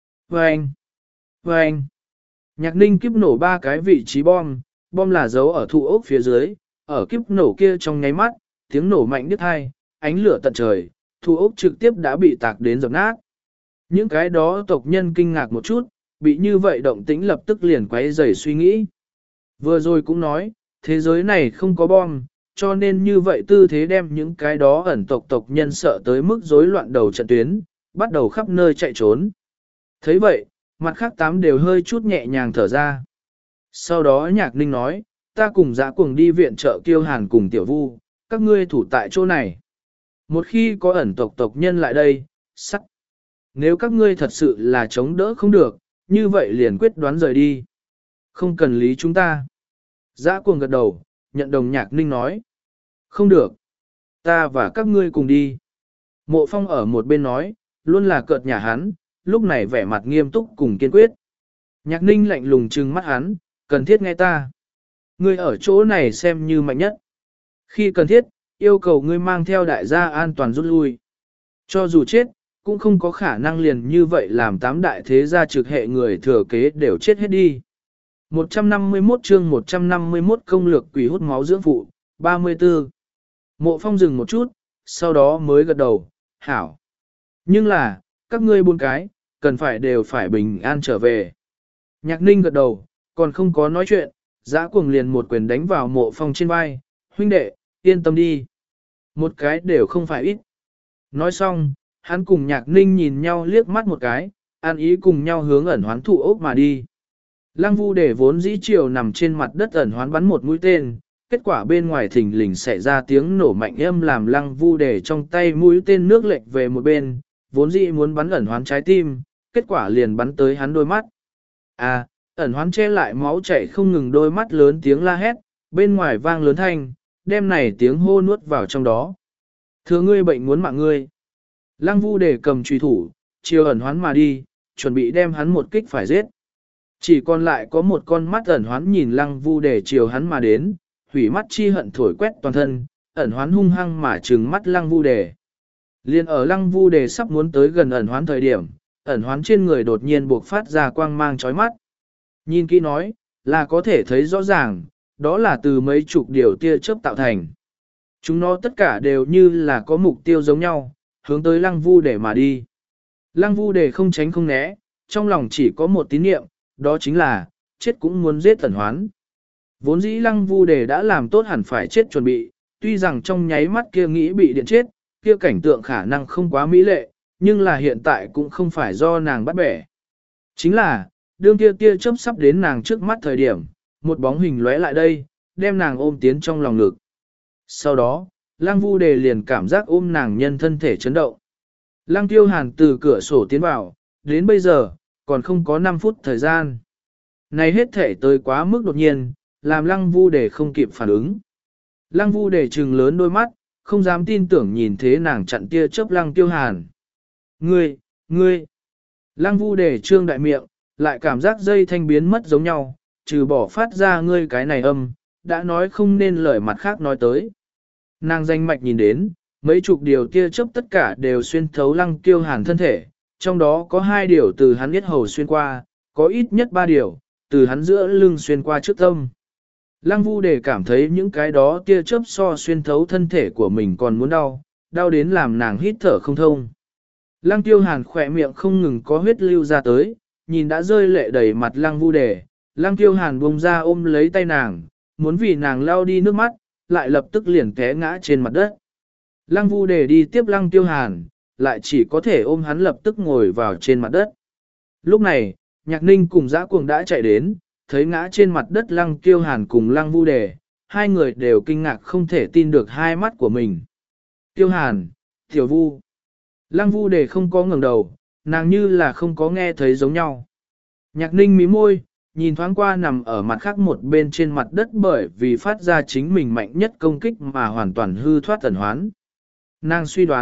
Vâng! Vâng! Nhạc Ninh kiếp nổ ba cái vị trí bom, bom là giấu ở thụ ốc phía dưới, ở kiếp nổ kia trong nháy mắt, tiếng nổ mạnh đứt hai, ánh lửa tận trời, thụ ốc trực tiếp đã bị tạc đến dập nát. Những cái đó tộc nhân kinh ngạc một chút, bị như vậy động tĩnh lập tức liền quấy rầy suy nghĩ. Vừa rồi cũng nói, thế giới này không có bom, cho nên như vậy tư thế đem những cái đó ẩn tộc tộc nhân sợ tới mức rối loạn đầu trận tuyến, bắt đầu khắp nơi chạy trốn. Thấy vậy, mặt khác tám đều hơi chút nhẹ nhàng thở ra. Sau đó Nhạc Ninh nói, ta cùng Dã Cuồng đi viện trợ Kiêu Hàn cùng Tiểu Vu, các ngươi thủ tại chỗ này. Một khi có ẩn tộc tộc nhân lại đây, sắc. Nếu các ngươi thật sự là chống đỡ không được, như vậy liền quyết đoán rời đi. Không cần lý chúng ta. Dã Cuồng gật đầu, nhận đồng Nhạc Ninh nói. Không được. Ta và các ngươi cùng đi. Mộ Phong ở một bên nói, luôn là cợt nhả hắn, lúc này vẻ mặt nghiêm túc cùng kiên quyết. Nhạc Ninh lạnh lùng trừng mắt hắn, cần thiết nghe ta. Ngươi ở chỗ này xem như mạnh nhất. Khi cần thiết, yêu cầu ngươi mang theo đại gia an toàn rút lui. Cho dù chết, cũng không có khả năng liền như vậy làm tám đại thế gia trực hệ người thừa kế đều chết hết đi. một trăm năm mươi mốt chương một trăm năm mươi mốt công lược quỷ hút máu dưỡng phụ, ba mươi tư. Mộ Phong dừng một chút, sau đó mới gật đầu, hảo. Nhưng là, các ngươi bốn cái, cần phải đều phải bình an trở về. Nhạc Ninh gật đầu, còn không có nói chuyện, Dã Cuồng liền một quyền đánh vào Mộ Phong trên vai, huynh đệ, yên tâm đi. Một cái đều không phải ít. Nói xong, hắn cùng Nhạc Ninh nhìn nhau liếc mắt một cái, an ý cùng nhau hướng ẩn hoán thụ ốc mà đi. Lăng Vu để vốn dĩ chiều nằm trên mặt đất ẩn hoán bắn một mũi tên, kết quả bên ngoài thình lình xảy ra tiếng nổ mạnh âm làm Lăng Vu để trong tay mũi tên nước lệch về một bên, vốn dĩ muốn bắn ẩn hoán trái tim, kết quả liền bắn tới hắn đôi mắt. À, ẩn hoán che lại máu chảy không ngừng đôi mắt lớn tiếng la hét, bên ngoài vang lớn thanh, đem này tiếng hô nuốt vào trong đó. Thưa ngươi bệnh muốn mạng ngươi. Lăng Vu để cầm truy thủ, chiều ẩn hoán mà đi, chuẩn bị đem hắn một kích phải giết. Chỉ còn lại có một con mắt ẩn hoán nhìn Lăng Vu để chiều hắn mà đến, hủy mắt chi hận thổi quét toàn thân, ẩn hoán hung hăng mà trừng mắt Lăng Vu để. Liên ở Lăng Vu đề sắp muốn tới gần ẩn hoán thời điểm, ẩn hoán trên người đột nhiên buộc phát ra quang mang chói mắt. Nhìn kỹ nói, là có thể thấy rõ ràng, đó là từ mấy chục điều tia chớp tạo thành. Chúng nó tất cả đều như là có mục tiêu giống nhau, hướng tới Lăng Vu đề mà đi. Lăng Vu đề không tránh không né, trong lòng chỉ có một tín niệm, đó chính là, chết cũng muốn giết ẩn hoán. Vốn dĩ Lăng Vu đề đã làm tốt hẳn phải chết chuẩn bị, tuy rằng trong nháy mắt kia nghĩ bị điện chết, kia cảnh tượng khả năng không quá mỹ lệ, nhưng là hiện tại cũng không phải do nàng bắt bẻ. Chính là, đương kia tia chớp sắp đến nàng trước mắt thời điểm, một bóng hình lóe lại đây, đem nàng ôm tiến trong lòng ngực. Sau đó, Lăng Vu đề liền cảm giác ôm nàng nhân thân thể chấn động. Lăng Tiêu Hàn từ cửa sổ tiến vào, đến bây giờ, còn không có năm phút thời gian. Này hết thể tới quá mức đột nhiên, làm Lăng Vu đề không kịp phản ứng. Lăng Vu đề trừng lớn đôi mắt, không dám tin tưởng nhìn thế nàng chặn tia chớp Lăng Tiêu Hàn. Ngươi, ngươi. Lăng Vu đề trương đại miệng, lại cảm giác dây thanh biến mất giống nhau, trừ bỏ phát ra ngươi cái này âm, đã nói không nên lời mặt khác nói tới. Nàng danh mạch nhìn đến, mấy chục điều tia chớp tất cả đều xuyên thấu Lăng Tiêu Hàn thân thể, trong đó có hai điều từ hắn yết hầu xuyên qua, có ít nhất ba điều, từ hắn giữa lưng xuyên qua trước tâm. Lăng Vu đề cảm thấy những cái đó tia chớp so xuyên thấu thân thể của mình còn muốn đau, đau đến làm nàng hít thở không thông. Lăng Tiêu Hàn khỏe miệng không ngừng có huyết lưu ra tới, nhìn đã rơi lệ đầy mặt Lăng Vu đề, Lăng Tiêu Hàn buông ra ôm lấy tay nàng, muốn vì nàng lau đi nước mắt, lại lập tức liền té ngã trên mặt đất. Lăng Vu đề đi tiếp Lăng Tiêu Hàn, lại chỉ có thể ôm hắn lập tức ngồi vào trên mặt đất. Lúc này, Nhạc Ninh cùng Dã Cuồng đã chạy đến, thấy ngã trên mặt đất Lăng Tiêu Hàn cùng Lăng Vu đề, hai người đều kinh ngạc không thể tin được hai mắt của mình. Tiêu Hàn, Tiểu Vu. Lăng Vu đề không có ngẩng đầu, nàng như là không có nghe thấy giống nhau. Nhạc Ninh mí môi, nhìn thoáng qua nằm ở mặt khác một bên trên mặt đất bởi vì phát ra chính mình mạnh nhất công kích mà hoàn toàn hư thoát ẩn hoán. Nàng suy đoán,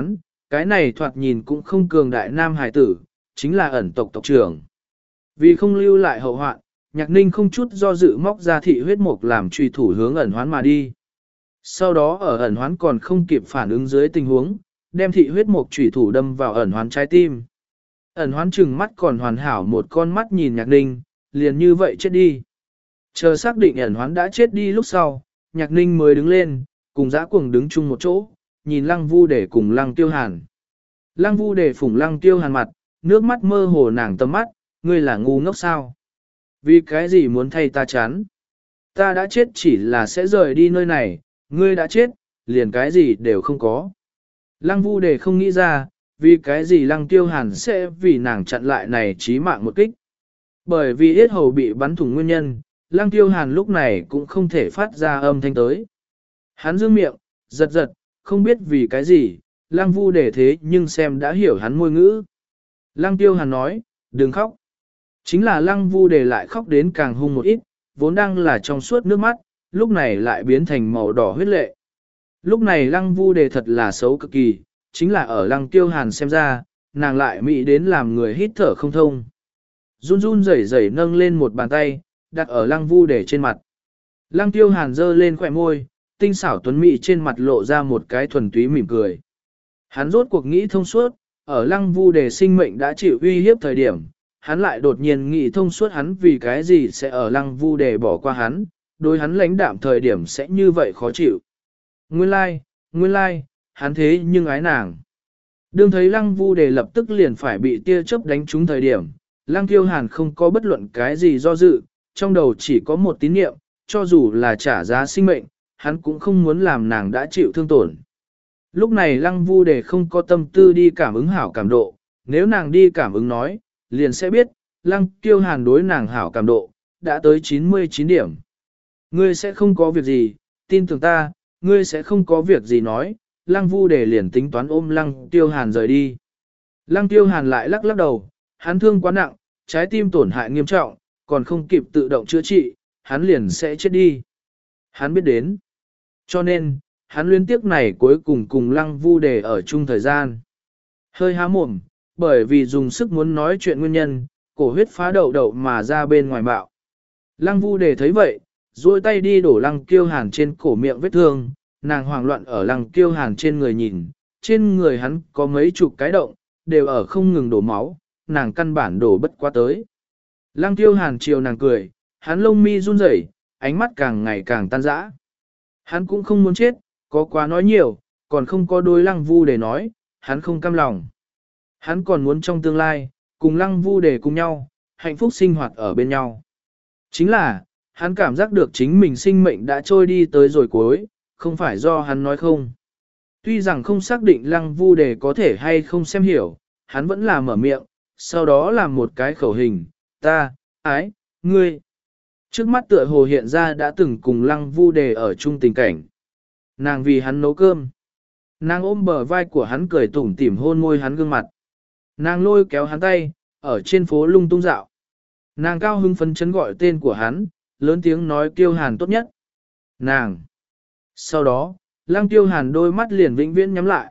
cái này thoạt nhìn cũng không cường đại nam hải tử, chính là ẩn tộc tộc trưởng. Vì không lưu lại hậu hoạn, Nhạc Ninh không chút do dự móc ra thị huyết mục làm truy thủ hướng ẩn hoán mà đi. Sau đó ở ẩn hoán còn không kịp phản ứng dưới tình huống, đem thị huyết mục truy thủ đâm vào ẩn hoán trái tim. Ẩn hoán chừng mắt còn hoàn hảo một con mắt nhìn Nhạc Ninh, liền như vậy chết đi. Chờ xác định ẩn hoán đã chết đi lúc sau, Nhạc Ninh mới đứng lên, cùng Dã Cuồng đứng chung một chỗ, nhìn Lăng Vu Đề cùng Lăng Tiêu Hàn. Lăng Vu Đề phủng Lăng Tiêu Hàn mặt, nước mắt mơ hồ nàng tầm mắt, ngươi là ngu ngốc sao? Vì cái gì muốn thay ta chán? Ta đã chết chỉ là sẽ rời đi nơi này, ngươi đã chết, liền cái gì đều không có. Lăng Vu Đề không nghĩ ra, vì cái gì Lăng Tiêu Hàn sẽ vì nàng chặn lại này chí mạng một kích. Bởi vì yết hầu bị bắn thủng nguyên nhân, Lăng Tiêu Hàn lúc này cũng không thể phát ra âm thanh tới. Hắn dương miệng, giật giật, không biết vì cái gì, Lăng Vu Đề thế nhưng xem đã hiểu hắn môi ngữ. Lăng Tiêu Hàn nói, đừng khóc. Chính là Lăng Vu Đề lại khóc đến càng hung một ít, vốn đang là trong suốt nước mắt, lúc này lại biến thành màu đỏ huyết lệ. Lúc này Lăng Vu Đề thật là xấu cực kỳ, chính là ở Lăng Tiêu Hàn xem ra, nàng lại mỹ đến làm người hít thở không thông. Run run rẩy rẩy nâng lên một bàn tay, đặt ở Lăng Vu Đề trên mặt. Lăng Tiêu Hàn giơ lên khỏe môi, tinh xảo tuấn mỹ trên mặt lộ ra một cái thuần túy mỉm cười. Hắn rốt cuộc nghĩ thông suốt, ở Lăng Vu Đề sinh mệnh đã chịu uy hiếp thời điểm, hắn lại đột nhiên nghĩ thông suốt hắn vì cái gì sẽ ở Lăng Vu Đề bỏ qua hắn, đối hắn lãnh đạm thời điểm sẽ như vậy khó chịu. Nguyên lai, like, nguyên lai, like, hắn thế nhưng ái nàng. Đương thấy Lăng Vu Đề lập tức liền phải bị tia chớp đánh trúng thời điểm, Lăng Tiêu Hàn không có bất luận cái gì do dự, trong đầu chỉ có một tín niệm, cho dù là trả giá sinh mệnh, hắn cũng không muốn làm nàng đã chịu thương tổn. Lúc này Lăng Vu Đề không có tâm tư đi cảm ứng hảo cảm độ, nếu nàng đi cảm ứng nói, liền sẽ biết, Lăng Tiêu Hàn đối nàng hảo cảm độ, đã tới chín mươi chín điểm. Ngươi sẽ không có việc gì, tin tưởng ta, ngươi sẽ không có việc gì nói, Lăng Vu Đề liền tính toán ôm Lăng Tiêu Hàn rời đi. Lăng Tiêu Hàn lại lắc lắc đầu, hắn thương quá nặng, trái tim tổn hại nghiêm trọng, còn không kịp tự động chữa trị, hắn liền sẽ chết đi. Hắn biết đến. Cho nên, hắn liên tiếc này cuối cùng cùng Lăng Vu Đề ở chung thời gian. Hơi há mồm, bởi vì dùng sức muốn nói chuyện nguyên nhân, cổ huyết phá đậu đậu mà ra bên ngoài bạo. Lăng Vu Đề thấy vậy, duỗi tay đi đổ Lăng Kiêu Hàn trên cổ miệng vết thương, nàng hoảng loạn ở Lăng Kiêu Hàn trên người nhìn, trên người hắn có mấy chục cái động, đều ở không ngừng đổ máu, nàng căn bản đổ bất qua tới. Lăng Kiêu Hàn chiều nàng cười, hắn lông mi run rẩy, ánh mắt càng ngày càng tan rã. Hắn cũng không muốn chết, có quá nói nhiều, còn không có đôi Lăng Vu Đề nói, hắn không cam lòng. Hắn còn muốn trong tương lai, cùng Lăng Vu Đề cùng nhau, hạnh phúc sinh hoạt ở bên nhau. Chính là, hắn cảm giác được chính mình sinh mệnh đã trôi đi tới rồi cuối, không phải do hắn nói không. Tuy rằng không xác định Lăng Vu Đề có thể hay không xem hiểu, hắn vẫn là mở miệng, sau đó làm một cái khẩu hình, ta, ái, ngươi. Trước mắt tựa hồ hiện ra đã từng cùng Lăng Vu Đề ở chung tình cảnh. Nàng vì hắn nấu cơm. Nàng ôm bờ vai của hắn cười tủm tỉm hôn môi hắn gương mặt. Nàng lôi kéo hắn tay, ở trên phố lung tung dạo. Nàng cao hưng phấn chấn gọi tên của hắn, lớn tiếng nói Kiêu Hàn tốt nhất. Nàng. Sau đó, Lăng Kiêu Hàn đôi mắt liền vĩnh viễn nhắm lại.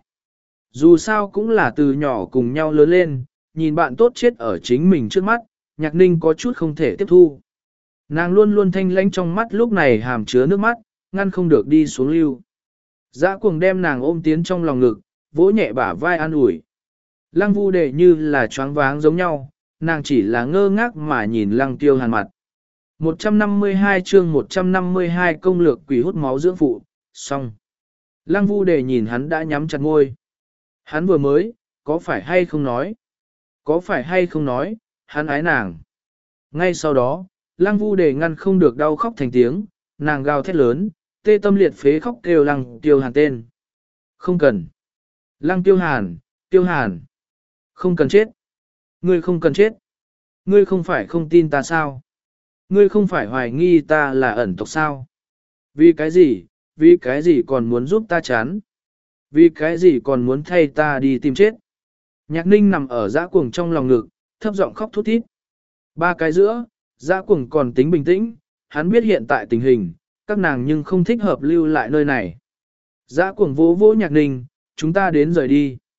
Dù sao cũng là từ nhỏ cùng nhau lớn lên, nhìn bạn tốt chết ở chính mình trước mắt, Nhạc Ninh có chút không thể tiếp thu. Nàng luôn luôn thanh lãnh trong mắt lúc này hàm chứa nước mắt, ngăn không được đi xuống lưu. Dã Cuồng đem nàng ôm tiến trong lòng ngực, vỗ nhẹ bả vai an ủi. Lăng Vu Đề như là choáng váng giống nhau, nàng chỉ là ngơ ngác mà nhìn Lăng Tiêu Hàn mặt. một trăm năm mươi hai chương một trăm năm mươi hai công lược quỷ hút máu dưỡng phụ, xong. Lăng Vu Đề nhìn hắn đã nhắm chặt môi. Hắn vừa mới, có phải hay không nói? Có phải hay không nói, hắn ái nàng. Ngay sau đó, Lăng Vu Đề ngăn không được đau khóc thành tiếng, nàng gào thét lớn, tê tâm liệt phế khóc kêu Lăng Tiêu Hàn tên. Không cần. Lăng Tiêu Hàn, Tiêu Hàn. Không cần chết. Ngươi không cần chết. Ngươi không phải không tin ta sao? Ngươi không phải hoài nghi ta là ẩn tộc sao? Vì cái gì, vì cái gì còn muốn giúp ta chán? Vì cái gì còn muốn thay ta đi tìm chết? Nhạc Ninh nằm ở Dã Cuồng trong lòng ngực, thấp giọng khóc thút thít. Ba cái giữa, Dã Cuồng còn tính bình tĩnh, hắn biết hiện tại tình hình, các nàng nhưng không thích hợp lưu lại nơi này. Dã Cuồng vỗ vỗ Nhạc Ninh, chúng ta đến rời đi.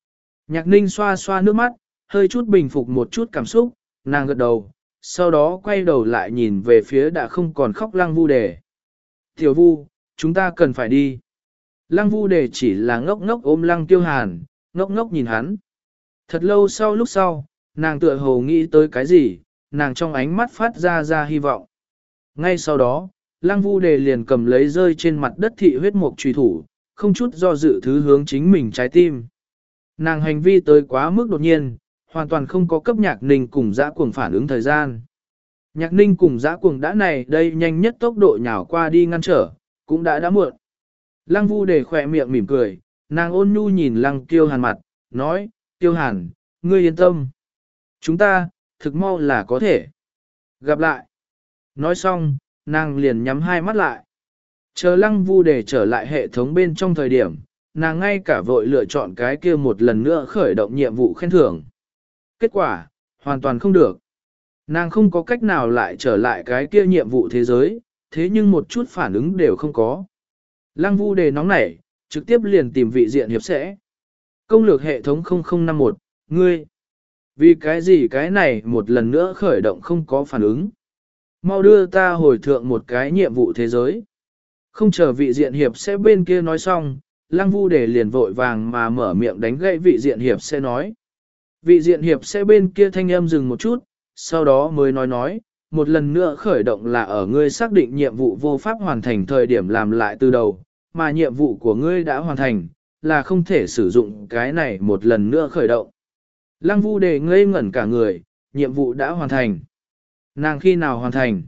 Nhạc ninh xoa xoa nước mắt, hơi chút bình phục một chút cảm xúc, nàng gật đầu, sau đó quay đầu lại nhìn về phía đã không còn khóc Lăng Vu Đề. Tiểu Vu, chúng ta cần phải đi. Lăng Vu Đề chỉ là ngốc ngốc ôm Lăng Tiêu Hàn, ngốc ngốc nhìn hắn. Thật lâu sau lúc sau, nàng tựa hồ nghĩ tới cái gì, nàng trong ánh mắt phát ra ra hy vọng. Ngay sau đó, Lăng Vu Đề liền cầm lấy rơi trên mặt đất thị huyết mục truy thủ, không chút do dự thứ hướng chính mình trái tim. Nàng hành vi tới quá mức đột nhiên, hoàn toàn không có cấp Nhạc Ninh cùng Dã Cuồng phản ứng thời gian. Nhạc Ninh cùng Dã Cuồng đã này đây nhanh nhất tốc độ nhào qua đi ngăn trở, cũng đã đã muộn. Lăng Vu Đề khỏe miệng mỉm cười, nàng ôn nhu nhìn Lăng Tiêu Hàn mặt, nói, Tiêu Hàn, ngươi yên tâm. Chúng ta, thực mau là có thể. Gặp lại. Nói xong, nàng liền nhắm hai mắt lại. Chờ Lăng Vu Đề trở lại hệ thống bên trong thời điểm, nàng ngay cả vội lựa chọn cái kia một lần nữa khởi động nhiệm vụ khen thưởng. Kết quả, hoàn toàn không được. Nàng không có cách nào lại trở lại cái kia nhiệm vụ thế giới, thế nhưng một chút phản ứng đều không có. Lăng Vu Đề nóng nảy, trực tiếp liền tìm vị diện hiệp sẽ. Công lược hệ thống không không năm một, ngươi. Vì cái gì cái này một lần nữa khởi động không có phản ứng. Mau đưa ta hồi thượng một cái nhiệm vụ thế giới. Không chờ vị diện hiệp sẽ bên kia nói xong, Lăng Vu Đề liền vội vàng mà mở miệng đánh gãy vị diện hiệp sẽ nói. Vị diện hiệp sẽ bên kia thanh âm dừng một chút, sau đó mới nói nói, một lần nữa khởi động là ở ngươi xác định nhiệm vụ vô pháp hoàn thành thời điểm làm lại từ đầu, mà nhiệm vụ của ngươi đã hoàn thành, là không thể sử dụng cái này một lần nữa khởi động. Lăng Vu Đề ngây ngẩn cả người, nhiệm vụ đã hoàn thành. Nàng khi nào hoàn thành?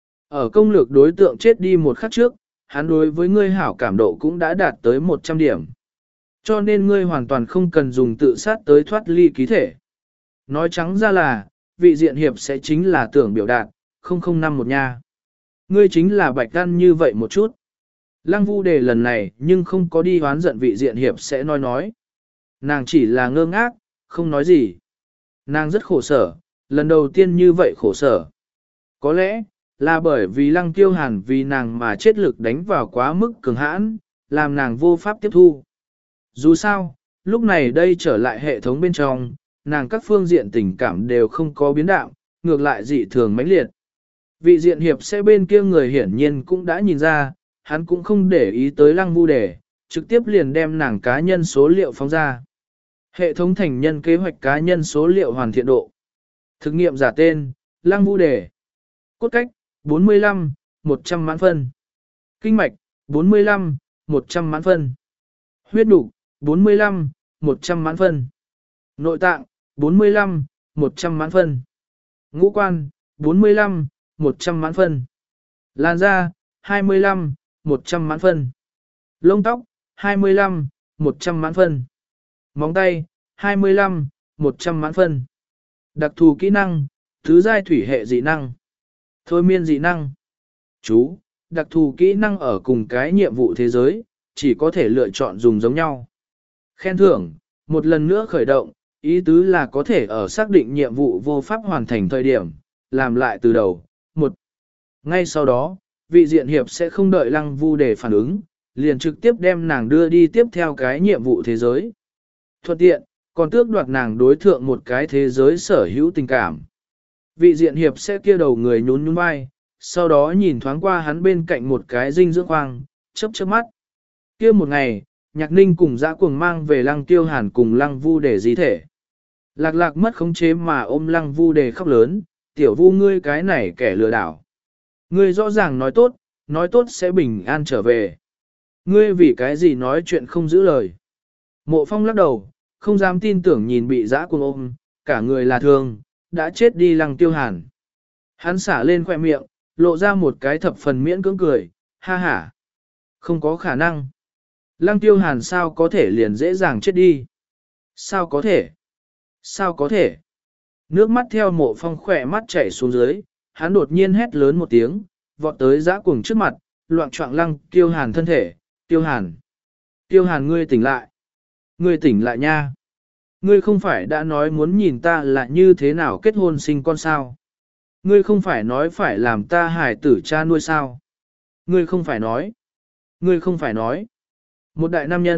Ở công lược đối tượng chết đi một khắc trước, hắn đối với ngươi hảo cảm độ cũng đã đạt tới một trăm điểm. Cho nên ngươi hoàn toàn không cần dùng tự sát tới thoát ly ký thể. Nói trắng ra là, vị diện hiệp sẽ chính là tưởng biểu đạt, không không năm một nha. Ngươi chính là bạch gan như vậy một chút. Lăng Vu Đề lần này nhưng không có đi hoán giận vị diện hiệp sẽ nói nói. Nàng chỉ là ngơ ngác, không nói gì. Nàng rất khổ sở, lần đầu tiên như vậy khổ sở. Có lẽ, là bởi vì Lăng Tiêu Hàn vì nàng mà chết lực đánh vào quá mức cường hãn, làm nàng vô pháp tiếp thu. Dù sao, lúc này đây trở lại hệ thống bên trong, nàng các phương diện tình cảm đều không có biến đạo, ngược lại dị thường mãnh liệt. Vị diện hiệp sẽ bên kia người hiển nhiên cũng đã nhìn ra, hắn cũng không để ý tới Lăng Vu Đề, trực tiếp liền đem nàng cá nhân số liệu phóng ra. Hệ thống thành nhân kế hoạch cá nhân số liệu hoàn thiện độ. Thực nghiệm giả tên, Lăng Vu Đề. Cốt cách, bốn mươi lăm, một trăm mãn phân. Kinh mạch, bốn mươi lăm, một trăm mãn phân. Huyết đục, bốn mươi lăm, một trăm mãn phân. Nội tạng, bốn mươi lăm, một trăm mãn phân. Ngũ quan, bốn mươi lăm, một trăm mãn phân. Làn da, hai mươi lăm, một trăm mãn phân. Lông tóc, hai mươi lăm, một trăm mãn phân. Móng tay, hai mươi lăm, một trăm mãn phân. Đặc thù kỹ năng, thứ giai thủy hệ dị năng. Thôi miên dị năng. Chú, đặc thù kỹ năng ở cùng cái nhiệm vụ thế giới, chỉ có thể lựa chọn dùng giống nhau. Khen thưởng, một lần nữa khởi động, ý tứ là có thể ở xác định nhiệm vụ vô pháp hoàn thành thời điểm, làm lại từ đầu. Một. Ngay sau đó, vị diện hiệp sẽ không đợi Lăng Vu Đề phản ứng, liền trực tiếp đem nàng đưa đi tiếp theo cái nhiệm vụ thế giới. Thuận tiện, còn tước đoạt nàng đối thượng một cái thế giới sở hữu tình cảm. Vị diện hiệp sẽ kia đầu người nhún nhún vai, sau đó nhìn thoáng qua hắn bên cạnh một cái dinh dưỡng khoang, chớp chớp mắt. Kia một ngày, Nhạc Ninh cùng Dã Cuồng mang về Lăng Tiêu Hàn cùng Lăng Vu Đề di thể. Lạc lạc mất khống chế mà ôm Lăng Vu Đề khóc lớn, tiểu Vu ngươi cái này kẻ lừa đảo. Ngươi rõ ràng nói tốt, nói tốt sẽ bình an trở về. Ngươi vì cái gì nói chuyện không giữ lời. Mộ Phong lắc đầu, không dám tin tưởng nhìn bị Dã Cuồng ôm, cả người là thương, đã chết đi Lăng Tiêu Hàn. Hắn xả lên khoẻ miệng, lộ ra một cái thập phần miễn cưỡng cười, ha ha. Không có khả năng. Lăng Tiêu Hàn sao có thể liền dễ dàng chết đi? Sao có thể? Sao có thể? Nước mắt theo Mộ Phong khỏe mắt chảy xuống dưới, hắn đột nhiên hét lớn một tiếng, vọt tới Dã Cuồng trước mặt, loạn trọng Lăng Tiêu Hàn thân thể, Tiêu Hàn. Tiêu Hàn ngươi tỉnh lại. Ngươi tỉnh lại nha. Ngươi không phải đã nói muốn nhìn ta là như thế nào kết hôn sinh con sao? Ngươi không phải nói phải làm ta hài tử cha nuôi sao? Ngươi không phải nói. Ngươi không phải nói. Một đại nam nhân,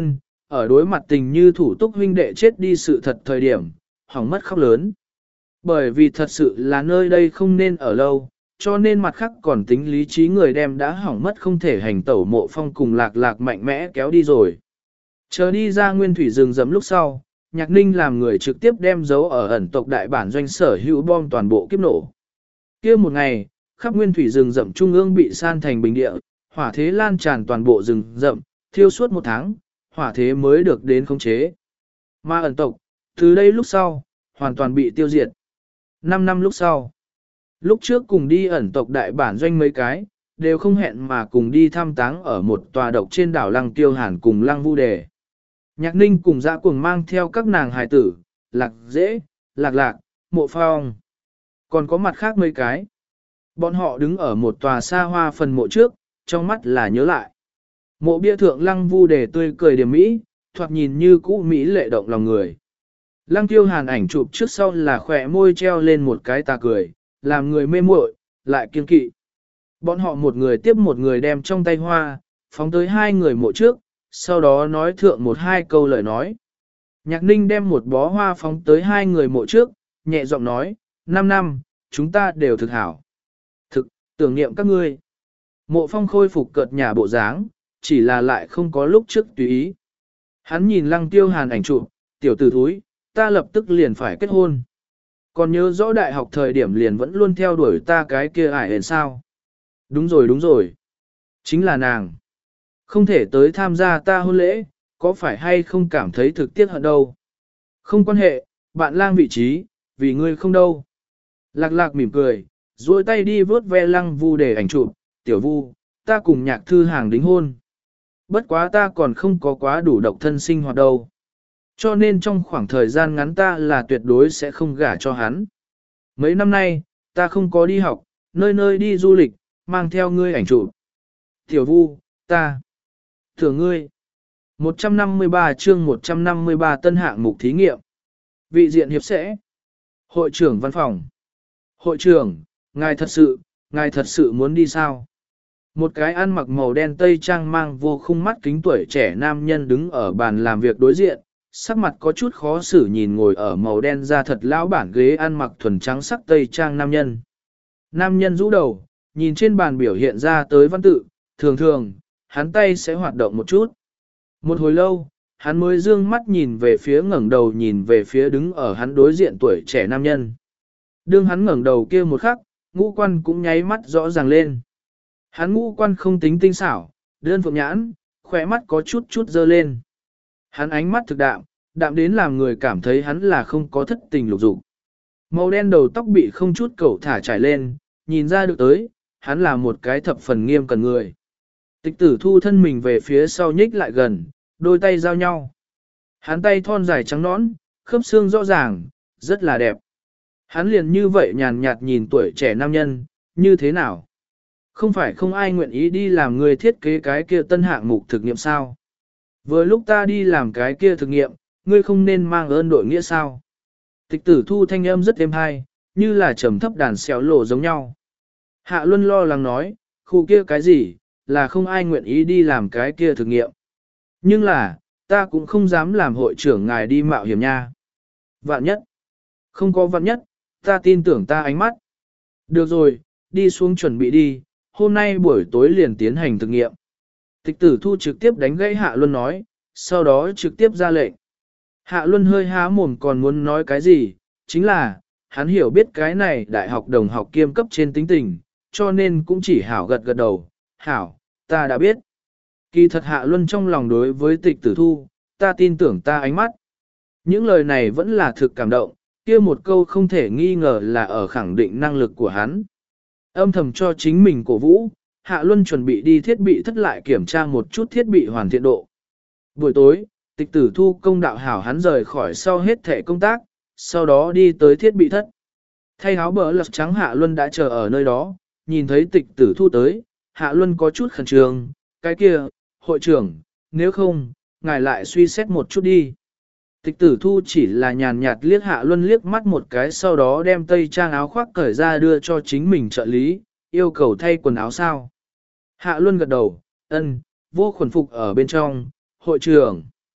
ở đối mặt tình như thủ túc huynh đệ chết đi sự thật thời điểm, hỏng mất khóc lớn. Bởi vì thật sự là nơi đây không nên ở lâu, cho nên mặt khác còn tính lý trí người đem đã hỏng mất không thể hành tẩu Mộ Phong cùng Lạc Lạc mạnh mẽ kéo đi rồi. Chờ đi ra nguyên thủy rừng rậm lúc sau, Nhạc Ninh làm người trực tiếp đem dấu ở ẩn tộc đại bản doanh sở hữu bom toàn bộ kiếp nổ. Kia một ngày, khắp nguyên thủy rừng rậm trung ương bị san thành bình địa, hỏa thế lan tràn toàn bộ rừng rậm, thiêu suốt một tháng, hỏa thế mới được đến khống chế. Mà ẩn tộc, từ đây lúc sau, hoàn toàn bị tiêu diệt. Năm năm lúc sau, lúc trước cùng đi ẩn tộc đại bản doanh mấy cái, đều không hẹn mà cùng đi thăm táng ở một tòa độc trên đảo Lăng Tiêu Hàn cùng Lăng Vu Đề. Nhạc Ninh cùng Dã Cuồng mang theo các nàng hài tử, Lạc Dễ, Lạc Lạc, Mộ Phong. Còn có mặt khác mấy cái. Bọn họ đứng ở một tòa xa hoa phần mộ trước, trong mắt là nhớ lại. Mộ bia thượng Lăng Vu Đề tươi cười điểm mỹ, thoạt nhìn như cũ mỹ lệ động lòng người. Lăng Tiêu Hàn ảnh chụp trước sau là khỏe môi treo lên một cái tà cười, làm người mê muội, lại kiên kỵ. Bọn họ một người tiếp một người đem trong tay hoa, phóng tới hai người mộ trước, sau đó nói thượng một hai câu lời nói. Nhạc Ninh đem một bó hoa phóng tới hai người mộ trước, nhẹ giọng nói, năm năm, chúng ta đều thực hảo. Thực, tưởng niệm các ngươi. Mộ Phong khôi phục cợt nhà bộ dáng, chỉ là lại không có lúc trước tùy ý. Hắn nhìn Lăng Tiêu Hàn ảnh chụp, tiểu tử thúi, ta lập tức liền phải kết hôn. Còn nhớ rõ đại học thời điểm liền vẫn luôn theo đuổi ta cái kia ải hẹn sao. Đúng rồi đúng rồi. Chính là nàng. Không thể tới tham gia ta hôn lễ, có phải hay không cảm thấy thực tiếc hận đâu. Không quan hệ, bạn lang vị trí, vì ngươi không đâu. Lạc Lạc mỉm cười, duỗi tay đi vớt ve Lăng Vu để ảnh chụp, tiểu Vu, ta cùng Nhạc Thư Hàng đính hôn. Bất quá ta còn không có quá đủ độc thân sinh hoạt đâu. Cho nên trong khoảng thời gian ngắn ta là tuyệt đối sẽ không gả cho hắn. Mấy năm nay, ta không có đi học, nơi nơi đi du lịch, mang theo ngươi ảnh chụp. Tiểu Vu, ta, thưởng ngươi. một trăm năm mươi ba chương một trăm năm mươi ba tân hạng mục thí nghiệm. Vị diện hiệp sẽ. Hội trưởng văn phòng. Hội trưởng, ngài thật sự, ngài thật sự muốn đi sao? Một cái ăn mặc màu đen tây trang mang vô khung mắt kính tuổi trẻ nam nhân đứng ở bàn làm việc đối diện, sắc mặt có chút khó xử nhìn ngồi ở màu đen da thật lão bản ghế ăn mặc thuần trắng sắc tây trang nam nhân. Nam nhân rũ đầu, nhìn trên bàn biểu hiện ra tới văn tự, thường thường, hắn tay sẽ hoạt động một chút. Một hồi lâu, hắn mới dương mắt nhìn về phía ngẩng đầu nhìn về phía đứng ở hắn đối diện tuổi trẻ nam nhân. Đương hắn ngẩng đầu kia một khắc, ngũ quan cũng nháy mắt rõ ràng lên. Hắn ngũ quan không tính tinh xảo, đơn phượng nhãn, khỏe mắt có chút chút dơ lên. Hắn ánh mắt thực đạm, đạm đến làm người cảm thấy hắn là không có thất tình lục dục. Màu đen đầu tóc bị không chút cẩu thả trải lên, nhìn ra được tới, hắn là một cái thập phần nghiêm cẩn người. Tịch tử thu thân mình về phía sau nhích lại gần, đôi tay giao nhau. Hắn tay thon dài trắng nõn, khớp xương rõ ràng, rất là đẹp. Hắn liền như vậy nhàn nhạt nhìn tuổi trẻ nam nhân, như thế nào? Không phải không ai nguyện ý đi làm người thiết kế cái kia tân hạng mục thực nghiệm sao? Vừa lúc ta đi làm cái kia thực nghiệm, ngươi không nên mang ơn đội nghĩa sao? Tịch tử thu thanh âm rất êm hay, như là trầm thấp đàn xéo lộ giống nhau. Hạ Luân lo lắng nói, khu kia cái gì, là không ai nguyện ý đi làm cái kia thực nghiệm. Nhưng là, ta cũng không dám làm hội trưởng ngài đi mạo hiểm nha. Vạn nhất. Không có vạn nhất, ta tin tưởng ta ánh mắt. Được rồi, đi xuống chuẩn bị đi, hôm nay buổi tối liền tiến hành thực nghiệm. Tịch tử thu trực tiếp đánh gãy Hạ Luân nói, sau đó trực tiếp ra lệnh. Hạ Luân hơi há mồm còn muốn nói cái gì, chính là, hắn hiểu biết cái này đại học đồng học kiêm cấp trên tính tình, cho nên cũng chỉ hảo gật gật đầu, hảo, ta đã biết. Kỳ thật Hạ Luân trong lòng đối với tịch tử thu, ta tin tưởng ta ánh mắt. Những lời này vẫn là thực cảm động, kia một câu không thể nghi ngờ là ở khẳng định năng lực của hắn. Âm thầm cho chính mình cổ vũ, Hạ Luân chuẩn bị đi thiết bị thất lại kiểm tra một chút thiết bị hoàn thiện độ. Buổi tối, tịch tử thu công đạo hảo hắn rời khỏi sau hết thể công tác, sau đó đi tới thiết bị thất. Thay áo bờ lật trắng Hạ Luân đã chờ ở nơi đó, nhìn thấy tịch tử thu tới, Hạ Luân có chút khẩn trương, cái kia, hội trưởng, nếu không, ngài lại suy xét một chút đi. Tịch tử thu chỉ là nhàn nhạt liếc Hạ Luân liếc mắt một cái sau đó đem tây trang áo khoác cởi ra đưa cho chính mình trợ lý, yêu cầu thay quần áo sao. Hạ Luân gật đầu, ân, vô khuẩn phục ở bên trong, hội trưởng.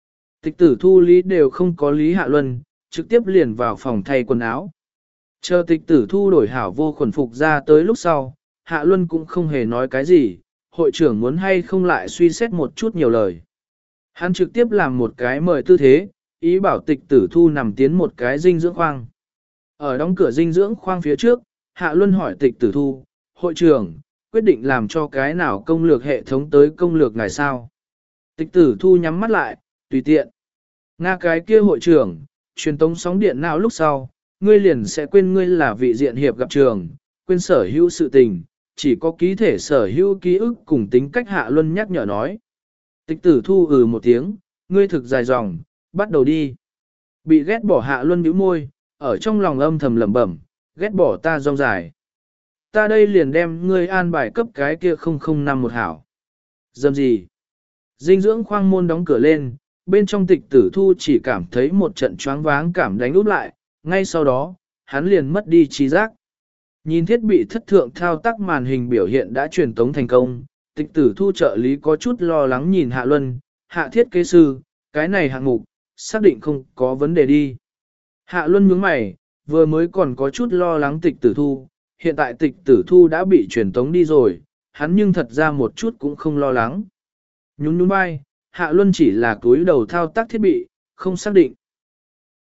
Tịch tử thu lý đều không có lý Hạ Luân, trực tiếp liền vào phòng thay quần áo. Chờ tịch tử thu đổi hảo vô khuẩn phục ra tới lúc sau, Hạ Luân cũng không hề nói cái gì, hội trưởng muốn hay không lại suy xét một chút nhiều lời. Hắn trực tiếp làm một cái mời tư thế, ý bảo tịch tử thu nằm tiến một cái dinh dưỡng khoang. Ở đóng cửa dinh dưỡng khoang phía trước, Hạ Luân hỏi tịch tử thu, hội trưởng, quyết định làm cho cái nào công lược hệ thống tới công lược ngài sao. Tịch tử thu nhắm mắt lại, tùy tiện. Nga cái kia hội trưởng, truyền tống sóng điện não lúc sau, ngươi liền sẽ quên ngươi là vị diện hiệp gặp trường, quên sở hữu sự tình, chỉ có ký thể sở hữu ký ức cùng tính cách Hạ Luân nhắc nhở nói. Tịch tử thu ừ một tiếng, ngươi thực dài dòng, bắt đầu đi. Bị ghét bỏ Hạ Luân nhíu môi, ở trong lòng âm thầm lẩm bẩm, ghét bỏ ta rong dài. Ta đây liền đem ngươi an bài cấp cái kia không không năm một hảo. Dâm gì? Dinh dưỡng khoang môn đóng cửa lên, bên trong tịch tử thu chỉ cảm thấy một trận choáng váng cảm đánh úp lại, ngay sau đó, hắn liền mất đi trí giác. Nhìn thiết bị thất thượng thao tác màn hình biểu hiện đã truyền tống thành công, tịch tử thu trợ lý có chút lo lắng nhìn Hạ Luân, Hạ thiết kế sư, cái này hạng mục, xác định không có vấn đề đi. Hạ Luân nhướng mày, vừa mới còn có chút lo lắng tịch tử thu, hiện tại tịch tử thu đã bị truyền tống đi rồi, hắn nhưng thật ra một chút cũng không lo lắng. Nhún nhún vai, Hạ Luân chỉ là túi đầu thao tác thiết bị, không xác định.